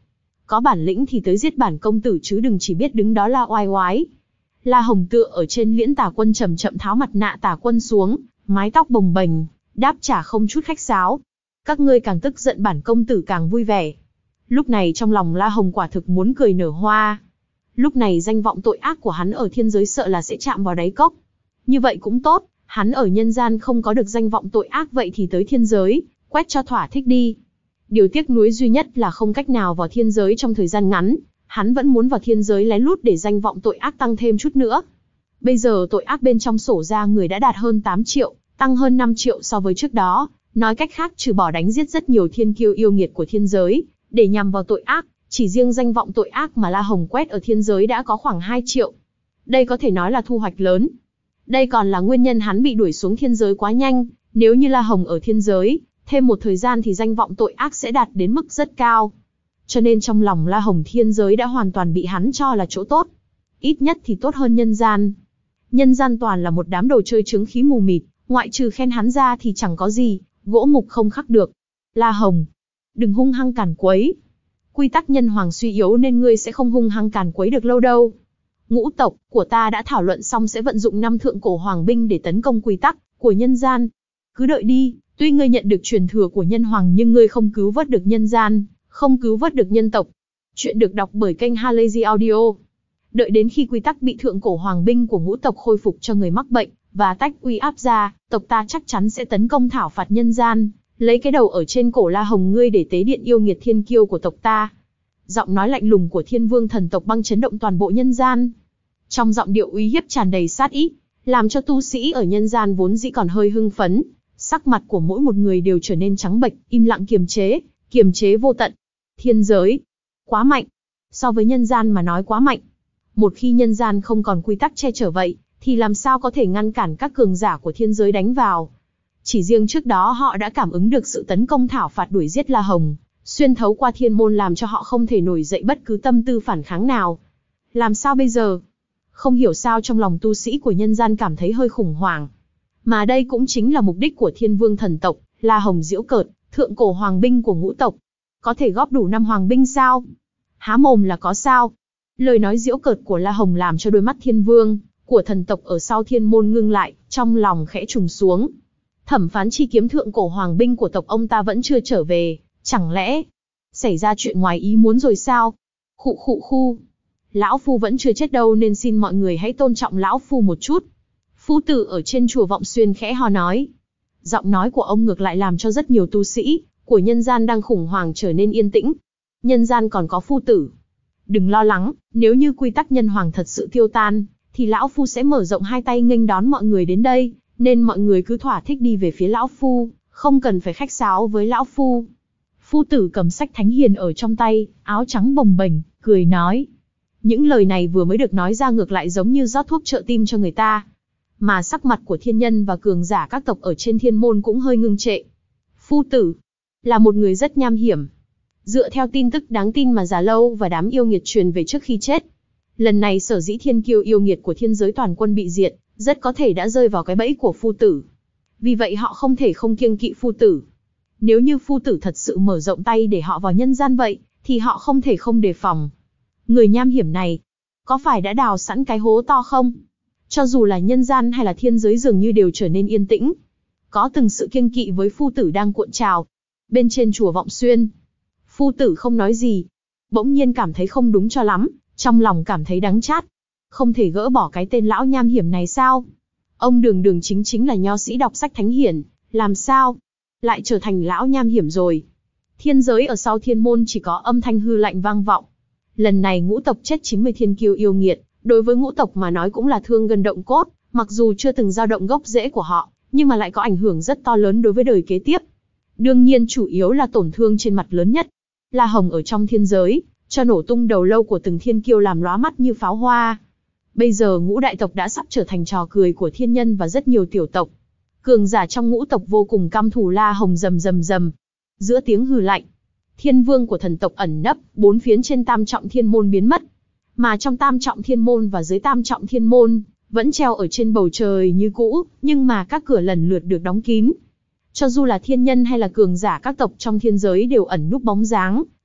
có bản lĩnh thì tới giết bản công tử chứ đừng chỉ biết đứng đó la oai oái. La Hồng tựa ở trên liễn Tà Quân chậm chậm tháo mặt nạ Tà Quân xuống, mái tóc bồng bềnh, đáp trả không chút khách sáo. Các ngươi càng tức giận bản công tử càng vui vẻ. Lúc này trong lòng La Hồng quả thực muốn cười nở hoa. Lúc này danh vọng tội ác của hắn ở thiên giới sợ là sẽ chạm vào đáy cốc. Như vậy cũng tốt, hắn ở nhân gian không có được danh vọng tội ác vậy thì tới thiên giới, quét cho thỏa thích đi. Điều tiếc nuối duy nhất là không cách nào vào thiên giới trong thời gian ngắn, hắn vẫn muốn vào thiên giới lén lút để danh vọng tội ác tăng thêm chút nữa. Bây giờ tội ác bên trong sổ ra người đã đạt hơn tám triệu, tăng hơn năm triệu so với trước đó, nói cách khác trừ bỏ đánh giết rất nhiều thiên kiêu yêu nghiệt của thiên giới, để nhằm vào tội ác, chỉ riêng danh vọng tội ác mà La Hồng quét ở thiên giới đã có khoảng hai triệu. Đây có thể nói là thu hoạch lớn. Đây còn là nguyên nhân hắn bị đuổi xuống thiên giới quá nhanh, nếu như La Hồng ở thiên giới, thêm một thời gian thì danh vọng tội ác sẽ đạt đến mức rất cao. Cho nên trong lòng La Hồng thiên giới đã hoàn toàn bị hắn cho là chỗ tốt. Ít nhất thì tốt hơn nhân gian. Nhân gian toàn là một đám đồ chơi chứng khí mù mịt, ngoại trừ khen hắn ra thì chẳng có gì, gỗ mục không khắc được. La Hồng, đừng hung hăng càn quấy. Quy tắc nhân hoàng suy yếu nên ngươi sẽ không hung hăng càn quấy được lâu đâu. Ngũ tộc của ta đã thảo luận xong sẽ vận dụng năm thượng cổ hoàng binh để tấn công quy tắc của nhân gian. Cứ đợi đi, tuy ngươi nhận được truyền thừa của nhân hoàng nhưng ngươi không cứu vớt được nhân gian, không cứu vớt được nhân tộc. Chuyện được đọc bởi kênh Halazy Audio. Đợi đến khi quy tắc bị thượng cổ hoàng binh của ngũ tộc khôi phục cho người mắc bệnh và tách uy áp ra, tộc ta chắc chắn sẽ tấn công thảo phạt nhân gian, lấy cái đầu ở trên cổ La Hồng ngươi để tế điện yêu nghiệt thiên kiêu của tộc ta. Giọng nói lạnh lùng của Thiên Vương thần tộc băng chấn động toàn bộ nhân gian. Trong giọng điệu uy hiếp tràn đầy sát ý, làm cho tu sĩ ở nhân gian vốn dĩ còn hơi hưng phấn, sắc mặt của mỗi một người đều trở nên trắng bệch, im lặng kiềm chế, kiềm chế vô tận. Thiên giới, quá mạnh. So với nhân gian mà nói quá mạnh. Một khi nhân gian không còn quy tắc che chở vậy, thì làm sao có thể ngăn cản các cường giả của thiên giới đánh vào. Chỉ riêng trước đó họ đã cảm ứng được sự tấn công thảo phạt đuổi giết La Hồng, xuyên thấu qua thiên môn làm cho họ không thể nổi dậy bất cứ tâm tư phản kháng nào. Làm sao bây giờ? Không hiểu sao trong lòng tu sĩ của nhân gian cảm thấy hơi khủng hoảng. Mà đây cũng chính là mục đích của Thiên Vương thần tộc, La Hồng giễu cợt, thượng cổ hoàng binh của ngũ tộc. Có thể góp đủ năm hoàng binh sao? Há mồm là có sao? Lời nói giễu cợt của La Hồng làm cho đôi mắt Thiên Vương của thần tộc ở sau thiên môn ngưng lại, trong lòng khẽ trùng xuống. Thẩm Phán chi kiếm thượng cổ hoàng binh của tộc ông ta vẫn chưa trở về, chẳng lẽ xảy ra chuyện ngoài ý muốn rồi sao? Khụ khụ khu. Lão Phu vẫn chưa chết đâu nên xin mọi người hãy tôn trọng Lão Phu một chút. Phu tử ở trên chùa Vọng Xuyên khẽ ho nói. Giọng nói của ông ngược lại làm cho rất nhiều tu sĩ của nhân gian đang khủng hoảng trở nên yên tĩnh. Nhân gian còn có phu tử. Đừng lo lắng, nếu như quy tắc nhân hoàng thật sự tiêu tan, thì Lão Phu sẽ mở rộng hai tay nghênh đón mọi người đến đây, nên mọi người cứ thỏa thích đi về phía Lão Phu, không cần phải khách sáo với Lão Phu. Phu tử cầm sách thánh hiền ở trong tay, áo trắng bồng bềnh, cười nói. Những lời này vừa mới được nói ra ngược lại giống như rót thuốc trợ tim cho người ta. Mà sắc mặt của thiên nhân và cường giả các tộc ở trên thiên môn cũng hơi ngưng trệ. Phu tử là một người rất nham hiểm. Dựa theo tin tức đáng tin mà Già Lâu và đám yêu nghiệt truyền về trước khi chết, lần này sở dĩ thiên kiêu yêu nghiệt của thiên giới toàn quân bị diệt, rất có thể đã rơi vào cái bẫy của phu tử. Vì vậy họ không thể không kiêng kỵ phu tử. Nếu như phu tử thật sự mở rộng tay để họ vào nhân gian vậy, thì họ không thể không đề phòng. Người nham hiểm này, có phải đã đào sẵn cái hố to không? Cho dù là nhân gian hay là thiên giới dường như đều trở nên yên tĩnh. Có từng sự kiêng kỵ với phu tử đang cuộn trào. Bên trên chùa Vọng Xuyên, phu tử không nói gì. Bỗng nhiên cảm thấy không đúng cho lắm, trong lòng cảm thấy đắng chát. Không thể gỡ bỏ cái tên lão nham hiểm này sao? Ông đường đường chính chính là nho sĩ đọc sách thánh hiển, làm sao lại trở thành lão nham hiểm rồi? Thiên giới ở sau thiên môn chỉ có âm thanh hư lạnh vang vọng. Lần này ngũ tộc chết chín mươi thiên kiêu yêu nghiệt, đối với ngũ tộc mà nói cũng là thương gần động cốt, mặc dù chưa từng dao động gốc rễ của họ, nhưng mà lại có ảnh hưởng rất to lớn đối với đời kế tiếp. Đương nhiên chủ yếu là tổn thương trên mặt lớn nhất. La Hồng ở trong thiên giới, cho nổ tung đầu lâu của từng thiên kiêu làm lóa mắt như pháo hoa. Bây giờ ngũ đại tộc đã sắp trở thành trò cười của thiên nhân và rất nhiều tiểu tộc. Cường giả trong ngũ tộc vô cùng căm thù La Hồng rầm rầm rầm. Giữa tiếng hừ lạnh, thiên vương của thần tộc ẩn nấp, bốn phiến trên tam trọng thiên môn biến mất. Mà trong tam trọng thiên môn và dưới tam trọng thiên môn, vẫn treo ở trên bầu trời như cũ, nhưng mà các cửa lần lượt được đóng kín. Cho dù là thiên nhân hay là cường giả các tộc trong thiên giới đều ẩn núp bóng dáng,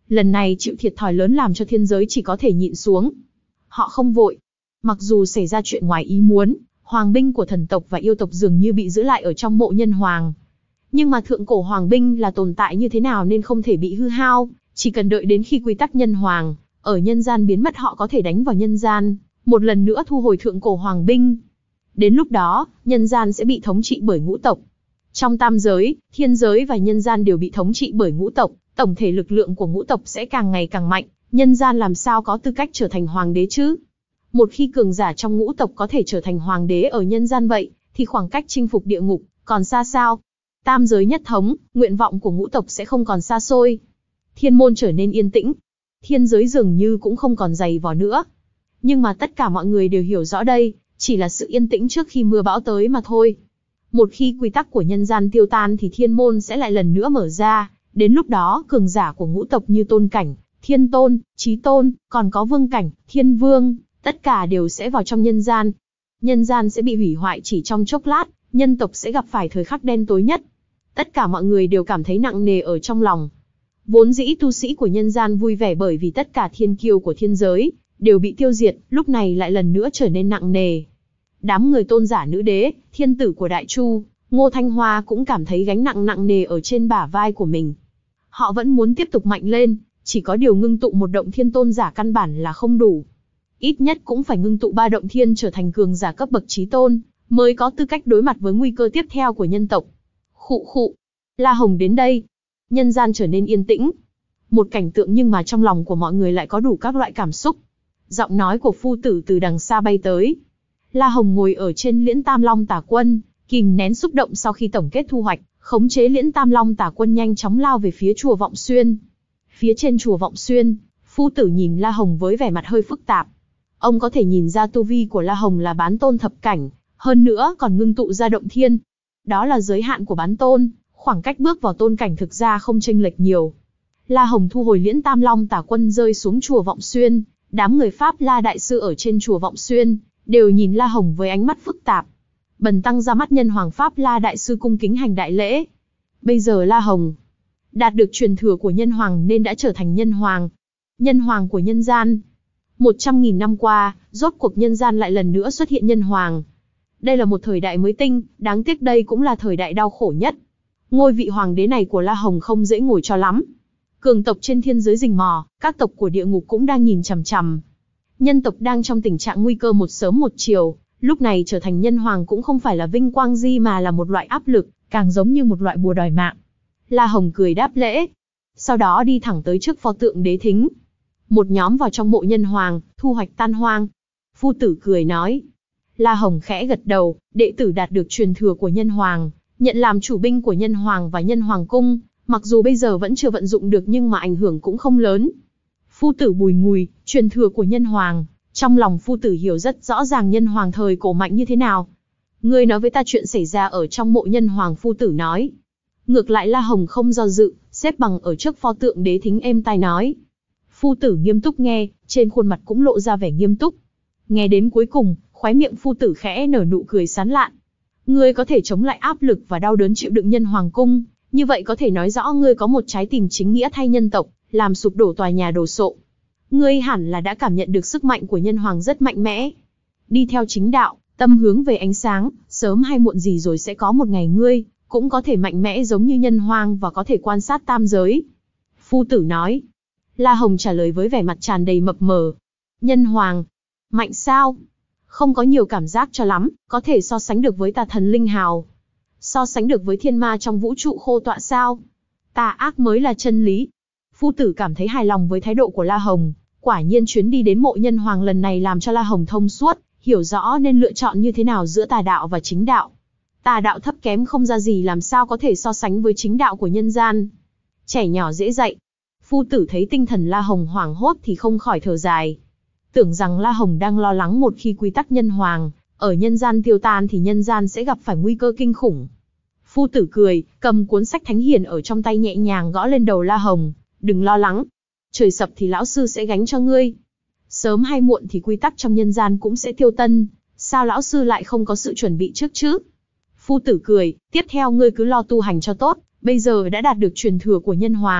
Lần này chịu thiệt thòi lớn làm cho thiên giới chỉ có thể nhịn xuống. Họ không vội. Mặc dù xảy ra chuyện ngoài ý muốn, hoàng binh của thần tộc và yêu tộc dường như bị giữ lại ở trong mộ nhân hoàng. Nhưng mà thượng cổ hoàng binh là tồn tại như thế nào nên không thể bị hư hao, chỉ cần đợi đến khi quy tắc nhân hoàng ở nhân gian biến mất họ có thể đánh vào nhân gian, một lần nữa thu hồi thượng cổ hoàng binh. Đến lúc đó, nhân gian sẽ bị thống trị bởi ngũ tộc. Trong tam giới, thiên giới và nhân gian đều bị thống trị bởi ngũ tộc, tổng thể lực lượng của ngũ tộc sẽ càng ngày càng mạnh, nhân gian làm sao có tư cách trở thành hoàng đế chứ? Một khi cường giả trong ngũ tộc có thể trở thành hoàng đế ở nhân gian vậy, thì khoảng cách chinh phục địa ngục còn xa sao? Tam giới nhất thống, nguyện vọng của ngũ tộc sẽ không còn xa xôi. Thiên môn trở nên yên tĩnh. Thiên giới dường như cũng không còn dày vò nữa. Nhưng mà tất cả mọi người đều hiểu rõ đây, chỉ là sự yên tĩnh trước khi mưa bão tới mà thôi. Một khi quy tắc của nhân gian tiêu tan thì thiên môn sẽ lại lần nữa mở ra. Đến lúc đó, cường giả của ngũ tộc như tôn cảnh, thiên tôn, chí tôn, còn có vương cảnh, thiên vương, tất cả đều sẽ vào trong nhân gian. Nhân gian sẽ bị hủy hoại chỉ trong chốc lát, nhân tộc sẽ gặp phải thời khắc đen tối nhất. Tất cả mọi người đều cảm thấy nặng nề ở trong lòng. Vốn dĩ tu sĩ của nhân gian vui vẻ bởi vì tất cả thiên kiêu của thiên giới đều bị tiêu diệt, lúc này lại lần nữa trở nên nặng nề. Đám người tôn giả nữ đế, thiên tử của Đại Chu, Ngô Thanh Hoa cũng cảm thấy gánh nặng nặng nề ở trên bả vai của mình. Họ vẫn muốn tiếp tục mạnh lên, chỉ có điều ngưng tụ một động thiên tôn giả căn bản là không đủ. Ít nhất cũng phải ngưng tụ ba động thiên trở thành cường giả cấp bậc chí tôn, mới có tư cách đối mặt với nguy cơ tiếp theo của nhân tộc. Khụ khụ, La Hồng đến đây. Nhân gian trở nên yên tĩnh. Một cảnh tượng nhưng mà trong lòng của mọi người lại có đủ các loại cảm xúc. Giọng nói của phu tử từ đằng xa bay tới. La Hồng ngồi ở trên liễn Tam Long Tả Quân, kìm nén xúc động sau khi tổng kết thu hoạch, khống chế liễn Tam Long Tả Quân nhanh chóng lao về phía chùa Vọng Xuyên. Phía trên chùa Vọng Xuyên, phu tử nhìn La Hồng với vẻ mặt hơi phức tạp. Ông có thể nhìn ra tu vi của La Hồng là bán tôn thập cảnh, hơn nữa còn ngưng tụ ra động thiên. Đó là giới hạn của bán tôn, khoảng cách bước vào tôn cảnh thực ra không chênh lệch nhiều. La Hồng thu hồi liễn Tam Long Tả Quân rơi xuống chùa Vọng Xuyên, đám người Pháp La Đại Sư ở trên chùa Vọng Xuyên đều nhìn La Hồng với ánh mắt phức tạp. Bần tăng ra mắt nhân hoàng Pháp La Đại Sư cung kính hành đại lễ. Bây giờ La Hồng đạt được truyền thừa của nhân hoàng nên đã trở thành nhân hoàng. Nhân hoàng của nhân gian. Một trăm nghìn năm qua, rốt cuộc nhân gian lại lần nữa xuất hiện nhân hoàng. Đây là một thời đại mới tinh, đáng tiếc đây cũng là thời đại đau khổ nhất. Ngôi vị hoàng đế này của La Hồng không dễ ngồi cho lắm. Cường tộc trên thiên giới rình mò, các tộc của địa ngục cũng đang nhìn chằm chằm. Nhân tộc đang trong tình trạng nguy cơ một sớm một chiều, lúc này trở thành nhân hoàng cũng không phải là vinh quang gì mà là một loại áp lực, càng giống như một loại bùa đòi mạng. La Hồng cười đáp lễ, sau đó đi thẳng tới trước pho tượng đế thính. Một nhóm vào trong mộ nhân hoàng, thu hoạch tan hoang. Phu tử cười nói. La Hồng khẽ gật đầu, đệ tử đạt được truyền thừa của nhân hoàng, nhận làm chủ binh của nhân hoàng và nhân hoàng cung, mặc dù bây giờ vẫn chưa vận dụng được nhưng mà ảnh hưởng cũng không lớn. Phu tử bùi ngùi, truyền thừa của nhân hoàng, trong lòng phu tử hiểu rất rõ ràng nhân hoàng thời cổ mạnh như thế nào. Ngươi nói với ta chuyện xảy ra ở trong mộ nhân hoàng, phu tử nói. Ngược lại La Hồng không do dự, xếp bằng ở trước pho tượng đế thính êm tai nói. Phu tử nghiêm túc nghe, trên khuôn mặt cũng lộ ra vẻ nghiêm túc. Nghe đến cuối cùng, khóe miệng phu tử khẽ nở nụ cười sán lạn. Ngươi có thể chống lại áp lực và đau đớn chịu đựng nhân hoàng cung, như vậy có thể nói rõ ngươi có một trái tim chính nghĩa thay nhân tộc, làm sụp đổ tòa nhà đồ sộ. Ngươi hẳn là đã cảm nhận được sức mạnh của nhân hoàng rất mạnh mẽ. Đi theo chính đạo, tâm hướng về ánh sáng, sớm hay muộn gì rồi sẽ có một ngày ngươi cũng có thể mạnh mẽ giống như nhân hoàng và có thể quan sát tam giới. Phu tử nói. La Hồng trả lời với vẻ mặt tràn đầy mập mờ. Nhân hoàng, mạnh sao? Không có nhiều cảm giác cho lắm, có thể so sánh được với tà thần linh hào. So sánh được với thiên ma trong vũ trụ khô tọa sao? Tà ác mới là chân lý. Phu tử cảm thấy hài lòng với thái độ của La Hồng. Quả nhiên chuyến đi đến mộ nhân hoàng lần này làm cho La Hồng thông suốt, hiểu rõ nên lựa chọn như thế nào giữa tà đạo và chính đạo. Tà đạo thấp kém không ra gì làm sao có thể so sánh với chính đạo của nhân gian. Trẻ nhỏ dễ dạy. Phu tử thấy tinh thần La Hồng hoảng hốt thì không khỏi thở dài. Tưởng rằng La Hồng đang lo lắng một khi quy tắc nhân hoàng ở nhân gian tiêu tan thì nhân gian sẽ gặp phải nguy cơ kinh khủng. Phu tử cười, cầm cuốn sách thánh hiền ở trong tay nhẹ nhàng gõ lên đầu La Hồng. Đừng lo lắng. Trời sập thì lão sư sẽ gánh cho ngươi. Sớm hay muộn thì quy tắc trong nhân gian cũng sẽ tiêu tân. Sao lão sư lại không có sự chuẩn bị trước chứ? Phu tử cười, tiếp theo ngươi cứ lo tu hành cho tốt. Bây giờ đã đạt được truyền thừa của nhân hoàng,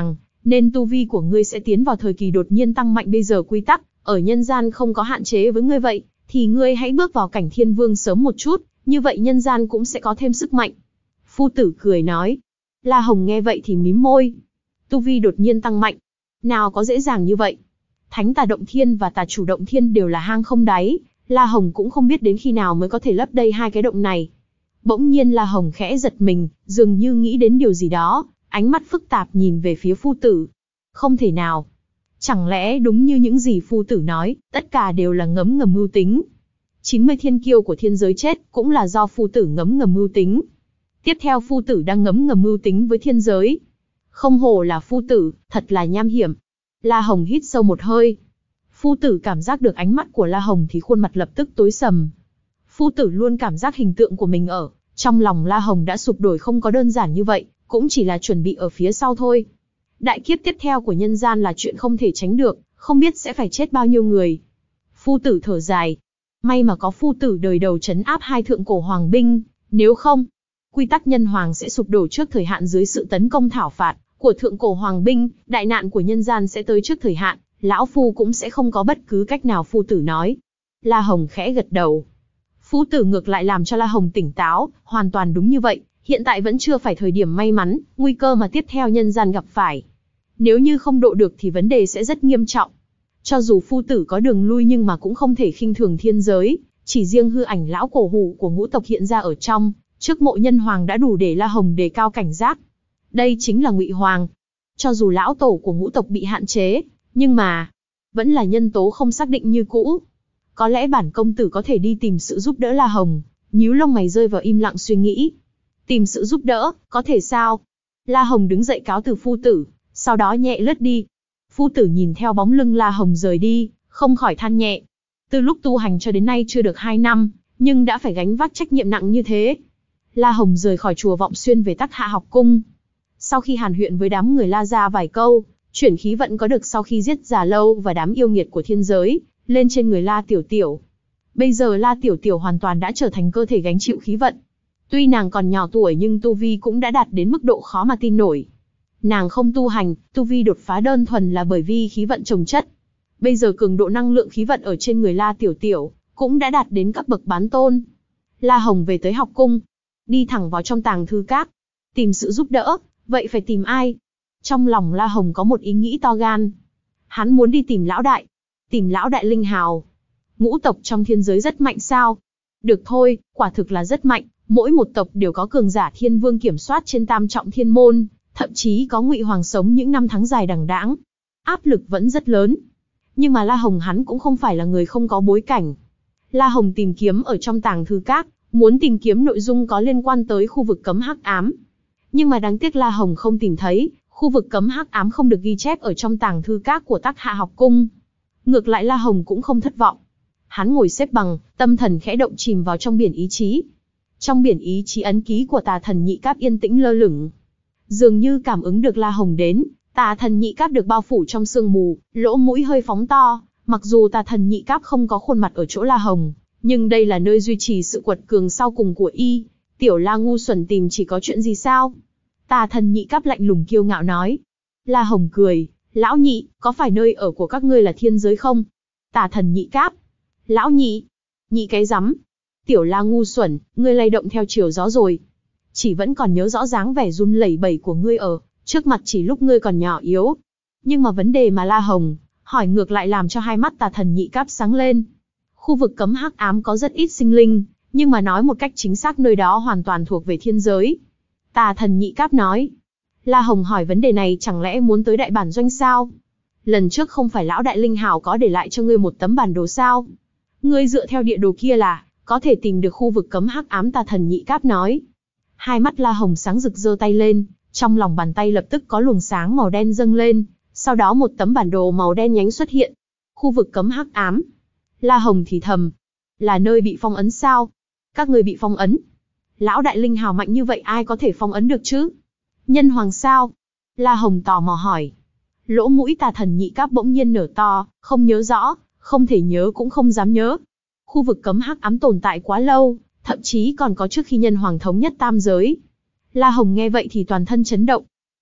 nên tu vi của ngươi sẽ tiến vào thời kỳ đột nhiên tăng mạnh. Bây giờ quy tắc ở nhân gian không có hạn chế với ngươi vậy, thì ngươi hãy bước vào cảnh thiên vương sớm một chút, như vậy nhân gian cũng sẽ có thêm sức mạnh. Phu tử cười nói. La Hồng nghe vậy thì mím môi. Tu vi đột nhiên tăng mạnh, nào có dễ dàng như vậy. Thánh tà động thiên và tà chủ động thiên đều là hang không đáy, La Hồng cũng không biết đến khi nào mới có thể lấp đầy hai cái động này. Bỗng nhiên La Hồng khẽ giật mình, dường như nghĩ đến điều gì đó, ánh mắt phức tạp nhìn về phía phu tử. Không thể nào. Chẳng lẽ đúng như những gì phu tử nói, tất cả đều là ngấm ngầm mưu tính. chín mươi thiên kiêu của thiên giới chết cũng là do phu tử ngấm ngầm mưu tính. Tiếp theo phu tử đang ngấm ngầm mưu tính với thiên giới. Không hổ là phu tử, thật là nham hiểm. La Hồng hít sâu một hơi. Phu tử cảm giác được ánh mắt của La Hồng thì khuôn mặt lập tức tối sầm. Phu tử luôn cảm giác hình tượng của mình ở trong lòng La Hồng đã sụp đổ, không có đơn giản như vậy, cũng chỉ là chuẩn bị ở phía sau thôi. Đại kiếp tiếp theo của nhân gian là chuyện không thể tránh được, không biết sẽ phải chết bao nhiêu người. Phu tử thở dài. May mà có phu tử đời đầu trấn áp hai thượng cổ hoàng binh, nếu không, quy tắc nhân hoàng sẽ sụp đổ trước thời hạn dưới sự tấn công thảo phạt của thượng cổ hoàng binh, đại nạn của nhân gian sẽ tới trước thời hạn, lão phu cũng sẽ không có bất cứ cách nào. Phu tử nói. La Hồng khẽ gật đầu. Phu tử ngược lại làm cho La Hồng tỉnh táo, hoàn toàn đúng như vậy, hiện tại vẫn chưa phải thời điểm may mắn, nguy cơ mà tiếp theo nhân gian gặp phải. Nếu như không độ được thì vấn đề sẽ rất nghiêm trọng. Cho dù phu tử có đường lui nhưng mà cũng không thể khinh thường thiên giới, chỉ riêng hư ảnh lão cổ hủ của ngũ tộc hiện ra ở trong trước mộ nhân hoàng đã đủ để La Hồng đề cao cảnh giác. Đây chính là Ngụy Hoàng. Cho dù lão tổ của ngũ tộc bị hạn chế, nhưng mà vẫn là nhân tố không xác định như cũ. Có lẽ bản công tử có thể đi tìm sự giúp đỡ. La Hồng nhíu lông mày rơi vào im lặng suy nghĩ. Tìm sự giúp đỡ, có thể sao? La Hồng đứng dậy cáo từ phu tử, sau đó nhẹ lướt đi. Phu tử nhìn theo bóng lưng La Hồng rời đi, không khỏi than nhẹ. Từ lúc tu hành cho đến nay chưa được hai năm, nhưng đã phải gánh vác trách nhiệm nặng như thế. La Hồng rời khỏi chùa Vọng Xuyên về Tắc Hạ học cung. Sau khi hàn huyên với đám người La gia vài câu, chuyển khí vận có được sau khi giết Già Lâu và đám yêu nghiệt của thiên giới, lên trên người La Tiểu Tiểu. Bây giờ La Tiểu Tiểu hoàn toàn đã trở thành cơ thể gánh chịu khí vận. Tuy nàng còn nhỏ tuổi nhưng tu vi cũng đã đạt đến mức độ khó mà tin nổi. Nàng không tu hành, tu vi đột phá đơn thuần là bởi vì khí vận chồng chất. Bây giờ cường độ năng lượng khí vận ở trên người La Tiểu Tiểu cũng đã đạt đến cấp bậc bán tôn. La Hồng về tới học cung, đi thẳng vào trong tàng thư các, tìm sự giúp đỡ. Vậy phải tìm ai? Trong lòng La Hồng có một ý nghĩ to gan. Hắn muốn đi tìm lão đại. Tìm lão đại Linh Hào. Ngũ tộc trong thiên giới rất mạnh sao? Được thôi, quả thực là rất mạnh. Mỗi một tộc đều có cường giả thiên vương kiểm soát trên tam trọng thiên môn, thậm chí có Ngụy Hoàng sống những năm tháng dài đằng đẵng. Áp lực vẫn rất lớn. Nhưng mà La Hồng hắn cũng không phải là người không có bối cảnh. La Hồng tìm kiếm ở trong tàng thư các, muốn tìm kiếm nội dung có liên quan tới khu vực cấm hắc ám. Nhưng mà đáng tiếc La Hồng không tìm thấy, khu vực cấm hắc ám không được ghi chép ở trong tàng thư các của Tắc Hạ học cung. Ngược lại La Hồng cũng không thất vọng. Hắn ngồi xếp bằng, tâm thần khẽ động chìm vào trong biển ý chí. Trong biển ý chí ấn ký của Tà Thần Nhị Cáp yên tĩnh lơ lửng. Dường như cảm ứng được La Hồng đến, Tà Thần Nhị Cáp được bao phủ trong sương mù, lỗ mũi hơi phóng to. Mặc dù Tà Thần Nhị Cáp không có khuôn mặt ở chỗ La Hồng, nhưng đây là nơi duy trì sự quật cường sau cùng của y. Tiểu La ngu xuẩn tìm chỉ có chuyện gì sao? Tà Thần Nhị Cáp lạnh lùng kiêu ngạo nói. La Hồng cười, lão nhị, có phải nơi ở của các ngươi là thiên giới không? Tà Thần Nhị Cáp. Lão nhị? Nhị cái rắm. Tiểu La ngu xuẩn, ngươi lay động theo chiều gió rồi. Chỉ vẫn còn nhớ rõ dáng vẻ run lẩy bẩy của ngươi ở trước mặt chỉ lúc ngươi còn nhỏ yếu. Nhưng mà vấn đề mà La Hồng hỏi ngược lại làm cho hai mắt Tà Thần Nhị Cáp sáng lên. Khu vực cấm hắc ám có rất ít sinh linh, nhưng mà nói một cách chính xác nơi đó hoàn toàn thuộc về thiên giới. Tà Thần Nhị Cáp nói. La Hồng hỏi vấn đề này chẳng lẽ muốn tới đại bản doanh sao? Lần trước không phải lão đại Linh Hào có để lại cho ngươi một tấm bản đồ sao? Ngươi dựa theo địa đồ kia là có thể tìm được khu vực cấm hắc ám. Tà Thần Nhị Cáp nói. Hai mắt La Hồng sáng rực giơ tay lên, trong lòng bàn tay lập tức có luồng sáng màu đen dâng lên, sau đó một tấm bản đồ màu đen nhánh xuất hiện. Khu vực cấm hắc ám. La Hồng thì thầm. Là nơi bị phong ấn sao? Các người bị phong ấn? Lão đại Linh Hào mạnh như vậy ai có thể phong ấn được chứ? Nhân hoàng sao? La Hồng tò mò hỏi. Lỗ mũi Tà Thần Nhị Cáp bỗng nhiên nở to, không nhớ rõ, không thể nhớ cũng không dám nhớ. Khu vực cấm hắc ám tồn tại quá lâu, thậm chí còn có trước khi nhân hoàng thống nhất tam giới. La Hồng nghe vậy thì toàn thân chấn động.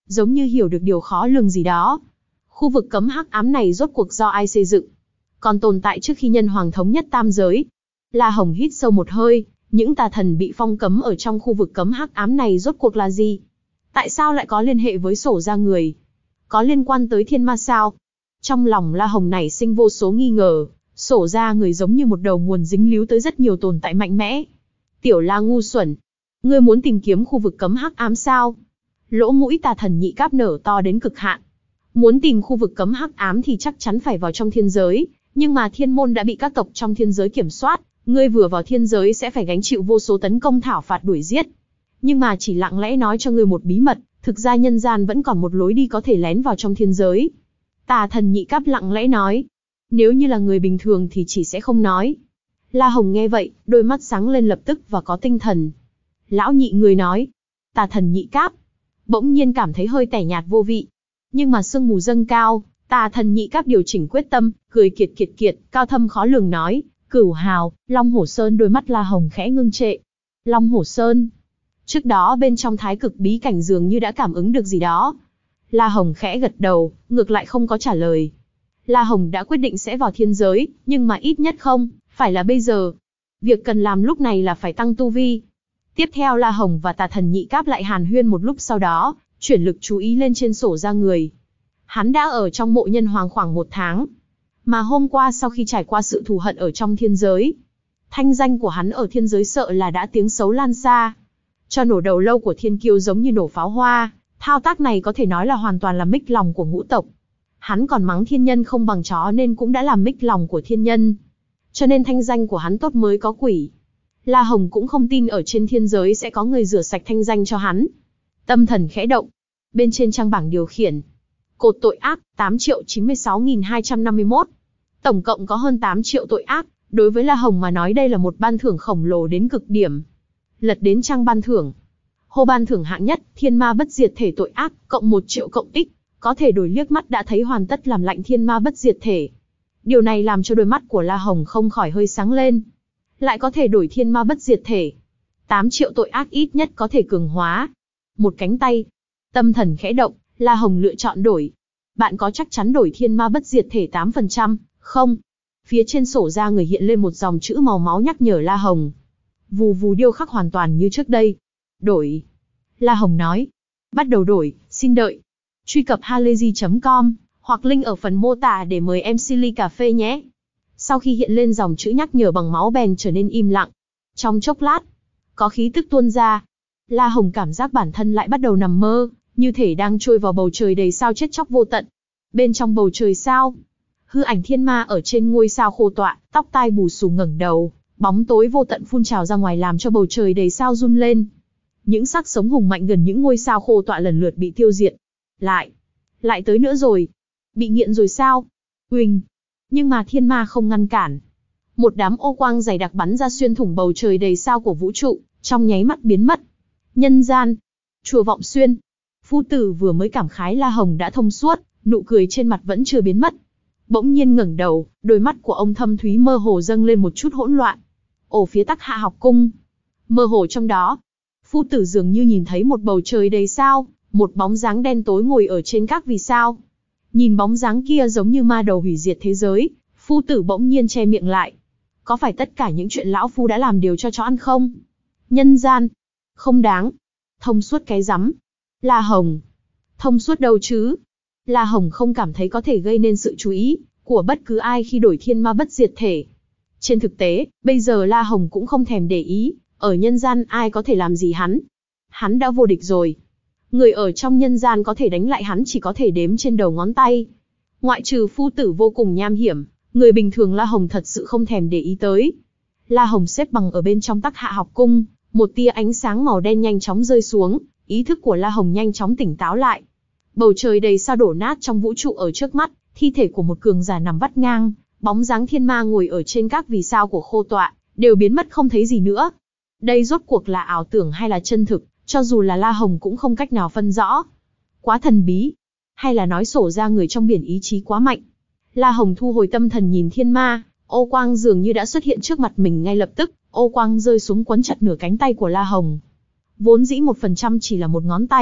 giống như hiểu được điều khó lường gì đó. Khu vực cấm hắc ám này rốt cuộc do ai xây dựng? Còn tồn tại trước khi nhân hoàng thống nhất tam giới. La Hồng hít sâu một hơi, những tà thần bị phong cấm ở trong khu vực cấm hắc ám này rốt cuộc là gì? Tại sao lại có liên hệ với sổ ra người? Có liên quan tới thiên ma sao? Trong lòng La Hồng nảy sinh vô số nghi ngờ, sổ ra người giống như một đầu nguồn dính líu tới rất nhiều tồn tại mạnh mẽ. Tiểu La ngu xuẩn, ngươi muốn tìm kiếm khu vực cấm hắc ám sao? Lỗ mũi tà thần nhị cáp nở to đến cực hạn. Muốn tìm khu vực cấm hắc ám thì chắc chắn phải vào trong thiên giới, nhưng mà thiên môn đã bị các tộc trong thiên giới kiểm soát, ngươi vừa vào thiên giới sẽ phải gánh chịu vô số tấn công thảo phạt đuổi giết. Nhưng mà chỉ lặng lẽ nói cho ngươi một bí mật, thực ra nhân gian vẫn còn một lối đi có thể lén vào trong thiên giới. Tà thần nhị cáp lặng lẽ nói. Nếu như là người bình thường thì chỉ sẽ không nói. La Hồng nghe vậy, đôi mắt sáng lên lập tức và có tinh thần. Lão nhị người nói. Tà thần nhị cáp bỗng nhiên cảm thấy hơi tẻ nhạt vô vị. Nhưng mà sương mù dâng cao, tà thần nhị cáp điều chỉnh quyết tâm, cười kiệt kiệt kiệt, cao thâm khó lường nói. Cửu hào, Long Hổ Sơn. Đôi mắt La Hồng khẽ ngưng trệ. Long Hổ Sơn. Trước đó bên trong thái cực bí cảnh dường như đã cảm ứng được gì đó. La Hồng khẽ gật đầu, ngược lại không có trả lời. La Hồng đã quyết định sẽ vào thiên giới, nhưng mà ít nhất không, phải là bây giờ. Việc cần làm lúc này là phải tăng tu vi. Tiếp theo La Hồng và tà thần nhị cáp lại hàn huyên một lúc, sau đó, chuyển lực chú ý lên trên sổ ra người. Hắn đã ở trong mộ nhân hoàng khoảng một tháng. Mà hôm qua sau khi trải qua sự thù hận ở trong thiên giới, thanh danh của hắn ở thiên giới sợ là đã tiếng xấu lan xa. Cho nổ đầu lâu của thiên kiêu giống như nổ pháo hoa, thao tác này có thể nói là hoàn toàn làm mích lòng của ngũ tộc. Hắn còn mắng thiên nhân không bằng chó nên cũng đã làm mích lòng của thiên nhân. Cho nên thanh danh của hắn tốt mới có quỷ. La Hồng cũng không tin ở trên thiên giới sẽ có người rửa sạch thanh danh cho hắn. Tâm thần khẽ động. Bên trên trang bảng điều khiển. Cột tội ác, tám triệu chín mươi sáu nghìn hai trăm năm mươi mốt. Tổng cộng có hơn tám triệu tội ác. Đối với La Hồng mà nói đây là một ban thưởng khổng lồ đến cực điểm. Lật đến trang ban thưởng. Hô ban thưởng hạng nhất, thiên ma bất diệt thể tội ác, cộng một triệu cộng ích. Có thể đổi liếc mắt đã thấy hoàn tất làm lạnh thiên ma bất diệt thể. Điều này làm cho đôi mắt của La Hồng không khỏi hơi sáng lên. Lại có thể đổi thiên ma bất diệt thể. tám triệu tội ác ít nhất có thể cường hóa. Một cánh tay. Tâm thần khẽ động, La Hồng lựa chọn đổi. Bạn có chắc chắn đổi thiên ma bất diệt thể tám phần trăm, không? Phía trên sổ ra người hiện lên một dòng chữ màu máu nhắc nhở La Hồng. Vù vù điêu khắc hoàn toàn như trước đây. Đổi. La Hồng nói. Bắt đầu đổi, xin đợi. Truy cập halayzi chấm com, hoặc link ở phần mô tả để mời em xê ly cà phê nhé. Sau khi hiện lên dòng chữ nhắc nhở bằng máu bèn trở nên im lặng. Trong chốc lát, có khí tức tuôn ra. La Hồng cảm giác bản thân lại bắt đầu nằm mơ, như thể đang trôi vào bầu trời đầy sao chết chóc vô tận. Bên trong bầu trời sao, hư ảnh thiên ma ở trên ngôi sao khô tọa, tóc tai bù xù ngẩng đầu, bóng tối vô tận phun trào ra ngoài làm cho bầu trời đầy sao run lên. Những xác sống hùng mạnh gần những ngôi sao khô tọa lần lượt bị tiêu diệt. Lại, lại tới nữa rồi. Bị nghiện rồi sao? Uỳnh. Nhưng mà thiên ma không ngăn cản. Một đám ô quang dày đặc bắn ra xuyên thủng bầu trời đầy sao của vũ trụ, trong nháy mắt biến mất. Nhân gian. Chùa Vọng Xuyên. Phu tử vừa mới cảm khái La Hồng đã thông suốt, nụ cười trên mặt vẫn chưa biến mất. Bỗng nhiên ngẩng đầu, đôi mắt của ông thâm thúy mơ hồ dâng lên một chút hỗn loạn. Ổ phía Tắc Hạ học cung. Mơ hồ trong đó, phu tử dường như nhìn thấy một bầu trời đầy sao, một bóng dáng đen tối ngồi ở trên các vì sao. Nhìn bóng dáng kia giống như ma đầu hủy diệt thế giới, phu tử bỗng nhiên che miệng lại. Có phải tất cả những chuyện lão phu đã làm đều cho chó ăn không? Nhân gian. Không đáng. Thông suốt cái rắm. La Hồng. Thông suốt đâu chứ? La Hồng không cảm thấy có thể gây nên sự chú ý của bất cứ ai khi đổi thiên ma bất diệt thể. Trên thực tế, bây giờ La Hồng cũng không thèm để ý, ở nhân gian ai có thể làm gì hắn. Hắn đã vô địch rồi. Người ở trong nhân gian có thể đánh lại hắn chỉ có thể đếm trên đầu ngón tay. Ngoại trừ phu tử vô cùng nham hiểm, người bình thường La Hồng thật sự không thèm để ý tới. La Hồng xếp bằng ở bên trong Tắc Hạ học cung, một tia ánh sáng màu đen nhanh chóng rơi xuống, ý thức của La Hồng nhanh chóng tỉnh táo lại. Bầu trời đầy sao đổ nát trong vũ trụ ở trước mắt, thi thể của một cường giả nằm vắt ngang, bóng dáng thiên ma ngồi ở trên các vì sao của khô tọa, đều biến mất không thấy gì nữa. Đây rốt cuộc là ảo tưởng hay là chân thực, cho dù là La Hồng cũng không cách nào phân rõ. Quá thần bí, hay là nói sổ ra người trong biển ý chí quá mạnh. La Hồng thu hồi tâm thần nhìn thiên ma, ô quang dường như đã xuất hiện trước mặt mình ngay lập tức, ô quang rơi xuống quấn chặt nửa cánh tay của La Hồng. Vốn dĩ một phần trăm chỉ là một ngón tay,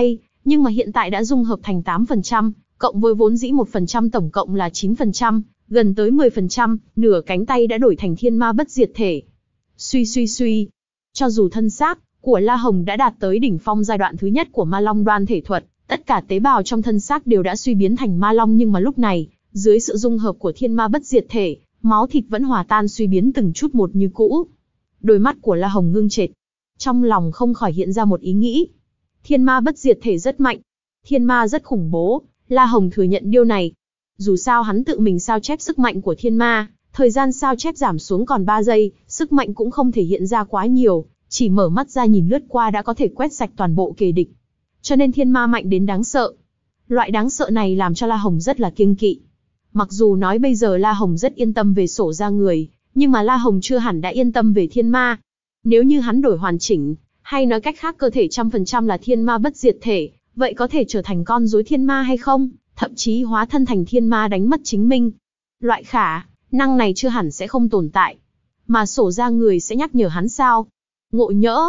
nhưng mà hiện tại đã dung hợp thành tám phần trăm, cộng với vốn dĩ một phần trăm tổng cộng là chín phần trăm, gần tới mười phần trăm, nửa cánh tay đã đổi thành thiên ma bất diệt thể. Suy suy suy, cho dù thân xác của La Hồng đã đạt tới đỉnh phong giai đoạn thứ nhất của Ma Long đoan thể thuật, tất cả tế bào trong thân xác đều đã suy biến thành ma long, nhưng mà lúc này, dưới sự dung hợp của thiên ma bất diệt thể, máu thịt vẫn hòa tan suy biến từng chút một như cũ. Đôi mắt của La Hồng ngưng trệt, trong lòng không khỏi hiện ra một ý nghĩ. Thiên ma bất diệt thể rất mạnh, thiên ma rất khủng bố, La Hồng thừa nhận điều này. Dù sao hắn tự mình sao chép sức mạnh của thiên ma, thời gian sao chép giảm xuống còn ba giây, sức mạnh cũng không thể hiện ra quá nhiều, chỉ mở mắt ra nhìn lướt qua đã có thể quét sạch toàn bộ kẻ địch. Cho nên thiên ma mạnh đến đáng sợ. Loại đáng sợ này làm cho La Hồng rất là kiêng kỵ. Mặc dù nói bây giờ La Hồng rất yên tâm về sổ ra người, nhưng mà La Hồng chưa hẳn đã yên tâm về thiên ma. Nếu như hắn đổi hoàn chỉnh, hay nói cách khác cơ thể trăm phần trăm là thiên ma bất diệt thể, vậy có thể trở thành con rối thiên ma hay không? Thậm chí hóa thân thành thiên ma đánh mất chính mình. Loại khả năng này chưa hẳn sẽ không tồn tại. Mà sổ ra người sẽ nhắc nhở hắn sao? Ngộ nhỡ,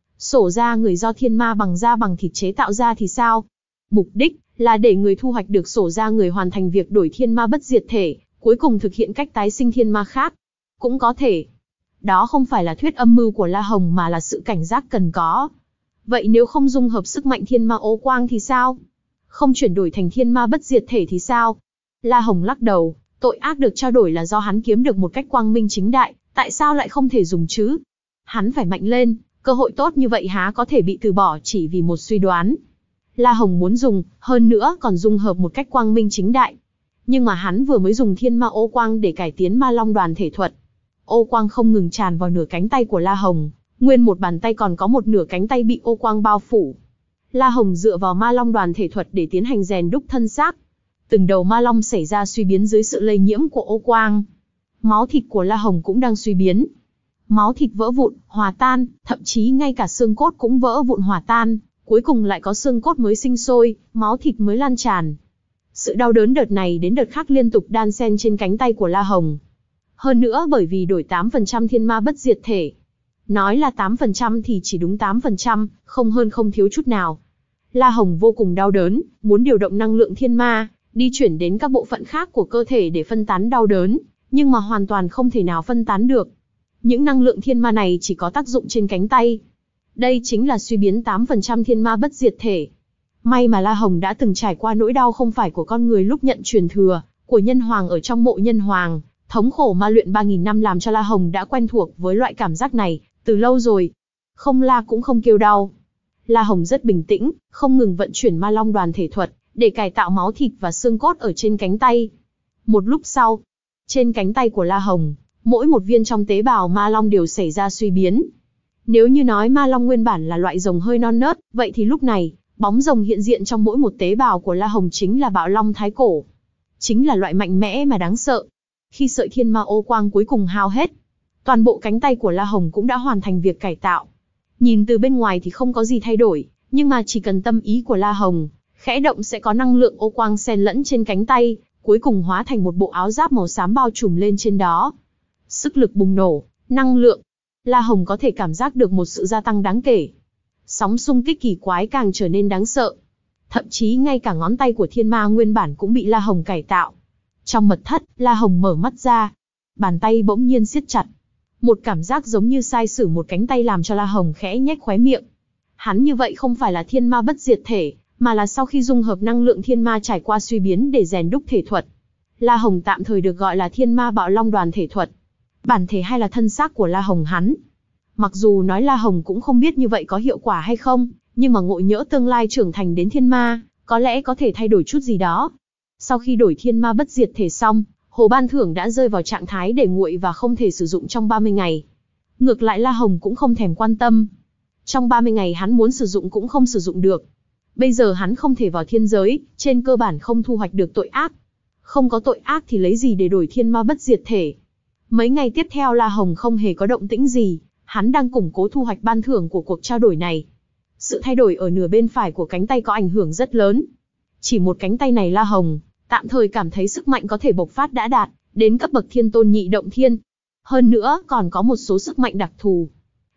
sổ ra người do thiên ma bằng da bằng thịt chế tạo ra thì sao? Mục đích là để người thu hoạch được sổ ra người hoàn thành việc đổi thiên ma bất diệt thể, cuối cùng thực hiện cách tái sinh thiên ma khác. Cũng có thể, đó không phải là thuyết âm mưu của La Hồng mà là sự cảnh giác cần có. Vậy nếu không dung hợp sức mạnh thiên ma ô quang thì sao? Không chuyển đổi thành thiên ma bất diệt thể thì sao? La Hồng lắc đầu, tội ác được trao đổi là do hắn kiếm được một cách quang minh chính đại, tại sao lại không thể dùng chứ? Hắn phải mạnh lên, cơ hội tốt như vậy há có thể bị từ bỏ chỉ vì một suy đoán. La Hồng muốn dùng, hơn nữa còn dung hợp một cách quang minh chính đại. Nhưng mà hắn vừa mới dùng thiên ma ô quang để cải tiến ma long đoàn thể thuật. Ô quang không ngừng tràn vào nửa cánh tay của La Hồng, nguyên một bàn tay còn có một nửa cánh tay bị ô quang bao phủ. La Hồng dựa vào ma long đoàn thể thuật để tiến hành rèn đúc thân xác. Từng đầu ma long xảy ra suy biến dưới sự lây nhiễm của ô quang. Máu thịt của La Hồng cũng đang suy biến. Máu thịt vỡ vụn, hòa tan, thậm chí ngay cả xương cốt cũng vỡ vụn hòa tan, cuối cùng lại có xương cốt mới sinh sôi, máu thịt mới lan tràn. Sự đau đớn đợt này đến đợt khác liên tục đan xen trên cánh tay của La Hồng. Hơn nữa bởi vì đổi tám phần trăm thiên ma bất diệt thể. Nói là tám phần trăm thì chỉ đúng tám phần trăm, không hơn không thiếu chút nào. La Hồng vô cùng đau đớn, muốn điều động năng lượng thiên ma, đi chuyển đến các bộ phận khác của cơ thể để phân tán đau đớn, nhưng mà hoàn toàn không thể nào phân tán được. Những năng lượng thiên ma này chỉ có tác dụng trên cánh tay. Đây chính là suy biến tám phần trăm thiên ma bất diệt thể. May mà La Hồng đã từng trải qua nỗi đau không phải của con người lúc nhận truyền thừa của nhân hoàng ở trong mộ nhân hoàng, thống khổ ma luyện ba nghìn năm làm cho La Hồng đã quen thuộc với loại cảm giác này từ lâu rồi. Không la cũng không kêu đau. La Hồng rất bình tĩnh, không ngừng vận chuyển ma long đoàn thể thuật để cải tạo máu thịt và xương cốt ở trên cánh tay. Một lúc sau, trên cánh tay của La Hồng, mỗi một viên trong tế bào ma long đều xảy ra suy biến. Nếu như nói ma long nguyên bản là loại rồng hơi non nớt, vậy thì lúc này, bóng rồng hiện diện trong mỗi một tế bào của La Hồng chính là bạo long thái cổ. Chính là loại mạnh mẽ mà đáng sợ. Khi sợi thiên ma ô quang cuối cùng hao hết, toàn bộ cánh tay của La Hồng cũng đã hoàn thành việc cải tạo. Nhìn từ bên ngoài thì không có gì thay đổi, nhưng mà chỉ cần tâm ý của La Hồng khẽ động sẽ có năng lượng ô quang xen lẫn trên cánh tay, cuối cùng hóa thành một bộ áo giáp màu xám bao trùm lên trên đó. Sức lực bùng nổ, năng lượng. La Hồng có thể cảm giác được một sự gia tăng đáng kể. Sóng xung kích kỳ quái càng trở nên đáng sợ. Thậm chí ngay cả ngón tay của thiên ma nguyên bản cũng bị La Hồng cải tạo. Trong mật thất, La Hồng mở mắt ra. Bàn tay bỗng nhiên siết chặt. Một cảm giác giống như sai sử một cánh tay làm cho La Hồng khẽ nhếch khóe miệng. Hắn như vậy không phải là thiên ma bất diệt thể, mà là sau khi dung hợp năng lượng thiên ma trải qua suy biến để rèn đúc thể thuật. La Hồng tạm thời được gọi là thiên ma bạo long đoàn thể thuật. Bản thể hay là thân xác của La Hồng hắn. Mặc dù nói La Hồng cũng không biết như vậy có hiệu quả hay không, nhưng mà ngộ nhỡ tương lai trưởng thành đến thiên ma, có lẽ có thể thay đổi chút gì đó. Sau khi đổi thiên ma bất diệt thể xong, Hồ Ban Thưởng đã rơi vào trạng thái để nguội và không thể sử dụng trong ba mươi ngày. Ngược lại La Hồng cũng không thèm quan tâm. Trong ba mươi ngày hắn muốn sử dụng cũng không sử dụng được. Bây giờ hắn không thể vào thiên giới, trên cơ bản không thu hoạch được tội ác. Không có tội ác thì lấy gì để đổi thiên ma bất diệt thể. Mấy ngày tiếp theo La Hồng không hề có động tĩnh gì, hắn đang củng cố thu hoạch ban thưởng của cuộc trao đổi này. Sự thay đổi ở nửa bên phải của cánh tay có ảnh hưởng rất lớn. Chỉ một cánh tay này La Hồng tạm thời cảm thấy sức mạnh có thể bộc phát đã đạt đến cấp bậc thiên tôn nhị động thiên. Hơn nữa còn có một số sức mạnh đặc thù.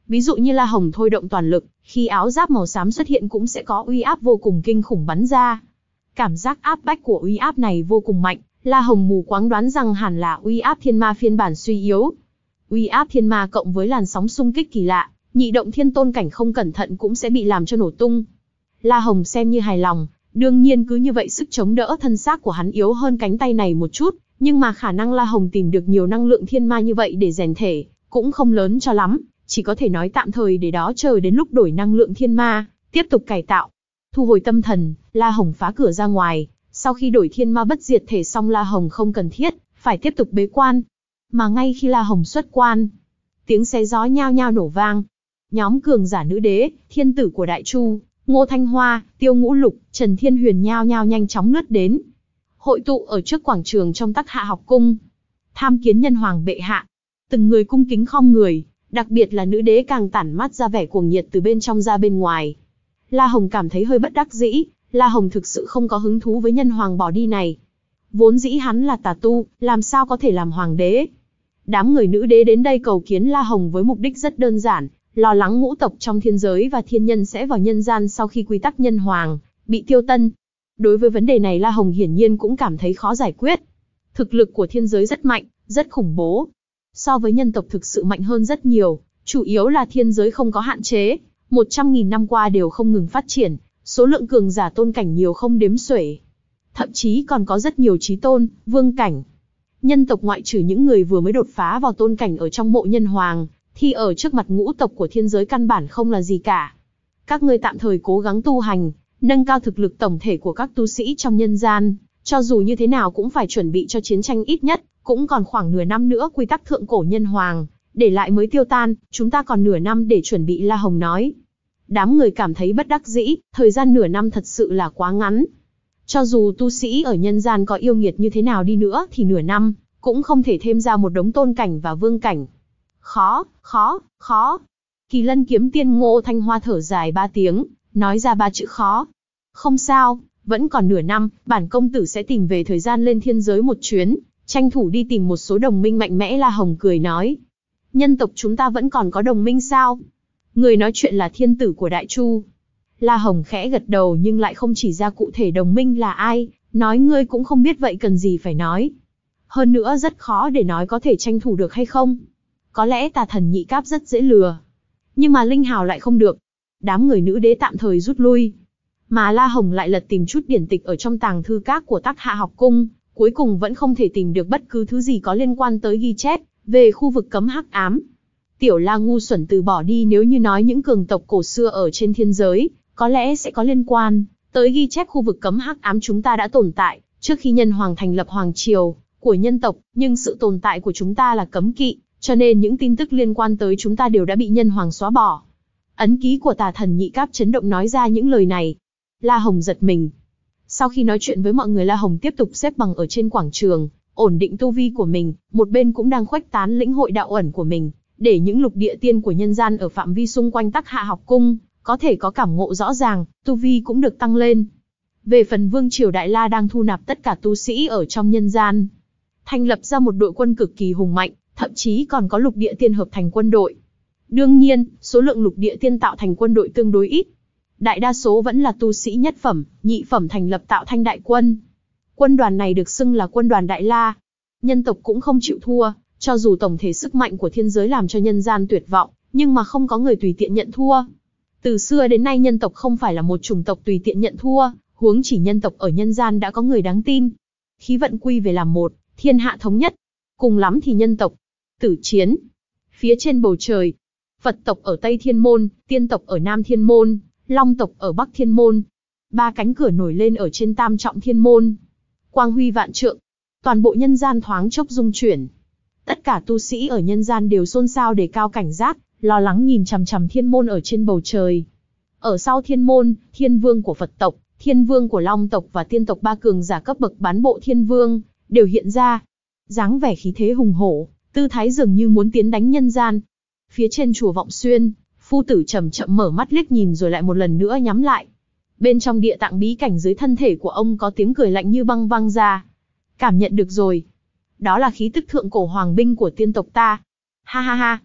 Ví dụ như La Hồng thôi động toàn lực, khi áo giáp màu xám xuất hiện cũng sẽ có uy áp vô cùng kinh khủng bắn ra. Cảm giác áp bách của uy áp này vô cùng mạnh, La Hồng mù quáng đoán rằng hẳn là uy áp thiên ma phiên bản suy yếu. Uy áp thiên ma cộng với làn sóng xung kích kỳ lạ, nhị động thiên tôn cảnh không cẩn thận cũng sẽ bị làm cho nổ tung. La Hồng xem như hài lòng, đương nhiên cứ như vậy sức chống đỡ thân xác của hắn yếu hơn cánh tay này một chút, nhưng mà khả năng La Hồng tìm được nhiều năng lượng thiên ma như vậy để rèn thể, cũng không lớn cho lắm, chỉ có thể nói tạm thời để đó chờ đến lúc đổi năng lượng thiên ma, tiếp tục cải tạo. Thu hồi tâm thần, La Hồng phá cửa ra ngoài, sau khi đổi thiên ma bất diệt thể xong La Hồng không cần thiết, phải tiếp tục bế quan. Mà ngay khi La Hồng xuất quan, tiếng xé gió nhao nhao nổ vang. Nhóm cường giả nữ đế, thiên tử của Đại Chu, Ngô Thanh Hoa, Tiêu Ngũ Lục, Trần Thiên Huyền nhao nhao nhanh chóng lướt đến. Hội tụ ở trước quảng trường trong Tắc Hạ học cung. Tham kiến nhân hoàng bệ hạ. Từng người cung kính khom người, đặc biệt là nữ đế càng tản mát ra vẻ cuồng nhiệt từ bên trong ra bên ngoài. La Hồng cảm thấy hơi bất đắc dĩ, La Hồng thực sự không có hứng thú với nhân hoàng bỏ đi này. Vốn dĩ hắn là tà tu, làm sao có thể làm hoàng đế. Đám người nữ đế đến đây cầu kiến La Hồng với mục đích rất đơn giản, lo lắng ngũ tộc trong thiên giới và thiên nhân sẽ vào nhân gian sau khi quy tắc nhân hoàng bị tiêu tân. Đối với vấn đề này La Hồng hiển nhiên cũng cảm thấy khó giải quyết. Thực lực của thiên giới rất mạnh, rất khủng bố. So với nhân tộc thực sự mạnh hơn rất nhiều, chủ yếu là thiên giới không có hạn chế, một trăm nghìn năm qua đều không ngừng phát triển, số lượng cường giả tôn cảnh nhiều không đếm xuể. Thậm chí còn có rất nhiều chí tôn, vương cảnh. Nhân tộc ngoại trừ những người vừa mới đột phá vào tôn cảnh ở trong mộ nhân hoàng, thì ở trước mặt ngũ tộc của thiên giới căn bản không là gì cả. Các ngươi tạm thời cố gắng tu hành, nâng cao thực lực tổng thể của các tu sĩ trong nhân gian, cho dù như thế nào cũng phải chuẩn bị cho chiến tranh ít nhất, cũng còn khoảng nửa năm nữa quy tắc thượng cổ nhân hoàng, để lại mới tiêu tan, chúng ta còn nửa năm để chuẩn bị La Hồng nói. Đám người cảm thấy bất đắc dĩ, thời gian nửa năm thật sự là quá ngắn. Cho dù tu sĩ ở nhân gian có yêu nghiệt như thế nào đi nữa thì nửa năm, cũng không thể thêm ra một đống tôn cảnh và vương cảnh. Khó, khó, khó. Kỳ Lân kiếm tiên Ngô Thanh Hoa thở dài ba tiếng, nói ra ba chữ khó. Không sao, vẫn còn nửa năm, bản công tử sẽ tìm về thời gian lên thiên giới một chuyến, tranh thủ đi tìm một số đồng minh mạnh mẽ. La Hồng cười nói. Nhân tộc chúng ta vẫn còn có đồng minh sao? Người nói chuyện là thiên tử của Đại Chu. La Hồng khẽ gật đầu nhưng lại không chỉ ra cụ thể đồng minh là ai, nói ngươi cũng không biết vậy cần gì phải nói. Hơn nữa rất khó để nói có thể tranh thủ được hay không. Có lẽ tà thần nhị cáp rất dễ lừa. Nhưng mà Linh Hào lại không được. Đám người nữ đế tạm thời rút lui. Mà La Hồng lại lật tìm chút điển tịch ở trong tàng thư các của Tắc Hạ học cung, cuối cùng vẫn không thể tìm được bất cứ thứ gì có liên quan tới ghi chép về khu vực cấm hắc ám. Tiểu La ngu xuẩn từ bỏ đi, nếu như nói những cường tộc cổ xưa ở trên thiên giới, có lẽ sẽ có liên quan tới ghi chép khu vực cấm hắc ám chúng ta đã tồn tại trước khi nhân hoàng thành lập hoàng triều của nhân tộc, nhưng sự tồn tại của chúng ta là cấm kỵ, cho nên những tin tức liên quan tới chúng ta đều đã bị nhân hoàng xóa bỏ. Ấn ký của tà thần nhị cáp chấn động nói ra những lời này. La Hồng giật mình. Sau khi nói chuyện với mọi người, La Hồng tiếp tục xếp bằng ở trên quảng trường, ổn định tu vi của mình, một bên cũng đang khuếch tán lĩnh hội đạo ẩn của mình, để những lục địa tiên của nhân gian ở phạm vi xung quanh Tắc Hạ học cung có thể có cảm ngộ rõ ràng, tu vi cũng được tăng lên. Về phần vương triều Đại La đang thu nạp tất cả tu sĩ ở trong nhân gian, thành lập ra một đội quân cực kỳ hùng mạnh, thậm chí còn có lục địa tiên hợp thành quân đội. Đương nhiên, số lượng lục địa tiên tạo thành quân đội tương đối ít. Đại đa số vẫn là tu sĩ nhất phẩm, nhị phẩm thành lập tạo thành đại quân. Quân đoàn này được xưng là quân đoàn Đại La. Nhân tộc cũng không chịu thua, cho dù tổng thể sức mạnh của thiên giới làm cho nhân gian tuyệt vọng, nhưng mà không có người tùy tiện nhận thua. Từ xưa đến nay nhân tộc không phải là một chủng tộc tùy tiện nhận thua, huống chỉ nhân tộc ở nhân gian đã có người đáng tin. Khí vận quy về làm một, thiên hạ thống nhất. Cùng lắm thì nhân tộc tử chiến. Phía trên bầu trời, Phật tộc ở Tây Thiên Môn, tiên tộc ở Nam Thiên Môn, Long tộc ở Bắc Thiên Môn. Ba cánh cửa nổi lên ở trên Tam Trọng Thiên Môn. Quang huy vạn trượng. Toàn bộ nhân gian thoáng chốc rung chuyển. Tất cả tu sĩ ở nhân gian đều xôn xao đề cao cảnh giác, lo lắng nhìn chằm chằm Thiên Môn ở trên bầu trời. Ở sau Thiên Môn, Thiên Vương của Phật tộc, Thiên Vương của Long tộc và Tiên tộc ba cường giả cấp bậc bán bộ Thiên Vương đều hiện ra. Dáng vẻ khí thế hùng hổ, tư thái dường như muốn tiến đánh nhân gian. Phía trên chùa Vọng Xuyên, Phu Tử chậm chậm mở mắt liếc nhìn rồi lại một lần nữa nhắm lại. Bên trong địa tạng bí cảnh dưới thân thể của ông có tiếng cười lạnh như băng vang ra. Cảm nhận được rồi. Đó là khí tức thượng cổ hoàng binh của tiên tộc ta. Ha ha ha.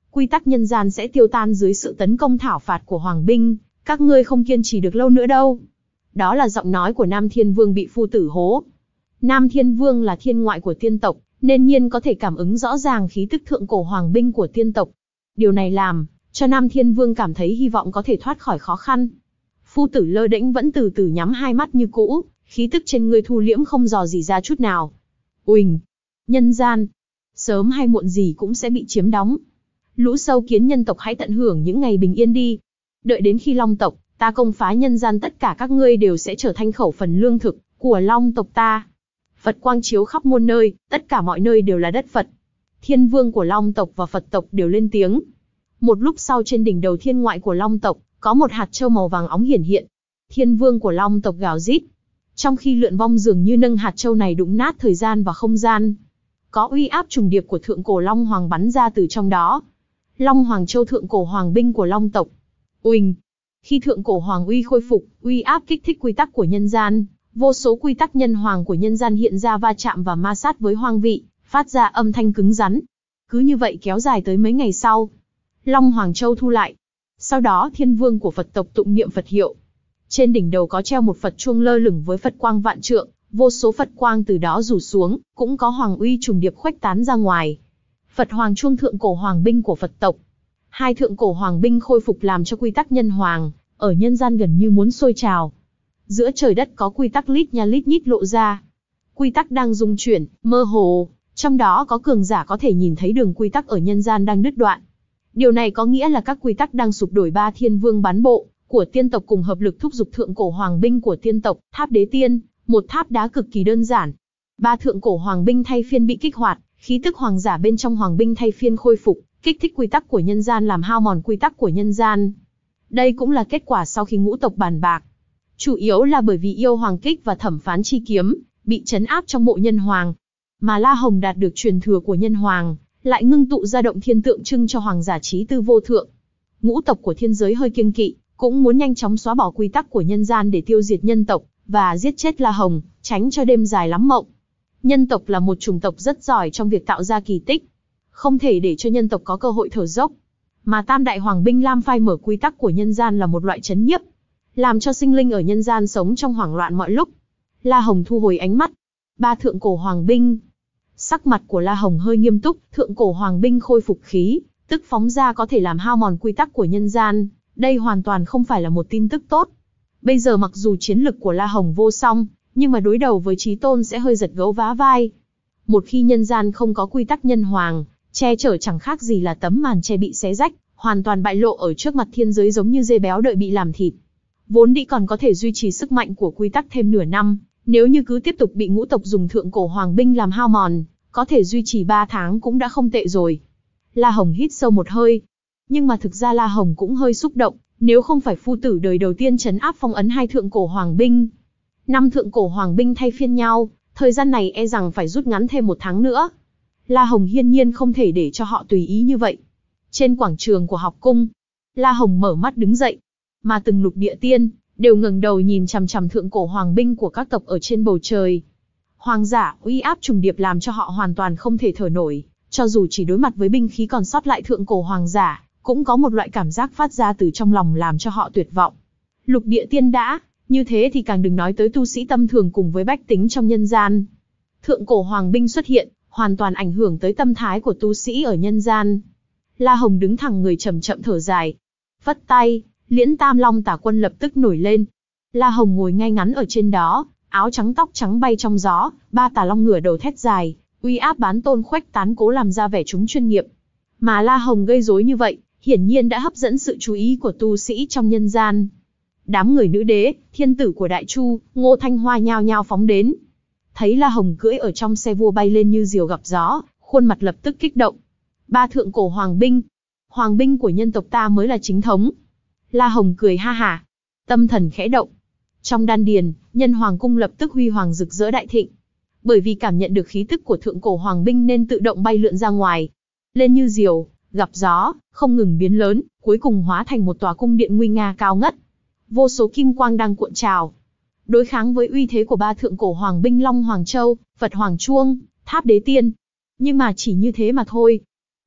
quy tắc nhân gian sẽ tiêu tan dưới sự tấn công thảo phạt của Hoàng binh, các ngươi không kiên trì được lâu nữa đâu. Đó là giọng nói của Nam Thiên Vương bị phu tử hố. Nam Thiên Vương là thiên ngoại của tiên tộc, nên nhiên có thể cảm ứng rõ ràng khí tức thượng cổ hoàng binh của tiên tộc. Điều này làm cho Nam Thiên Vương cảm thấy hy vọng có thể thoát khỏi khó khăn. Phu tử Lơ Đễnh vẫn từ từ nhắm hai mắt như cũ, khí tức trên người thu liễm không dò dỉ ra chút nào. Uỳnh, nhân gian, sớm hay muộn gì cũng sẽ bị chiếm đóng. Lũ sâu kiến nhân tộc hãy tận hưởng những ngày bình yên đi. Đợi đến khi Long tộc ta công phá nhân gian, tất cả các ngươi đều sẽ trở thành khẩu phần lương thực của Long tộc ta. Phật quang chiếu khắp muôn nơi, tất cả mọi nơi đều là đất Phật. Thiên vương của Long tộc và Phật tộc đều lên tiếng. Một lúc sau, trên đỉnh đầu thiên ngoại của Long tộc, có một hạt châu màu vàng óng hiển hiện. Thiên vương của Long tộc gào rít. Trong khi lượn vong dường như nâng hạt châu này đụng nát thời gian và không gian. Có uy áp trùng điệp của thượng cổ Long Hoàng bắn ra từ trong đó. Long Hoàng Châu, thượng cổ hoàng binh của Long tộc. Uỳnh. Khi thượng cổ hoàng uy khôi phục, uy áp kích thích quy tắc của nhân gian, vô số quy tắc nhân hoàng của nhân gian hiện ra va chạm và ma sát với hoang vị, phát ra âm thanh cứng rắn. Cứ như vậy kéo dài tới mấy ngày sau. Long Hoàng Châu thu lại. Sau đó thiên vương của Phật tộc tụng niệm Phật hiệu. Trên đỉnh đầu có treo một Phật chuông lơ lửng với Phật quang vạn trượng, vô số Phật quang từ đó rủ xuống, cũng có hoàng uy trùng điệp khuếch tán ra ngoài. Phật Hoàng chuông, thượng cổ hoàng binh của Phật tộc. Hai thượng cổ hoàng binh khôi phục làm cho quy tắc nhân hoàng ở nhân gian gần như muốn sôi trào. Giữa trời đất có quy tắc lít nha lít nhít lộ ra. Quy tắc đang rung chuyển, mơ hồ, trong đó có cường giả có thể nhìn thấy đường quy tắc ở nhân gian đang đứt đoạn. Điều này có nghĩa là các quy tắc đang sụp đổi. Ba thiên vương bán bộ của tiên tộc cùng hợp lực thúc giục thượng cổ hoàng binh của tiên tộc, Tháp Đế Tiên, một tháp đá cực kỳ đơn giản. Ba thượng cổ hoàng binh thay phiên bị kích hoạt, khí tức hoàng giả bên trong hoàng binh thay phiên khôi phục, kích thích quy tắc của nhân gian, làm hao mòn quy tắc của nhân gian. Đây cũng là kết quả sau khi ngũ tộc bàn bạc. Chủ yếu là bởi vì yêu hoàng kích và thẩm phán chi kiếm bị trấn áp trong mộ nhân hoàng, mà La Hồng đạt được truyền thừa của nhân hoàng, lại ngưng tụ ra động thiên tượng trưng cho hoàng giả trí tư vô thượng. Ngũ tộc của thiên giới hơi kiêng kỵ, cũng muốn nhanh chóng xóa bỏ quy tắc của nhân gian để tiêu diệt nhân tộc và giết chết La Hồng, tránh cho đêm dài lắm mộng. Nhân tộc là một chủng tộc rất giỏi trong việc tạo ra kỳ tích, không thể để cho nhân tộc có cơ hội thở dốc. Mà Tam Đại Hoàng binh Lam phai mở quy tắc của nhân gian là một loại chấn nhiếp, làm cho sinh linh ở nhân gian sống trong hoảng loạn mọi lúc. La Hồng thu hồi ánh mắt. Ba thượng cổ hoàng binh. Sắc mặt của La Hồng hơi nghiêm túc. Thượng cổ hoàng binh khôi phục khí, tức phóng ra có thể làm hao mòn quy tắc của nhân gian. Đây hoàn toàn không phải là một tin tức tốt. Bây giờ mặc dù chiến lực của La Hồng vô song, nhưng mà đối đầu với Chí Tôn sẽ hơi giật gấu vá vai. Một khi nhân gian không có quy tắc nhân hoàng che chở, chẳng khác gì là tấm màn che bị xé rách, hoàn toàn bại lộ ở trước mặt thiên giới, giống như dê béo đợi bị làm thịt. Vốn dĩ còn có thể duy trì sức mạnh của quy tắc thêm nửa năm, nếu như cứ tiếp tục bị ngũ tộc dùng thượng cổ hoàng binh làm hao mòn, có thể duy trì ba tháng cũng đã không tệ rồi. La Hồng hít sâu một hơi. Nhưng mà thực ra La Hồng cũng hơi xúc động, nếu không phải phu tử đời đầu tiên trấn áp phong ấn hai thượng cổ hoàng binh, năm thượng cổ hoàng binh thay phiên nhau, thời gian này e rằng phải rút ngắn thêm một tháng nữa. La Hồng hiên nhiên không thể để cho họ tùy ý như vậy. Trên quảng trường của học cung, La Hồng mở mắt đứng dậy, mà từng lục địa tiên đều ngẩng đầu nhìn chằm chằm thượng cổ hoàng binh của các tộc ở trên bầu trời. Hoàng giả uy áp trùng điệp làm cho họ hoàn toàn không thể thở nổi, cho dù chỉ đối mặt với binh khí còn sót lại thượng cổ hoàng giả, cũng có một loại cảm giác phát ra từ trong lòng làm cho họ tuyệt vọng. Lục địa tiên đã như thế thì càng đừng nói tới tu sĩ tâm thường cùng với bách tính trong nhân gian. Thượng cổ hoàng binh xuất hiện, hoàn toàn ảnh hưởng tới tâm thái của tu sĩ ở nhân gian. La Hồng đứng thẳng người, chậm chậm thở dài, phất tay, Liễn Tam Long Tả Quân lập tức nổi lên. La Hồng ngồi ngay ngắn ở trên đó, áo trắng tóc trắng bay trong gió, ba tà long ngửa đầu thét dài, uy áp bán tôn khuếch tán, cố làm ra vẻ chúng chuyên nghiệp. Mà La Hồng gây rối như vậy, hiển nhiên đã hấp dẫn sự chú ý của tu sĩ trong nhân gian. Đám người nữ đế, thiên tử của Đại Chu, Ngô Thanh Hoa nhao nhao phóng đến. Thấy La Hồng cưỡi ở trong xe vua bay lên như diều gặp gió, khuôn mặt lập tức kích động. Ba thượng cổ hoàng binh, hoàng binh của nhân tộc ta mới là chính thống. La Hồng cười ha hả, tâm thần khẽ động. Trong đan điền, nhân hoàng cung lập tức huy hoàng rực rỡ đại thịnh. Bởi vì cảm nhận được khí tức của thượng cổ hoàng binh nên tự động bay lượn ra ngoài. Lên như diều, gặp gió, không ngừng biến lớn, cuối cùng hóa thành một tòa cung điện nguy nga cao ngất. Vô số kim quang đang cuộn trào. Đối kháng với uy thế của ba thượng cổ hoàng binh Long Hoàng Châu, Phật Hoàng Chuông, Tháp Đế Tiên. Nhưng mà chỉ như thế mà thôi.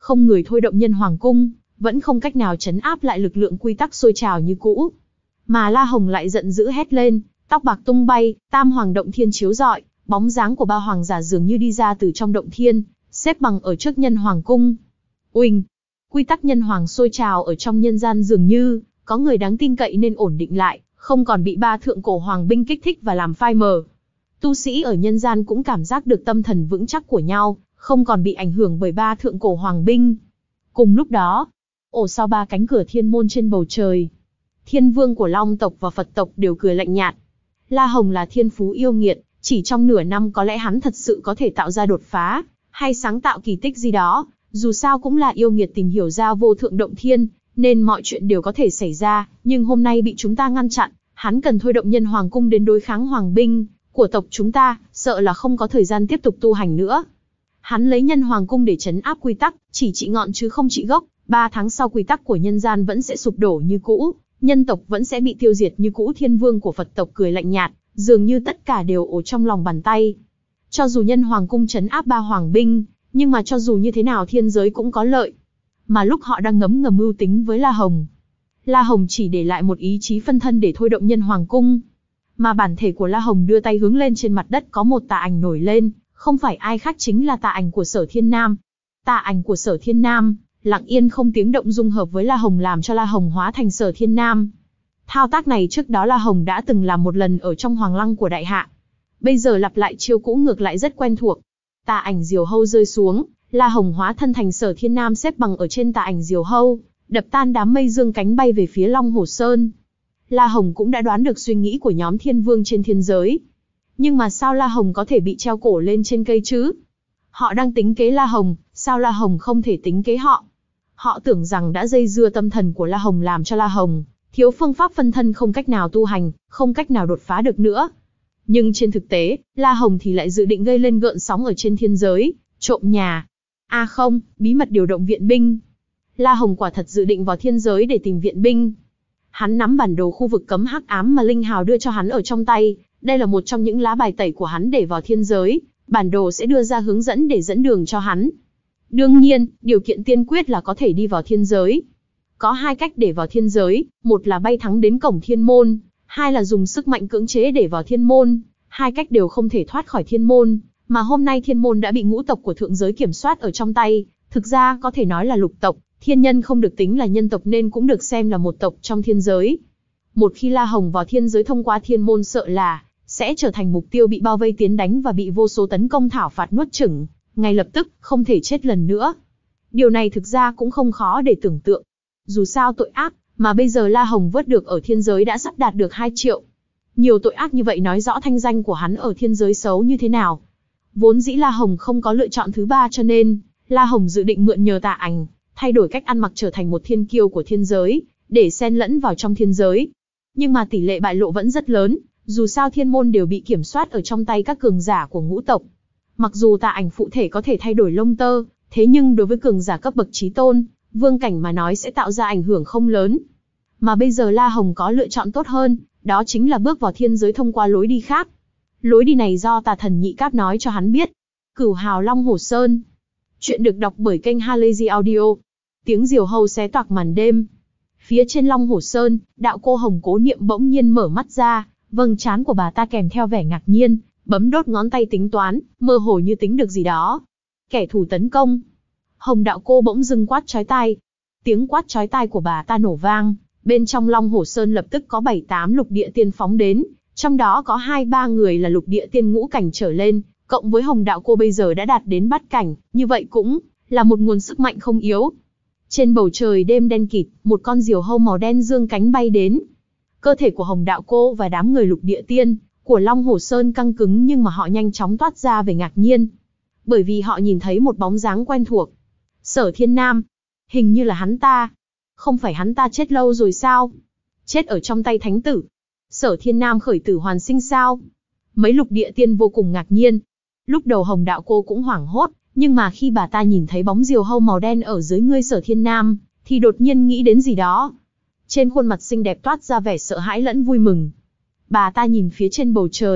không người thôi động nhân hoàng cung, vẫn không cách nào trấn áp lại lực lượng quy tắc sôi trào như cũ. Mà La Hồng lại giận dữ hét lên, tóc bạc tung bay, tam hoàng động thiên chiếu rọi, bóng dáng của ba hoàng giả dường như đi ra từ trong động thiên, xếp bằng ở trước nhân hoàng cung. Uỳnh, quy tắc nhân hoàng sôi trào ở trong nhân gian dường như có người đáng tin cậy nên ổn định lại, không còn bị ba thượng cổ hoàng binh kích thích và làm phai mờ. Tu sĩ ở nhân gian cũng cảm giác được tâm thần vững chắc của nhau, không còn bị ảnh hưởng bởi ba thượng cổ hoàng binh. Cùng lúc đó, ổ sau ba cánh cửa thiên môn trên bầu trời, thiên vương của Long tộc và Phật tộc đều cười lạnh nhạt. La Hồng là thiên phú yêu nghiệt, chỉ trong nửa năm có lẽ hắn thật sự có thể tạo ra đột phá, hay sáng tạo kỳ tích gì đó, dù sao cũng là yêu nghiệt tìm hiểu ra vô thượng động thiên, nên mọi chuyện đều có thể xảy ra, nhưng hôm nay bị chúng ta ngăn chặn, hắn cần thôi động nhân hoàng cung đến đối kháng hoàng binh của tộc chúng ta, sợ là không có thời gian tiếp tục tu hành nữa. Hắn lấy nhân hoàng cung để trấn áp quy tắc, chỉ trị ngọn chứ không trị gốc, ba tháng sau quy tắc của nhân gian vẫn sẽ sụp đổ như cũ, nhân tộc vẫn sẽ bị tiêu diệt như cũ. Thiên vương của Phật tộc cười lạnh nhạt, dường như tất cả đều ở trong lòng bàn tay. Cho dù nhân hoàng cung trấn áp ba hoàng binh, nhưng mà cho dù như thế nào thiên giới cũng có lợi. Mà lúc họ đang ngấm ngầm mưu tính với La Hồng, La Hồng chỉ để lại một ý chí phân thân để thôi động nhân hoàng cung. Mà bản thể của La Hồng đưa tay hướng lên trên mặt đất, có một tà ảnh nổi lên, không phải ai khác chính là tà ảnh của Sở Thiên Nam. Tà ảnh của Sở Thiên Nam lặng yên không tiếng động dung hợp với La Hồng, làm cho La Hồng hóa thành Sở Thiên Nam. Thao tác này trước đó La Hồng đã từng làm một lần ở trong Hoàng Lăng của Đại Hạ. Bây giờ lặp lại chiêu cũ ngược lại rất quen thuộc. Tà ảnh diều hâu rơi xuống, La Hồng hóa thân thành Sở Thiên Nam xếp bằng ở trên tà ảnh diều hâu, đập tan đám mây dương cánh bay về phía Long Hồ Sơn. La Hồng cũng đã đoán được suy nghĩ của nhóm thiên vương trên thiên giới. Nhưng mà sao La Hồng có thể bị treo cổ lên trên cây chứ? Họ đang tính kế La Hồng, sao La Hồng không thể tính kế họ? Họ tưởng rằng đã dây dưa tâm thần của La Hồng, làm cho La Hồng thiếu phương pháp phân thân, không cách nào tu hành, không cách nào đột phá được nữa. Nhưng trên thực tế, La Hồng thì lại dự định gây lên gợn sóng ở trên thiên giới, trộm nhà. À không, bí mật điều động viện binh. La Hồng quả thật dự định vào thiên giới để tìm viện binh. Hắn nắm bản đồ khu vực cấm hắc ám mà Linh Hào đưa cho hắn ở trong tay. Đây là một trong những lá bài tẩy của hắn để vào thiên giới. Bản đồ sẽ đưa ra hướng dẫn để dẫn đường cho hắn. Đương nhiên, điều kiện tiên quyết là có thể đi vào thiên giới. Có hai cách để vào thiên giới, một là bay thẳng đến cổng thiên môn, hai là dùng sức mạnh cưỡng chế để vào thiên môn. Hai cách đều không thể thoát khỏi thiên môn, mà hôm nay thiên môn đã bị ngũ tộc của thượng giới kiểm soát ở trong tay. Thực ra có thể nói là lục tộc, thiên nhân không được tính là nhân tộc nên cũng được xem là một tộc trong thiên giới. Một khi La Hồng vào thiên giới thông qua thiên môn, sợ là sẽ trở thành mục tiêu bị bao vây tiến đánh và bị vô số tấn công thảo phạt nuốt chửng, ngay lập tức, không thể chết lần nữa. Điều này thực ra cũng không khó để tưởng tượng. Dù sao tội ác mà bây giờ La Hồng vớt được ở thiên giới đã sắp đạt được hai triệu. Nhiều tội ác như vậy nói rõ thanh danh của hắn ở thiên giới xấu như thế nào. Vốn dĩ La Hồng không có lựa chọn thứ ba, cho nên La Hồng dự định mượn nhờ tà ảnh, thay đổi cách ăn mặc trở thành một thiên kiêu của thiên giới, để xen lẫn vào trong thiên giới. Nhưng mà tỷ lệ bại lộ vẫn rất lớn, dù sao thiên môn đều bị kiểm soát ở trong tay các cường giả của ngũ tộc. Mặc dù tà ảnh phụ thể có thể thay đổi lông tơ, thế nhưng đối với cường giả cấp bậc chí tôn, vương cảnh mà nói sẽ tạo ra ảnh hưởng không lớn. Mà bây giờ La Hồng có lựa chọn tốt hơn, đó chính là bước vào thiên giới thông qua lối đi khác. Lối đi này do tà thần Nhị Cáp nói cho hắn biết. Cửu Hào Long Hồ Sơn. Chuyện được đọc bởi kênh Halazy Audio. Tiếng diều hâu xé toạc màn đêm. Phía trên Long Hồ Sơn, đạo cô Hồng Cố Niệm bỗng nhiên mở mắt ra, vầng trán của bà ta kèm theo vẻ ngạc nhiên, bấm đốt ngón tay tính toán, mơ hồ như tính được gì đó. Kẻ thù tấn công. Hồng đạo cô bỗng dưng quát chói tai. Tiếng quát chói tai của bà ta nổ vang, bên trong Long Hồ Sơn lập tức có bảy tám lục địa tiên phóng đến, trong đó có hai ba người là lục địa tiên ngũ cảnh trở lên, cộng với Hồng đạo cô bây giờ đã đạt đến bát cảnh, như vậy cũng là một nguồn sức mạnh không yếu. Trên bầu trời đêm đen kịt, một con diều hâu màu đen dương cánh bay đến. Cơ thể của Hồng đạo cô và đám người lục địa tiên của Long Hồ Sơn căng cứng, nhưng mà họ nhanh chóng toát ra về ngạc nhiên, bởi vì họ nhìn thấy một bóng dáng quen thuộc. Sở Thiên Nam, hình như là hắn ta. Không phải hắn ta chết lâu rồi sao? Chết ở trong tay thánh tử. Sở Thiên Nam khởi tử hoàn sinh sao? Mấy lục địa tiên vô cùng ngạc nhiên. Lúc đầu Hồng đạo cô cũng hoảng hốt, nhưng mà khi bà ta nhìn thấy bóng diều hâu màu đen ở dưới người Sở Thiên Nam, thì đột nhiên nghĩ đến gì đó. Trên khuôn mặt xinh đẹp toát ra vẻ sợ hãi lẫn vui mừng. Bà ta nhìn phía trên bầu trời,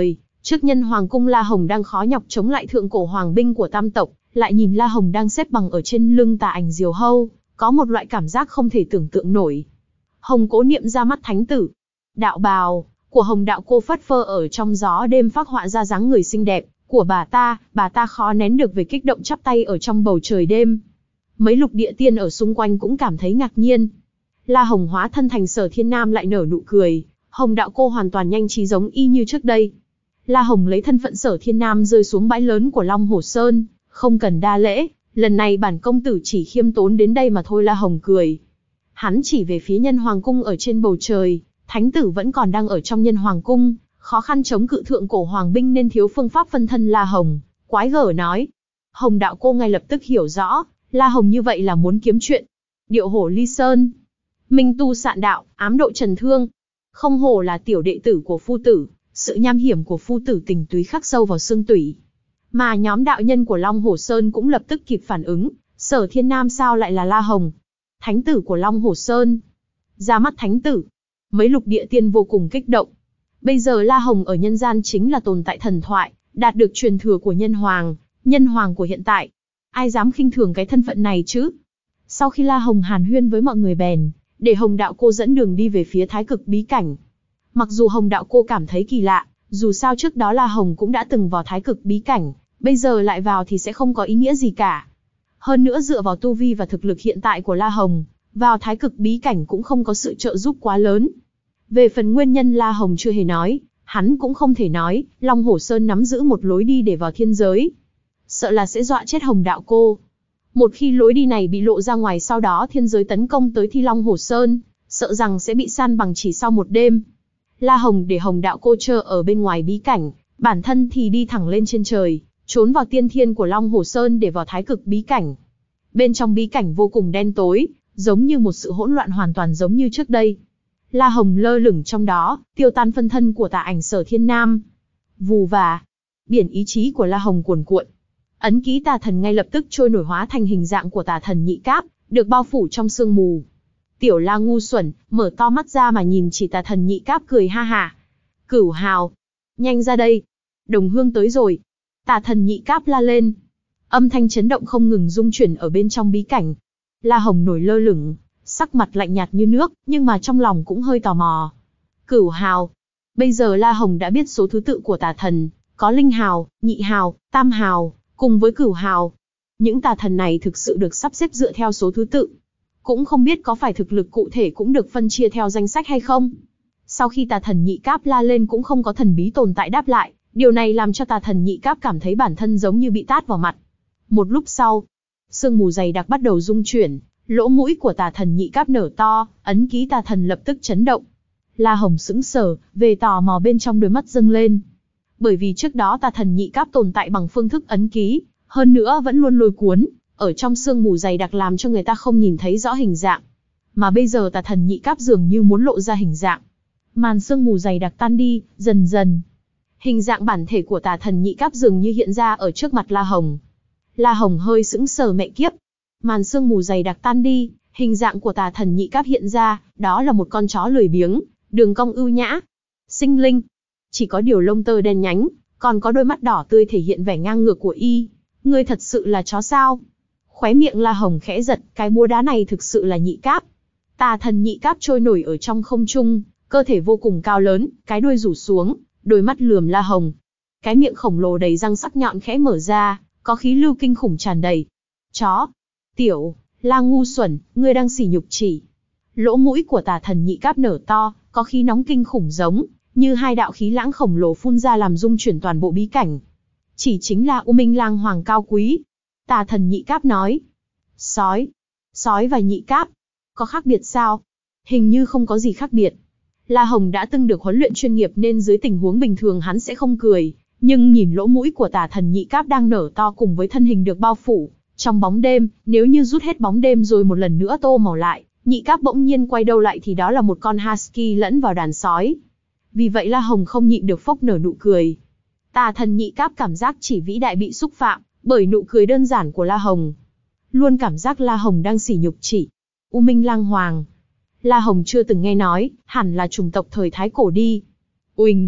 Trước nhân hoàng cung La Hồng đang khó nhọc chống lại thượng cổ hoàng binh của tam tộc, lại nhìn La Hồng đang xếp bằng ở trên lưng Tà Ảnh Diều Hâu, có một loại cảm giác không thể tưởng tượng nổi. Hồng Cố Niệm ra mắt thánh tử. Đạo bào của Hồng Đạo Cô phất phơ ở trong gió đêm phác họa ra dáng người xinh đẹp của bà ta, bà ta khó nén được về kích động chắp tay ở trong bầu trời đêm. Mấy lục địa tiên ở xung quanh cũng cảm thấy ngạc nhiên. La Hồng hóa thân thành Sở Thiên Nam lại nở nụ cười, Hồng Đạo Cô hoàn toàn nhanh trí giống y như trước đây. La Hồng lấy thân phận Sở Thiên Nam rơi xuống bãi lớn của Long Hồ Sơn, không cần đa lễ, lần này bản công tử chỉ khiêm tốn đến đây mà thôi. La Hồng cười. Hắn chỉ về phía nhân hoàng cung ở trên bầu trời, thánh tử vẫn còn đang ở trong nhân hoàng cung, khó khăn chống cự thượng cổ hoàng binh nên thiếu phương pháp phân thân. La Hồng quái gở nói. Hồng Đạo Cô ngay lập tức hiểu rõ, La Hồng như vậy là muốn kiếm chuyện. Điệu hổ ly sơn, minh tu sạn đạo, ám độ trần thương. Không hổ là tiểu đệ tử của phu tử, sự nham hiểm của phu tử tình túy khắc sâu vào xương tủy. Mà nhóm đạo nhân của Long Hồ Sơn cũng lập tức kịp phản ứng, Sở Thiên Nam sao lại là La Hồng? Thánh tử của Long Hồ Sơn. Ra mắt thánh tử. Mấy lục địa tiên vô cùng kích động. Bây giờ La Hồng ở nhân gian chính là tồn tại thần thoại, đạt được truyền thừa của nhân hoàng, nhân hoàng của hiện tại. Ai dám khinh thường cái thân phận này chứ? Sau khi La Hồng hàn huyên với mọi người bèn, để Hồng Đạo Cô dẫn đường đi về phía Thái Cực bí cảnh. Mặc dù Hồng Đạo Cô cảm thấy kỳ lạ, dù sao trước đó La Hồng cũng đã từng vào Thái Cực bí cảnh, bây giờ lại vào thì sẽ không có ý nghĩa gì cả. Hơn nữa dựa vào tu vi và thực lực hiện tại của La Hồng, vào Thái Cực bí cảnh cũng không có sự trợ giúp quá lớn. Về phần nguyên nhân La Hồng chưa hề nói, hắn cũng không thể nói, Long Hổ Sơn nắm giữ một lối đi để vào thiên giới. Sợ là sẽ dọa chết Hồng Đạo Cô. Một khi lối đi này bị lộ ra ngoài, sau đó thiên giới tấn công tới Thi Long Hổ Sơn, sợ rằng sẽ bị san bằng chỉ sau một đêm. La Hồng để Hồng Đạo Cô chờ ở bên ngoài bí cảnh, bản thân thì đi thẳng lên trên trời, trốn vào tiên thiên của Long Hồ Sơn để vào Thái Cực bí cảnh. Bên trong bí cảnh vô cùng đen tối, giống như một sự hỗn loạn hoàn toàn giống như trước đây. La Hồng lơ lửng trong đó, tiêu tan phân thân của Tà Ảnh Sở Thiên Nam. Vù và, biển ý chí của La Hồng cuồn cuộn. Ấn ký tà thần ngay lập tức trôi nổi hóa thành hình dạng của tà thần nhị cáp, được bao phủ trong sương mù. Tiểu La ngu xuẩn, mở to mắt ra mà nhìn chỉ tà thần nhị cáp cười ha hả. Cửu Hào, nhanh ra đây. Đồng hương tới rồi. Tà thần nhị cáp la lên. Âm thanh chấn động không ngừng rung chuyển ở bên trong bí cảnh. La Hồng nổi lơ lửng, sắc mặt lạnh nhạt như nước, nhưng mà trong lòng cũng hơi tò mò. Cửu Hào. Bây giờ La Hồng đã biết số thứ tự của tà thần, có Linh Hào, Nhị Hào, Tam Hào, cùng với Cửu Hào. Những tà thần này thực sự được sắp xếp dựa theo số thứ tự. Cũng không biết có phải thực lực cụ thể cũng được phân chia theo danh sách hay không. Sau khi tà thần nhị cáp la lên cũng không có thần bí tồn tại đáp lại, điều này làm cho tà thần nhị cáp cảm thấy bản thân giống như bị tát vào mặt. Một lúc sau, sương mù dày đặc bắt đầu rung chuyển, lỗ mũi của tà thần nhị cáp nở to, ấn ký tà thần lập tức chấn động. La Hồng sững sờ, về tò mò bên trong đôi mắt dâng lên. Bởi vì trước đó tà thần nhị cáp tồn tại bằng phương thức ấn ký, hơn nữa vẫn luôn lôi cuốn, ở trong sương mù dày đặc làm cho người ta không nhìn thấy rõ hình dạng. Mà bây giờ tà thần nhị cáp dường như muốn lộ ra hình dạng. Màn sương mù dày đặc tan đi, dần dần. Hình dạng bản thể của tà thần nhị cáp dường như hiện ra ở trước mặt La Hồng. La Hồng hơi sững sờ, mẹ kiếp. Màn sương mù dày đặc tan đi, hình dạng của tà thần nhị cáp hiện ra, đó là một con chó lười biếng, đường cong ưu nhã, sinh linh. Chỉ có điều lông tơ đen nhánh, còn có đôi mắt đỏ tươi thể hiện vẻ ngang ngược của y. Ngươi thật sự là chó sao? Khóe miệng La Hồng khẽ giật, cái búa đá này thực sự là nhị cáp. Tà thần nhị cáp trôi nổi ở trong không trung, cơ thể vô cùng cao lớn, cái đuôi rủ xuống, đôi mắt lườm La Hồng. Cái miệng khổng lồ đầy răng sắc nhọn khẽ mở ra, có khí lưu kinh khủng tràn đầy. Chó! Tiểu La ngu xuẩn, ngươi đang sỉ nhục chỉ. Lỗ mũi của tà thần nhị cáp nở to, có khí nóng kinh khủng giống như hai đạo khí lãng khổng lồ phun ra làm rung chuyển toàn bộ bí cảnh. Chỉ chính là U Minh Lang Hoàng cao quý. Tà thần nhị cáp nói. Sói. Sói và nhị cáp. Có khác biệt sao? Hình như không có gì khác biệt. La Hồng đã từng được huấn luyện chuyên nghiệp nên dưới tình huống bình thường hắn sẽ không cười. Nhưng nhìn lỗ mũi của tà thần nhị cáp đang nở to cùng với thân hình được bao phủ trong bóng đêm, nếu như rút hết bóng đêm rồi một lần nữa tô màu lại, nhị cáp bỗng nhiên quay đầu lại thì đó là một con husky lẫn vào đàn sói. Vì vậy La Hồng không nhịn được phốc nở nụ cười. Tà thần nhị cáp cảm giác chỉ vĩ đại bị xúc phạm bởi nụ cười đơn giản của La Hồng. Luôn cảm giác La Hồng đang sỉ nhục chỉ. U Minh Lang Hoàng. La Hồng chưa từng nghe nói, hẳn là chủng tộc thời Thái Cổ đi. Uỳnh.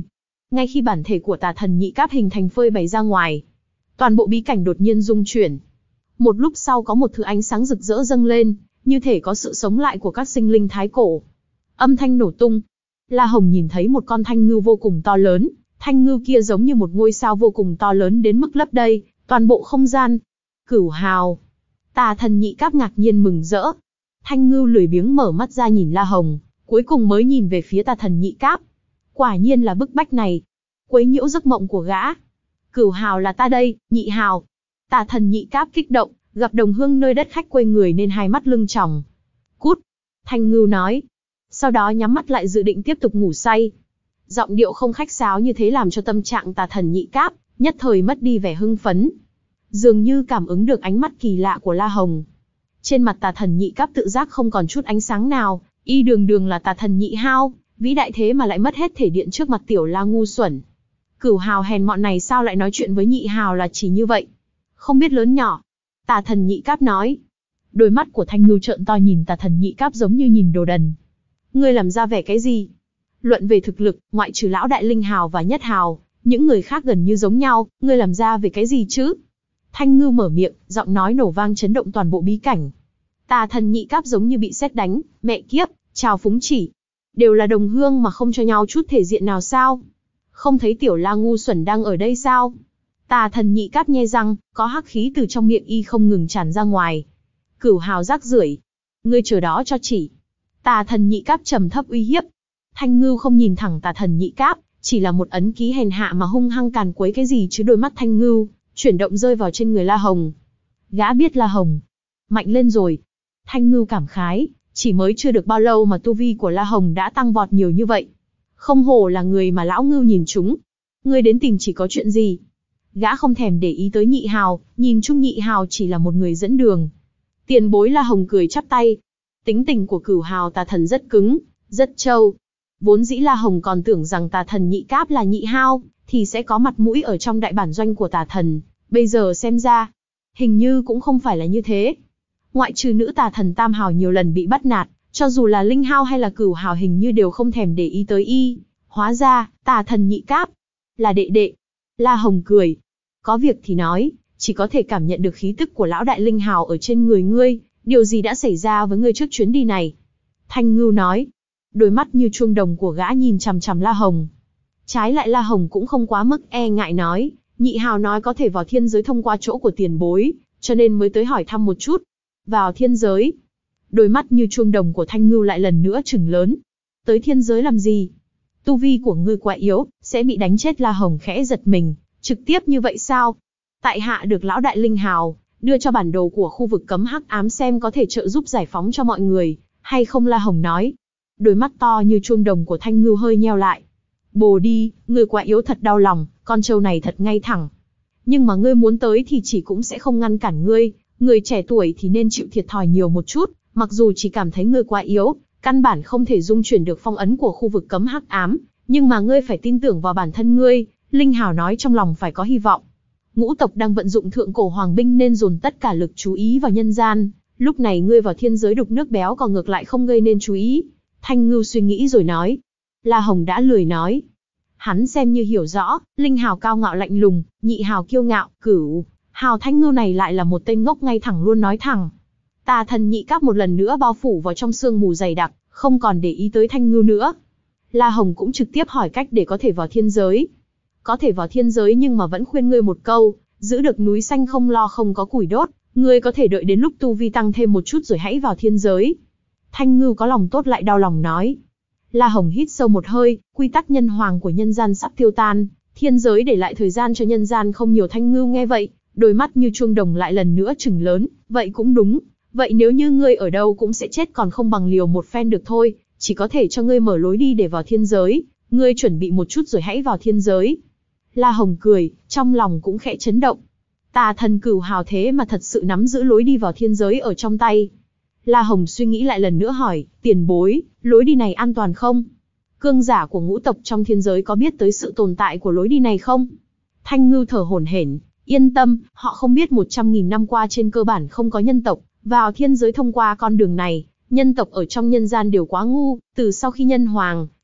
Ngay khi bản thể của tà thần nhị cáp hình thành phơi bày ra ngoài, toàn bộ bí cảnh đột nhiên rung chuyển. Một lúc sau có một thứ ánh sáng rực rỡ dâng lên, như thể có sự sống lại của các sinh linh thái cổ. Âm thanh nổ tung. La Hồng nhìn thấy một con thanh ngưu vô cùng to lớn, thanh ngưu kia giống như một ngôi sao vô cùng to lớn đến mức lấp đầy toàn bộ không gian. Cửu hào. Tà thần nhị cáp ngạc nhiên mừng rỡ. Thanh ngưu lười biếng mở mắt ra nhìn La Hồng, cuối cùng mới nhìn về phía tà thần nhị cáp. Quả nhiên là bức bách này, quấy nhiễu giấc mộng của gã. Cửu hào là ta đây, nhị hào. Tà thần nhị cáp kích động, gặp đồng hương nơi đất khách quê người nên hai mắt lưng tròng. Cút, thanh ngưu nói. Sau đó nhắm mắt lại dự định tiếp tục ngủ say. Giọng điệu không khách sáo như thế làm cho tâm trạng tà thần nhị cáp nhất thời mất đi vẻ hưng phấn. Dường như cảm ứng được ánh mắt kỳ lạ của La Hồng. Trên mặt tà thần nhị cáp tự giác không còn chút ánh sáng nào, y đường đường là tà thần nhị hao, vĩ đại thế mà lại mất hết thể điện trước mặt tiểu la ngu xuẩn. Cửu hào hèn mọn này sao lại nói chuyện với nhị hào là chỉ như vậy? Không biết lớn nhỏ. Tà thần nhị cáp nói. Đôi mắt của thanh ngưu trợn to nhìn tà thần nhị cáp giống như nhìn đồ đần. Ngươi làm ra vẻ cái gì? Luận về thực lực, ngoại trừ lão đại linh hào và nhất hào, những người khác gần như giống nhau, ngươi làm ra về cái gì chứ? Thanh ngưu mở miệng, giọng nói nổ vang chấn động toàn bộ bí cảnh. Tà thần nhị cáp giống như bị sét đánh, mẹ kiếp, chào phúng chỉ. Đều là đồng hương mà không cho nhau chút thể diện nào sao? Không thấy tiểu la ngu xuẩn đang ở đây sao? Tà thần nhị cáp nhe răng, có hắc khí từ trong miệng y không ngừng tràn ra ngoài. Cửu hào rác rưởi, ngươi chờ đó cho chỉ. Tà thần nhị cáp trầm thấp uy hiếp. Thanh ngưu không nhìn thẳng tà thần nhị cáp, chỉ là một ấn ký hèn hạ mà hung hăng càn quấy cái gì chứ. Đôi mắt thanh ngưu chuyển động rơi vào trên người La Hồng. Gã biết La Hồng mạnh lên rồi. Thanh ngưu cảm khái, chỉ mới chưa được bao lâu mà tu vi của La Hồng đã tăng vọt nhiều như vậy. Không hổ là người mà lão ngưu nhìn chúng. Ngươi đến tìm chỉ có chuyện gì? Gã không thèm để ý tới nhị hào, nhìn chung nhị hào chỉ là một người dẫn đường. Tiền bối La Hồng cười chắp tay. Tính tình của cửu hào tà thần rất cứng, rất trâu. Vốn dĩ La Hồng còn tưởng rằng tà thần nhị cáp là nhị hao, thì sẽ có mặt mũi ở trong đại bản doanh của tà thần. Bây giờ xem ra, hình như cũng không phải là như thế. Ngoại trừ nữ tà thần tam hào nhiều lần bị bắt nạt, cho dù là linh hao hay là cửu hào hình như đều không thèm để ý tới y. Hóa ra, tà thần nhị cáp là đệ đệ. La Hồng cười. Có việc thì nói, chỉ có thể cảm nhận được khí tức của lão đại linh hào ở trên người ngươi. Điều gì đã xảy ra với ngươi trước chuyến đi này? Thanh ngưu nói. Đôi mắt như chuông đồng của gã nhìn chằm chằm La Hồng. Trái lại La Hồng cũng không quá mức e ngại nói. Nhị hào nói có thể vào thiên giới thông qua chỗ của tiền bối, cho nên mới tới hỏi thăm một chút. Vào thiên giới. Đôi mắt như chuông đồng của thanh ngưu lại lần nữa trừng lớn. Tới thiên giới làm gì? Tu vi của ngươi quá yếu, sẽ bị đánh chết. La Hồng khẽ giật mình. Trực tiếp như vậy sao? Tại hạ được lão đại linh hào đưa cho bản đồ của khu vực cấm hắc ám xem có thể trợ giúp giải phóng cho mọi người, hay không? La Hồng nói. Đôi mắt to như chuông đồng của thanh ngưu hơi nheo lại. Bồ đi, ngươi quá yếu thật đau lòng, con trâu này thật ngay thẳng. Nhưng mà ngươi muốn tới thì chỉ cũng sẽ không ngăn cản ngươi, người trẻ tuổi thì nên chịu thiệt thòi nhiều một chút, mặc dù chỉ cảm thấy ngươi quá yếu, căn bản không thể dung chuyển được phong ấn của khu vực cấm hắc ám, nhưng mà ngươi phải tin tưởng vào bản thân ngươi, linh hào nói trong lòng phải có hy vọng. Ngũ tộc đang vận dụng thượng cổ hoàng binh nên dồn tất cả lực chú ý vào nhân gian, lúc này ngươi vào thiên giới đục nước béo còn ngược lại không gây nên chú ý. Thanh ngưu suy nghĩ rồi nói. La Hồng đã lười nói. Hắn xem như hiểu rõ, linh hào cao ngạo lạnh lùng, nhị hào kiêu ngạo, cửu hào thanh ngưu này lại là một tên ngốc ngay thẳng luôn nói thẳng. Tà thần nhị cáp một lần nữa bao phủ vào trong sương mù dày đặc, không còn để ý tới thanh ngưu nữa. La Hồng cũng trực tiếp hỏi cách để có thể vào thiên giới. Có thể vào thiên giới nhưng mà vẫn khuyên ngươi một câu, giữ được núi xanh không lo không có củi đốt, ngươi có thể đợi đến lúc tu vi tăng thêm một chút rồi hãy vào thiên giới. Thanh ngưu có lòng tốt lại đau lòng nói. La Hồng hít sâu một hơi, quy tắc nhân hoàng của nhân gian sắp tiêu tan, thiên giới để lại thời gian cho nhân gian không nhiều. Thanh ngưu nghe vậy, đôi mắt như chuông đồng lại lần nữa trừng lớn, vậy cũng đúng, vậy nếu như ngươi ở đâu cũng sẽ chết còn không bằng liều một phen được thôi, chỉ có thể cho ngươi mở lối đi để vào thiên giới, ngươi chuẩn bị một chút rồi hãy vào thiên giới. La Hồng cười, trong lòng cũng khẽ chấn động. Tà thần cửu hào thế mà thật sự nắm giữ lối đi vào thiên giới ở trong tay. La Hồng suy nghĩ lại lần nữa hỏi, tiền bối, lối đi này an toàn không? Cương giả của ngũ tộc trong thiên giới có biết tới sự tồn tại của lối đi này không? Thanh ngưu thở hổn hển, yên tâm, họ không biết một trăm nghìn năm qua trên cơ bản không có nhân tộc vào thiên giới thông qua con đường này. Nhân tộc ở trong nhân gian đều quá ngu, từ sau khi nhân hoàng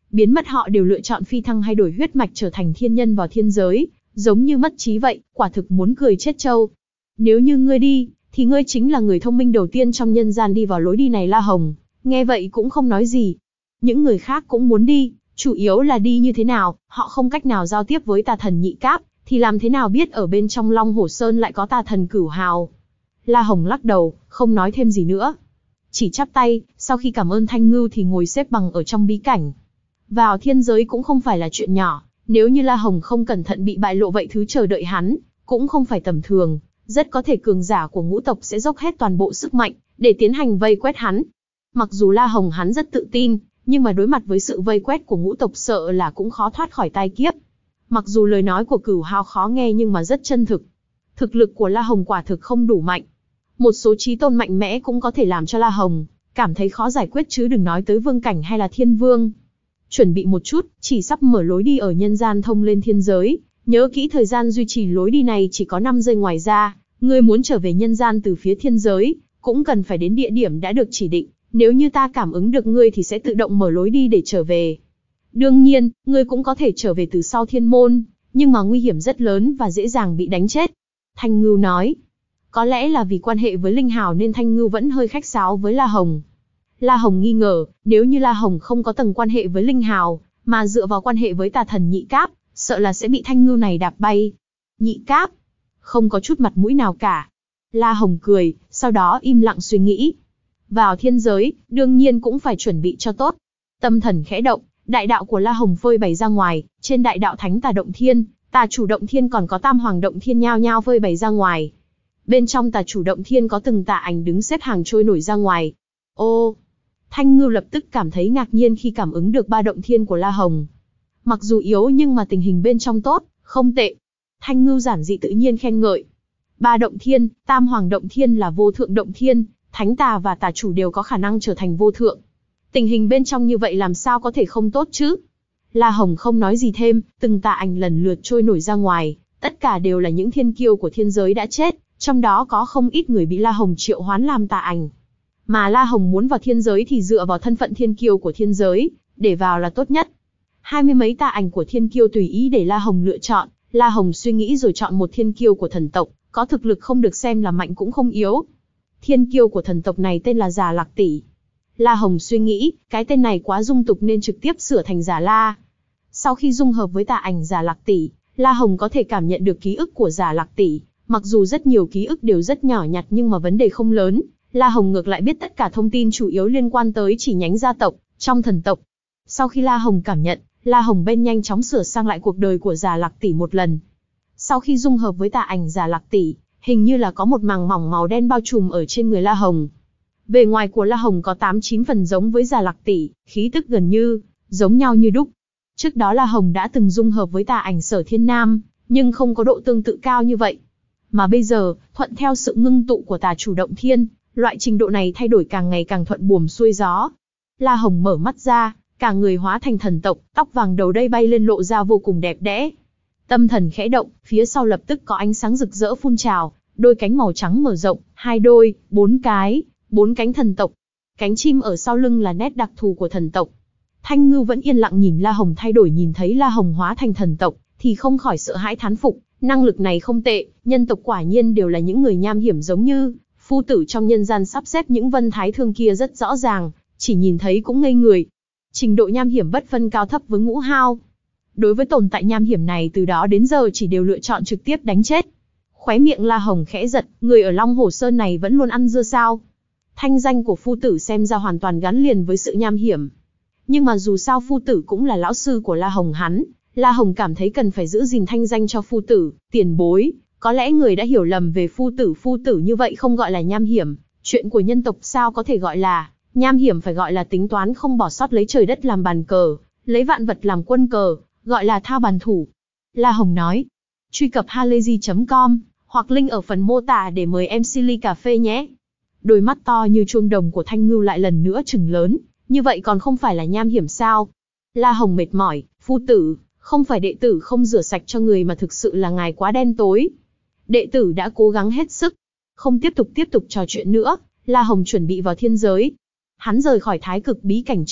biến mất họ đều lựa chọn phi thăng hay đổi huyết mạch trở thành thiên nhân vào thiên giới, giống như mất trí vậy, quả thực muốn cười chết trâu. Nếu như ngươi đi, thì ngươi chính là người thông minh đầu tiên trong nhân gian đi vào lối đi này. La Hồng nghe vậy cũng không nói gì. Những người khác cũng muốn đi, chủ yếu là đi như thế nào, họ không cách nào giao tiếp với tà thần Nhị Cáp, thì làm thế nào biết ở bên trong Long Hổ Sơn lại có tà thần Cửu Hào. La Hồng lắc đầu, không nói thêm gì nữa. Chỉ chắp tay, sau khi cảm ơn Thanh Ngưu thì ngồi xếp bằng ở trong bí cảnh. Vào thiên giới cũng không phải là chuyện nhỏ, nếu như La Hồng không cẩn thận bị bại lộ vậy thứ chờ đợi hắn, cũng không phải tầm thường, rất có thể cường giả của ngũ tộc sẽ dốc hết toàn bộ sức mạnh, để tiến hành vây quét hắn. Mặc dù La Hồng hắn rất tự tin, nhưng mà đối mặt với sự vây quét của ngũ tộc sợ là cũng khó thoát khỏi tai kiếp. Mặc dù lời nói của Cửu Hào khó nghe nhưng mà rất chân thực. Thực lực của La Hồng quả thực không đủ mạnh. Một số chí tôn mạnh mẽ cũng có thể làm cho La Hồng cảm thấy khó giải quyết chứ đừng nói tới vương cảnh hay là thiên vương. Chuẩn bị một chút, chỉ sắp mở lối đi ở nhân gian thông lên thiên giới. Nhớ kỹ thời gian duy trì lối đi này chỉ có năm giây, ngoài ra, ngươi muốn trở về nhân gian từ phía thiên giới, cũng cần phải đến địa điểm đã được chỉ định. Nếu như ta cảm ứng được ngươi thì sẽ tự động mở lối đi để trở về. Đương nhiên, ngươi cũng có thể trở về từ sau thiên môn, nhưng mà nguy hiểm rất lớn và dễ dàng bị đánh chết. Thanh Ngưu nói. Có lẽ là vì quan hệ với Linh Hào nên Thanh Ngưu vẫn hơi khách sáo với La Hồng. La Hồng nghi ngờ, nếu như La Hồng không có tầng quan hệ với Linh Hào, mà dựa vào quan hệ với tà thần Nhị Cáp, sợ là sẽ bị Thanh Ngưu này đạp bay. Nhị Cáp? Không có chút mặt mũi nào cả. La Hồng cười, sau đó im lặng suy nghĩ. Vào thiên giới, đương nhiên cũng phải chuẩn bị cho tốt. Tâm thần khẽ động, đại đạo của La Hồng phơi bày ra ngoài, trên đại đạo thánh tà động thiên, tà chủ động thiên còn có tam hoàng động thiên nhao nhao phơi bày ra ngoài. Bên trong tà chủ động thiên có từng tà ảnh đứng xếp hàng trôi nổi ra ngoài. Ô! Thanh Ngưu lập tức cảm thấy ngạc nhiên khi cảm ứng được ba động thiên của La Hồng. Mặc dù yếu nhưng mà tình hình bên trong tốt, không tệ. Thanh Ngưu giản dị tự nhiên khen ngợi. Ba động thiên, tam hoàng động thiên là vô thượng động thiên, thánh tà và tà chủ đều có khả năng trở thành vô thượng. Tình hình bên trong như vậy làm sao có thể không tốt chứ? La Hồng không nói gì thêm, từng tà ảnh lần lượt trôi nổi ra ngoài, tất cả đều là những thiên kiêu của thiên giới đã chết, trong đó có không ít người bị La Hồng triệu hoán làm tà ảnh. Mà La Hồng muốn vào thiên giới thì dựa vào thân phận thiên kiêu của thiên giới, để vào là tốt nhất. Hai mươi mấy tà ảnh của thiên kiêu tùy ý để La Hồng lựa chọn, La Hồng suy nghĩ rồi chọn một thiên kiêu của thần tộc, có thực lực không được xem là mạnh cũng không yếu. Thiên kiêu của thần tộc này tên là Già Lạc Tỷ. La Hồng suy nghĩ, cái tên này quá dung tục nên trực tiếp sửa thành Già La. Sau khi dung hợp với tà ảnh Già Lạc Tỷ, La Hồng có thể cảm nhận được ký ức của Già Lạc Tỷ. Mặc dù rất nhiều ký ức đều rất nhỏ nhặt nhưng mà vấn đề không lớn. La Hồng ngược lại biết tất cả thông tin chủ yếu liên quan tới chỉ nhánh gia tộc, trong thần tộc. Sau khi La Hồng cảm nhận, La Hồng bên nhanh chóng sửa sang lại cuộc đời của Già Lạc Tỷ một lần. Sau khi dung hợp với tà ảnh Già Lạc Tỷ, hình như là có một màng mỏng màu đen bao trùm ở trên người La Hồng. Bề ngoài của La Hồng có tám chín phần giống với Già Lạc Tỷ, khí tức gần như giống nhau như đúc. Trước đó La Hồng đã từng dung hợp với tà ảnh Sở Thiên Nam, nhưng không có độ tương tự cao như vậy. Mà bây giờ, thuận theo sự ngưng tụ của tà chủ động thiên, loại trình độ này thay đổi càng ngày càng thuận buồm xuôi gió. La Hồng mở mắt ra, cả người hóa thành thần tộc, tóc vàng đầu đây bay lên lộ ra vô cùng đẹp đẽ. Tâm thần khẽ động, phía sau lập tức có ánh sáng rực rỡ phun trào, đôi cánh màu trắng mở rộng, hai đôi, bốn cái, bốn cánh thần tộc. Cánh chim ở sau lưng là nét đặc thù của thần tộc. Thanh Ngưu vẫn yên lặng nhìn La Hồng thay đổi, nhìn thấy La Hồng hóa thành thần tộc, thì không khỏi sợ hãi thán phục, năng lực này không tệ, nhân tộc quả nhiên đều là những người nham hiểm giống như phu tử trong nhân gian sắp xếp những vân thái thương kia rất rõ ràng, chỉ nhìn thấy cũng ngây người. Trình độ nham hiểm bất phân cao thấp với ngũ hao. Đối với tồn tại nham hiểm này từ đó đến giờ chỉ đều lựa chọn trực tiếp đánh chết. Khóe miệng La Hồng khẽ giật, người ở Long Hổ Sơn này vẫn luôn ăn dưa sao? Thanh danh của phu tử xem ra hoàn toàn gắn liền với sự nham hiểm. Nhưng mà dù sao phu tử cũng là lão sư của La Hồng hắn, La Hồng cảm thấy cần phải giữ gìn thanh danh cho phu tử, tiền bối. Có lẽ người đã hiểu lầm về phu tử, phu tử như vậy không gọi là nham hiểm, chuyện của nhân tộc sao có thể gọi là nham hiểm, phải gọi là tính toán không bỏ sót, lấy trời đất làm bàn cờ, lấy vạn vật làm quân cờ, gọi là thao bàn thủ. La Hồng nói, truy cập halayzi chấm com, hoặc link ở phần mô tả để mời em xê ly cà phê nhé. Đôi mắt to như chuông đồng của Thanh Ngưu lại lần nữa trừng lớn, như vậy còn không phải là nham hiểm sao? La Hồng mệt mỏi, phu tử, không phải đệ tử không rửa sạch cho người mà thực sự là ngài quá đen tối. Đệ tử đã cố gắng hết sức. Không tiếp tục tiếp tục trò chuyện nữa, La Hồng chuẩn bị vào thiên giới. Hắn rời khỏi thái cực bí cảnh trước,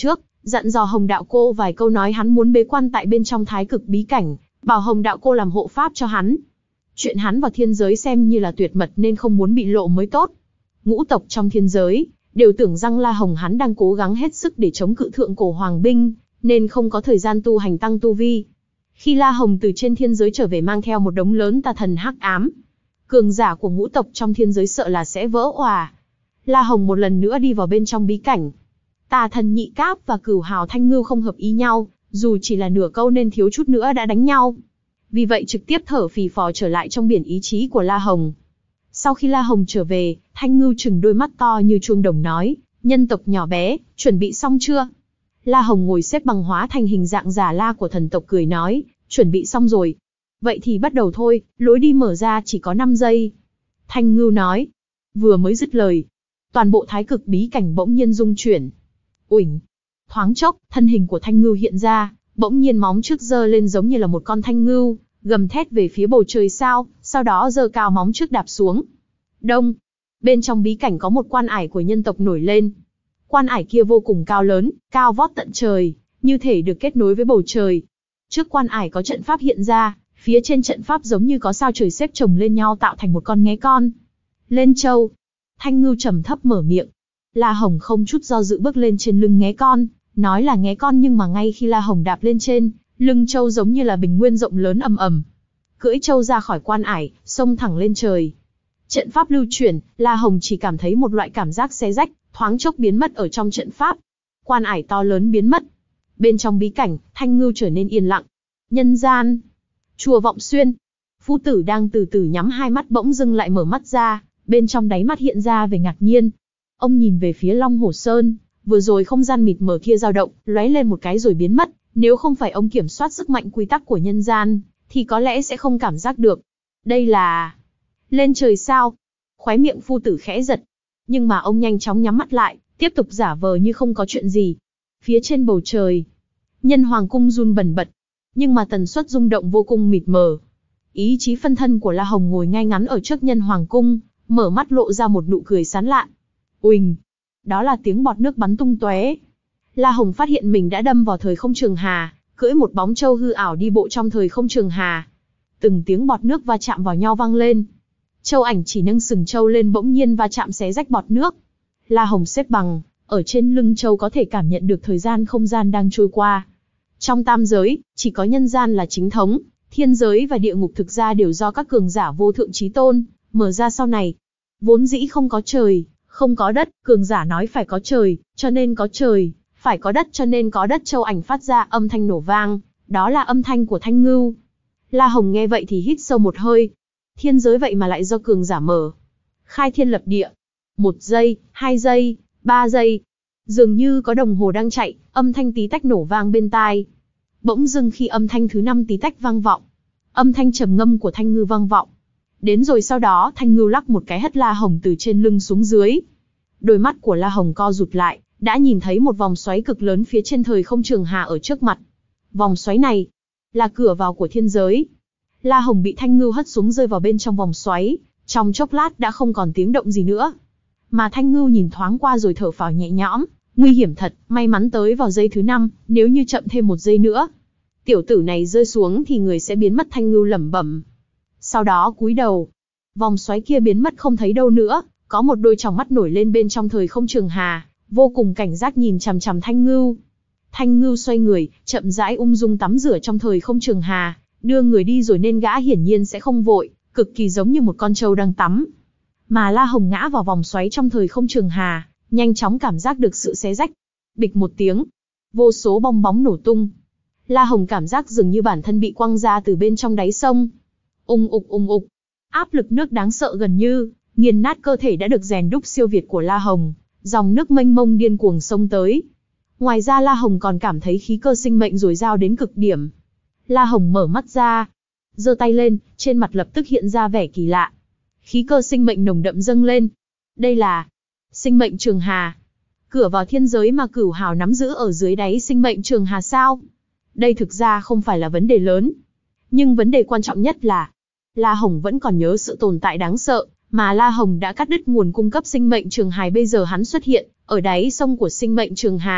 dặn dò Hồng Đạo Cô vài câu nói hắn muốn bế quan tại bên trong Thái Cực bí cảnh, bảo Hồng Đạo Cô làm hộ pháp cho hắn. Chuyện hắn vào thiên giới xem như là tuyệt mật nên không muốn bị lộ mới tốt. Ngũ tộc trong thiên giới đều tưởng rằng La Hồng hắn đang cố gắng hết sức để chống cự thượng cổ hoàng binh, nên không có thời gian tu hành tăng tu vi. Khi La Hồng từ trên thiên giới trở về mang theo một đống lớn tà thần hắc ám, cường giả của ngũ tộc trong thiên giới sợ là sẽ vỡ òa. La Hồng một lần nữa đi vào bên trong bí cảnh. Tà thần Nhị Cáp và Cửu Hào Thanh Ngưu không hợp ý nhau, dù chỉ là nửa câu nên thiếu chút nữa đã đánh nhau. Vì vậy trực tiếp thở phì phò trở lại trong biển ý chí của La Hồng. Sau khi La Hồng trở về, Thanh Ngưu trừng đôi mắt to như chuông đồng nói, nhân tộc nhỏ bé, chuẩn bị xong chưa? La Hồng ngồi xếp bằng hóa thành hình dạng giả La của thần tộc cười nói, chuẩn bị xong rồi. Vậy thì bắt đầu thôi, lối đi mở ra chỉ có năm giây. Thanh Ngưu nói. Vừa mới dứt lời, toàn bộ Thái Cực bí cảnh bỗng nhiên rung chuyển. Uỳnh. Thoáng chốc, thân hình của Thanh Ngưu hiện ra, bỗng nhiên móng trước giơ lên giống như là một con thanh ngưu, gầm thét về phía bầu trời sao, sau đó giơ cao móng trước đạp xuống. Đông. Bên trong bí cảnh có một quan ải của nhân tộc nổi lên. Quan ải kia vô cùng cao lớn, cao vót tận trời, như thể được kết nối với bầu trời. Trước quan ải có trận pháp hiện ra, phía trên trận pháp giống như có sao trời xếp chồng lên nhau tạo thành một con nghé con. Lên châu. Thanh Ngưu trầm thấp mở miệng. La Hồng không chút do dự bước lên trên lưng nghé con, nói là nghé con nhưng mà ngay khi La Hồng đạp lên trên, lưng châu giống như là bình nguyên rộng lớn ầm ầm. Cưỡi châu ra khỏi quan ải, xông thẳng lên trời. Trận pháp lưu chuyển, La Hồng chỉ cảm thấy một loại cảm giác xé rách, thoáng chốc biến mất ở trong trận pháp. Quan ải to lớn biến mất. Bên trong bí cảnh, Thanh Ngưu trở nên yên lặng. Nhân gian. Chùa Vọng Xuyên. Phu tử đang từ từ nhắm hai mắt bỗng dưng lại mở mắt ra, bên trong đáy mắt hiện ra vẻ ngạc nhiên. Ông nhìn về phía Long Hổ Sơn, vừa rồi không gian mịt mờ kia dao động, lóe lên một cái rồi biến mất, nếu không phải ông kiểm soát sức mạnh quy tắc của nhân gian, thì có lẽ sẽ không cảm giác được. Đây là... lên trời sao? Khóe miệng phu tử khẽ giật. Nhưng mà ông nhanh chóng nhắm mắt lại, tiếp tục giả vờ như không có chuyện gì. Phía trên bầu trời, Nhân Hoàng cung run bần bật, nhưng mà tần suất rung động vô cùng mịt mờ. Ý chí phân thân của La Hồng ngồi ngay ngắn ở trước Nhân Hoàng cung, mở mắt lộ ra một nụ cười sán lạn. Uỳnh! Đó là tiếng bọt nước bắn tung tóe. La Hồng phát hiện mình đã đâm vào thời không trường hà, cưỡi một bóng trâu hư ảo đi bộ trong thời không trường hà. Từng tiếng bọt nước va chạm vào nhau vang lên. Châu Ảnh chỉ nâng sừng trâu lên bỗng nhiên va chạm xé rách bọt nước. La Hồng xếp bằng, ở trên lưng trâu có thể cảm nhận được thời gian không gian đang trôi qua. Trong tam giới, chỉ có nhân gian là chính thống, thiên giới và địa ngục thực ra đều do các cường giả vô thượng chí tôn mở ra sau này. Vốn dĩ không có trời, không có đất, cường giả nói phải có trời, cho nên có trời, phải có đất cho nên có đất. Châu Ảnh phát ra âm thanh nổ vang, đó là âm thanh của Thanh Ngưu. La Hồng nghe vậy thì hít sâu một hơi. Thiên giới vậy mà lại do cường giả mở. Khai thiên lập địa. Một giây, hai giây, ba giây. Dường như có đồng hồ đang chạy, âm thanh tí tách nổ vang bên tai. Bỗng dưng khi âm thanh thứ năm tí tách vang vọng, âm thanh trầm ngâm của Thanh Ngưu vang vọng. Đến rồi sau đó Thanh Ngưu lắc một cái hất La Hồng từ trên lưng xuống dưới. Đôi mắt của La Hồng co rụt lại, đã nhìn thấy một vòng xoáy cực lớn phía trên thời không trường hà ở trước mặt. Vòng xoáy này là cửa vào của thiên giới. La Hồng bị Thanh Ngưu hất xuống rơi vào bên trong vòng xoáy, trong chốc lát đã không còn tiếng động gì nữa. Mà Thanh Ngưu nhìn thoáng qua rồi thở phào nhẹ nhõm, nguy hiểm thật, may mắn tới vào giây thứ năm, nếu như chậm thêm một giây nữa, tiểu tử này rơi xuống thì người sẽ biến mất. Thanh Ngưu lẩm bẩm. Sau đó cúi đầu, vòng xoáy kia biến mất không thấy đâu nữa, có một đôi tròng mắt nổi lên bên trong thời không trường hà, vô cùng cảnh giác nhìn chằm chằm Thanh Ngưu. Thanh Ngưu xoay người, chậm rãi ung dung tắm rửa trong thời không trường hà, đưa người đi rồi nên gã hiển nhiên sẽ không vội, cực kỳ giống như một con trâu đang tắm. Mà La Hồng ngã vào vòng xoáy trong thời không trường hà, nhanh chóng cảm giác được sự xé rách. Bịch một tiếng, vô số bong bóng nổ tung. La Hồng cảm giác dường như bản thân bị quăng ra từ bên trong đáy sông. Ung ục ung ục, áp lực nước đáng sợ gần như nghiền nát cơ thể đã được rèn đúc siêu việt của La Hồng, dòng nước mênh mông điên cuồng xông tới. Ngoài ra La Hồng còn cảm thấy khí cơ sinh mệnh dồi dào đến cực điểm. La Hồng mở mắt ra, giơ tay lên, trên mặt lập tức hiện ra vẻ kỳ lạ. Khí cơ sinh mệnh nồng đậm dâng lên. Đây là sinh mệnh trường hà. Cửa vào thiên giới mà Cửu Hào nắm giữ ở dưới đáy sinh mệnh trường hà sao? Đây thực ra không phải là vấn đề lớn. Nhưng vấn đề quan trọng nhất là La Hồng vẫn còn nhớ sự tồn tại đáng sợ mà La Hồng đã cắt đứt nguồn cung cấp sinh mệnh trường hà. Bây giờ hắn xuất hiện ở đáy sông của sinh mệnh trường hà,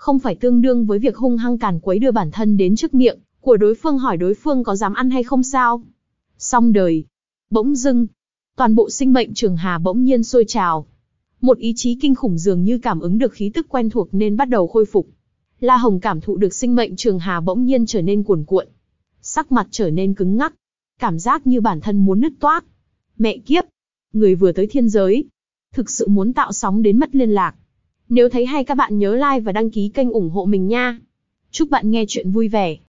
không phải tương đương với việc hung hăng càn quấy đưa bản thân đến trước miệng của đối phương hỏi đối phương có dám ăn hay không sao. Xong đời. Bỗng dưng, toàn bộ sinh mệnh Trường Hà bỗng nhiên sôi trào. Một ý chí kinh khủng dường như cảm ứng được khí tức quen thuộc nên bắt đầu khôi phục. La Hồng cảm thụ được sinh mệnh Trường Hà bỗng nhiên trở nên cuồn cuộn. Sắc mặt trở nên cứng ngắc. Cảm giác như bản thân muốn nứt toác. Mẹ kiếp! Người vừa tới thiên giới. Thực sự muốn tạo sóng đến mất liên lạc. Nếu thấy hay các bạn nhớ like và đăng ký kênh ủng hộ mình nha. Chúc bạn nghe chuyện vui vẻ.